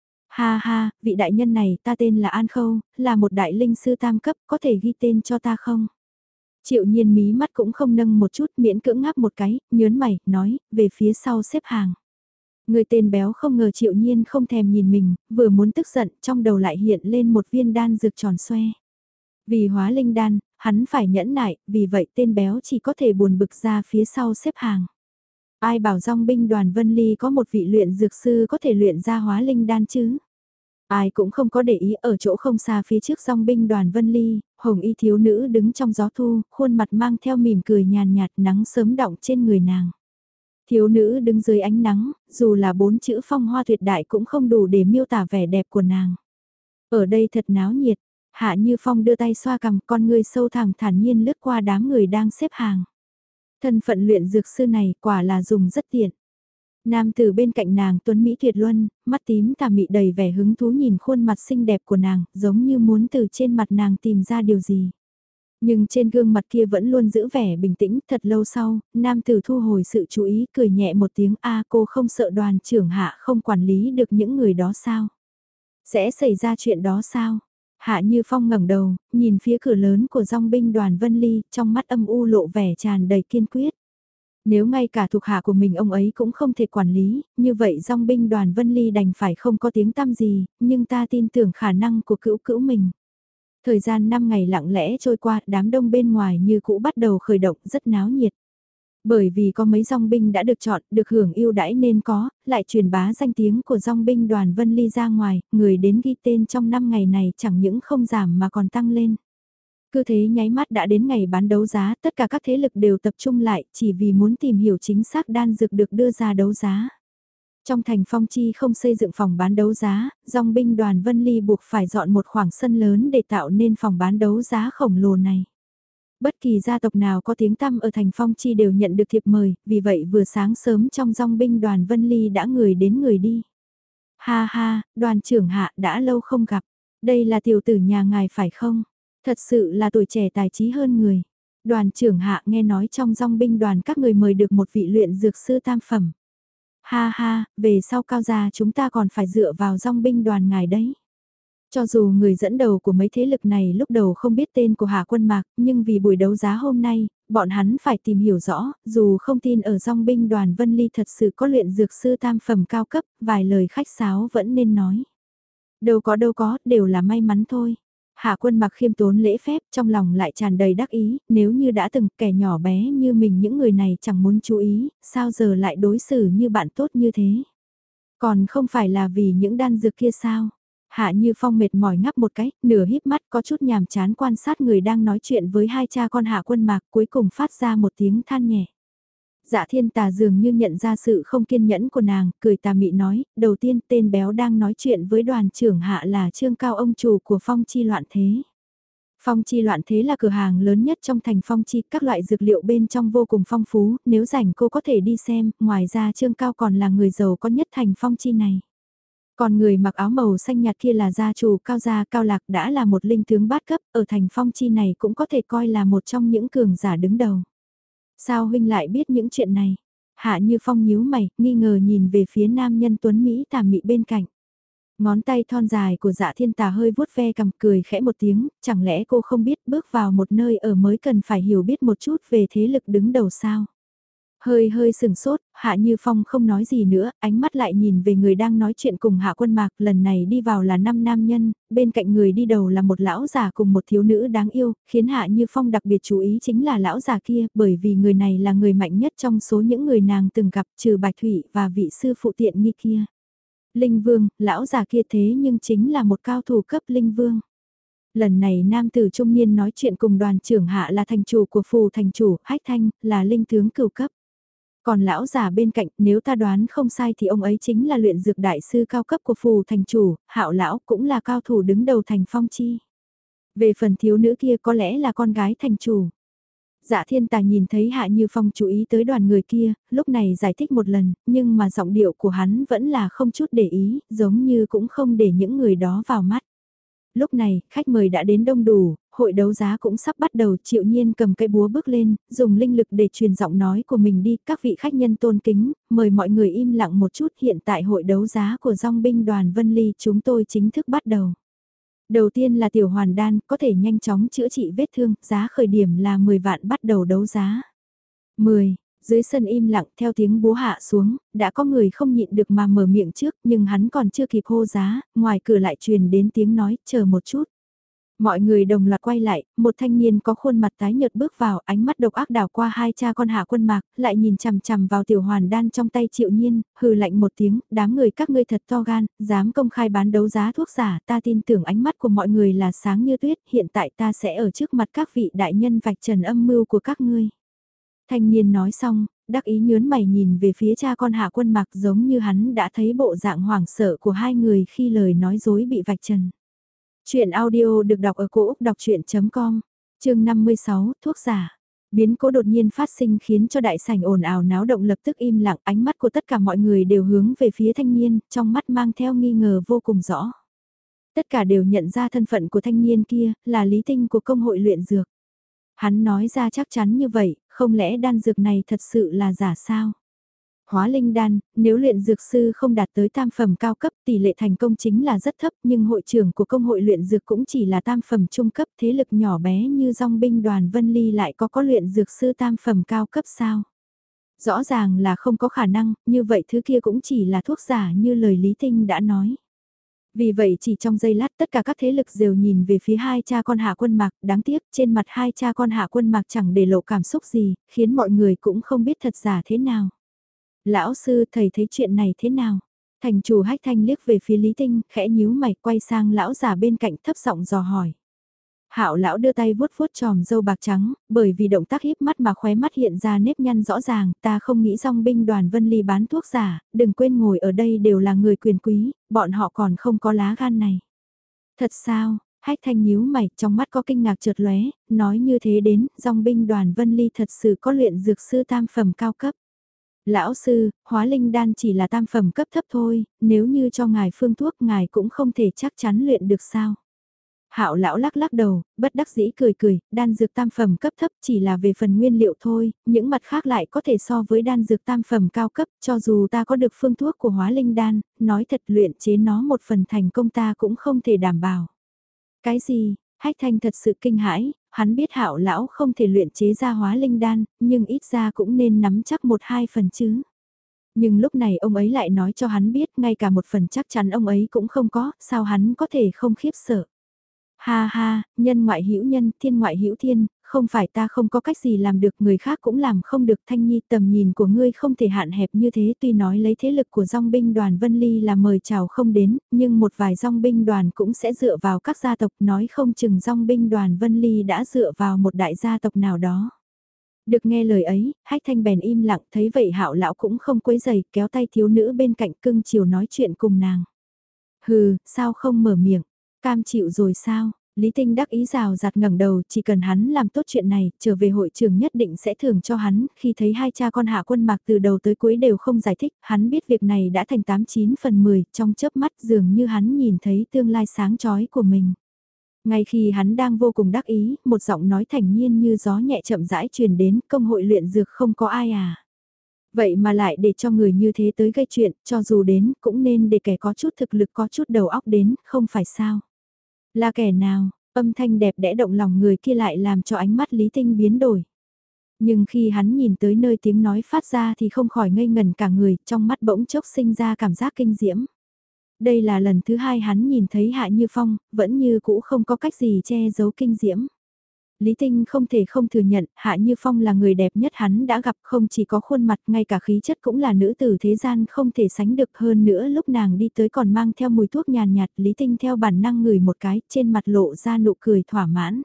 S1: Ha ha, vị đại nhân này ta tên là An Khâu, là một đại linh sư tam cấp, có thể ghi tên cho ta không? Triệu Nhiên mí mắt cũng không nâng một chút, miễn cưỡng ngáp một cái, nhớn mày, nói, về phía sau xếp hàng. Người tên béo không ngờ Triệu Nhiên không thèm nhìn mình, vừa muốn tức giận, trong đầu lại hiện lên một viên đan dược tròn xoe. Vì hóa linh đan, hắn phải nhẫn nại, vì vậy tên béo chỉ có thể buồn bực ra phía sau xếp hàng. Ai bảo dòng binh đoàn Vân Ly có một vị luyện dược sư có thể luyện ra hóa linh đan chứ? Ai cũng không có để ý, ở chỗ không xa phía trước dòng binh đoàn Vân Ly, hồng y thiếu nữ đứng trong gió thu, khuôn mặt mang theo mỉm cười nhàn nhạt, nắng sớm đọng trên người nàng. Thiếu nữ đứng dưới ánh nắng, dù là bốn chữ phong hoa tuyệt đại cũng không đủ để miêu tả vẻ đẹp của nàng. Ở đây thật náo nhiệt, Hạ Như Phong đưa tay xoa cằm, con ngươi sâu thẳm thản nhiên lướt qua đám người đang xếp hàng. Thân phận luyện dược sư này quả là dùng rất tiện. Nam tử bên cạnh nàng tuấn Mỹ tuyệt luân, mắt tím tà mị đầy vẻ hứng thú nhìn khuôn mặt xinh đẹp của nàng, giống như muốn từ trên mặt nàng tìm ra điều gì. Nhưng trên gương mặt kia vẫn luôn giữ vẻ bình tĩnh, thật lâu sau, nam tử thu hồi sự chú ý, cười nhẹ một tiếng, a cô không sợ đoàn trưởng Hạ không quản lý được những người đó sao? Sẽ xảy ra chuyện đó sao? Hạ Như Phong ngẩng đầu, nhìn phía cửa lớn của dòng binh đoàn Vân Ly, trong mắt âm u lộ vẻ tràn đầy kiên quyết. Nếu ngay cả thuộc hạ của mình ông ấy cũng không thể quản lý, như vậy dòng binh đoàn Vân Ly đành phải không có tiếng tăm gì, nhưng ta tin tưởng khả năng của cữu cữu mình. Thời gian năm ngày lặng lẽ trôi qua, đám đông bên ngoài như cũ bắt đầu khởi động rất náo nhiệt. Bởi vì có mấy dòng binh đã được chọn, được hưởng ưu đãi nên có, lại truyền bá danh tiếng của dòng binh đoàn Vân Ly ra ngoài, người đến ghi tên trong năm ngày này chẳng những không giảm mà còn tăng lên. Cứ thế nháy mắt đã đến ngày bán đấu giá, tất cả các thế lực đều tập trung lại chỉ vì muốn tìm hiểu chính xác đan dược được đưa ra đấu giá. Trong thành Phong Chi không xây dựng phòng bán đấu giá, dòng binh đoàn Vân Ly buộc phải dọn một khoảng sân lớn để tạo nên phòng bán đấu giá khổng lồ này. Bất kỳ gia tộc nào có tiếng tăm ở thành Phong Chi đều nhận được thiệp mời, vì vậy vừa sáng sớm trong dòng binh đoàn Vân Ly đã người đến người đi. Ha ha, đoàn trưởng hạ đã lâu không gặp, đây là tiểu tử nhà ngài phải không? Thật sự là tuổi trẻ tài trí hơn người. Đoàn trưởng hạ nghe nói trong dòng binh đoàn các người mời được một vị luyện dược sư tam phẩm. Ha ha, về sau cao gia chúng ta còn phải dựa vào dòng binh đoàn ngài đấy. Cho dù người dẫn đầu của mấy thế lực này lúc đầu không biết tên của Hạ Quân Mạc, nhưng vì buổi đấu giá hôm nay, bọn hắn phải tìm hiểu rõ, dù không tin ở dòng binh đoàn Vân Ly thật sự có luyện dược sư tam phẩm cao cấp, vài lời khách sáo vẫn nên nói. Đâu có đâu có, đều là may mắn thôi. Hạ Quân Mạc khiêm tốn lễ phép, trong lòng lại tràn đầy đắc ý, nếu như đã từng kẻ nhỏ bé như mình những người này chẳng muốn chú ý, sao giờ lại đối xử như bạn tốt như thế. Còn không phải là vì những đan dược kia sao? Hạ Như Phong mệt mỏi ngắp một cái, nửa híp mắt có chút nhàm chán quan sát người đang nói chuyện với hai cha con Hạ Quân Mạc, cuối cùng phát ra một tiếng than nhẹ. Dạ Thiên Tà dường như nhận ra sự không kiên nhẫn của nàng, cười tà mị nói, đầu tiên tên béo đang nói chuyện với đoàn trưởng Hạ là Trương Cao, ông chủ của Phong Chi Loạn Thế. Phong Chi Loạn Thế là cửa hàng lớn nhất trong thành Phong Chi, các loại dược liệu bên trong vô cùng phong phú, nếu rảnh cô có thể đi xem, ngoài ra Trương Cao còn là người giàu có nhất thành Phong Chi này. Còn người mặc áo màu xanh nhạt kia là gia chủ Cao Gia Cao Lạc, đã là một linh tướng bát cấp, ở thành Phong Chi này cũng có thể coi là một trong những cường giả đứng đầu. Sao huynh lại biết những chuyện này? Hạ Như Phong nhíu mày, nghi ngờ nhìn về phía nam nhân tuấn Mỹ tà mị bên cạnh. Ngón tay thon dài của Dạ Thiên Tà hơi vuốt ve cằm, cười khẽ một tiếng, chẳng lẽ cô không biết bước vào một nơi ở mới cần phải hiểu biết một chút về thế lực đứng đầu sao? Hơi hơi sừng sốt, Hạ Như Phong không nói gì nữa, ánh mắt lại nhìn về người đang nói chuyện cùng Hạ Quân Mạc, lần này đi vào là năm nam nhân, bên cạnh người đi đầu là một lão già cùng một thiếu nữ đáng yêu, khiến Hạ Như Phong đặc biệt chú ý chính là lão già kia, bởi vì người này là người mạnh nhất trong số những người nàng từng gặp, trừ Bạch Thủy và vị sư phụ tiện nghi kia. Linh Vương, lão già kia thế nhưng chính là một cao thủ cấp Linh Vương. Lần này nam tử trung niên nói chuyện cùng đoàn trưởng Hạ là thành chủ của phù thành chủ, Hách Thanh, là linh tướng cửu cấp. Còn lão già bên cạnh, nếu ta đoán không sai thì ông ấy chính là luyện dược đại sư cao cấp của phù thành chủ, Hạo lão cũng là cao thủ đứng đầu thành Phong Chi. Về phần thiếu nữ kia có lẽ là con gái thành chủ. Dạ Thiên Tà nhìn thấy Hạ Như Phong chú ý tới đoàn người kia, lúc này giải thích một lần, nhưng mà giọng điệu của hắn vẫn là không chút để ý, giống như cũng không để những người đó vào mắt. Lúc này, khách mời đã đến đông đủ, hội đấu giá cũng sắp bắt đầu, Triệu Nhiên cầm cây búa bước lên, dùng linh lực để truyền giọng nói của mình đi, các vị khách nhân tôn kính, mời mọi người im lặng một chút, hiện tại hội đấu giá của dòng binh đoàn Vân Ly chúng tôi chính thức bắt đầu. Đầu tiên là tiểu hoàn đan, có thể nhanh chóng chữa trị vết thương, giá khởi điểm là mười vạn bắt đầu đấu giá. mười. Dưới sân im lặng theo tiếng búa hạ xuống, đã có người không nhịn được mà mở miệng trước, nhưng hắn còn chưa kịp hô giá, ngoài cửa lại truyền đến tiếng nói, chờ một chút. Mọi người đồng loạt quay lại, một thanh niên có khuôn mặt tái nhợt bước vào, ánh mắt độc ác đảo qua hai cha con Hạ Quân Mạc, lại nhìn chằm chằm vào tiểu hoàn đan trong tay Triệu Nhiên, hừ lạnh một tiếng, đám người các ngươi thật to gan, dám công khai bán đấu giá thuốc giả, ta tin tưởng ánh mắt của mọi người là sáng như tuyết, hiện tại ta sẽ ở trước mặt các vị đại nhân vạch trần âm mưu của các ngươi. Thanh niên nói xong, đắc ý nhớn mày nhìn về phía cha con Hạ Quân Mạc, giống như hắn đã thấy bộ dạng hoảng sợ của hai người khi lời nói dối bị vạch trần. Chuyện audio được đọc ở cổ Úc đọc chuyện com, chương năm mươi sáu, thuốc giả. Biến cố đột nhiên phát sinh khiến cho đại sảnh ồn ào náo động lập tức im lặng, ánh mắt của tất cả mọi người đều hướng về phía thanh niên, trong mắt mang theo nghi ngờ vô cùng rõ. Tất cả đều nhận ra thân phận của thanh niên kia, là lý tinh của công hội luyện dược. Hắn nói ra chắc chắn như vậy, không lẽ đan dược này thật sự là giả sao? Hóa linh đan, nếu luyện dược sư không đạt tới tam phẩm cao cấp tỷ lệ thành công chính là rất thấp, nhưng hội trưởng của công hội luyện dược cũng chỉ là tam phẩm trung cấp, thế lực nhỏ bé như dòng binh đoàn Vân Ly lại có có luyện dược sư tam phẩm cao cấp sao? Rõ ràng là không có khả năng, như vậy thứ kia cũng chỉ là thuốc giả như lời Lý Tinh đã nói. Vì vậy chỉ trong giây lát tất cả các thế lực đều nhìn về phía hai cha con Hạ Quân Mạc, đáng tiếc trên mặt hai cha con Hạ Quân Mạc chẳng để lộ cảm xúc gì, khiến mọi người cũng không biết thật giả thế nào. Lão sư thầy thấy chuyện này thế nào? Thành chủ Hách Thanh liếc về phía Lý Tinh, khẽ nhíu mày quay sang lão già bên cạnh thấp giọng dò hỏi. Hạo lão đưa tay vuốt vuốt tròm râu bạc trắng, bởi vì động tác híp mắt mà khóe mắt hiện ra nếp nhăn rõ ràng, ta không nghĩ dòng binh đoàn Vân Ly bán thuốc giả, đừng quên ngồi ở đây đều là người quyền quý, bọn họ còn không có lá gan này. Thật sao? Hách Thanh nhíu mày, trong mắt có kinh ngạc chợt lóe, nói như thế đến, dòng binh đoàn Vân Ly thật sự có luyện dược sư tam phẩm cao cấp. Lão sư, hóa linh đan chỉ là tam phẩm cấp thấp thôi, nếu như cho ngài phương thuốc ngài cũng không thể chắc chắn luyện được sao. Hạo lão lắc lắc đầu, bất đắc dĩ cười cười, đan dược tam phẩm cấp thấp chỉ là về phần nguyên liệu thôi, những mặt khác lại có thể so với đan dược tam phẩm cao cấp, cho dù ta có được phương thuốc của hóa linh đan, nói thật luyện chế nó một phần thành công ta cũng không thể đảm bảo. Cái gì? Hách Thanh thật sự kinh hãi, hắn biết Hạo lão không thể luyện chế ra hóa linh đan, nhưng ít ra cũng nên nắm chắc một hai phần chứ. Nhưng lúc này ông ấy lại nói cho hắn biết ngay cả một phần chắc chắn ông ấy cũng không có, sao hắn có thể không khiếp sợ. Ha ha, nhân ngoại hữu nhân, thiên ngoại hữu thiên, không phải ta không có cách gì làm được, người khác cũng làm không được. Thanh Nhi, tầm nhìn của ngươi không thể hạn hẹp như thế, tuy nói lấy thế lực của dòng binh đoàn Vân Ly là mời chào không đến, nhưng một vài dòng binh đoàn cũng sẽ dựa vào các gia tộc, nói không chừng dòng binh đoàn Vân Ly đã dựa vào một đại gia tộc nào đó. Được nghe lời ấy, Hách Thanh bèn im lặng, thấy vậy Hạo lão cũng không quấy giày, kéo tay thiếu nữ bên cạnh cưng chiều nói chuyện cùng nàng. Hừ, sao không mở miệng, cam chịu rồi sao? Lý Tinh đắc ý rào rạt ngẩng đầu, chỉ cần hắn làm tốt chuyện này, trở về hội trường nhất định sẽ thưởng cho hắn, khi thấy hai cha con Hạ Quân Mạc từ đầu tới cuối đều không giải thích, hắn biết việc này đã thành tám chín phần mười, trong chớp mắt dường như hắn nhìn thấy tương lai sáng chói của mình. Ngay khi hắn đang vô cùng đắc ý, một giọng nói thản nhiên như gió nhẹ chậm rãi truyền đến, công hội luyện dược không có ai à. Vậy mà lại để cho người như thế tới gây chuyện, cho dù đến, cũng nên để kẻ có chút thực lực có chút đầu óc đến, không phải sao. Là kẻ nào, âm thanh đẹp đẽ động lòng người kia lại làm cho ánh mắt Lý Tinh biến đổi. Nhưng khi hắn nhìn tới nơi tiếng nói phát ra thì không khỏi ngây ngẩn cả người, trong mắt bỗng chốc sinh ra cảm giác kinh diễm. Đây là lần thứ hai hắn nhìn thấy Hạ Như Phong, vẫn như cũ không có cách gì che giấu kinh diễm. Lý Tinh không thể không thừa nhận, Hạ Như Phong là người đẹp nhất hắn đã gặp, không chỉ có khuôn mặt, ngay cả khí chất cũng là nữ tử thế gian không thể sánh được, hơn nữa lúc nàng đi tới còn mang theo mùi thuốc nhàn nhạt, Lý Tinh theo bản năng ngửi một cái, trên mặt lộ ra nụ cười thỏa mãn.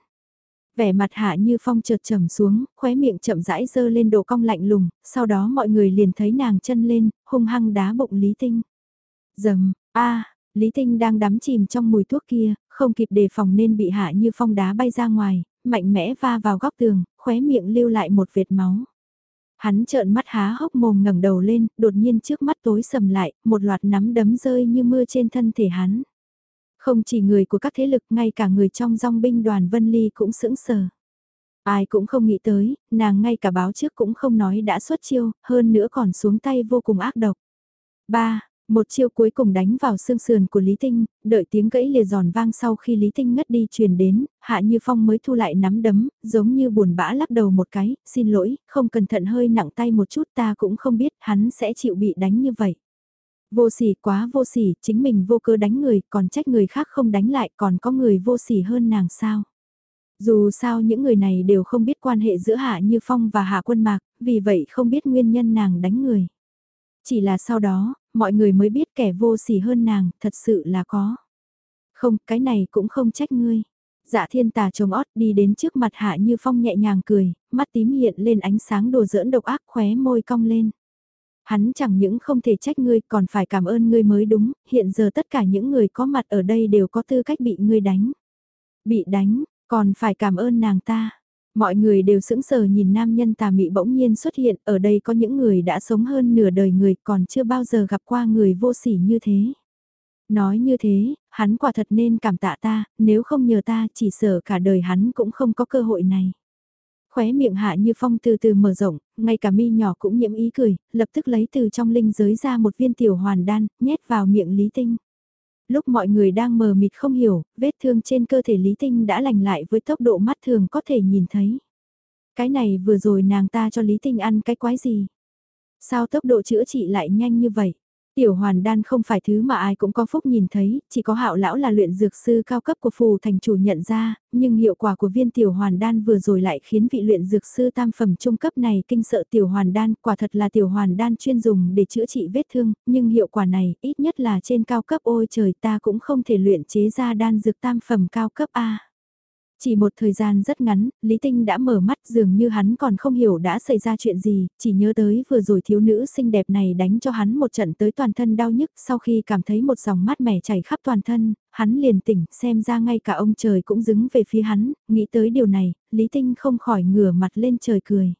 S1: Vẻ mặt Hạ Như Phong chợt trầm xuống, khóe miệng chậm rãi dơ lên độ cong lạnh lùng, sau đó mọi người liền thấy nàng chân lên, hung hăng đá bụng Lý Tinh. Dầm, a Lý Tinh đang đắm chìm trong mùi thuốc kia, không kịp đề phòng nên bị Hạ Như Phong đá bay ra ngoài, mạnh mẽ va vào góc tường, khóe miệng lưu lại một vệt máu. Hắn trợn mắt há hốc mồm ngẩng đầu lên, đột nhiên trước mắt tối sầm lại, một loạt nắm đấm rơi như mưa trên thân thể hắn. Không chỉ người của các thế lực, ngay cả người trong dòng binh đoàn Vân Ly cũng sững sờ. Ai cũng không nghĩ tới, nàng ngay cả báo trước cũng không nói đã xuất chiêu, hơn nữa còn xuống tay vô cùng ác độc. ba Một chiêu cuối cùng đánh vào xương sườn của Lý Tinh, đợi tiếng gãy lìa giòn vang sau khi Lý Tinh ngất đi truyền đến, Hạ Như Phong mới thu lại nắm đấm, giống như buồn bã lắc đầu một cái, xin lỗi, không cẩn thận hơi nặng tay một chút, ta cũng không biết hắn sẽ chịu bị đánh như vậy. Vô sỉ, quá vô sỉ, chính mình vô cơ đánh người, còn trách người khác không đánh lại, còn có người vô sỉ hơn nàng sao. Dù sao những người này đều không biết quan hệ giữa Hạ Như Phong và Hạ Quân Mạc, vì vậy không biết nguyên nhân nàng đánh người. Chỉ là sau đó, mọi người mới biết kẻ vô sỉ hơn nàng, thật sự là có. Không, cái này cũng không trách ngươi. Dạ Thiên Tà trông ót đi đến trước mặt Hạ Như Phong nhẹ nhàng cười, mắt tím hiện lên ánh sáng đùa giỡn độc ác, khóe môi cong lên. Hắn chẳng những không thể trách ngươi còn phải cảm ơn ngươi mới đúng, hiện giờ tất cả những người có mặt ở đây đều có tư cách bị ngươi đánh. Bị đánh, còn phải cảm ơn nàng ta. Mọi người đều sững sờ nhìn nam nhân tà mị bỗng nhiên xuất hiện, ở đây có những người đã sống hơn nửa đời người còn chưa bao giờ gặp qua người vô sỉ như thế. Nói như thế, hắn quả thật nên cảm tạ ta, nếu không nhờ ta chỉ sợ cả đời hắn cũng không có cơ hội này. Khóe miệng Hạ Như Phong từ từ mở rộng, ngay cả mi nhỏ cũng nhiễm ý cười, lập tức lấy từ trong linh giới ra một viên tiểu hoàn đan, nhét vào miệng Lý Tinh. Lúc mọi người đang mờ mịt không hiểu, vết thương trên cơ thể Lý Tinh đã lành lại với tốc độ mắt thường có thể nhìn thấy. Cái này vừa rồi nàng ta cho Lý Tinh ăn cái quái gì? Sao tốc độ chữa trị lại nhanh như vậy? Tiểu hoàn đan không phải thứ mà ai cũng có phúc nhìn thấy, chỉ có Hạo lão là luyện dược sư cao cấp của phù thành chủ nhận ra, nhưng hiệu quả của viên tiểu hoàn đan vừa rồi lại khiến vị luyện dược sư tam phẩm trung cấp này kinh sợ. Tiểu hoàn đan quả thật là tiểu hoàn đan chuyên dùng để chữa trị vết thương, nhưng hiệu quả này ít nhất là trên cao cấp, ôi trời, ta cũng không thể luyện chế ra đan dược tam phẩm cao cấp a. Chỉ một thời gian rất ngắn, Lý Tinh đã mở mắt dường như hắn còn không hiểu đã xảy ra chuyện gì, chỉ nhớ tới vừa rồi thiếu nữ xinh đẹp này đánh cho hắn một trận tới toàn thân đau nhức sau khi cảm thấy một dòng mát mẻ chảy khắp toàn thân, hắn liền tỉnh xem ra ngay cả ông trời cũng đứng về phía hắn, nghĩ tới điều này, Lý Tinh không khỏi ngửa mặt lên trời cười.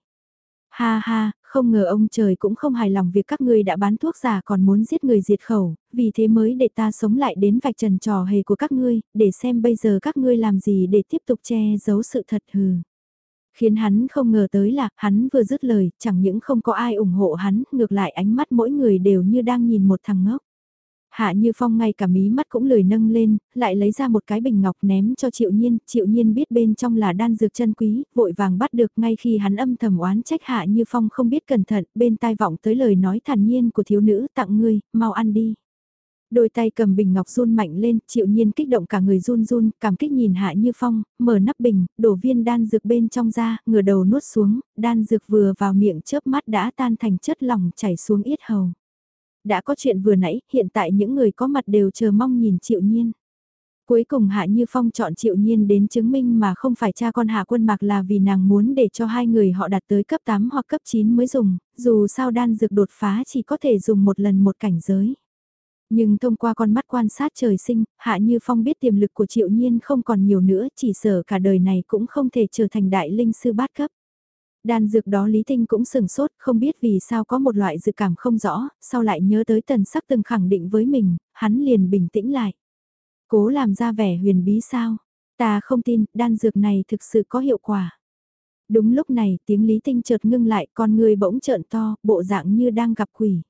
S1: Ha ha, không ngờ ông trời cũng không hài lòng việc các ngươi đã bán thuốc giả còn muốn giết người diệt khẩu, vì thế mới để ta sống lại đến vạch trần trò hề của các ngươi, để xem bây giờ các ngươi làm gì để tiếp tục che giấu sự thật hừ. Khiến hắn không ngờ tới là, hắn vừa dứt lời, chẳng những không có ai ủng hộ hắn, ngược lại ánh mắt mỗi người đều như đang nhìn một thằng ngốc. Hạ Như Phong ngay cả mí mắt cũng lười nâng lên, lại lấy ra một cái bình ngọc ném cho Triệu Nhiên, Triệu Nhiên biết bên trong là đan dược chân quý, vội vàng bắt được ngay khi hắn âm thầm oán trách Hạ Như Phong không biết cẩn thận, bên tai vọng tới lời nói thản nhiên của thiếu nữ tặng ngươi, mau ăn đi. Đôi tay cầm bình ngọc run mạnh lên, Triệu Nhiên kích động cả người run run, cảm kích nhìn Hạ Như Phong, mở nắp bình, đổ viên đan dược bên trong ra, ngửa đầu nuốt xuống, đan dược vừa vào miệng chớp mắt đã tan thành chất lỏng chảy xuống yết hầu. Đã có chuyện vừa nãy, hiện tại những người có mặt đều chờ mong nhìn Triệu Nhiên. Cuối cùng Hạ Như Phong chọn Triệu Nhiên đến chứng minh mà không phải cha con Hạ Quân Mạc là vì nàng muốn để cho hai người họ đạt tới cấp tám hoặc cấp chín mới dùng, dù sao đan dược đột phá chỉ có thể dùng một lần một cảnh giới. Nhưng thông qua con mắt quan sát trời sinh, Hạ Như Phong biết tiềm lực của Triệu Nhiên không còn nhiều nữa, chỉ sợ cả đời này cũng không thể trở thành đại linh sư bát cấp. Đan dược đó Lý Tinh cũng sừng sốt, không biết vì sao có một loại dự cảm không rõ, sau lại nhớ tới Tần Sắc từng khẳng định với mình, hắn liền bình tĩnh lại. Cố làm ra vẻ huyền bí sao? Ta không tin, đan dược này thực sự có hiệu quả. Đúng lúc này, tiếng Lý Tinh chợt ngưng lại, con người bỗng trợn to, bộ dạng như đang gặp quỷ.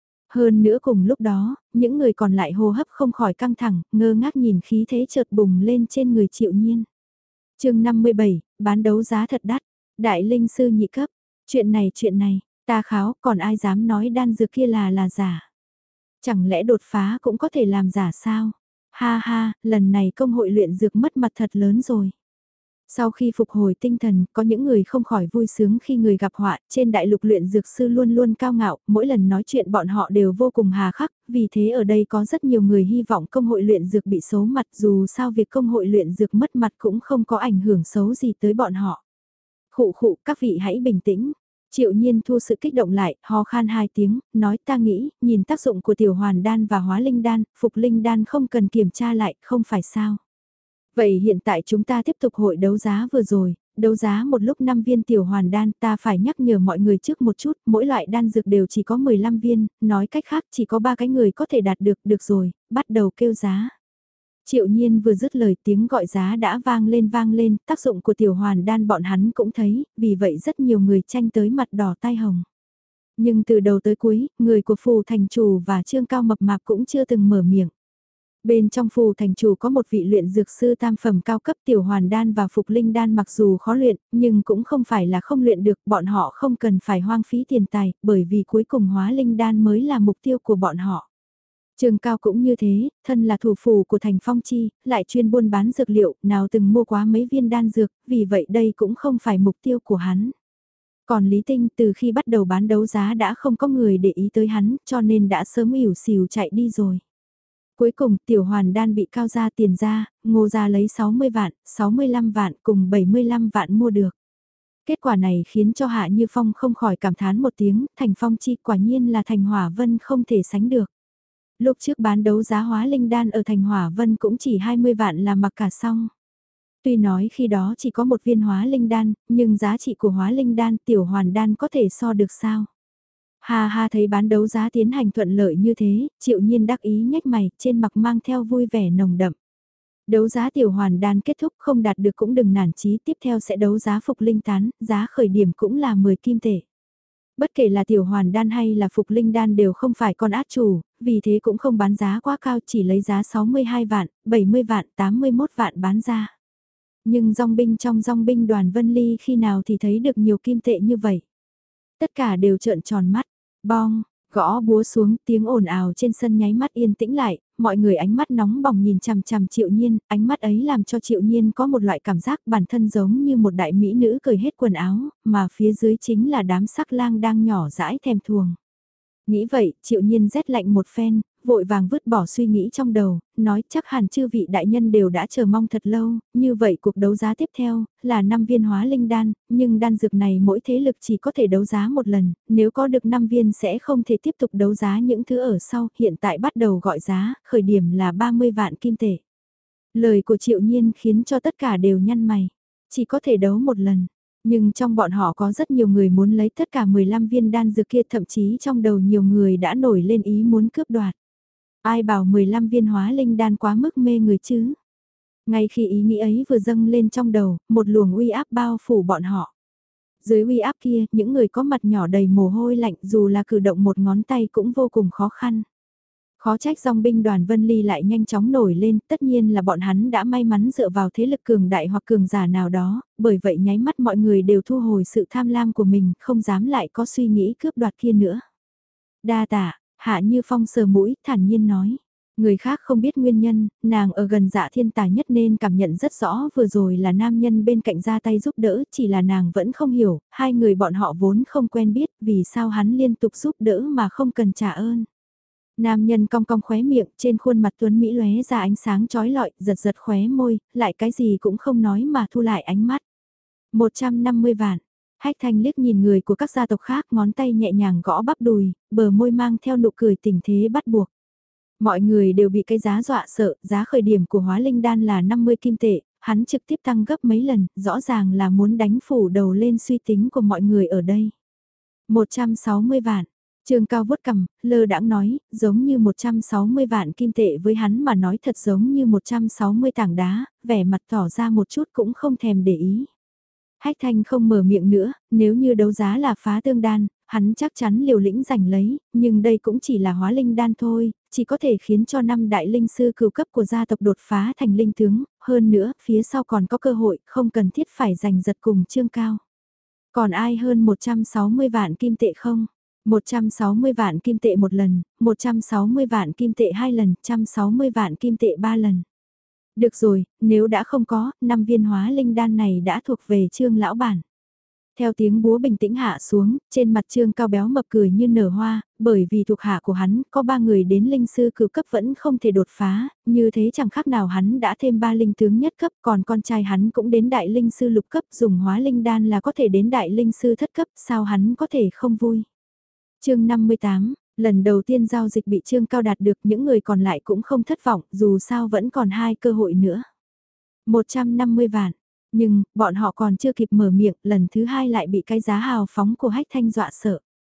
S1: Hơn nữa cùng lúc đó, những người còn lại hô hấp không khỏi căng thẳng, ngơ ngác nhìn khí thế chợt bùng lên trên người Triệu Nhiên. chương năm mươi bảy, bán đấu giá thật đắt. Đại linh sư nhị cấp, chuyện này chuyện này, ta kháo còn ai dám nói đan dược kia là là giả. Chẳng lẽ đột phá cũng có thể làm giả sao? Ha ha, lần này công hội luyện dược mất mặt thật lớn rồi. Sau khi phục hồi tinh thần, có những người không khỏi vui sướng khi người gặp họa, trên đại lục luyện dược sư luôn luôn cao ngạo, mỗi lần nói chuyện bọn họ đều vô cùng hà khắc, vì thế ở đây có rất nhiều người hy vọng công hội luyện dược bị xấu mặt dù sao việc công hội luyện dược mất mặt cũng không có ảnh hưởng xấu gì tới bọn họ. Khụ khụ, các vị hãy bình tĩnh. Triệu Nhiên thu sự kích động lại, ho khan hai tiếng, nói ta nghĩ, nhìn tác dụng của tiểu hoàn đan và hóa linh đan, phục linh đan không cần kiểm tra lại, không phải sao. Vậy hiện tại chúng ta tiếp tục hội đấu giá vừa rồi, đấu giá một lúc năm viên tiểu hoàn đan, ta phải nhắc nhở mọi người trước một chút, mỗi loại đan dược đều chỉ có mười lăm viên, nói cách khác chỉ có ba cái người có thể đạt được, được rồi, bắt đầu kêu giá. Triệu Nhiên vừa dứt lời tiếng gọi giá đã vang lên vang lên, tác dụng của tiểu hoàn đan bọn hắn cũng thấy, vì vậy rất nhiều người tranh tới mặt đỏ tai hồng. Nhưng từ đầu tới cuối, người của phù thành chủ và Trương Cao Mập Mạp cũng chưa từng mở miệng. Bên trong phù thành chủ có một vị luyện dược sư tam phẩm cao cấp tiểu hoàn đan và phục linh đan mặc dù khó luyện, nhưng cũng không phải là không luyện được, bọn họ không cần phải hoang phí tiền tài, bởi vì cuối cùng hóa linh đan mới là mục tiêu của bọn họ. Trường Cao cũng như thế, thân là thủ phủ của thành Phong Chi, lại chuyên buôn bán dược liệu, nào từng mua quá mấy viên đan dược, vì vậy đây cũng không phải mục tiêu của hắn. Còn Lý Tinh từ khi bắt đầu bán đấu giá đã không có người để ý tới hắn, cho nên đã sớm ỉu xìu chạy đi rồi. Cuối cùng tiểu hoàn đan bị cao ra tiền ra, Ngô ra lấy sáu mươi vạn, sáu mươi lăm vạn cùng bảy mươi lăm vạn mua được. Kết quả này khiến cho Hạ Như Phong không khỏi cảm thán một tiếng, thành Phong Chi quả nhiên là thành Hỏa Vân không thể sánh được. Lúc trước bán đấu giá hóa linh đan ở thành Hỏa Vân cũng chỉ hai mươi vạn là mặc cả xong. Tuy nói khi đó chỉ có một viên hóa linh đan, nhưng giá trị của hóa linh đan tiểu hoàn đan có thể so được sao? Ha ha thấy bán đấu giá tiến hành thuận lợi như thế, Triệu Nhiên đắc ý nhếch mày, trên mặt mang theo vui vẻ nồng đậm. Đấu giá tiểu hoàn đan kết thúc không đạt được cũng đừng nản chí, tiếp theo sẽ đấu giá phục linh tán, giá khởi điểm cũng là mười kim tệ. Bất kể là tiểu hoàn đan hay là phục linh đan đều không phải con át chủ, vì thế cũng không bán giá quá cao, chỉ lấy giá sáu mươi hai vạn, bảy mươi vạn, tám mươi mốt vạn bán ra. Nhưng dòng binh trong dòng binh đoàn Vân Ly khi nào thì thấy được nhiều kim tệ như vậy. Tất cả đều trợn tròn mắt, bong, gõ búa xuống, tiếng ồn ào trên sân nháy mắt yên tĩnh lại, mọi người ánh mắt nóng bỏng nhìn chằm chằm Triệu Nhiên, ánh mắt ấy làm cho Triệu Nhiên có một loại cảm giác bản thân giống như một đại mỹ nữ cởi hết quần áo, mà phía dưới chính là đám sắc lang đang nhỏ dãi thèm thuồng. Nghĩ vậy, Triệu Nhiên rét lạnh một phen, vội vàng vứt bỏ suy nghĩ trong đầu, nói chắc hẳn chư vị đại nhân đều đã chờ mong thật lâu, như vậy cuộc đấu giá tiếp theo là năm viên hóa linh đan, nhưng đan dược này mỗi thế lực chỉ có thể đấu giá một lần, nếu có được năm viên sẽ không thể tiếp tục đấu giá những thứ ở sau, hiện tại bắt đầu gọi giá, khởi điểm là ba mươi vạn kim tệ. Lời của Triệu Nhiên khiến cho tất cả đều nhăn mày, chỉ có thể đấu một lần. Nhưng trong bọn họ có rất nhiều người muốn lấy tất cả mười lăm viên đan dược kia, thậm chí trong đầu nhiều người đã nổi lên ý muốn cướp đoạt. Ai bảo mười lăm viên hóa linh đan quá mức mê người chứ? Ngay khi ý nghĩ ấy vừa dâng lên trong đầu, một luồng uy áp bao phủ bọn họ. Dưới uy áp kia, những người có mặt nhỏ đầy mồ hôi lạnh dù là cử động một ngón tay cũng vô cùng khó khăn. Khó trách dòng binh đoàn Vân Ly lại nhanh chóng nổi lên, tất nhiên là bọn hắn đã may mắn dựa vào thế lực cường đại hoặc cường giả nào đó, bởi vậy nháy mắt mọi người đều thu hồi sự tham lam của mình, không dám lại có suy nghĩ cướp đoạt kia nữa. Đa tạ, Hạ Như Phong sờ mũi, thản nhiên nói. Người khác không biết nguyên nhân, nàng ở gần Dạ Thiên Tài nhất nên cảm nhận rất rõ vừa rồi là nam nhân bên cạnh ra tay giúp đỡ, chỉ là nàng vẫn không hiểu, hai người bọn họ vốn không quen biết, vì sao hắn liên tục giúp đỡ mà không cần trả ơn. Nam nhân cong cong khóe miệng, trên khuôn mặt tuấn Mỹ lóe ra ánh sáng chói lọi, giật giật khóe môi, lại cái gì cũng không nói mà thu lại ánh mắt. một trăm năm mươi vạn. Hách Thanh liếc nhìn người của các gia tộc khác, ngón tay nhẹ nhàng gõ bắp đùi, bờ môi mang theo nụ cười tình thế bắt buộc. Mọi người đều bị cái giá dọa sợ, giá khởi điểm của hóa linh đan là năm mươi kim tệ, hắn trực tiếp tăng gấp mấy lần, rõ ràng là muốn đánh phủ đầu lên suy tính của mọi người ở đây. một trăm sáu mươi vạn. Trương Cao vuốt cằm, lơ đãng nói, giống như một trăm sáu mươi vạn kim tệ với hắn mà nói thật giống như một trăm sáu mươi tảng đá, vẻ mặt tỏ ra một chút cũng không thèm để ý. Hách Thanh không mở miệng nữa, nếu như đấu giá là phá tương đan, hắn chắc chắn liều lĩnh giành lấy, nhưng đây cũng chỉ là hóa linh đan thôi, chỉ có thể khiến cho năm đại linh sư cửu cấp của gia tộc đột phá thành linh tướng, hơn nữa, phía sau còn có cơ hội, không cần thiết phải giành giật cùng Trương Cao. Còn ai hơn một trăm sáu mươi vạn kim tệ không? một trăm sáu mươi vạn kim tệ một lần, một trăm sáu mươi vạn kim tệ hai lần, một trăm sáu mươi vạn kim tệ ba lần. Được rồi, nếu đã không có, năm viên hóa linh đan này đã thuộc về Trương lão bản. Theo tiếng búa bình tĩnh hạ xuống, trên mặt Trương Cao béo mập cười như nở hoa, bởi vì thuộc hạ của hắn có ba người đến linh sư cửu cấp vẫn không thể đột phá, như thế chẳng khác nào hắn đã thêm ba linh tướng nhất cấp, còn con trai hắn cũng đến đại linh sư lục cấp, dùng hóa linh đan là có thể đến đại linh sư thất cấp, sao hắn có thể không vui. Chương năm mươi tám, lần đầu tiên giao dịch bị Trương Cao đạt được, những người còn lại cũng không thất vọng, dù sao vẫn còn hai cơ hội nữa. một trăm năm mươi vạn, nhưng bọn họ còn chưa kịp mở miệng, lần thứ hai lại bị cái giá hào phóng của Hách Thanh dọa sợ.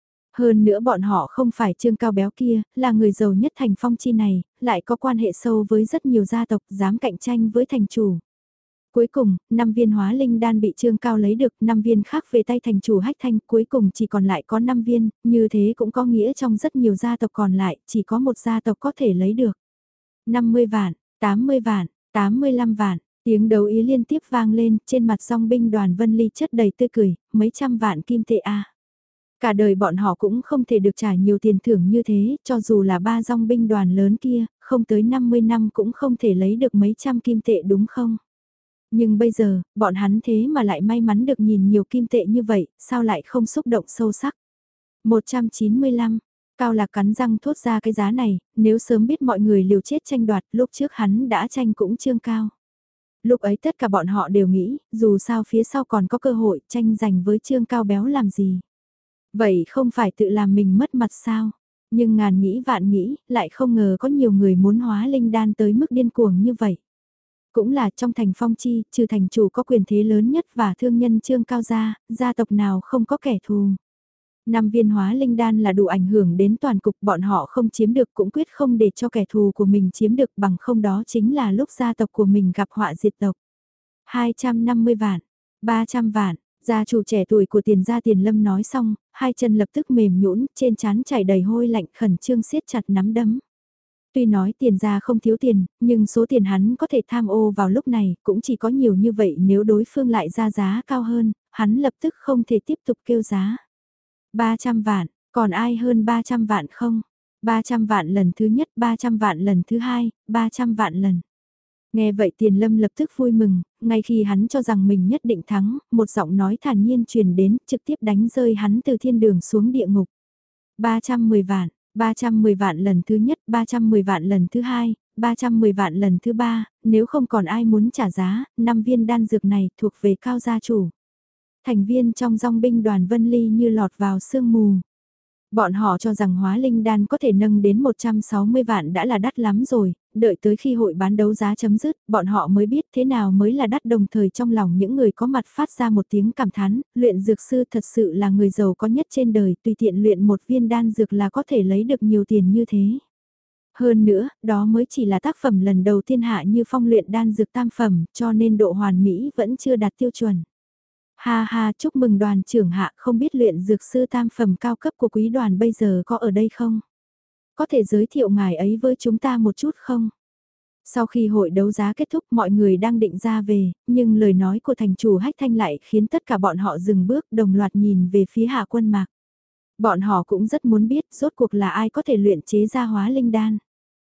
S1: Hơn nữa bọn họ không phải Trương Cao béo kia, là người giàu nhất thành Phong Chi này, lại có quan hệ sâu với rất nhiều gia tộc, dám cạnh tranh với thành chủ. Cuối cùng, năm viên hóa linh đan bị Trương Cao lấy được, năm viên khác về tay thành chủ Hách Thanh, cuối cùng chỉ còn lại có năm viên, như thế cũng có nghĩa trong rất nhiều gia tộc còn lại, chỉ có một gia tộc có thể lấy được. năm mươi vạn, tám mươi vạn, tám mươi lăm vạn, tiếng đấu ý liên tiếp vang lên, trên mặt dòng binh đoàn Vân Ly chất đầy tươi cười, mấy trăm vạn kim tệ a. Cả đời bọn họ cũng không thể được trả nhiều tiền thưởng như thế, cho dù là ba dòng binh đoàn lớn kia, không tới năm mươi năm cũng không thể lấy được mấy trăm kim tệ đúng không? Nhưng bây giờ, bọn hắn thế mà lại may mắn được nhìn nhiều kim tệ như vậy, sao lại không xúc động sâu sắc? một trăm chín mươi lăm, Cao Lạc cắn răng thốt ra cái giá này, nếu sớm biết mọi người liều chết tranh đoạt, lúc trước hắn đã tranh cũng Trương Cao. Lúc ấy tất cả bọn họ đều nghĩ, dù sao phía sau còn có cơ hội tranh giành với Trương Cao béo làm gì. Vậy không phải tự làm mình mất mặt sao? Nhưng ngàn nghĩ vạn nghĩ, lại không ngờ có nhiều người muốn hóa linh đan tới mức điên cuồng như vậy. Cũng là trong thành Phong Chi, trừ thành chủ có quyền thế lớn nhất và thương nhân Trương Cao gia, gia tộc nào không có kẻ thù. Năm viên hóa linh đan là đủ ảnh hưởng đến toàn cục, bọn họ không chiếm được cũng quyết không để cho kẻ thù của mình chiếm được, bằng không đó chính là lúc gia tộc của mình gặp họa diệt tộc. hai trăm năm mươi vạn, ba trăm vạn, gia chủ trẻ tuổi của Tiền gia Tiền Lâm nói xong, hai chân lập tức mềm nhũn, trên trán chảy đầy hôi lạnh, khẩn trương siết chặt nắm đấm. Tuy nói Tiền gia không thiếu tiền, nhưng số tiền hắn có thể tham ô vào lúc này cũng chỉ có nhiều như vậy, nếu đối phương lại ra giá cao hơn, hắn lập tức không thể tiếp tục kêu giá. ba trăm vạn, còn ai hơn ba trăm vạn không? ba trăm vạn lần thứ nhất, ba trăm vạn lần thứ hai, ba trăm vạn lần. Nghe vậy Tiền Lâm lập tức vui mừng, ngay khi hắn cho rằng mình nhất định thắng, một giọng nói thản nhiên truyền đến, trực tiếp đánh rơi hắn từ thiên đường xuống địa ngục. ba trăm mười vạn, ba trăm mười vạn lần thứ nhất, ba trăm mười vạn lần thứ hai, ba trăm mười vạn lần thứ ba, nếu không còn ai muốn trả giá, năm viên đan dược này thuộc về Cao gia chủ. Thành viên trong dòng binh đoàn Vân Ly như lọt vào sương mù. Bọn họ cho rằng hóa linh đan có thể nâng đến một trăm sáu mươi vạn đã là đắt lắm rồi, đợi tới khi hội bán đấu giá chấm dứt, bọn họ mới biết thế nào mới là đắt, đồng thời trong lòng những người có mặt phát ra một tiếng cảm thán, luyện dược sư thật sự là người giàu có nhất trên đời, tùy tiện luyện một viên đan dược là có thể lấy được nhiều tiền như thế. Hơn nữa, đó mới chỉ là tác phẩm lần đầu tiên Hạ Như Phong luyện đan dược tam phẩm, cho nên độ hoàn mỹ vẫn chưa đạt tiêu chuẩn. Ha ha, chúc mừng đoàn trưởng Hạ, không biết luyện dược sư tam phẩm cao cấp của quý đoàn bây giờ có ở đây không? Có thể giới thiệu ngài ấy với chúng ta một chút không? Sau khi hội đấu giá kết thúc, mọi người đang định ra về, nhưng lời nói của thành chủ Hách Thanh lại khiến tất cả bọn họ dừng bước, đồng loạt nhìn về phía Hạ Quân Mạc. Bọn họ cũng rất muốn biết rốt cuộc là ai có thể luyện chế ra hóa linh đan.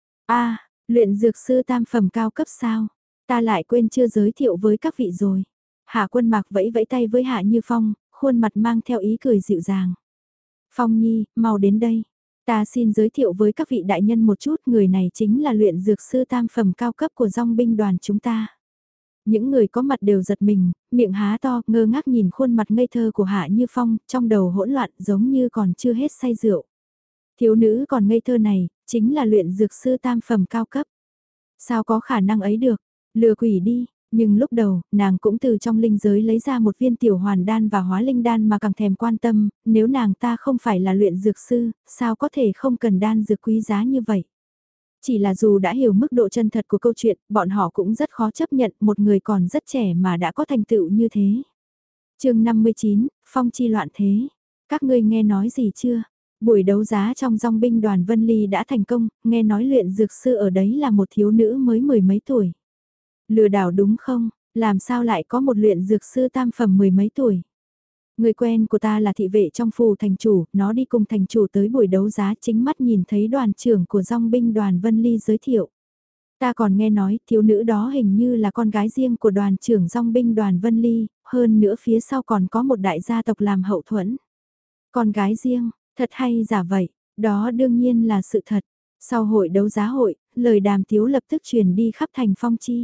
S1: A, luyện dược sư tam phẩm cao cấp sao? Ta lại quên chưa giới thiệu với các vị rồi. Hạ Quân Mạc vẫy vẫy tay với Hạ Như Phong, khuôn mặt mang theo ý cười dịu dàng. Phong Nhi, mau đến đây. Ta xin giới thiệu với các vị đại nhân một chút, người này chính là luyện dược sư tam phẩm cao cấp của dòng binh đoàn chúng ta. Những người có mặt đều giật mình, miệng há to, ngơ ngác nhìn khuôn mặt ngây thơ của Hạ Như Phong, trong đầu hỗn loạn giống như còn chưa hết say rượu. Thiếu nữ còn ngây thơ này, chính là luyện dược sư tam phẩm cao cấp. Sao có khả năng ấy được, lừa quỷ đi. Nhưng lúc đầu, nàng cũng từ trong linh giới lấy ra một viên tiểu hoàn đan và hóa linh đan mà càng thèm quan tâm, nếu nàng ta không phải là luyện dược sư, sao có thể không cần đan dược quý giá như vậy. Chỉ là dù đã hiểu mức độ chân thật của câu chuyện, bọn họ cũng rất khó chấp nhận một người còn rất trẻ mà đã có thành tựu như thế. chương năm mươi chín, Phong chi loạn thế. Các ngươi nghe nói gì chưa? Buổi đấu giá trong dòng binh đoàn Vân Ly đã thành công, nghe nói luyện dược sư ở đấy là một thiếu nữ mới mười mấy tuổi. Lừa đảo đúng không? Làm sao lại có một luyện dược sư tam phẩm mười mấy tuổi? Người quen của ta là thị vệ trong phủ thành chủ, nó đi cùng thành chủ tới buổi đấu giá, chính mắt nhìn thấy đoàn trưởng của dòng binh đoàn Vân Ly giới thiệu. Ta còn nghe nói thiếu nữ đó hình như là con gái riêng của đoàn trưởng dòng binh đoàn Vân Ly, hơn nữa phía sau còn có một đại gia tộc làm hậu thuẫn. Con gái riêng, thật hay giả vậy, đó đương nhiên là sự thật. Sau hội đấu giá hội, lời đàm tiếu lập tức truyền đi khắp thành Phong Chi.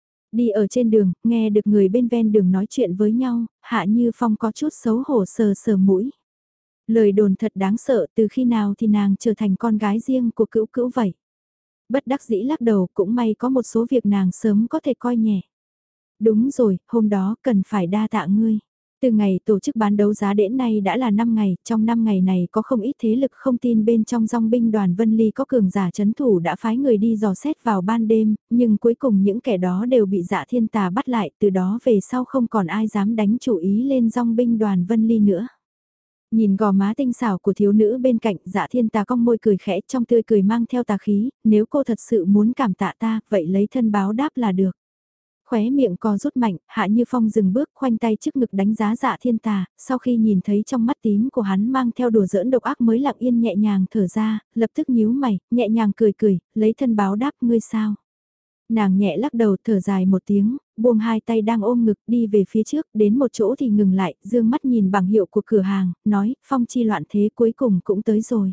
S1: Đi ở trên đường, nghe được người bên ven đường nói chuyện với nhau, Hạ Như Phong có chút xấu hổ sờ sờ mũi. Lời đồn thật đáng sợ, từ khi nào thì nàng trở thành con gái riêng của cữu cữu vậy. Bất đắc dĩ lắc đầu, cũng may có một số việc nàng sớm có thể coi nhẹ. Đúng rồi, hôm đó cần phải đa tạ ngươi. Từ ngày tổ chức bán đấu giá đến nay đã là năm ngày, trong năm ngày này có không ít thế lực không tin bên trong dòng binh đoàn Vân Ly có cường giả chấn thủ đã phái người đi dò xét vào ban đêm, nhưng cuối cùng những kẻ đó đều bị Dạ Thiên Tà bắt lại, từ đó về sau không còn ai dám đánh chủ ý lên dòng binh đoàn Vân Ly nữa. Nhìn gò má tinh xảo của thiếu nữ bên cạnh, Dạ Thiên Tà cong môi cười khẽ, trong tươi cười mang theo tà khí, nếu cô thật sự muốn cảm tạ ta, vậy lấy thân báo đáp là được. Khóe miệng co rút mạnh, Hạ Như Phong dừng bước khoanh tay trước ngực đánh giá Dạ Thiên Tà, sau khi nhìn thấy trong mắt tím của hắn mang theo đùa giỡn độc ác mới lặng yên nhẹ nhàng thở ra, lập tức nhíu mày, nhẹ nhàng cười cười, lấy thân báo đáp ngươi sao. Nàng nhẹ lắc đầu thở dài một tiếng, buông hai tay đang ôm ngực đi về phía trước, đến một chỗ thì ngừng lại, dương mắt nhìn bảng hiệu của cửa hàng, nói, Phong chi loạn thế cuối cùng cũng tới rồi.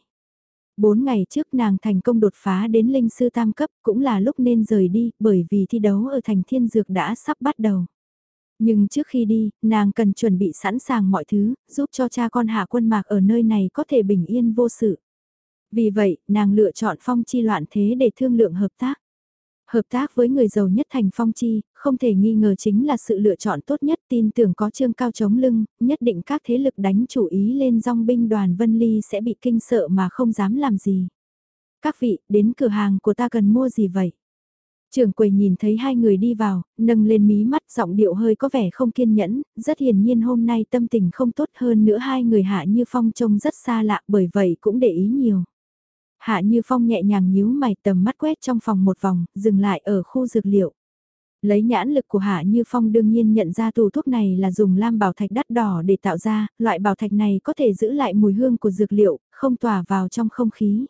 S1: Bốn ngày trước nàng thành công đột phá đến linh sư tam cấp cũng là lúc nên rời đi bởi vì thi đấu ở thành thiên dược đã sắp bắt đầu. Nhưng trước khi đi, nàng cần chuẩn bị sẵn sàng mọi thứ, giúp cho cha con Hạ Quân Mạc ở nơi này có thể bình yên vô sự. Vì vậy, nàng lựa chọn Phong chi loạn thế để thương lượng hợp tác. Hợp tác với người giàu nhất thành Phong Chi, không thể nghi ngờ chính là sự lựa chọn tốt nhất, tin tưởng có Trương Cao chống lưng, nhất định các thế lực đánh chủ ý lên dòng binh đoàn Vân Ly sẽ bị kinh sợ mà không dám làm gì. Các vị, đến cửa hàng của ta cần mua gì vậy? Trưởng quầy nhìn thấy hai người đi vào, nâng lên mí mắt giọng điệu hơi có vẻ không kiên nhẫn, rất hiển nhiên hôm nay tâm tình không tốt hơn nữa hai người Hạ Như Phong trông rất xa lạ bởi vậy cũng để ý nhiều. Hạ Như Phong nhẹ nhàng nhíu mày tầm mắt quét trong phòng một vòng, dừng lại ở khu dược liệu. Lấy nhãn lực của Hạ Như Phong đương nhiên nhận ra tủ thuốc này là dùng lam bảo thạch đắt đỏ để tạo ra, loại bảo thạch này có thể giữ lại mùi hương của dược liệu, không tỏa vào trong không khí.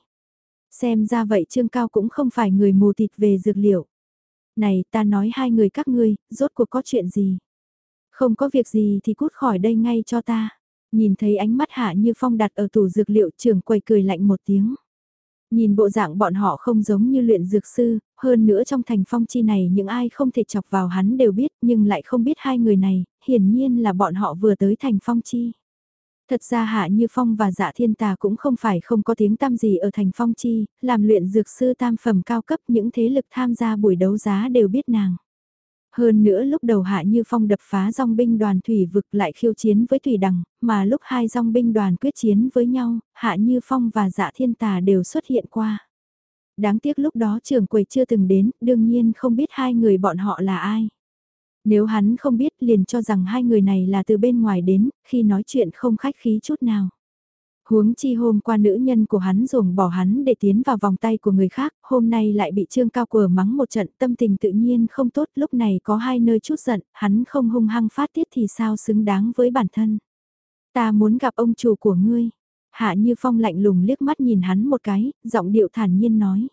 S1: Xem ra vậy Trương Cao cũng không phải người mù tịt về dược liệu. Này ta nói hai người các ngươi, rốt cuộc có chuyện gì? Không có việc gì thì cút khỏi đây ngay cho ta. Nhìn thấy ánh mắt Hạ Như Phong đặt ở tủ dược liệu trưởng quầy cười lạnh một tiếng. Nhìn bộ dạng bọn họ không giống như luyện dược sư, hơn nữa trong thành phong chi này những ai không thể chọc vào hắn đều biết nhưng lại không biết hai người này, hiển nhiên là bọn họ vừa tới thành phong chi. Thật ra Hạ Như Phong và Dạ Thiên Tà cũng không phải không có tiếng tăm gì ở thành phong chi, làm luyện dược sư tam phẩm cao cấp những thế lực tham gia buổi đấu giá đều biết nàng. Hơn nữa lúc đầu Hạ Như Phong đập phá dòng binh đoàn thủy vực lại khiêu chiến với Thủy Đằng, mà lúc hai dòng binh đoàn quyết chiến với nhau, Hạ Như Phong và Dạ Thiên Tà đều xuất hiện qua. Đáng tiếc lúc đó trưởng quầy chưa từng đến, đương nhiên không biết hai người bọn họ là ai. Nếu hắn không biết liền cho rằng hai người này là từ bên ngoài đến, khi nói chuyện không khách khí chút nào. Huống chi hôm qua nữ nhân của hắn dùng bỏ hắn để tiến vào vòng tay của người khác, hôm nay lại bị Trương Cao Quờ mắng một trận, tâm tình tự nhiên không tốt, lúc này có hai nơi chút giận, hắn không hung hăng phát tiết thì sao xứng đáng với bản thân. Ta muốn gặp ông chủ của ngươi. Hạ Như Phong lạnh lùng liếc mắt nhìn hắn một cái, giọng điệu thản nhiên nói.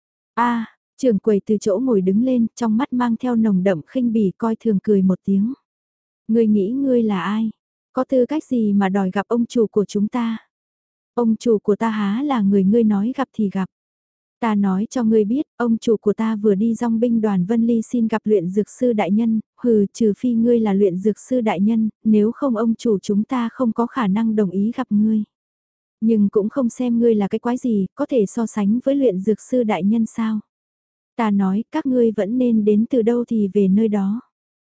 S1: A, trưởng quầy từ chỗ ngồi đứng lên, trong mắt mang theo nồng đậm khinh bỉ coi thường cười một tiếng. Ngươi nghĩ ngươi là ai? Có tư cách gì mà đòi gặp ông chủ của chúng ta? Ông chủ của ta há là người ngươi nói gặp thì gặp. Ta nói cho ngươi biết, ông chủ của ta vừa đi dòng binh đoàn Vân Ly xin gặp luyện dược sư đại nhân, hừ trừ phi ngươi là luyện dược sư đại nhân, nếu không ông chủ chúng ta không có khả năng đồng ý gặp ngươi. Nhưng cũng không xem ngươi là cái quái gì, có thể so sánh với luyện dược sư đại nhân sao. Ta nói các ngươi vẫn nên đến từ đâu thì về nơi đó.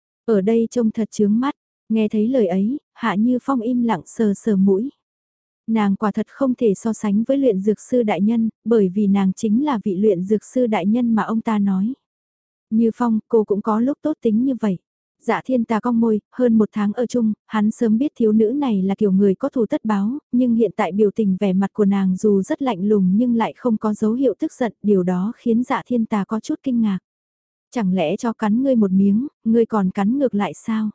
S1: Ở đây trông thật chướng mắt, nghe thấy lời ấy, Hạ Như Phong im lặng sờ sờ mũi. Nàng quả thật không thể so sánh với luyện dược sư đại nhân, bởi vì nàng chính là vị luyện dược sư đại nhân mà ông ta nói. Như Phong, cô cũng có lúc tốt tính như vậy. Dạ Thiên Tà cong môi, hơn một tháng ở chung, hắn sớm biết thiếu nữ này là kiểu người có thù tất báo, nhưng hiện tại biểu tình vẻ mặt của nàng dù rất lạnh lùng nhưng lại không có dấu hiệu tức giận, điều đó khiến Dạ Thiên Tà có chút kinh ngạc. Chẳng lẽ cho cắn ngươi một miếng, ngươi còn cắn ngược lại sao?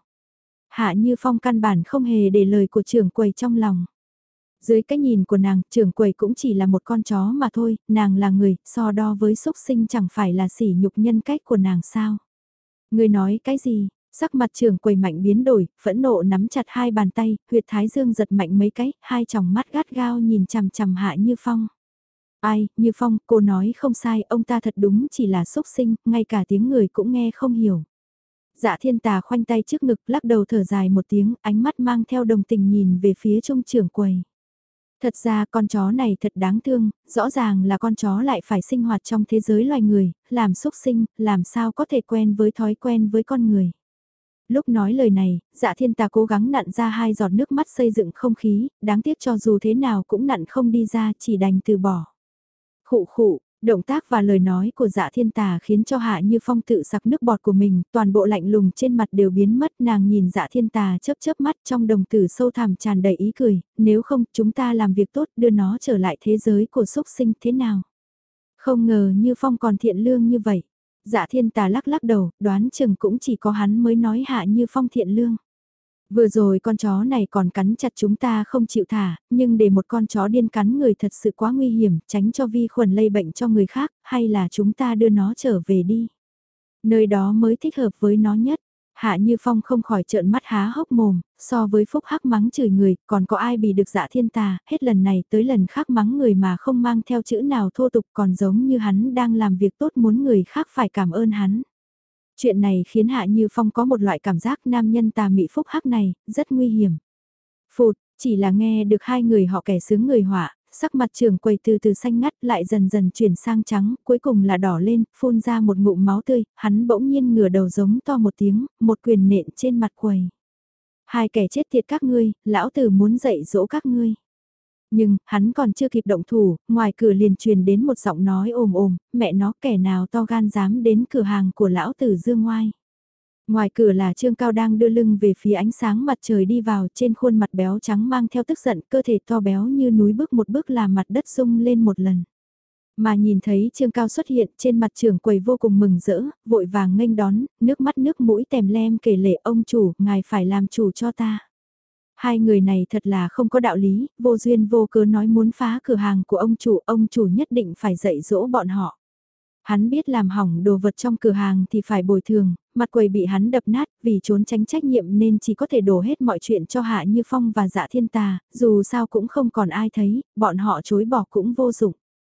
S1: Hạ Như Phong căn bản không hề để lời của trưởng quầy trong lòng. Dưới cái nhìn của nàng, trưởng quầy cũng chỉ là một con chó mà thôi, nàng là người, so đo với xúc sinh chẳng phải là sỉ nhục nhân cách của nàng sao? Ngươi nói cái gì? Sắc mặt trưởng quầy mạnh biến đổi, phẫn nộ nắm chặt hai bàn tay, huyệt thái dương giật mạnh mấy cái, hai tròng mắt gắt gao nhìn chằm chằm Hạ Như Phong. Ai, Như Phong, cô nói không sai, ông ta thật đúng chỉ là xúc sinh, ngay cả tiếng người cũng nghe không hiểu. Dạ Thiên Tà khoanh tay trước ngực, lắc đầu thở dài một tiếng, ánh mắt mang theo đồng tình nhìn về phía trung trưởng quầy. Thật ra con chó này thật đáng thương, rõ ràng là con chó lại phải sinh hoạt trong thế giới loài người, làm xúc sinh, làm sao có thể quen với thói quen với con người. Lúc nói lời này, Dạ Thiên Tà cố gắng nặn ra hai giọt nước mắt xây dựng không khí, đáng tiếc cho dù thế nào cũng nặn không đi ra, chỉ đành từ bỏ. Khụ khụ, động tác và lời nói của Dạ Thiên Tà khiến cho Hạ Như Phong tự sặc nước bọt của mình, toàn bộ lạnh lùng trên mặt đều biến mất, nàng nhìn Dạ Thiên Tà chớp chớp mắt trong đồng tử sâu thẳm tràn đầy ý cười, nếu không chúng ta làm việc tốt đưa nó trở lại thế giới của xúc sinh thế nào. Không ngờ Như Phong còn thiện lương như vậy. Dạ Thiên Tà lắc lắc đầu, đoán chừng cũng chỉ có hắn mới nói Hạ Như Phong thiện lương. Vừa rồi con chó này còn cắn chặt chúng ta không chịu thả, nhưng để một con chó điên cắn người thật sự quá nguy hiểm, tránh cho vi khuẩn lây bệnh cho người khác, hay là chúng ta đưa nó trở về đi. Nơi đó mới thích hợp với nó nhất. Hạ Như Phong không khỏi trợn mắt há hốc mồm, so với Phúc Hắc mắng chửi người, còn có ai bị được Dạ Thiên Tà, hết lần này tới lần khác mắng người mà không mang theo chữ nào thô tục, còn giống như hắn đang làm việc tốt muốn người khác phải cảm ơn hắn. Chuyện này khiến Hạ Như Phong có một loại cảm giác nam nhân tà mị Phúc Hắc này, rất nguy hiểm. Phụt, chỉ là nghe được hai người họ kẻ sướng người họa, sắc mặt trưởng quầy từ từ xanh ngắt lại dần dần chuyển sang trắng, cuối cùng là đỏ lên, phun ra một ngụm máu tươi, hắn bỗng nhiên ngửa đầu giống to một tiếng, một quyền nện trên mặt quầy. Hai kẻ chết tiệt các ngươi, lão tử muốn dạy dỗ các ngươi. Nhưng, hắn còn chưa kịp động thủ, ngoài cửa liền truyền đến một giọng nói ồm ồm, mẹ nó kẻ nào to gan dám đến cửa hàng của lão tử Dương Ngoai. Ngoài cửa là Trương Cao đang đưa lưng về phía ánh sáng mặt trời đi vào, trên khuôn mặt béo trắng mang theo tức giận, cơ thể to béo như núi bước một bước làm mặt đất rung lên một lần. Mà nhìn thấy Trương Cao xuất hiện trên mặt trưởng quầy vô cùng mừng rỡ, vội vàng nghênh đón, nước mắt nước mũi tèm lem kể lể ông chủ, ngài phải làm chủ cho ta. Hai người này thật là không có đạo lý, vô duyên vô cớ nói muốn phá cửa hàng của ông chủ, ông chủ nhất định phải dạy dỗ bọn họ. Hắn biết làm hỏng đồ vật trong cửa hàng thì phải bồi thường, mặt quầy bị hắn đập nát vì trốn tránh trách nhiệm nên chỉ có thể đổ hết mọi chuyện cho Hạ Như Phong và Dạ Thiên Tà, dù sao cũng không còn ai thấy, bọn họ chối bỏ cũng vô dụng.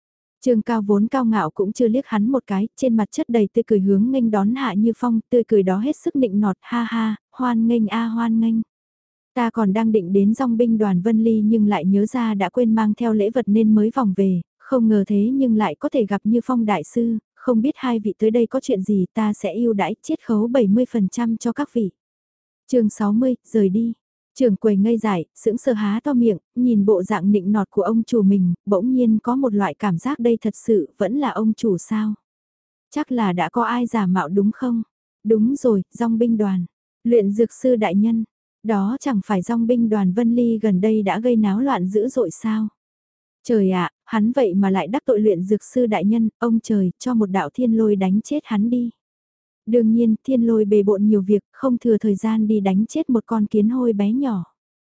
S1: Trương Cao vốn cao ngạo cũng chưa liếc hắn một cái, trên mặt chất đầy tươi cười hướng nghênh đón Hạ Như Phong, tươi cười đó hết sức nịnh nọt, ha ha, hoan nghênh a hoan nghênh. Ta còn đang định đến dòng binh đoàn Vân Ly nhưng lại nhớ ra đã quên mang theo lễ vật nên mới vòng về, không ngờ thế nhưng lại có thể gặp Như Phong đại sư, không biết hai vị tới đây có chuyện gì ta sẽ ưu đãi chiết khấu bảy mươi phần trăm cho các vị. chương sáu mươi, rời đi. Trưởng quầy ngây dại, sững sờ há to miệng, nhìn bộ dạng nịnh nọt của ông chủ mình, bỗng nhiên có một loại cảm giác đây thật sự vẫn là ông chủ sao. Chắc là đã có ai giả mạo đúng không? Đúng rồi, dòng binh đoàn. Luyện dược sư đại nhân. Đó chẳng phải dòng binh đoàn Vân Ly gần đây đã gây náo loạn dữ dội sao? Trời ạ, hắn vậy mà lại đắc tội luyện dược sư đại nhân, ông trời, cho một đạo thiên lôi đánh chết hắn đi. Đương nhiên, thiên lôi bề bộn nhiều việc, không thừa thời gian đi đánh chết một con kiến hôi bé nhỏ.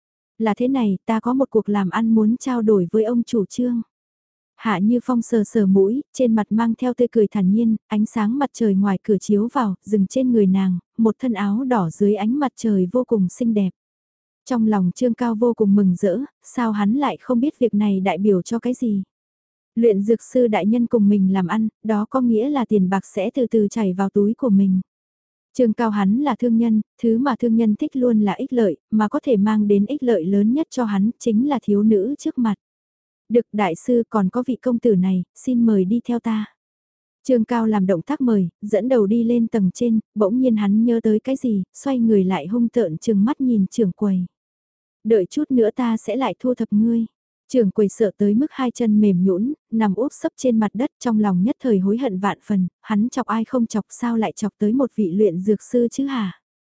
S1: Là thế này, ta có một cuộc làm ăn muốn trao đổi với ông chủ trương. Hạ Như Phong sờ sờ mũi, trên mặt mang theo tươi cười thản nhiên, ánh sáng mặt trời ngoài cửa chiếu vào, dừng trên người nàng, một thân áo đỏ dưới ánh mặt trời vô cùng xinh đẹp. Trong lòng Trương Cao vô cùng mừng rỡ, sao hắn lại không biết việc này đại biểu cho cái gì. Luyện dược sư đại nhân cùng mình làm ăn, đó có nghĩa là tiền bạc sẽ từ từ chảy vào túi của mình. Trương Cao hắn là thương nhân, thứ mà thương nhân thích luôn là ích lợi, mà có thể mang đến ích lợi lớn nhất cho hắn chính là thiếu nữ trước mặt. Được đại sư còn có vị công tử này, xin mời đi theo ta. Trương Cao làm động tác mời, dẫn đầu đi lên tầng trên, bỗng nhiên hắn nhớ tới cái gì, xoay người lại hung tợn chừng mắt nhìn trưởng quầy. Đợi chút nữa ta sẽ lại thu thập ngươi. Trưởng quầy sợ tới mức hai chân mềm nhũn, nằm úp sấp trên mặt đất trong lòng nhất thời hối hận vạn phần, hắn chọc ai không chọc sao lại chọc tới một vị luyện dược sư chứ hả?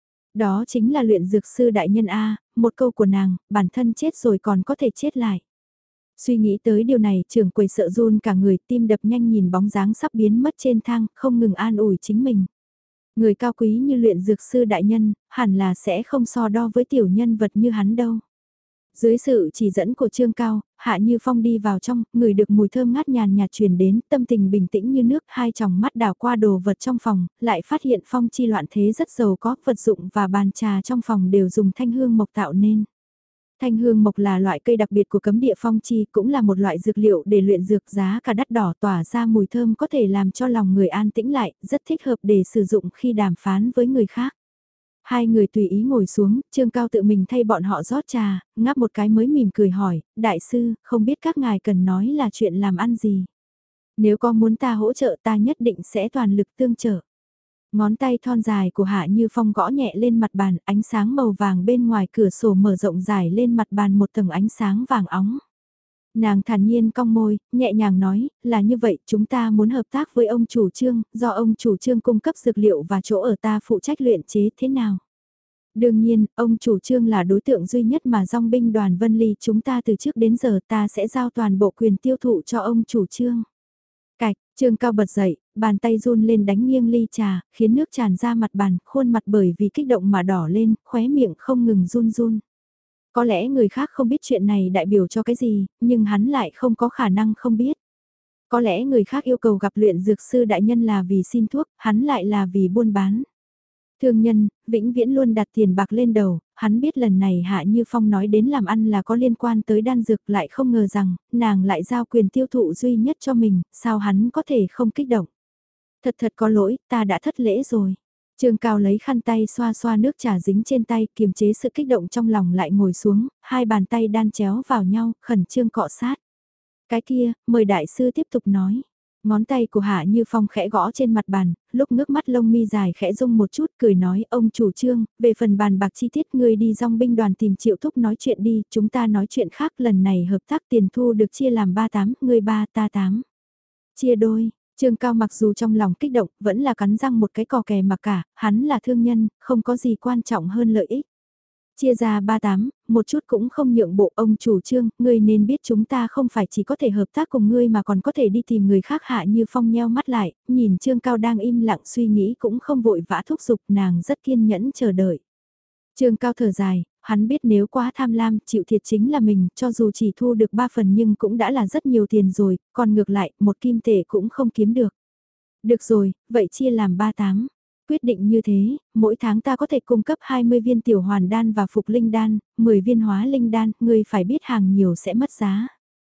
S1: Đó chính là luyện dược sư đại nhân A, một câu của nàng, bản thân chết rồi còn có thể chết lại. Suy nghĩ tới điều này trưởng quầy sợ run cả người tim đập nhanh nhìn bóng dáng sắp biến mất trên thang, không ngừng an ủi chính mình. Người cao quý như luyện dược sư đại nhân, hẳn là sẽ không so đo với tiểu nhân vật như hắn đâu. Dưới sự chỉ dẫn của Trương Cao, Hạ Như Phong đi vào trong, người được mùi thơm ngát nhàn nhạt truyền đến, tâm tình bình tĩnh như nước, hai tròng mắt đảo qua đồ vật trong phòng, lại phát hiện phong chi loạn thế rất giàu có, vật dụng và bàn trà trong phòng đều dùng thanh hương mộc tạo nên. Thanh hương mộc là loại cây đặc biệt của cấm địa phong chi, cũng là một loại dược liệu để luyện dược giá cả đắt đỏ tỏa ra mùi thơm có thể làm cho lòng người an tĩnh lại, rất thích hợp để sử dụng khi đàm phán với người khác. Hai người tùy ý ngồi xuống, Trương Cao tự mình thay bọn họ rót trà, ngáp một cái mới mỉm cười hỏi, đại sư, không biết các ngài cần nói là chuyện làm ăn gì. Nếu có muốn ta hỗ trợ ta nhất định sẽ toàn lực tương trợ. Ngón tay thon dài của Hạ Như Phong gõ nhẹ lên mặt bàn, ánh sáng màu vàng bên ngoài cửa sổ mở rộng dài lên mặt bàn một tầng ánh sáng vàng óng. Nàng thản nhiên cong môi, nhẹ nhàng nói, là như vậy, chúng ta muốn hợp tác với ông chủ Trương, do ông chủ Trương cung cấp dược liệu và chỗ ở ta phụ trách luyện chế thế nào. Đương nhiên, ông chủ Trương là đối tượng duy nhất mà dòng binh đoàn Vân Ly chúng ta từ trước đến giờ ta sẽ giao toàn bộ quyền tiêu thụ cho ông chủ Trương. Cạch, Trương Cao bật dậy, bàn tay run lên đánh nghiêng ly trà, khiến nước tràn ra mặt bàn, khuôn mặt bởi vì kích động mà đỏ lên, khóe miệng không ngừng run run. Có lẽ người khác không biết chuyện này đại biểu cho cái gì, nhưng hắn lại không có khả năng không biết. Có lẽ người khác yêu cầu gặp luyện dược sư đại nhân là vì xin thuốc, hắn lại là vì buôn bán. Thương nhân, vĩnh viễn luôn đặt tiền bạc lên đầu, hắn biết lần này Hạ Như Phong nói đến làm ăn là có liên quan tới đan dược lại không ngờ rằng, nàng lại giao quyền tiêu thụ duy nhất cho mình, sao hắn có thể không kích động. Thật thật có lỗi, ta đã thất lễ rồi. Trương Cao lấy khăn tay xoa xoa nước trà dính trên tay, kiềm chế sự kích động trong lòng lại ngồi xuống, hai bàn tay đan chéo vào nhau, khẩn trương cọ sát. Cái kia, mời đại sư tiếp tục nói. Ngón tay của Hạ Như Phong khẽ gõ trên mặt bàn, lúc ngước mắt lông mi dài khẽ rung một chút cười nói ông chủ Trương, về phần bàn bạc chi tiết ngươi đi dòng binh đoàn tìm Triệu Thúc nói chuyện đi, chúng ta nói chuyện khác lần này hợp tác tiền thu được chia làm ba tám, ngươi ba ta tám. Chia đôi. Trương Cao mặc dù trong lòng kích động, vẫn là cắn răng một cái cò kè mà cả, hắn là thương nhân, không có gì quan trọng hơn lợi ích. Chia ra ba tám, một chút cũng không nhượng bộ ông chủ Trương, ngươi nên biết chúng ta không phải chỉ có thể hợp tác cùng ngươi mà còn có thể đi tìm người khác. Hạ Như Phong nheo mắt lại, nhìn Trương Cao đang im lặng suy nghĩ cũng không vội vã thúc giục nàng rất kiên nhẫn chờ đợi. Trương Cao thở dài, hắn biết nếu quá tham lam chịu thiệt chính là mình, cho dù chỉ thu được ba phần nhưng cũng đã là rất nhiều tiền rồi, còn ngược lại, một kim tệ cũng không kiếm được. Được rồi, vậy chia làm ba tám. Quyết định như thế, mỗi tháng ta có thể cung cấp hai mươi viên tiểu hoàn đan và phục linh đan, mười viên hóa linh đan, ngươi phải biết hàng nhiều sẽ mất giá.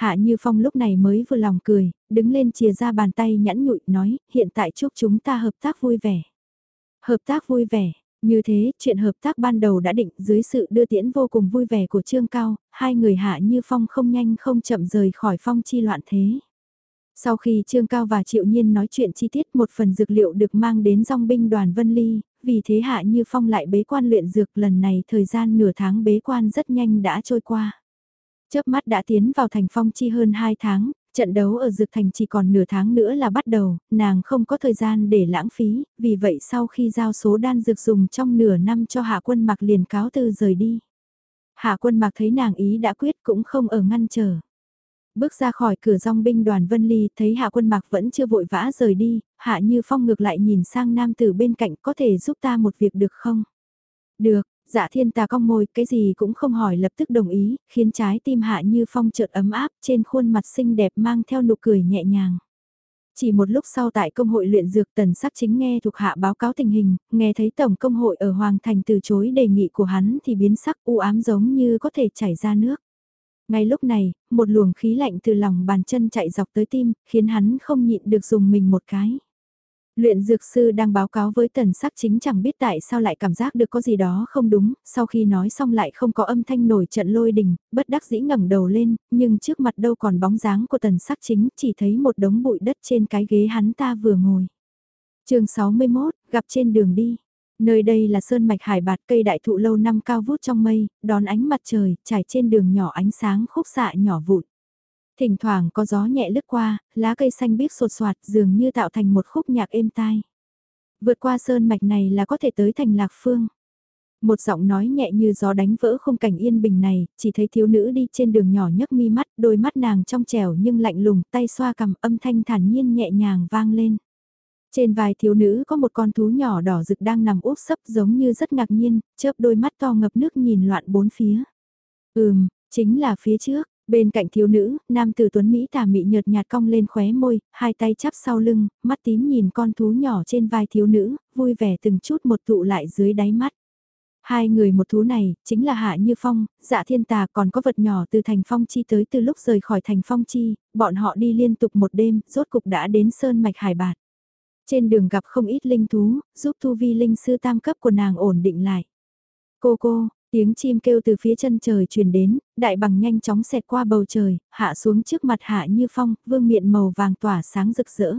S1: Hạ Như Phong lúc này mới vừa lòng cười, đứng lên chìa ra bàn tay nhẵn nhụi nói, hiện tại chúc chúng ta hợp tác vui vẻ. Hợp tác vui vẻ, như thế, chuyện hợp tác ban đầu đã định dưới sự đưa tiễn vô cùng vui vẻ của Trương Cao, hai người Hạ Như Phong không nhanh không chậm rời khỏi phong chi loạn thế. Sau khi Trương Cao và Triệu Nhiên nói chuyện chi tiết một phần dược liệu được mang đến dòng binh đoàn Vân Ly, vì thế Hạ Như Phong lại bế quan luyện dược lần này thời gian nửa tháng bế quan rất nhanh đã trôi qua. Chớp mắt đã tiến vào thành phong chi hơn hai tháng, trận đấu ở dược thành chỉ còn nửa tháng nữa là bắt đầu, nàng không có thời gian để lãng phí, vì vậy sau khi giao số đan dược dùng trong nửa năm cho Hạ Quân Mặc liền cáo từ rời đi. Hạ Quân Mặc thấy nàng ý đã quyết cũng không ở ngăn trở. Bước ra khỏi cửa dòng binh đoàn Vân Ly thấy Hạ Quân Mặc vẫn chưa vội vã rời đi, Hạ Như Phong ngược lại nhìn sang nam tử bên cạnh có thể giúp ta một việc được không? Được, Dạ Thiên Tà cong môi, cái gì cũng không hỏi lập tức đồng ý, khiến trái tim Hạ Như Phong chợt ấm áp trên khuôn mặt xinh đẹp mang theo nụ cười nhẹ nhàng. Chỉ một lúc sau tại công hội luyện dược Tần Sắc Chính nghe thuộc hạ báo cáo tình hình, nghe thấy tổng công hội ở Hoàng Thành từ chối đề nghị của hắn thì biến sắc u ám giống như có thể chảy ra nước. Ngay lúc này, một luồng khí lạnh từ lòng bàn chân chạy dọc tới tim, khiến hắn không nhịn được dùng mình một cái. Luyện dược sư đang báo cáo với Tần Sắc Chính chẳng biết tại sao lại cảm giác được có gì đó không đúng, sau khi nói xong lại không có âm thanh nổi trận lôi đình, bất đắc dĩ ngẩng đầu lên, nhưng trước mặt đâu còn bóng dáng của Tần Sắc Chính, chỉ thấy một đống bụi đất trên cái ghế hắn ta vừa ngồi. chương sáu mươi mốt, gặp trên đường đi. Nơi đây là sơn mạch hải bạt, cây đại thụ lâu năm cao vút trong mây, đón ánh mặt trời, trải trên đường nhỏ ánh sáng khúc xạ nhỏ vụn. Thỉnh thoảng có gió nhẹ lướt qua, lá cây xanh biếc sột soạt dường như tạo thành một khúc nhạc êm tai. Vượt qua sơn mạch này là có thể tới thành Lạc Phương. Một giọng nói nhẹ như gió đánh vỡ khung cảnh yên bình này, chỉ thấy thiếu nữ đi trên đường nhỏ nhấc mi mắt, đôi mắt nàng trong trẻo nhưng lạnh lùng, tay xoa cằm, âm thanh thản nhiên nhẹ nhàng vang lên. Trên vai thiếu nữ có một con thú nhỏ đỏ rực đang nằm úp sấp giống như rất ngạc nhiên, chớp đôi mắt to ngập nước nhìn loạn bốn phía. Ừm, chính là phía trước. Bên cạnh thiếu nữ, nam tử tuấn Mỹ tà mị nhợt nhạt cong lên khóe môi, hai tay chắp sau lưng, mắt tím nhìn con thú nhỏ trên vai thiếu nữ, vui vẻ từng chút một tụ lại dưới đáy mắt. Hai người một thú này, chính là Hạ Như Phong, Dạ Thiên Tà còn có vật nhỏ từ thành Phong Chi tới từ lúc rời khỏi thành Phong Chi, bọn họ đi liên tục một đêm, rốt cục đã đến sơn mạch hải bạt. Trên đường gặp không ít linh thú, giúp tu vi linh sư tam cấp của nàng ổn định lại. Cô cô, tiếng chim kêu từ phía chân trời truyền đến, đại bằng nhanh chóng xẹt qua bầu trời, hạ xuống trước mặt Hạ Như Phong, vương miện màu vàng tỏa sáng rực rỡ.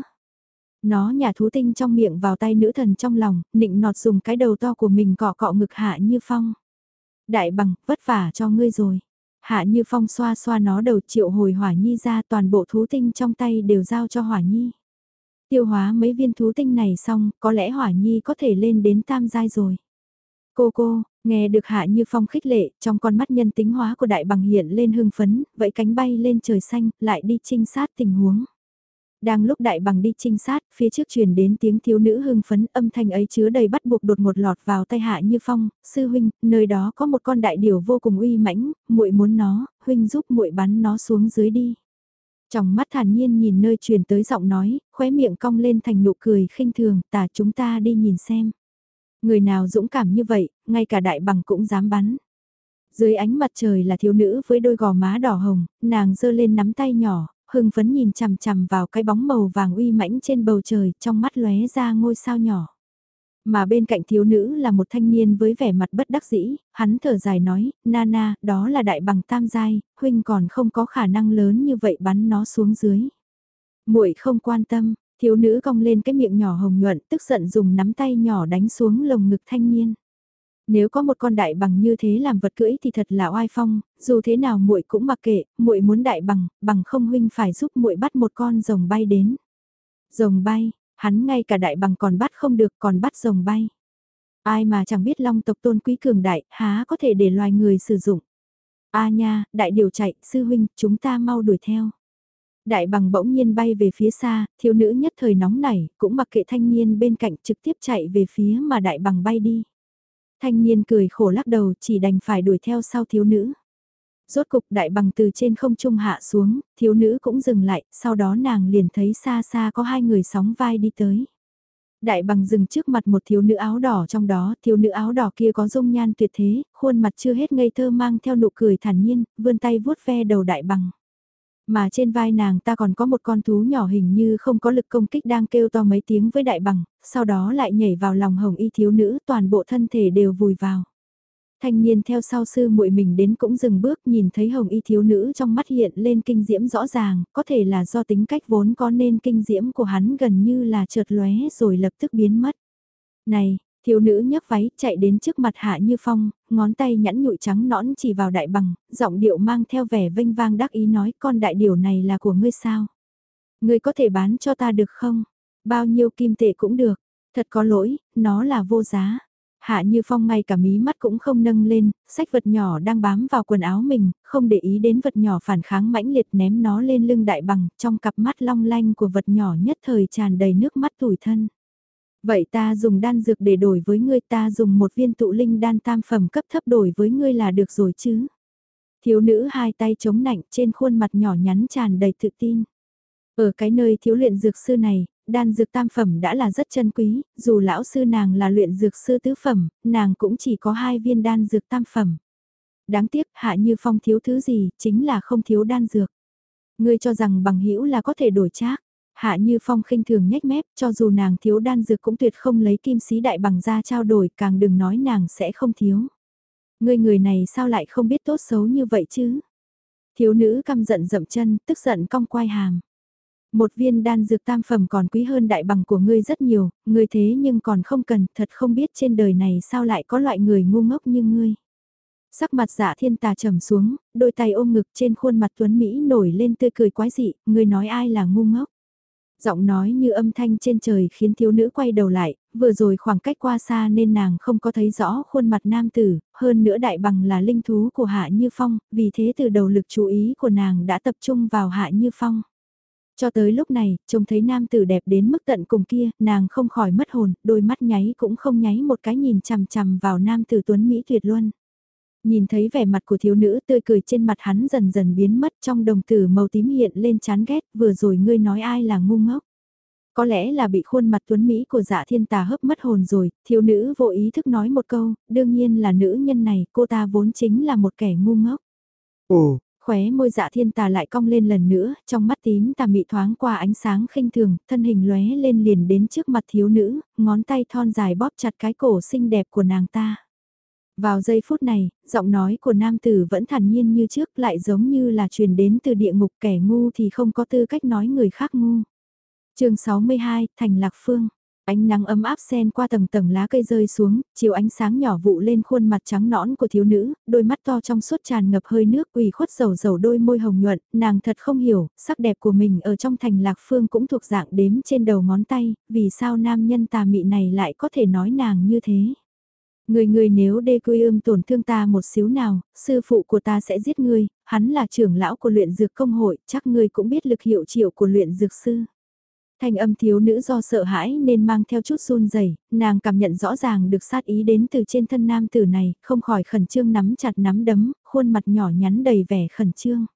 S1: Nó nhả thú tinh trong miệng vào tay nữ thần trong lòng, nịnh nọt dùng cái đầu to của mình cọ cọ ngực Hạ Như Phong. Đại bằng, vất vả cho ngươi rồi. Hạ Như Phong xoa xoa nó đầu triệu hồi Hỏa Nhi ra, toàn bộ thú tinh trong tay đều giao cho Hỏa Nhi. Tiêu hóa mấy viên thú tinh này xong, có lẽ Hỏa Nhi có thể lên đến tam giai rồi. Cô cô, nghe được Hạ Như Phong khích lệ, trong con mắt nhân tính hóa của đại bằng hiện lên hưng phấn, vẫy cánh bay lên trời xanh, lại đi trinh sát tình huống. Đang lúc đại bằng đi trinh sát, phía trước truyền đến tiếng thiếu nữ hưng phấn, âm thanh ấy chứa đầy bắt buộc đột ngột lọt vào tay Hạ Như Phong, sư huynh, nơi đó có một con đại điểu vô cùng uy mãnh, muội muốn nó, huynh giúp muội bắn nó xuống dưới đi. Trong mắt thản nhiên nhìn nơi truyền tới giọng nói, khóe miệng cong lên thành nụ cười khinh thường, tả chúng ta đi nhìn xem. Người nào dũng cảm như vậy, ngay cả đại bằng cũng dám bắn. Dưới ánh mặt trời là thiếu nữ với đôi gò má đỏ hồng, nàng giơ lên nắm tay nhỏ, hưng phấn nhìn chằm chằm vào cái bóng màu vàng uy mãnh trên bầu trời, trong mắt lóe ra ngôi sao nhỏ. Mà bên cạnh thiếu nữ là một thanh niên với vẻ mặt bất đắc dĩ, hắn thở dài nói, Nana, đó là đại bằng tam giai, huynh còn không có khả năng lớn như vậy bắn nó xuống dưới. Muội không quan tâm, thiếu nữ cong lên cái miệng nhỏ hồng nhuận, tức giận dùng nắm tay nhỏ đánh xuống lồng ngực thanh niên. Nếu có một con đại bằng như thế làm vật cưỡi thì thật là oai phong, dù thế nào muội cũng mặc kệ, muội muốn đại bằng, bằng không huynh phải giúp muội bắt một con rồng bay đến. Rồng bay, hắn ngay cả đại bằng còn bắt không được, còn bắt rồng bay. Ai mà chẳng biết long tộc tôn quý cường đại, há có thể để loài người sử dụng. A nha, đại điều chạy, sư huynh, chúng ta mau đuổi theo. Đại bằng bỗng nhiên bay về phía xa, thiếu nữ nhất thời nóng nảy, cũng mặc kệ thanh niên bên cạnh trực tiếp chạy về phía mà đại bằng bay đi. Thanh niên cười khổ lắc đầu chỉ đành phải đuổi theo sau thiếu nữ. Rốt cục đại bằng từ trên không trung hạ xuống, thiếu nữ cũng dừng lại, sau đó nàng liền thấy xa xa có hai người sóng vai đi tới. Đại bằng dừng trước mặt một thiếu nữ áo đỏ trong đó, thiếu nữ áo đỏ kia có dung nhan tuyệt thế, khuôn mặt chưa hết ngây thơ mang theo nụ cười thản nhiên, vươn tay vuốt ve đầu đại bằng. Mà trên vai nàng ta còn có một con thú nhỏ hình như không có lực công kích đang kêu to mấy tiếng với đại bằng, sau đó lại nhảy vào lòng hồng y thiếu nữ, toàn bộ thân thể đều vùi vào. Thanh niên theo sau sư muội mình đến cũng dừng bước, nhìn thấy hồng y thiếu nữ trong mắt hiện lên kinh diễm rõ ràng, có thể là do tính cách vốn có nên kinh diễm của hắn gần như là chợt lóe rồi lập tức biến mất. Này, thiếu nữ nhấc váy chạy đến trước mặt Hạ Như Phong, ngón tay nhẵn nhụi trắng nõn chỉ vào đại bằng, giọng điệu mang theo vẻ vênh vang đắc ý nói, con đại điểu này là của ngươi sao? Ngươi có thể bán cho ta được không? Bao nhiêu kim tệ cũng được. Thật có lỗi, nó là vô giá. Hạ Như Phong ngay cả mí mắt cũng không nâng lên, xách vật nhỏ đang bám vào quần áo mình, không để ý đến vật nhỏ phản kháng mãnh liệt, ném nó lên lưng đại bằng, trong cặp mắt long lanh của vật nhỏ nhất thời tràn đầy nước mắt tủi thân. Vậy ta dùng đan dược để đổi với ngươi, ta dùng một viên tụ linh đan tam phẩm cấp thấp đổi với ngươi là được rồi chứ. Thiếu nữ hai tay chống nạnh, trên khuôn mặt nhỏ nhắn tràn đầy tự tin. Ở cái nơi thiếu luyện dược sư này, đan dược tam phẩm đã là rất chân quý, dù lão sư nàng là luyện dược sư tứ phẩm, nàng cũng chỉ có hai viên đan dược tam phẩm. Đáng tiếc, Hạ Như Phong thiếu thứ gì, chính là không thiếu đan dược. Ngươi cho rằng bằng hữu là có thể đổi trác. Hạ Như Phong khinh thường nhếch mép, cho dù nàng thiếu đan dược cũng tuyệt không lấy kim sĩ đại bằng ra trao đổi, càng đừng nói nàng sẽ không thiếu. Ngươi người này sao lại không biết tốt xấu như vậy chứ? Thiếu nữ căm giận dậm chân, tức giận cong quai hàm. Một viên đan dược tam phẩm còn quý hơn đại bằng của ngươi rất nhiều, ngươi thế nhưng còn không cần, thật không biết trên đời này sao lại có loại người ngu ngốc như ngươi. Sắc mặt Dạ Thiên Tà trầm xuống, đôi tay ôm ngực, trên khuôn mặt tuấn Mỹ nổi lên tươi cười quái dị, ngươi nói ai là ngu ngốc. Giọng nói như âm thanh trên trời khiến thiếu nữ quay đầu lại, vừa rồi khoảng cách qua xa nên nàng không có thấy rõ khuôn mặt nam tử, hơn nữa đại bằng là linh thú của Hạ Như Phong, vì thế từ đầu lực chú ý của nàng đã tập trung vào Hạ Như Phong. Cho tới lúc này, trông thấy nam tử đẹp đến mức tận cùng kia, nàng không khỏi mất hồn, đôi mắt nháy cũng không nháy một cái nhìn chằm chằm vào nam tử tuấn Mỹ tuyệt luân. Nhìn thấy vẻ mặt của thiếu nữ tươi cười trên mặt hắn dần dần biến mất, trong đồng tử màu tím hiện lên chán ghét, vừa rồi ngươi nói ai là ngu ngốc. Có lẽ là bị khuôn mặt tuấn Mỹ của Dạ Thiên Tà hấp mất hồn rồi, thiếu nữ vô ý thức nói một câu, đương nhiên là nữ nhân này, cô ta vốn chính là một kẻ ngu ngốc.
S2: Ồ,
S1: Khóe môi Dạ Thiên Tà lại cong lên lần nữa, trong mắt tím tà mị thoáng qua ánh sáng khinh thường, thân hình lóe lên liền đến trước mặt thiếu nữ, ngón tay thon dài bóp chặt cái cổ xinh đẹp của nàng ta. Vào giây phút này, giọng nói của nam tử vẫn thản nhiên như trước, lại giống như là truyền đến từ địa ngục, kẻ ngu thì không có tư cách nói người khác ngu. Chương sáu mươi hai, Thành Lạc Phương. Ánh nắng ấm áp xen qua tầng tầng lá cây rơi xuống, chiếu ánh sáng nhỏ vụ lên khuôn mặt trắng nõn của thiếu nữ, đôi mắt to trong suốt tràn ngập hơi nước, ủy khuất dầu dầu đôi môi hồng nhuận, nàng thật không hiểu, sắc đẹp của mình ở trong Thành Lạc Phương cũng thuộc dạng đếm trên đầu ngón tay, vì sao nam nhân tà mị này lại có thể nói nàng như thế. Người người nếu đê quy ươm tổn thương ta một xíu nào, sư phụ của ta sẽ giết ngươi, hắn là trưởng lão của luyện dược công hội, chắc ngươi cũng biết lực hiệu triệu của luyện dược sư. Thanh âm thiếu nữ do sợ hãi nên mang theo chút run rẩy, nàng cảm nhận rõ ràng được sát ý đến từ trên thân nam tử này, không khỏi khẩn trương nắm chặt nắm đấm, khuôn mặt nhỏ nhắn đầy vẻ khẩn trương.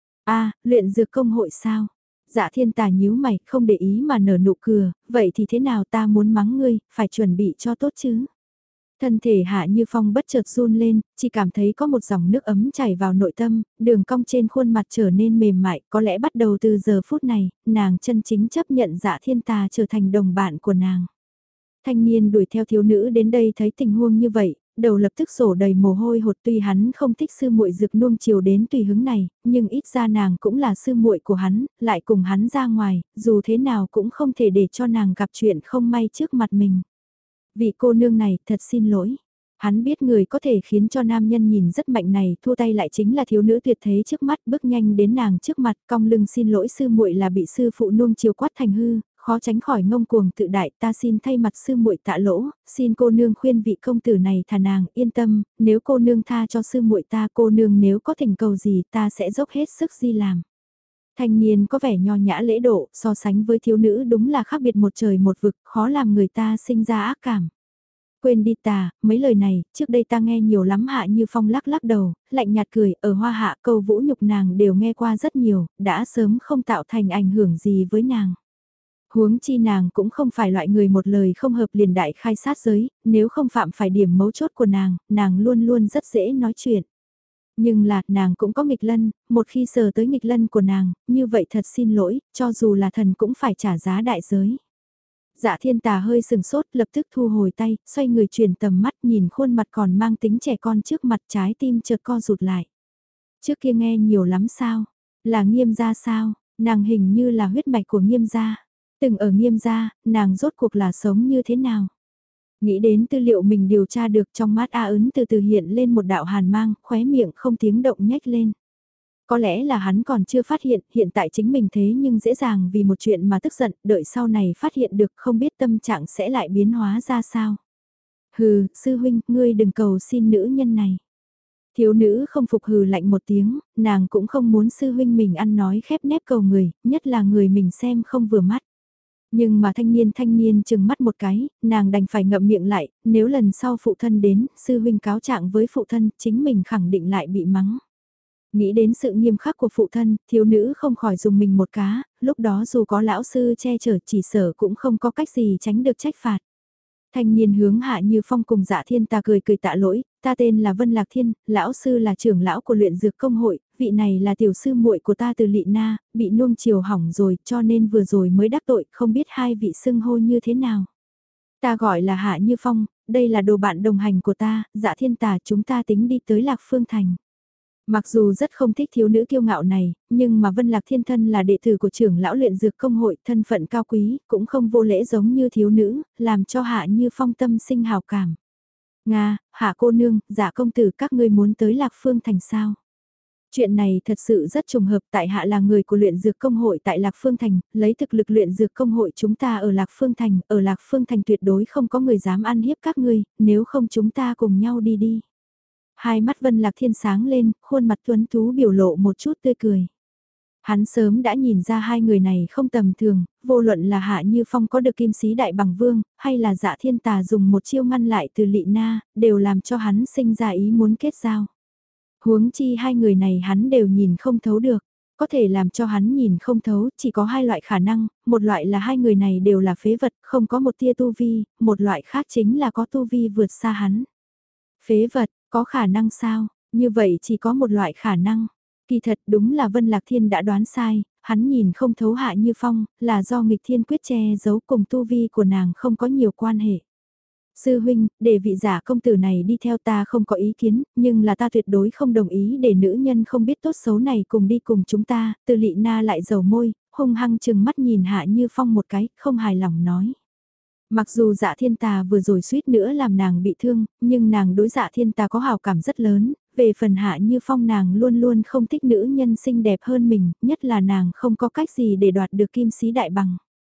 S1: A, luyện dược công hội sao? Dạ Thiên Tà nhíu mày, không để ý mà nở nụ cười, vậy thì thế nào, ta muốn mắng ngươi, phải chuẩn bị cho tốt chứ? Thân thể Hạ Như Phong bất chợt run lên, chỉ cảm thấy có một dòng nước ấm chảy vào nội tâm, đường cong trên khuôn mặt trở nên mềm mại, có lẽ bắt đầu từ giờ phút này, nàng chân chính chấp nhận Dạ Thiên Tà trở thành đồng bạn của nàng. Thanh niên đuổi theo thiếu nữ đến đây thấy tình huống như vậy, đầu lập tức sổ đầy mồ hôi hột, tuy hắn không thích sư muội dược nuông chiều đến tùy hứng này, nhưng ít ra nàng cũng là sư muội của hắn, lại cùng hắn ra ngoài, dù thế nào cũng không thể để cho nàng gặp chuyện không may trước mặt mình. Vị cô nương này, thật xin lỗi. Hắn biết người có thể khiến cho nam nhân nhìn rất mạnh này thua tay lại chính là thiếu nữ tuyệt thế trước mắt, bước nhanh đến nàng trước mặt, cong lưng xin lỗi sư muội là bị sư phụ nuông chiều quát thành hư, khó tránh khỏi ngông cuồng tự đại, ta xin thay mặt sư muội tạ lỗ, xin cô nương khuyên vị công tử này thà nàng yên tâm, nếu cô nương tha cho sư muội ta, cô nương nếu có thỉnh cầu gì ta sẽ dốc hết sức di làm. Thanh niên có vẻ nho nhã lễ độ, so sánh với thiếu nữ đúng là khác biệt một trời một vực, khó làm người ta sinh ra ác cảm. Quên đi tà, mấy lời này, trước đây ta nghe nhiều lắm. Hạ Như Phong lắc lắc đầu, lạnh nhạt cười, ở Hoa Hạ câu vũ nhục nàng đều nghe qua rất nhiều, đã sớm không tạo thành ảnh hưởng gì với nàng. Huống chi nàng cũng không phải loại người một lời không hợp liền đại khai sát giới, nếu không phạm phải điểm mấu chốt của nàng, nàng luôn luôn rất dễ nói chuyện. Nhưng là, nàng cũng có nghịch lân, một khi sờ tới nghịch lân của nàng, như vậy thật xin lỗi, cho dù là thần cũng phải trả giá đại giới. Dạ thiên tà hơi sừng sốt, lập tức thu hồi tay, xoay người chuyển tầm mắt nhìn khuôn mặt còn mang tính trẻ con trước mặt, trái tim chợt co rụt lại. Trước kia nghe nhiều lắm sao? Là Nghiêm gia sao? Nàng hình như là huyết mạch của Nghiêm gia. Từng ở Nghiêm gia, nàng rốt cuộc là sống như thế nào? Nghĩ đến tư liệu mình điều tra được, trong mắt A Ấn từ từ hiện lên một đạo hàn mang, khóe miệng không tiếng động nhếch lên. Có lẽ là hắn còn chưa phát hiện, hiện tại chính mình thế nhưng dễ dàng vì một chuyện mà tức giận, đợi sau này phát hiện được không biết tâm trạng sẽ lại biến hóa ra sao. Hừ, sư huynh, ngươi đừng cầu xin nữ nhân này. Thiếu nữ không phục hừ lạnh một tiếng, nàng cũng không muốn sư huynh mình ăn nói khép nép cầu người, nhất là người mình xem không vừa mắt. Nhưng mà thanh niên thanh niên chừng mắt một cái, nàng đành phải ngậm miệng lại, nếu lần sau phụ thân đến, sư huynh cáo trạng với phụ thân, chính mình khẳng định lại bị mắng. Nghĩ đến sự nghiêm khắc của phụ thân, thiếu nữ không khỏi dùng mình một cá, lúc đó dù có lão sư che chở chỉ sở cũng không có cách gì tránh được trách phạt. Thanh niên hướng Hạ Như Phong cùng Dạ Thiên Tà cười cười tạ lỗi, ta tên là Vân Lạc Thiên, lão sư là trưởng lão của luyện dược công hội, vị này là tiểu sư muội của ta từ Lị Na, bị nuông chiều hỏng rồi cho nên vừa rồi mới đắc tội, không biết hai vị xưng hô như thế nào. Ta gọi là Hạ Như Phong, đây là đồ bạn đồng hành của ta, Dạ Thiên Tà, chúng ta tính đi tới Lạc Phương Thành. Mặc dù rất không thích thiếu nữ kiêu ngạo này, nhưng mà Vân Lạc Thiên thân là đệ tử của trưởng lão luyện dược công hội, thân phận cao quý, cũng không vô lễ giống như thiếu nữ, làm cho Hạ Như Phong tâm sinh hào cảm. Nga, Hạ cô nương, Dạ công tử, các ngươi muốn tới Lạc Phương Thành sao? Chuyện này thật sự rất trùng hợp, tại Hạ là người của luyện dược công hội tại Lạc Phương Thành, lấy thực lực luyện dược công hội chúng ta ở Lạc Phương Thành, ở Lạc Phương Thành tuyệt đối không có người dám ăn hiếp các ngươi, nếu không chúng ta cùng nhau đi đi. Hai mắt Vân Lạc Thiên sáng lên, khuôn mặt tuấn tú biểu lộ một chút tươi cười. Hắn sớm đã nhìn ra hai người này không tầm thường, vô luận là Hạ Như Phong có được kim sĩ đại bằng vương, hay là Dạ Thiên Tà dùng một chiêu ngăn lại từ Lị Na, đều làm cho hắn sinh ra ý muốn kết giao. Huống chi hai người này hắn đều nhìn không thấu được, có thể làm cho hắn nhìn không thấu, chỉ có hai loại khả năng, một loại là hai người này đều là phế vật, không có một tia tu vi, một loại khác chính là có tu vi vượt xa hắn. Phế vật, có khả năng sao? Như vậy chỉ có một loại khả năng. Kỳ thật đúng là Vân Lạc Thiên đã đoán sai, hắn nhìn không thấu Hạ Như Phong, là do nghịch thiên quyết che giấu cùng tu vi của nàng không có nhiều quan hệ. Sư huynh, để vị giả công tử này đi theo ta không có ý kiến, nhưng là ta tuyệt đối không đồng ý để nữ nhân không biết tốt xấu này cùng đi cùng chúng ta, từ Lị Na lại dầu môi, hung hăng chừng mắt nhìn Hạ Như Phong một cái, không hài lòng nói. Mặc dù Dạ Thiên Tà vừa rồi suýt nữa làm nàng bị thương, nhưng nàng đối Dạ Thiên Tà có hào cảm rất lớn, về phần Hạ Như Phong nàng luôn luôn không thích nữ nhân xinh đẹp hơn mình, nhất là nàng không có cách gì để đoạt được kim sĩ đại bằng.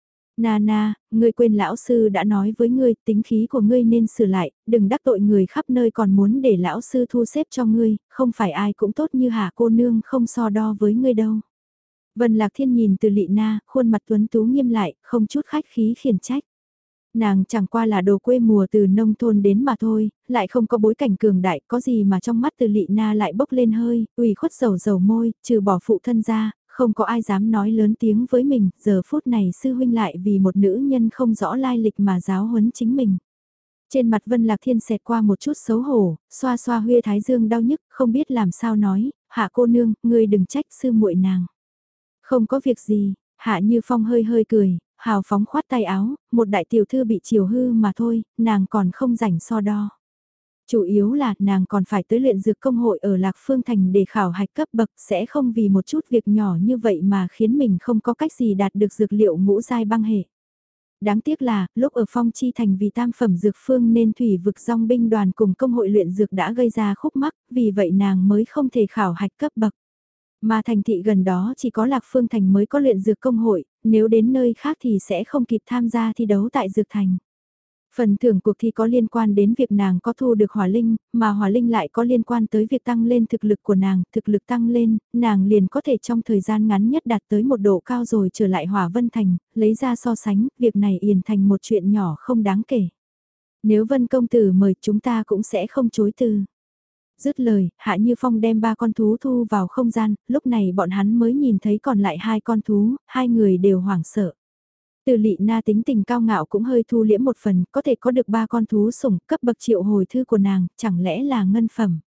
S1: Nana, ngươi quên lão sư đã nói với ngươi, tính khí của ngươi nên sửa lại, đừng đắc tội người khắp nơi còn muốn để lão sư thu xếp cho ngươi, không phải ai cũng tốt như Hạ cô nương không so đo với ngươi đâu. Vân Lạc Thiên nhìn từ Lị Na, khuôn mặt tuấn tú nghiêm lại, không chút khách khí khiển trách. Nàng chẳng qua là đồ quê mùa từ nông thôn đến mà thôi, lại không có bối cảnh cường đại, có gì mà trong mắt từ Lị Na lại bốc lên hơi, ủy khuất dầu dầu môi, trừ bỏ phụ thân ra, không có ai dám nói lớn tiếng với mình, giờ phút này sư huynh lại vì một nữ nhân không rõ lai lịch mà giáo huấn chính mình. Trên mặt Vân Lạc Thiên xẹt qua một chút xấu hổ, xoa xoa huê thái dương đau nhức, không biết làm sao nói, Hạ cô nương, ngươi đừng trách sư muội nàng. Không có việc gì, Hạ Như Phong hơi hơi cười, hào phóng khoát tay áo, một đại tiểu thư bị chiều hư mà thôi, nàng còn không rảnh so đo. Chủ yếu là nàng còn phải tới luyện dược công hội ở Lạc Phương Thành để khảo hạch cấp bậc, sẽ không vì một chút việc nhỏ như vậy mà khiến mình không có cách gì đạt được dược liệu ngũ giai băng hệ. Đáng tiếc là, lúc ở Phong Chi Thành vì tam phẩm dược phương nên thủy vực dòng binh đoàn cùng công hội luyện dược đã gây ra khúc mắc, vì vậy nàng mới không thể khảo hạch cấp bậc. Mà thành thị gần đó chỉ có Lạc Phương Thành mới có luyện dược công hội, nếu đến nơi khác thì sẽ không kịp tham gia thi đấu tại dược thành. Phần thưởng cuộc thi có liên quan đến việc nàng có thu được hỏa linh, mà hỏa linh lại có liên quan tới việc tăng lên thực lực của nàng, thực lực tăng lên, nàng liền có thể trong thời gian ngắn nhất đạt tới một độ cao rồi trở lại hỏa vân thành, lấy ra so sánh, việc này yền thành một chuyện nhỏ không đáng kể. Nếu Vân công tử mời chúng ta cũng sẽ không chối từ. Dứt lời, Hạ Như Phong đem ba con thú thu vào không gian, lúc này bọn hắn mới nhìn thấy còn lại hai con thú, hai người đều hoảng sợ. Từ Lị Na tính tình cao ngạo cũng hơi thu liễm một phần, có thể có được ba con thú sủng cấp bậc triệu hồi thư của nàng, chẳng lẽ là ngân phẩm.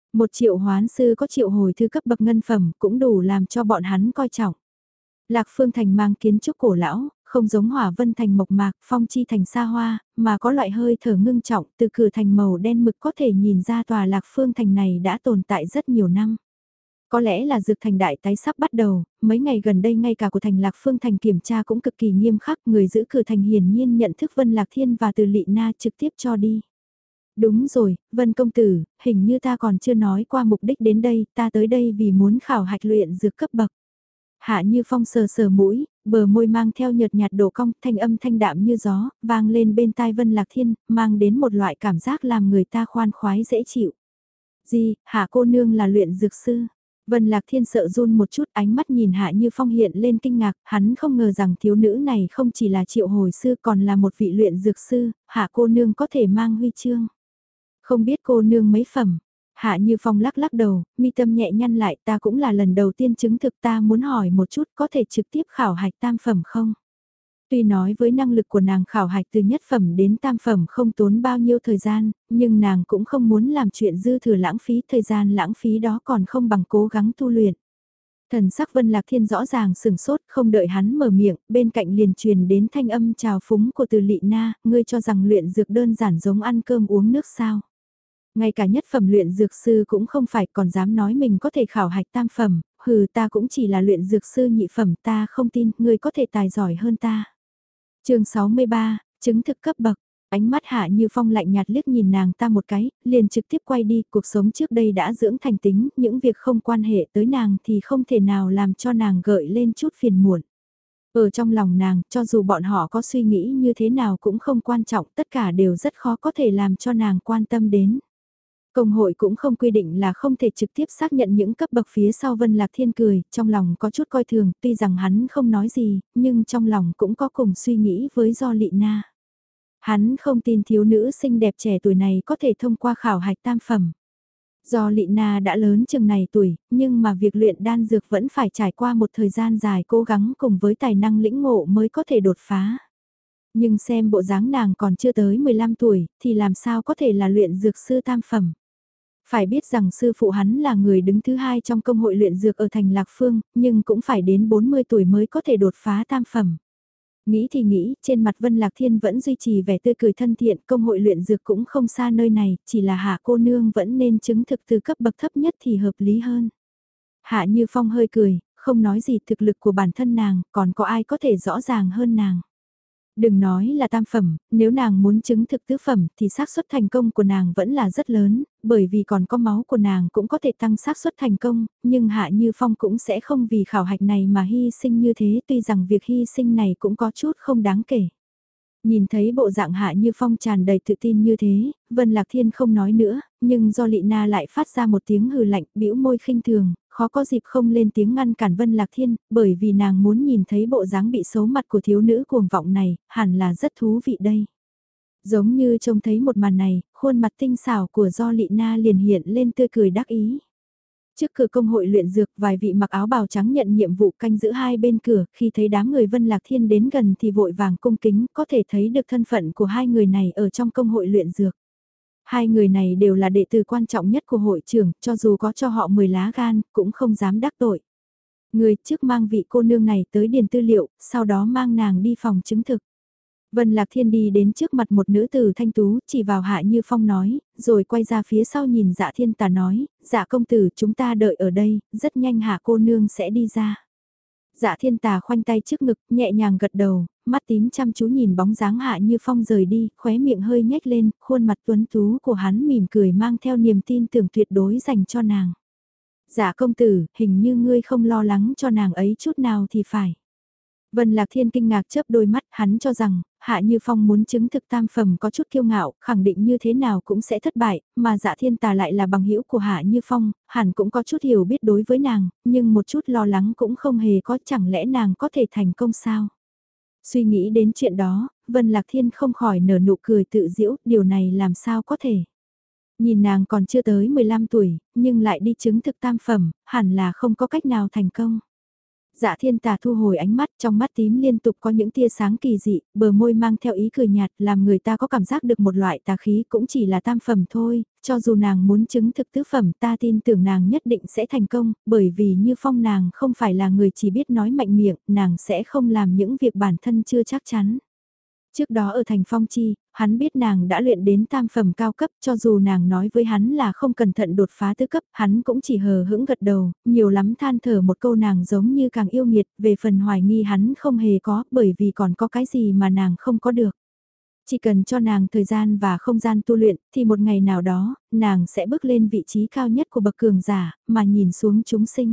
S1: Một triệu hoán sư có triệu hồi thư cấp bậc ngân phẩm cũng đủ làm cho bọn hắn coi trọng. Lạc Phương Thành mang kiến trúc cổ lão, không giống Hỏa Vân Thành mộc mạc, Phong Chi Thành xa hoa, mà có loại hơi thở ngưng trọng từ cửa thành màu đen mực có thể nhìn ra tòa Lạc Phương Thành này đã tồn tại rất nhiều năm. Có lẽ là dược thành đại tái sắp bắt đầu, mấy ngày gần đây ngay cả của thành Lạc Phương Thành kiểm tra cũng cực kỳ nghiêm khắc, người giữ cửa thành hiển nhiên nhận thức Vân Lạc Thiên và Từ Lị Na trực tiếp cho đi. Đúng rồi, Vân công tử, hình như ta còn chưa nói qua mục đích đến đây, ta tới đây vì muốn khảo hạch luyện dược cấp bậc. Hạ Như Phong sờ sờ mũi, bờ môi mang theo nhợt nhạt độ cong, thanh âm thanh đạm như gió, vang lên bên tai Vân Lạc Thiên, mang đến một loại cảm giác làm người ta khoan khoái dễ chịu. Gì, Hạ cô nương là luyện dược sư? Vân Lạc Thiên sợ run một chút, ánh mắt nhìn Hạ Như Phong hiện lên kinh ngạc, hắn không ngờ rằng thiếu nữ này không chỉ là triệu hồi sư còn là một vị luyện dược sư, Hạ cô nương có thể mang huy chương. Không biết cô nương mấy phẩm? Hạ Như Phong lắc lắc đầu, mi tâm nhẹ nhăn lại, ta cũng là lần đầu tiên chứng thực, ta muốn hỏi một chút có thể trực tiếp khảo hạch tam phẩm không? Tuy nói với năng lực của nàng khảo hạch từ nhất phẩm đến tam phẩm không tốn bao nhiêu thời gian, nhưng nàng cũng không muốn làm chuyện dư thừa lãng phí, thời gian lãng phí đó còn không bằng cố gắng tu luyện. Thần sắc Vân Lạc Thiên rõ ràng sừng sốt, không đợi hắn mở miệng, bên cạnh liền truyền đến thanh âm trào phúng của Từ Lị Na, ngươi cho rằng luyện dược đơn giản giống ăn cơm uống nước sao? Ngay cả nhất phẩm luyện dược sư cũng không phải, còn dám nói mình có thể khảo hạch tam phẩm, hừ, ta cũng chỉ là luyện dược sư nhị phẩm, ta không tin, ngươi có thể tài giỏi hơn ta. Chương sáu mươi ba, chứng thực cấp bậc. Ánh mắt Hạ Như Phong lạnh nhạt liếc nhìn nàng ta một cái, liền trực tiếp quay đi, cuộc sống trước đây đã dưỡng thành tính, những việc không quan hệ tới nàng thì không thể nào làm cho nàng gợi lên chút phiền muộn. Ở trong lòng nàng, cho dù bọn họ có suy nghĩ như thế nào cũng không quan trọng, tất cả đều rất khó có thể làm cho nàng quan tâm đến. Công hội cũng không quy định là không thể trực tiếp xác nhận những cấp bậc phía sau. Vân Lạc Thiên cười, trong lòng có chút coi thường, tuy rằng hắn không nói gì, nhưng trong lòng cũng có cùng suy nghĩ với Do Lị Na. Hắn không tin thiếu nữ xinh đẹp trẻ tuổi này có thể thông qua khảo hạch tam phẩm. Do Lị Na đã lớn chừng này tuổi, nhưng mà việc luyện đan dược vẫn phải trải qua một thời gian dài cố gắng cùng với tài năng lĩnh ngộ mới có thể đột phá. Nhưng xem bộ dáng nàng còn chưa tới mười lăm tuổi, thì làm sao có thể là luyện dược sư tam phẩm. Phải biết rằng sư phụ hắn là người đứng thứ hai trong công hội luyện dược ở thành Lạc Phương, nhưng cũng phải đến bốn mươi tuổi mới có thể đột phá tam phẩm. Nghĩ thì nghĩ, trên mặt Vân Lạc Thiên vẫn duy trì vẻ tươi cười thân thiện, công hội luyện dược cũng không xa nơi này, chỉ là Hạ cô nương vẫn nên chứng thực từ cấp bậc thấp nhất thì hợp lý hơn. Hạ Như Phong hơi cười, không nói gì, thực lực của bản thân nàng, còn có ai có thể rõ ràng hơn nàng. Đừng nói là tam phẩm, nếu nàng muốn chứng thực tứ phẩm thì xác suất thành công của nàng vẫn là rất lớn, bởi vì còn có máu của nàng cũng có thể tăng xác suất thành công, nhưng Hạ Như Phong cũng sẽ không vì khảo hạch này mà hy sinh như thế, tuy rằng việc hy sinh này cũng có chút không đáng kể. Nhìn thấy bộ dạng Hạ Như Phong tràn đầy tự tin như thế, Vân Lạc Thiên không nói nữa, nhưng do Lị Na lại phát ra một tiếng hừ lạnh, bĩu môi khinh thường, khó có dịp không lên tiếng ngăn cản Vân Lạc Thiên, bởi vì nàng muốn nhìn thấy bộ dáng bị xấu mặt của thiếu nữ cuồng vọng này, hẳn là rất thú vị đây. Giống như trông thấy một màn này, khuôn mặt tinh xảo của do Lị Na liền hiện lên tươi cười đắc ý. Trước cửa công hội luyện dược, vài vị mặc áo bào trắng nhận nhiệm vụ canh giữ hai bên cửa, khi thấy đám người Vân Lạc Thiên đến gần thì vội vàng cung kính, có thể thấy được thân phận của hai người này ở trong công hội luyện dược. Hai người này đều là đệ tử quan trọng nhất của hội trưởng, cho dù có cho họ mười lá gan, cũng không dám đắc tội. Người trước mang vị cô nương này tới điền tư liệu, sau đó mang nàng đi phòng chứng thực. Vân Lạc Thiên đi đến trước mặt một nữ tử thanh tú, chỉ vào Hạ Như Phong nói, rồi quay ra phía sau nhìn Dạ Thiên Tà nói, Dạ công tử chúng ta đợi ở đây, rất nhanh Hạ cô nương sẽ đi ra. Dạ Thiên Tà khoanh tay trước ngực, nhẹ nhàng gật đầu, mắt tím chăm chú nhìn bóng dáng Hạ Như Phong rời đi, khóe miệng hơi nhếch lên, khuôn mặt tuấn tú của hắn mỉm cười mang theo niềm tin tưởng tuyệt đối dành cho nàng. Dạ công tử, hình như ngươi không lo lắng cho nàng ấy chút nào thì phải. Vân Lạc Thiên kinh ngạc chớp đôi mắt, hắn cho rằng, Hạ Như Phong muốn chứng thực tam phẩm có chút kiêu ngạo, khẳng định như thế nào cũng sẽ thất bại, mà Dạ Thiên Tà lại là bằng hữu của Hạ Như Phong, hẳn cũng có chút hiểu biết đối với nàng, nhưng một chút lo lắng cũng không hề có, chẳng lẽ nàng có thể thành công sao? Suy nghĩ đến chuyện đó, Vân Lạc Thiên không khỏi nở nụ cười tự giễu, điều này làm sao có thể? Nhìn nàng còn chưa tới mười lăm tuổi, nhưng lại đi chứng thực tam phẩm, hẳn là không có cách nào thành công. Dạ Thiên Tà thu hồi ánh mắt, trong mắt tím liên tục có những tia sáng kỳ dị, bờ môi mang theo ý cười nhạt, làm người ta có cảm giác được một loại tà khí cũng chỉ là tam phẩm thôi, cho dù nàng muốn chứng thực tứ phẩm ta tin tưởng nàng nhất định sẽ thành công, bởi vì Như Phong nàng không phải là người chỉ biết nói mạnh miệng, nàng sẽ không làm những việc bản thân chưa chắc chắn. Trước đó ở thành Phong Chi, hắn biết nàng đã luyện đến tam phẩm cao cấp, cho dù nàng nói với hắn là không cẩn thận đột phá tứ cấp, hắn cũng chỉ hờ hững gật đầu, nhiều lắm than thở một câu nàng giống như càng yêu nghiệt, về phần hoài nghi hắn không hề có, bởi vì còn có cái gì mà nàng không có được. Chỉ cần cho nàng thời gian và không gian tu luyện, thì một ngày nào đó, nàng sẽ bước lên vị trí cao nhất của bậc cường giả, mà nhìn xuống chúng sinh.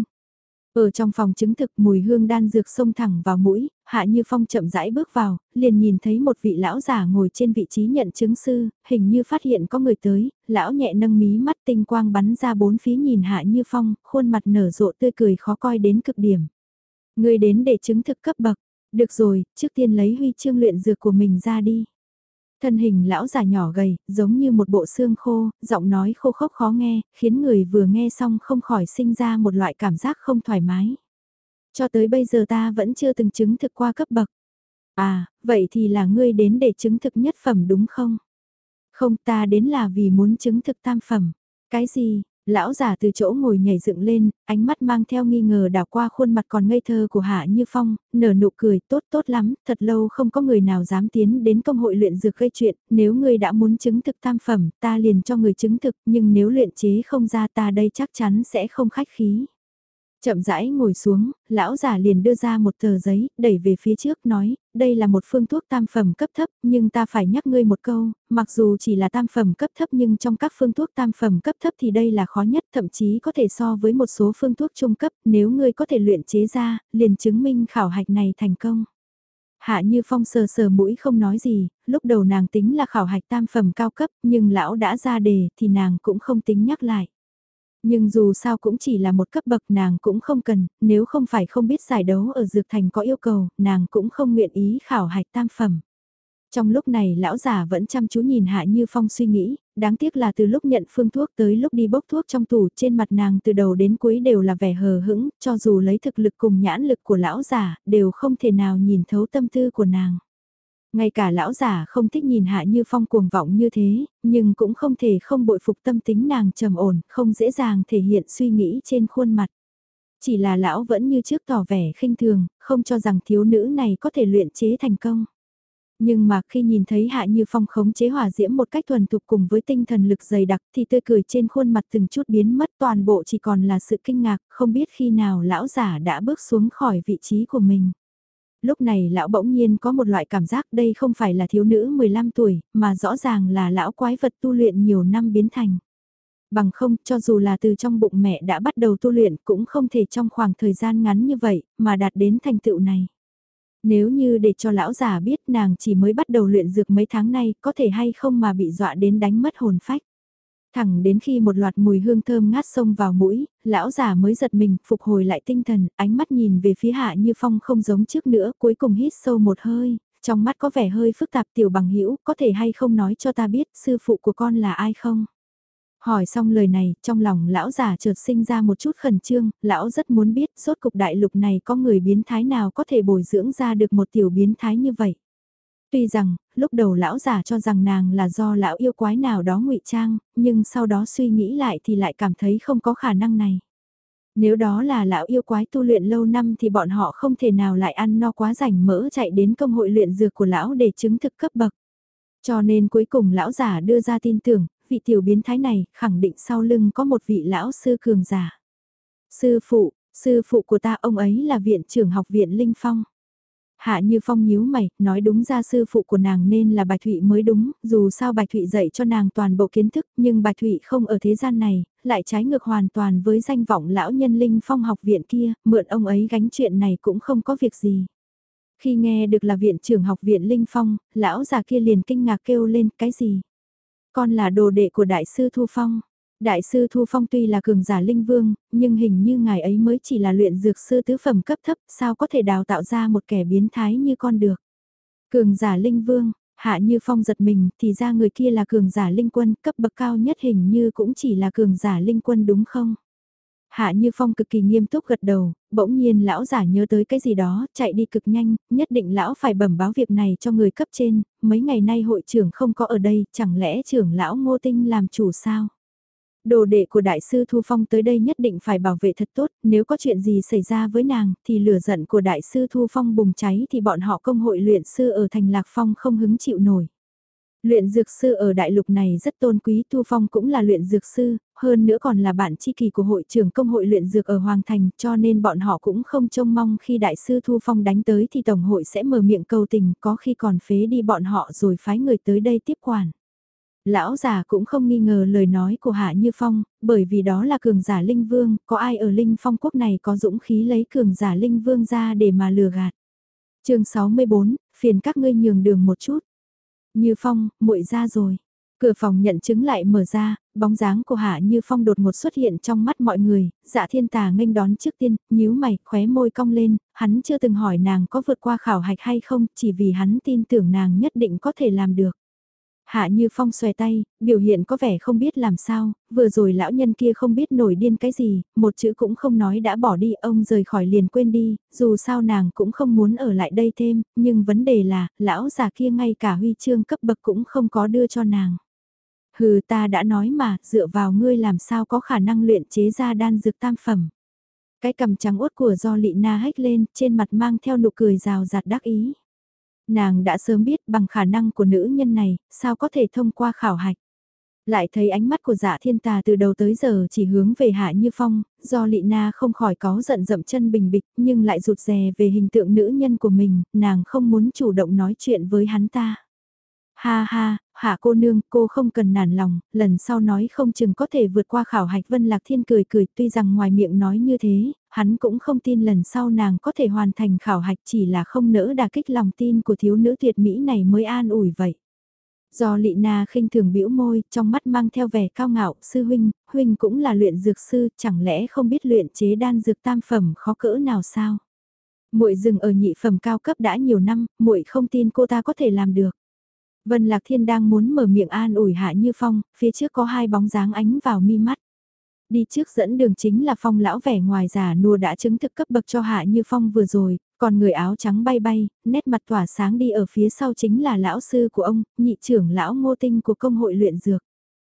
S1: Ở trong phòng chứng thực mùi hương đan dược xông thẳng vào mũi, Hạ Như Phong chậm rãi bước vào, liền nhìn thấy một vị lão giả ngồi trên vị trí nhận chứng sư, hình như phát hiện có người tới, lão nhẹ nâng mí mắt tinh quang bắn ra bốn phía nhìn Hạ Như Phong, khuôn mặt nở rộ tươi cười khó coi đến cực điểm. Người đến để chứng thực cấp bậc, được rồi, trước tiên lấy huy chương luyện dược của mình ra đi. Thân hình lão già nhỏ gầy, giống như một bộ xương khô, giọng nói khô khốc khó nghe, khiến người vừa nghe xong không khỏi sinh ra một loại cảm giác không thoải mái. Cho tới bây giờ ta vẫn chưa từng chứng thực qua cấp bậc. À, vậy thì là ngươi đến để chứng thực nhất phẩm đúng không? Không, ta đến là vì muốn chứng thực tam phẩm. Cái gì? Lão già từ chỗ ngồi nhảy dựng lên, ánh mắt mang theo nghi ngờ đảo qua khuôn mặt còn ngây thơ của Hạ Như Phong, nở nụ cười tốt tốt lắm, thật lâu không có người nào dám tiến đến công hội luyện dược gây chuyện, nếu ngươi đã muốn chứng thực tam phẩm, ta liền cho người chứng thực, nhưng nếu luyện chế không ra ta đây chắc chắn sẽ không khách khí. Chậm rãi ngồi xuống, lão già liền đưa ra một tờ giấy, đẩy về phía trước nói, đây là một phương thuốc tam phẩm cấp thấp, nhưng ta phải nhắc ngươi một câu, mặc dù chỉ là tam phẩm cấp thấp nhưng trong các phương thuốc tam phẩm cấp thấp thì đây là khó nhất, thậm chí có thể so với một số phương thuốc trung cấp, nếu ngươi có thể luyện chế ra, liền chứng minh khảo hạch này thành công. Hạ Như Phong sờ sờ mũi không nói gì, lúc đầu nàng tính là khảo hạch tam phẩm cao cấp, nhưng lão đã ra đề thì nàng cũng không tính nhắc lại. Nhưng dù sao cũng chỉ là một cấp bậc nàng cũng không cần, nếu không phải không biết giải đấu ở Dược Thành có yêu cầu, nàng cũng không nguyện ý khảo hạch tam phẩm. Trong lúc này lão già vẫn chăm chú nhìn Hạ Như Phong suy nghĩ, đáng tiếc là từ lúc nhận phương thuốc tới lúc đi bốc thuốc trong tủ trên mặt nàng từ đầu đến cuối đều là vẻ hờ hững, cho dù lấy thực lực cùng nhãn lực của lão già đều không thể nào nhìn thấu tâm tư của nàng. Ngay cả lão già không thích nhìn Hạ Như Phong cuồng vọng như thế, nhưng cũng không thể không bội phục tâm tính nàng trầm ổn, không dễ dàng thể hiện suy nghĩ trên khuôn mặt. Chỉ là lão vẫn như trước tỏ vẻ khinh thường, không cho rằng thiếu nữ này có thể luyện chế thành công. Nhưng mà khi nhìn thấy Hạ Như Phong khống chế hỏa diễm một cách thuần thục cùng với tinh thần lực dày đặc thì tươi cười trên khuôn mặt từng chút biến mất, toàn bộ chỉ còn là sự kinh ngạc, không biết khi nào lão giả đã bước xuống khỏi vị trí của mình. Lúc này lão bỗng nhiên có một loại cảm giác đây không phải là thiếu nữ mười lăm tuổi, mà rõ ràng là lão quái vật tu luyện nhiều năm biến thành. Bằng không, cho dù là từ trong bụng mẹ đã bắt đầu tu luyện cũng không thể trong khoảng thời gian ngắn như vậy, mà đạt đến thành tựu này. Nếu như để cho lão già biết nàng chỉ mới bắt đầu luyện dược mấy tháng nay, có thể hay không mà bị dọa đến đánh mất hồn phách. Thẳng đến khi một loạt mùi hương thơm ngát xông vào mũi, lão già mới giật mình, phục hồi lại tinh thần, ánh mắt nhìn về phía Hạ Như Phong không giống trước nữa, cuối cùng hít sâu một hơi, trong mắt có vẻ hơi phức tạp. Tiểu bằng hữu có thể hay không nói cho ta biết sư phụ của con là ai không? Hỏi xong lời này, trong lòng lão già chợt sinh ra một chút khẩn trương, lão rất muốn biết rốt cục đại lục này có người biến thái nào có thể bồi dưỡng ra được một tiểu biến thái như vậy. Tuy rằng, lúc đầu lão già cho rằng nàng là do lão yêu quái nào đó ngụy trang, nhưng sau đó suy nghĩ lại thì lại cảm thấy không có khả năng này. Nếu đó là lão yêu quái tu luyện lâu năm thì bọn họ không thể nào lại ăn no quá rảnh mỡ chạy đến công hội luyện dược của lão để chứng thực cấp bậc. Cho nên cuối cùng lão già đưa ra tin tưởng, vị tiểu biến thái này khẳng định sau lưng có một vị lão sư cường giả. Sư phụ, sư phụ của ta ông ấy là viện trưởng học viện Linh Phong. Hạ Như Phong nhíu mày, nói đúng ra sư phụ của nàng nên là Bạch Thụy mới đúng, dù sao Bạch Thụy dạy cho nàng toàn bộ kiến thức, nhưng Bạch Thụy không ở thế gian này, lại trái ngược hoàn toàn với danh vọng lão nhân Linh Phong học viện kia, mượn ông ấy gánh chuyện này cũng không có việc gì. Khi nghe được là viện trưởng học viện Linh Phong, lão già kia liền kinh ngạc kêu lên, cái gì? Con là đồ đệ của đại sư Thu Phong. Đại sư Thu Phong tuy là cường giả linh vương, nhưng hình như ngài ấy mới chỉ là luyện dược sư tứ phẩm cấp thấp, sao có thể đào tạo ra một kẻ biến thái như con được. Cường giả linh vương, Hạ Như Phong giật mình, thì ra người kia là cường giả linh quân, cấp bậc cao nhất hình như cũng chỉ là cường giả linh quân đúng không? Hạ Như Phong cực kỳ nghiêm túc gật đầu, bỗng nhiên lão giả nhớ tới cái gì đó, chạy đi cực nhanh, nhất định lão phải bẩm báo việc này cho người cấp trên, mấy ngày nay hội trưởng không có ở đây, chẳng lẽ trưởng lão Ngô Tinh làm chủ sao? Đồ đệ của đại sư Thu Phong tới đây nhất định phải bảo vệ thật tốt, nếu có chuyện gì xảy ra với nàng, thì lửa giận của đại sư Thu Phong bùng cháy thì bọn họ công hội luyện sư ở thành Lạc Phong không hứng chịu nổi. Luyện dược sư ở đại lục này rất tôn quý, Thu Phong cũng là luyện dược sư, hơn nữa còn là bạn tri kỷ của hội trưởng công hội luyện dược ở Hoàng Thành, cho nên bọn họ cũng không trông mong khi đại sư Thu Phong đánh tới thì tổng hội sẽ mở miệng cầu tình, có khi còn phế đi bọn họ rồi phái người tới đây tiếp quản. Lão già cũng không nghi ngờ lời nói của Hạ Như Phong, bởi vì đó là cường giả Linh Vương, có ai ở Linh Phong quốc này có dũng khí lấy cường giả Linh Vương ra để mà lừa gạt. chương sáu mươi bốn, phiền các ngươi nhường đường một chút. Như Phong, muội ra rồi. Cửa phòng nhận chứng lại mở ra, bóng dáng của Hạ Như Phong đột ngột xuất hiện trong mắt mọi người, Dạ Thiên Tà nghênh đón trước tiên, nhíu mày, khóe môi cong lên, hắn chưa từng hỏi nàng có vượt qua khảo hạch hay không, chỉ vì hắn tin tưởng nàng nhất định có thể làm được. Hạ Như Phong xòe tay, biểu hiện có vẻ không biết làm sao, vừa rồi lão nhân kia không biết nổi điên cái gì, một chữ cũng không nói đã bỏ đi, ông rời khỏi liền quên đi, dù sao nàng cũng không muốn ở lại đây thêm, nhưng vấn đề là, lão già kia ngay cả huy chương cấp bậc cũng không có đưa cho nàng. Hừ, ta đã nói mà, dựa vào ngươi làm sao có khả năng luyện chế ra đan dược tam phẩm. Cái cằm trắng uất của Do Lị Na hếch lên, trên mặt mang theo nụ cười rào rạt đắc ý. Nàng đã sớm biết bằng khả năng của nữ nhân này, sao có thể thông qua khảo hạch. Lại thấy ánh mắt của Dạ Thiên Tà từ đầu tới giờ chỉ hướng về Hạ Như Phong, Do Lị Na không khỏi có giận dậm chân bình bịch nhưng lại rụt rè về hình tượng nữ nhân của mình, nàng không muốn chủ động nói chuyện với hắn ta. Ha ha, Hạ cô nương, cô không cần nản lòng, lần sau nói không chừng có thể vượt qua khảo hạch. Vân Lạc Thiên cười cười, tuy rằng ngoài miệng nói như thế, hắn cũng không tin lần sau nàng có thể hoàn thành khảo hạch, chỉ là không nỡ đả kích lòng tin của thiếu nữ tuyệt mỹ này mới an ủi vậy. Do Lị Na khinh thường bĩu môi, trong mắt mang theo vẻ cao ngạo, sư huynh, huynh cũng là luyện dược sư, chẳng lẽ không biết luyện chế đan dược tam phẩm khó cỡ nào sao? Muội dừng ở nhị phẩm cao cấp đã nhiều năm, muội không tin cô ta có thể làm được. Vân Lạc Thiên đang muốn mở miệng an ủi Hạ Như Phong, phía trước có hai bóng dáng ánh vào mi mắt. Đi trước dẫn đường chính là Phong lão vẻ ngoài giả nua đã chứng thực cấp bậc cho Hạ Như Phong vừa rồi, còn người áo trắng bay bay, nét mặt tỏa sáng đi ở phía sau chính là lão sư của ông, nhị trưởng lão Ngô Tinh của công hội luyện dược.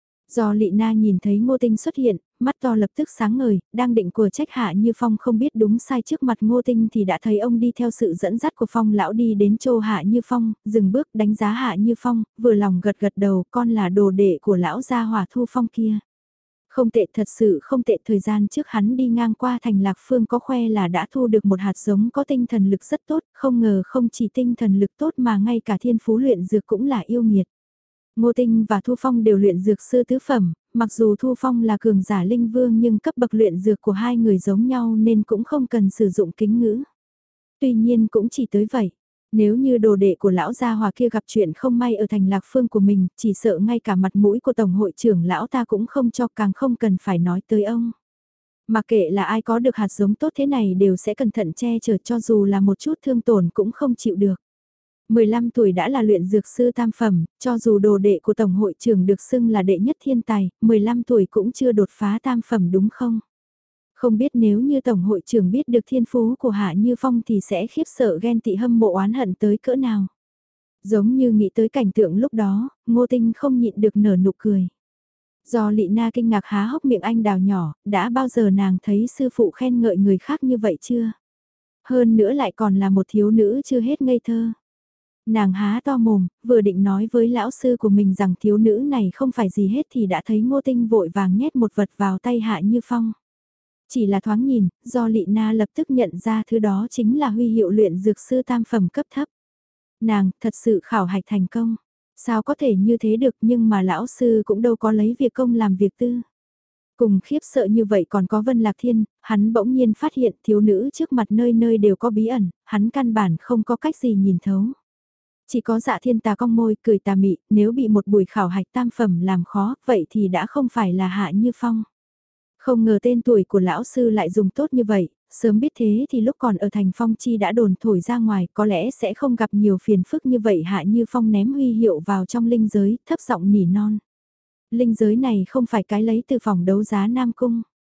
S1: Do Lị Na nhìn thấy Ngô Tinh xuất hiện, mắt to lập tức sáng ngời, đang định của trách Hạ Như Phong không biết đúng sai trước mặt Ngô Tinh thì đã thấy ông đi theo sự dẫn dắt của Phong lão đi đến chỗ Hạ Như Phong, dừng bước đánh giá Hạ Như Phong, vừa lòng gật gật đầu, con là đồ đệ của lão gia Hỏa Thu Phong kia. Không tệ, thật sự không tệ, thời gian trước hắn đi ngang qua thành Lạc Phương có khoe là đã thu được một hạt giống có tinh thần lực rất tốt, không ngờ không chỉ tinh thần lực tốt mà ngay cả thiên phú luyện dược cũng là yêu nghiệt. Ngô Tinh và Thu Phong đều luyện dược sư tứ phẩm, mặc dù Thu Phong là cường giả linh vương nhưng cấp bậc luyện dược của hai người giống nhau nên cũng không cần sử dụng kính ngữ. Tuy nhiên cũng chỉ tới vậy. Nếu như đồ đệ của lão gia hòa kia gặp chuyện không may ở thành Lạc Phương của mình, chỉ sợ ngay cả mặt mũi của tổng hội trưởng lão ta cũng không cho, càng không cần phải nói tới ông. Mà kệ là ai có được hạt giống tốt thế này đều sẽ cẩn thận che chở, cho dù là một chút thương tổn cũng không chịu được. mười lăm tuổi đã là luyện dược sư tam phẩm, cho dù đồ đệ của tổng hội trưởng được xưng là đệ nhất thiên tài, mười lăm tuổi cũng chưa đột phá tam phẩm đúng không? Không biết nếu như tổng hội trưởng biết được thiên phú của Hạ Như Phong thì sẽ khiếp sợ ghen tị hâm mộ oán hận tới cỡ nào. Giống như nghĩ tới cảnh tượng lúc đó, Ngô Tinh không nhịn được nở nụ cười. Do Lị Na kinh ngạc há hốc miệng anh đào nhỏ, đã bao giờ nàng thấy sư phụ khen ngợi người khác như vậy chưa? Hơn nữa lại còn là một thiếu nữ chưa hết ngây thơ. Nàng há to mồm, vừa định nói với lão sư của mình rằng thiếu nữ này không phải gì hết thì đã thấy Ngô Tinh vội vàng nhét một vật vào tay Hạ Như Phong. Chỉ là thoáng nhìn, do Lị Na lập tức nhận ra thứ đó chính là huy hiệu luyện dược sư tam phẩm cấp thấp. Nàng, thật sự khảo hạch thành công. Sao có thể như thế được, nhưng mà lão sư cũng đâu có lấy việc công làm việc tư. Cùng khiếp sợ như vậy còn có Vân Lạc Thiên, hắn bỗng nhiên phát hiện thiếu nữ trước mặt nơi nơi đều có bí ẩn, hắn căn bản không có cách gì nhìn thấu. Chỉ có Dạ Thiên Tà cong môi cười tà mị, nếu bị một buổi khảo hạch tam phẩm làm khó, vậy thì đã không phải là Hạ Như Phong. Không ngờ tên tuổi của lão sư lại dùng tốt như vậy, sớm biết thế thì lúc còn ở thành Phong Chi đã đồn thổi ra ngoài, có lẽ sẽ không gặp nhiều phiền phức như vậy. Hạ Như Phong ném huy hiệu vào trong linh giới, thấp giọng nỉ non. Linh giới này không phải cái lấy từ phòng đấu giá Nam Cung.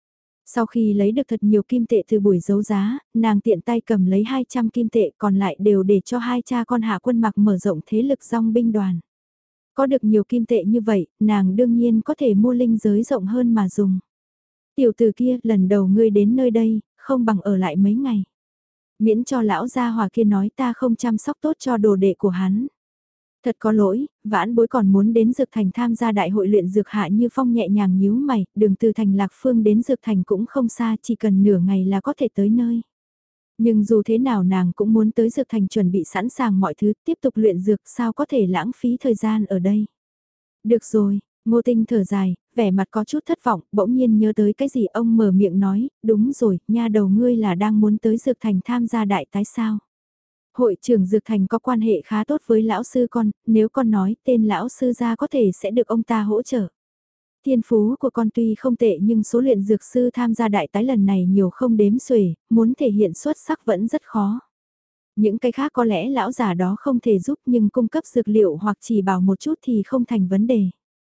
S1: Sau khi lấy được thật nhiều kim tệ từ buổi đấu giá, nàng tiện tay cầm lấy hai trăm kim tệ còn lại đều để cho hai cha con Hạ Quân Mặc mở rộng thế lực dòng binh đoàn. Có được nhiều kim tệ như vậy, nàng đương nhiên có thể mua linh giới rộng hơn mà dùng. Tiểu tử kia, lần đầu ngươi đến nơi đây, không bằng ở lại mấy ngày. Miễn cho lão gia hòa kia nói ta không chăm sóc tốt cho đồ đệ của hắn. Thật có lỗi, vãn bối còn muốn đến Dược Thành tham gia đại hội luyện dược. Hạ Như Phong nhẹ nhàng nhíu mày, đường từ thành Lạc Phương đến Dược Thành cũng không xa, chỉ cần nửa ngày là có thể tới nơi. Nhưng dù thế nào nàng cũng muốn tới Dược Thành chuẩn bị sẵn sàng mọi thứ, tiếp tục luyện dược, sao có thể lãng phí thời gian ở đây. Được rồi, Ngô Tinh thở dài, vẻ mặt có chút thất vọng, bỗng nhiên nhớ tới cái gì ông mở miệng nói, đúng rồi, nha đầu ngươi là đang muốn tới Dược Thành tham gia đại tái sao. Hội trưởng Dược Thành có quan hệ khá tốt với lão sư con, nếu con nói tên lão sư ra có thể sẽ được ông ta hỗ trợ. Thiên phú của con tuy không tệ nhưng số luyện dược sư tham gia đại tái lần này nhiều không đếm xuể, muốn thể hiện xuất sắc vẫn rất khó. Những cái khác có lẽ lão già đó không thể giúp nhưng cung cấp dược liệu hoặc chỉ bảo một chút thì không thành vấn đề.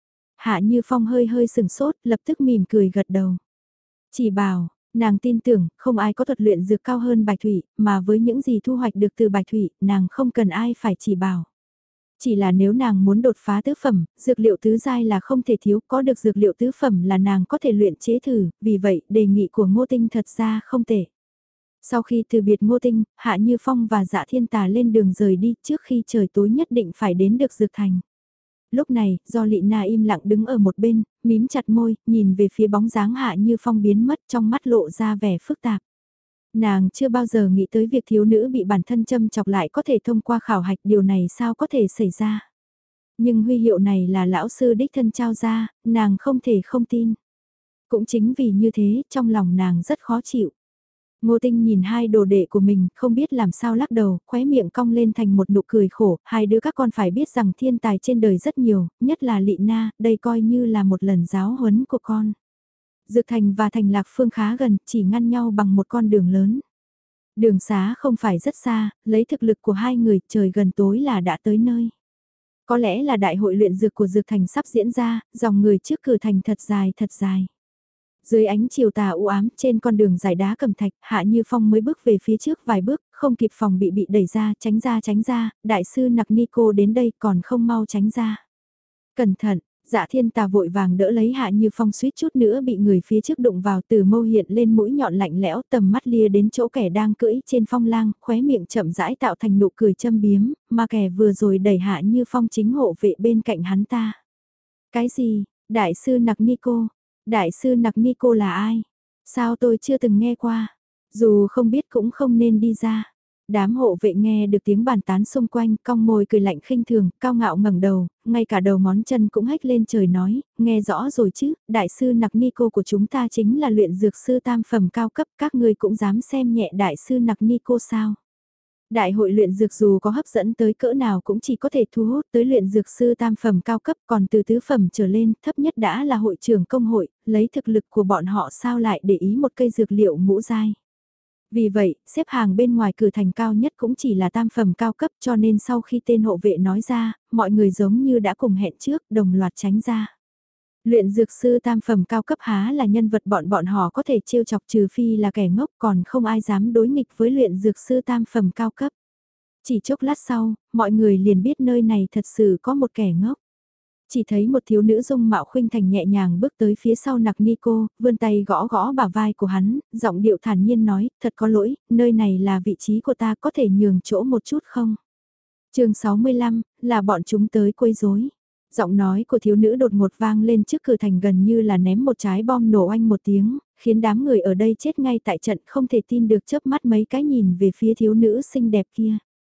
S1: Hạ Như Phong hơi hơi sừng sốt, lập tức mỉm cười gật đầu. Chỉ bảo, nàng tin tưởng không ai có thuật luyện dược cao hơn Bạch Thủy, mà với những gì thu hoạch được từ Bạch Thủy, nàng không cần ai phải chỉ bảo. Chỉ là nếu nàng muốn đột phá tứ phẩm, dược liệu tứ giai là không thể thiếu, có được dược liệu tứ phẩm là nàng có thể luyện chế thử, vì vậy đề nghị của Ngô Tinh thật ra không tệ. Sau khi từ biệt Ngô Tinh, Hạ Như Phong và Dạ Thiên Tà lên đường rời đi trước khi trời tối nhất định phải đến được Dược Thành. Lúc này, do Lị Na im lặng đứng ở một bên, mím chặt môi, nhìn về phía bóng dáng Hạ Như Phong biến mất trong mắt lộ ra vẻ phức tạp. Nàng chưa bao giờ nghĩ tới việc thiếu nữ bị bản thân châm chọc lại có thể thông qua khảo hạch, điều này sao có thể xảy ra. Nhưng huy hiệu này là lão sư đích thân trao ra, nàng không thể không tin. Cũng chính vì như thế, trong lòng nàng rất khó chịu. Ngô Tinh nhìn hai đồ đệ của mình, không biết làm sao lắc đầu, khóe miệng cong lên thành một nụ cười khổ, hai đứa các con phải biết rằng thiên tài trên đời rất nhiều, nhất là Lị Na, đây coi như là một lần giáo huấn của con. Dược Thành và Thành Lạc Phương khá gần, chỉ ngăn nhau bằng một con đường lớn. Đường xá không phải rất xa, lấy thực lực của hai người, trời gần tối là đã tới nơi. Có lẽ là đại hội luyện dược của Dược Thành sắp diễn ra, dòng người trước cửa thành thật dài thật dài. Dưới ánh chiều tà u ám trên con đường dài đá cẩm thạch, Hạ Như Phong mới bước về phía trước vài bước, không kịp phòng bị bị đẩy ra, tránh ra tránh ra, đại sư Nặc Ni Cô đến đây còn không mau tránh ra. Cẩn thận, Dạ Thiên Tà vội vàng đỡ lấy Hạ Như Phong suýt chút nữa bị người phía trước đụng vào, từ mâu hiện lên mũi nhọn lạnh lẽo, tầm mắt lia đến chỗ kẻ đang cưỡi trên phong lang, khóe miệng chậm rãi tạo thành nụ cười châm biếm, mà kẻ vừa rồi đẩy Hạ Như Phong chính hộ vệ bên cạnh hắn ta. Cái gì, đại sư Nặc Ni Cô? Đại sư Nặc Ni Cô là ai? Sao tôi chưa từng nghe qua? Dù không biết cũng không nên đi ra. Đám hộ vệ nghe được tiếng bàn tán xung quanh, cong môi cười lạnh khinh thường, cao ngạo ngẩng đầu, ngay cả đầu ngón chân cũng hếch lên trời nói, nghe rõ rồi chứ, đại sư Nặc Ni Cô của chúng ta chính là luyện dược sư tam phẩm cao cấp, các ngươi cũng dám xem nhẹ đại sư Nặc Ni Cô sao? Đại hội luyện dược dù có hấp dẫn tới cỡ nào cũng chỉ có thể thu hút tới luyện dược sư tam phẩm cao cấp, còn từ tứ phẩm trở lên thấp nhất đã là hội trưởng công hội, lấy thực lực của bọn họ sao lại để ý một cây dược liệu ngũ giai. Vì vậy, xếp hàng bên ngoài cửa thành cao nhất cũng chỉ là tam phẩm cao cấp, cho nên sau khi tên hộ vệ nói ra, mọi người giống như đã cùng hẹn trước, đồng loạt tránh ra. Luyện dược sư tam phẩm cao cấp há là nhân vật bọn bọn họ có thể trêu chọc, trừ phi là kẻ ngốc, còn không ai dám đối nghịch với luyện dược sư tam phẩm cao cấp. Chỉ chốc lát sau, mọi người liền biết nơi này thật sự có một kẻ ngốc. Chỉ thấy một thiếu nữ dung mạo khuynh thành nhẹ nhàng bước tới phía sau Nặc Ni Cô, vươn tay gõ gõ bả vai của hắn, giọng điệu thản nhiên nói, thật có lỗi, nơi này là vị trí của ta, có thể nhường chỗ một chút không? Chương sáu mươi lăm, là bọn chúng tới quấy rối. Giọng nói của thiếu nữ đột ngột vang lên trước cửa thành, gần như là ném một trái bom nổ oanh một tiếng, khiến đám người ở đây chết ngay tại trận, không thể tin được, chớp mắt mấy cái nhìn về phía thiếu nữ xinh đẹp kia.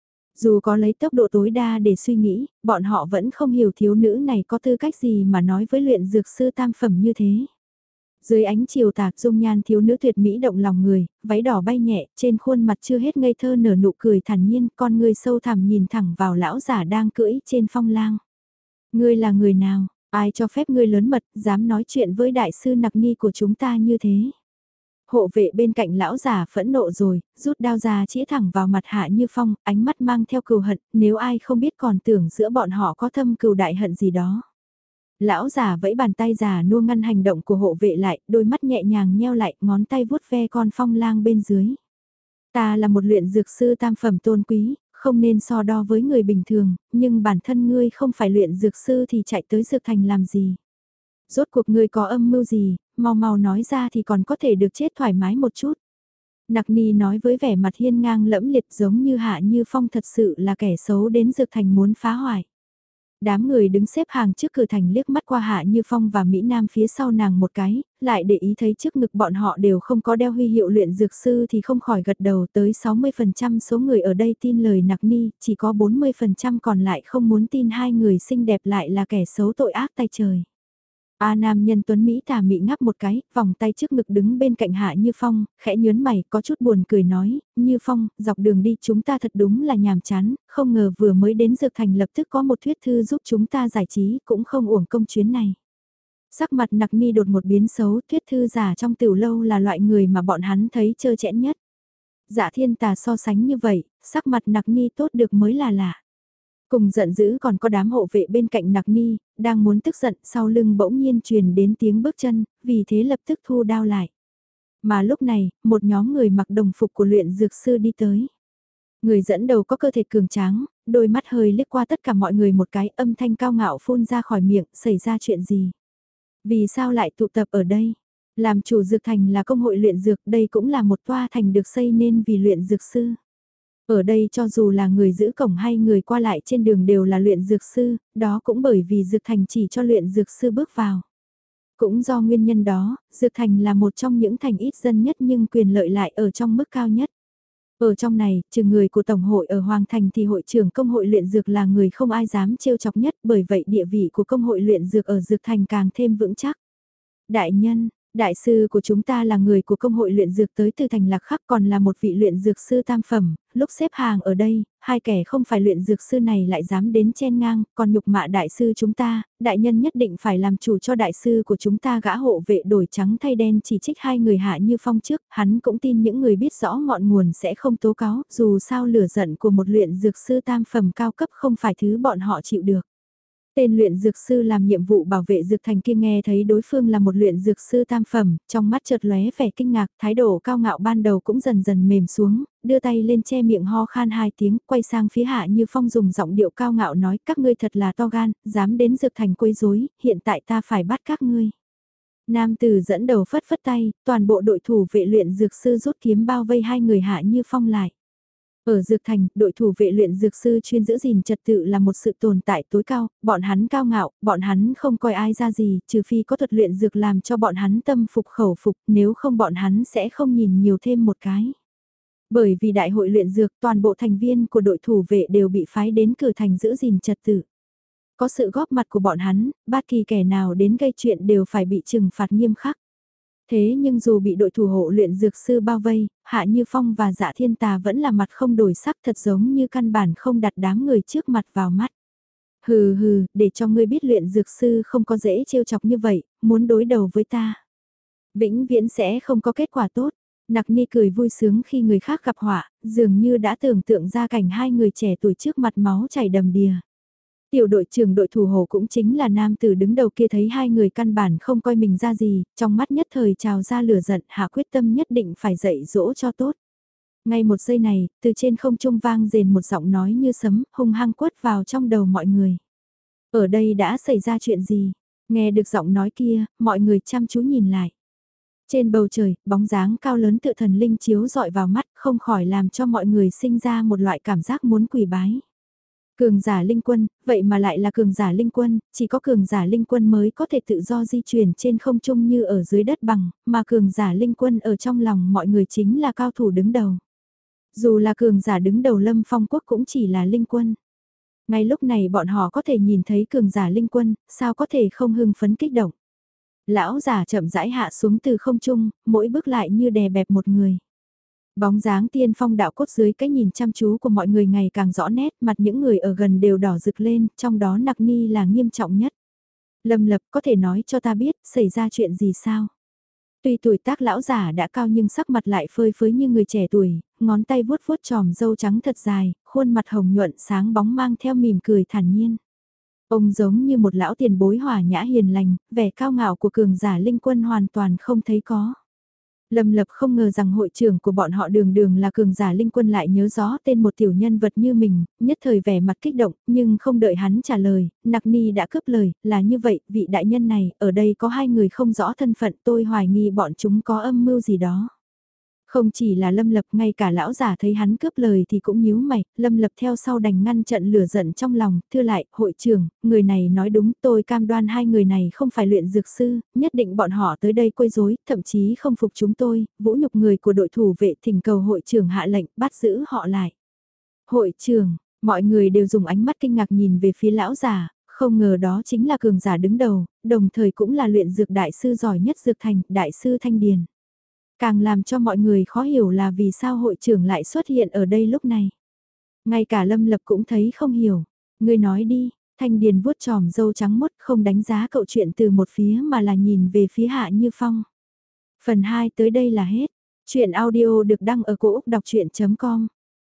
S1: Dù có lấy tốc độ tối đa để suy nghĩ, bọn họ vẫn không hiểu thiếu nữ này có tư cách gì mà nói với luyện dược sư tam phẩm như thế. Dưới ánh chiều tà, dung nhan thiếu nữ tuyệt mỹ động lòng người, váy đỏ bay nhẹ, trên khuôn mặt chưa hết ngây thơ nở nụ cười thản nhiên, con người sâu thẳm nhìn thẳng vào lão giả đang cưỡi trên phong lang. Ngươi là người nào, ai cho phép ngươi lớn mật, dám nói chuyện với đại sư Nặc Ni của chúng ta như thế? Hộ vệ bên cạnh lão giả phẫn nộ rồi, rút đao ra chĩa thẳng vào mặt Hạ Như Phong, ánh mắt mang theo cừu hận, nếu ai không biết còn tưởng giữa bọn họ có thâm cừu đại hận gì đó. Lão già vẫy bàn tay già nua ngăn hành động của hộ vệ lại, đôi mắt nhẹ nhàng nheo lại, ngón tay vuốt ve con phong lang bên dưới. Ta là một luyện dược sư tam phẩm tôn quý, không nên so đo với người bình thường, nhưng bản thân ngươi không phải luyện dược sư thì chạy tới dược thành làm gì. Rốt cuộc ngươi có âm mưu gì, mau mau nói ra thì còn có thể được chết thoải mái một chút. Nặc Ni nói với vẻ mặt hiên ngang lẫm liệt giống như Hạ Như Phong thật sự là kẻ xấu đến dược thành muốn phá hoại. Đám người đứng xếp hàng trước cửa thành liếc mắt qua Hạ Như Phong và Mỹ Nam phía sau nàng một cái, lại để ý thấy trước ngực bọn họ đều không có đeo huy hiệu luyện dược sư thì không khỏi gật đầu. Tới sáu mươi phần trăm số người ở đây tin lời Nặc Ni, chỉ có bốn mươi phần trăm còn lại không muốn tin hai người xinh đẹp lại là kẻ xấu tội ác tay trời. A nam nhân tuấn Mỹ tà mị ngắp một cái, vòng tay trước ngực đứng bên cạnh Hạ Như Phong, khẽ nhớn mày, có chút buồn cười nói, Như Phong, dọc đường đi chúng ta thật đúng là nhàm chán, không ngờ vừa mới đến Dược Thành lập tức có một thuyết thư giúp chúng ta giải trí, cũng không uổng công chuyến này. Sắc mặt Nặc Ni đột một biến xấu, thuyết thư giả trong tiểu lâu là loại người mà bọn hắn thấy trơ trẽn nhất. Dạ Thiên Tà so sánh như vậy, sắc mặt Nặc Ni tốt được mới là lạ. Cùng giận dữ còn có đám hộ vệ bên cạnh Nặc Ni, đang muốn tức giận sau lưng bỗng nhiên truyền đến tiếng bước chân, vì thế lập tức thu đao lại. Mà lúc này, một nhóm người mặc đồng phục của luyện dược sư đi tới. Người dẫn đầu có cơ thể cường tráng, đôi mắt hơi liếc qua tất cả mọi người một cái, âm thanh cao ngạo phun ra khỏi miệng, xảy ra chuyện gì? Vì sao lại tụ tập ở đây? Làm chủ dược thành là công hội luyện dược, đây cũng là một toa thành được xây nên vì luyện dược sư. Ở đây cho dù là người giữ cổng hay người qua lại trên đường đều là luyện dược sư, đó cũng bởi vì dược thành chỉ cho luyện dược sư bước vào. Cũng do nguyên nhân đó, dược thành là một trong những thành ít dân nhất nhưng quyền lợi lại ở trong mức cao nhất. Ở trong này, trừ người của Tổng hội ở Hoàng Thành thì hội trưởng công hội luyện dược là người không ai dám trêu chọc nhất, bởi vậy địa vị của công hội luyện dược ở dược thành càng thêm vững chắc. Đại nhân, đại sư của chúng ta là người của công hội luyện dược tới từ thành Lạc Khắc, còn là một vị luyện dược sư tam phẩm, lúc xếp hàng ở đây, hai kẻ không phải luyện dược sư này lại dám đến chen ngang, còn nhục mạ đại sư chúng ta, đại nhân nhất định phải làm chủ cho đại sư của chúng ta. Gã hộ vệ đổi trắng thay đen chỉ trích hai người Hạ Như Phong trước, hắn cũng tin những người biết rõ ngọn nguồn sẽ không tố cáo, dù sao lửa giận của một luyện dược sư tam phẩm cao cấp không phải thứ bọn họ chịu được. Tên luyện dược sư làm nhiệm vụ bảo vệ dược thành kia nghe thấy đối phương là một luyện dược sư tam phẩm, trong mắt chợt lóe vẻ kinh ngạc, thái độ cao ngạo ban đầu cũng dần dần mềm xuống, đưa tay lên che miệng ho khan hai tiếng, quay sang phía Hạ Như Phong dùng giọng điệu cao ngạo nói, các ngươi thật là to gan, dám đến dược thành quấy rối, hiện tại ta phải bắt các ngươi. Nam tử dẫn đầu phất phất tay, toàn bộ đội thủ vệ luyện dược sư rút kiếm bao vây hai người Hạ Như Phong lại. Ở Dược Thành, đội thủ vệ luyện dược sư chuyên giữ gìn trật tự là một sự tồn tại tối cao, bọn hắn cao ngạo, bọn hắn không coi ai ra gì, trừ phi có thuật luyện dược làm cho bọn hắn tâm phục khẩu phục, nếu không bọn hắn sẽ không nhìn nhiều thêm một cái. Bởi vì đại hội luyện dược toàn bộ thành viên của đội thủ vệ đều bị phái đến cửa thành giữ gìn trật tự. Có sự góp mặt của bọn hắn, bất kỳ kẻ nào đến gây chuyện đều phải bị trừng phạt nghiêm khắc. Thế nhưng dù bị đội thủ hộ luyện dược sư bao vây, Hạ Như Phong và Dạ Thiên Tà vẫn là mặt không đổi sắc, thật giống như căn bản không đặt đám người trước mặt vào mắt. Hừ hừ, để cho ngươi biết luyện dược sư không có dễ trêu chọc như vậy, muốn đối đầu với ta. Vĩnh viễn sẽ không có kết quả tốt. Nặc Ni cười vui sướng khi người khác gặp họa, dường như đã tưởng tượng ra cảnh hai người trẻ tuổi trước mặt máu chảy đầm đìa. Tiểu đội trưởng đội thủ hộ cũng chính là nam tử đứng đầu kia thấy hai người căn bản không coi mình ra gì, trong mắt nhất thời trào ra lửa giận, hạ quyết tâm nhất định phải dạy dỗ cho tốt. Ngay một giây này, từ trên không trung vang rền một giọng nói như sấm, hung hăng quất vào trong đầu mọi người. Ở đây đã xảy ra chuyện gì? Nghe được giọng nói kia, mọi người chăm chú nhìn lại. Trên bầu trời, bóng dáng cao lớn tự thần linh chiếu dọi vào mắt, không khỏi làm cho mọi người sinh ra một loại cảm giác muốn quỳ bái. Cường giả linh quân, vậy mà lại là cường giả linh quân, chỉ có cường giả linh quân mới có thể tự do di chuyển trên không trung như ở dưới đất bằng, mà cường giả linh quân ở trong lòng mọi người chính là cao thủ đứng đầu. Dù là cường giả đứng đầu Lâm Phong Quốc cũng chỉ là linh quân. Ngay lúc này bọn họ có thể nhìn thấy cường giả linh quân, sao có thể không hưng phấn kích động. Lão giả chậm rãi hạ xuống từ không trung, mỗi bước lại như đè bẹp một người. Bóng dáng tiên phong đạo cốt dưới cái nhìn chăm chú của mọi người ngày càng rõ nét, mặt những người ở gần đều đỏ rực lên, trong đó Nặc Ni là nghiêm trọng nhất. Lâm Lập có thể nói cho ta biết, xảy ra chuyện gì sao? Tuy tuổi tác lão giả đã cao nhưng sắc mặt lại phơi phới như người trẻ tuổi, ngón tay vuốt vuốt tròm râu trắng thật dài, khuôn mặt hồng nhuận sáng bóng mang theo mỉm cười thản nhiên. Ông giống như một lão tiền bối hòa nhã hiền lành, vẻ cao ngạo của cường giả linh quân hoàn toàn không thấy có. Lâm Lập không ngờ rằng hội trưởng của bọn họ đường đường là cường giả linh quân lại nhớ rõ tên một tiểu nhân vật như mình, nhất thời vẻ mặt kích động, nhưng không đợi hắn trả lời, Nặc Ni đã cướp lời, là như vậy, vị đại nhân này, ở đây có hai người không rõ thân phận, tôi hoài nghi bọn chúng có âm mưu gì đó. Không chỉ là Lâm Lập, ngay cả lão giả thấy hắn cướp lời thì cũng nhíu mày, Lâm Lập theo sau đành ngăn trận lửa giận trong lòng, thưa lại, hội trưởng, người này nói đúng, tôi cam đoan hai người này không phải luyện dược sư, nhất định bọn họ tới đây quấy rối, thậm chí không phục chúng tôi, vũ nhục người của đội thủ vệ thỉnh cầu hội trưởng hạ lệnh, bắt giữ họ lại. Hội trưởng, mọi người đều dùng ánh mắt kinh ngạc nhìn về phía lão giả, không ngờ đó chính là cường giả đứng đầu, đồng thời cũng là luyện dược đại sư giỏi nhất dược thành, đại sư Thanh Điền. Càng làm cho mọi người khó hiểu là vì sao hội trưởng lại xuất hiện ở đây lúc này. Ngay cả Lâm Lập cũng thấy không hiểu. Ngươi nói đi, Thanh Điền vuốt tròm râu trắng mốt không đánh giá cậu chuyện từ một phía mà là nhìn về phía Hạ Như Phong. Phần hai tới đây là hết. Chuyện audio được đăng ở cổ Úc đọc chuyện chấm com.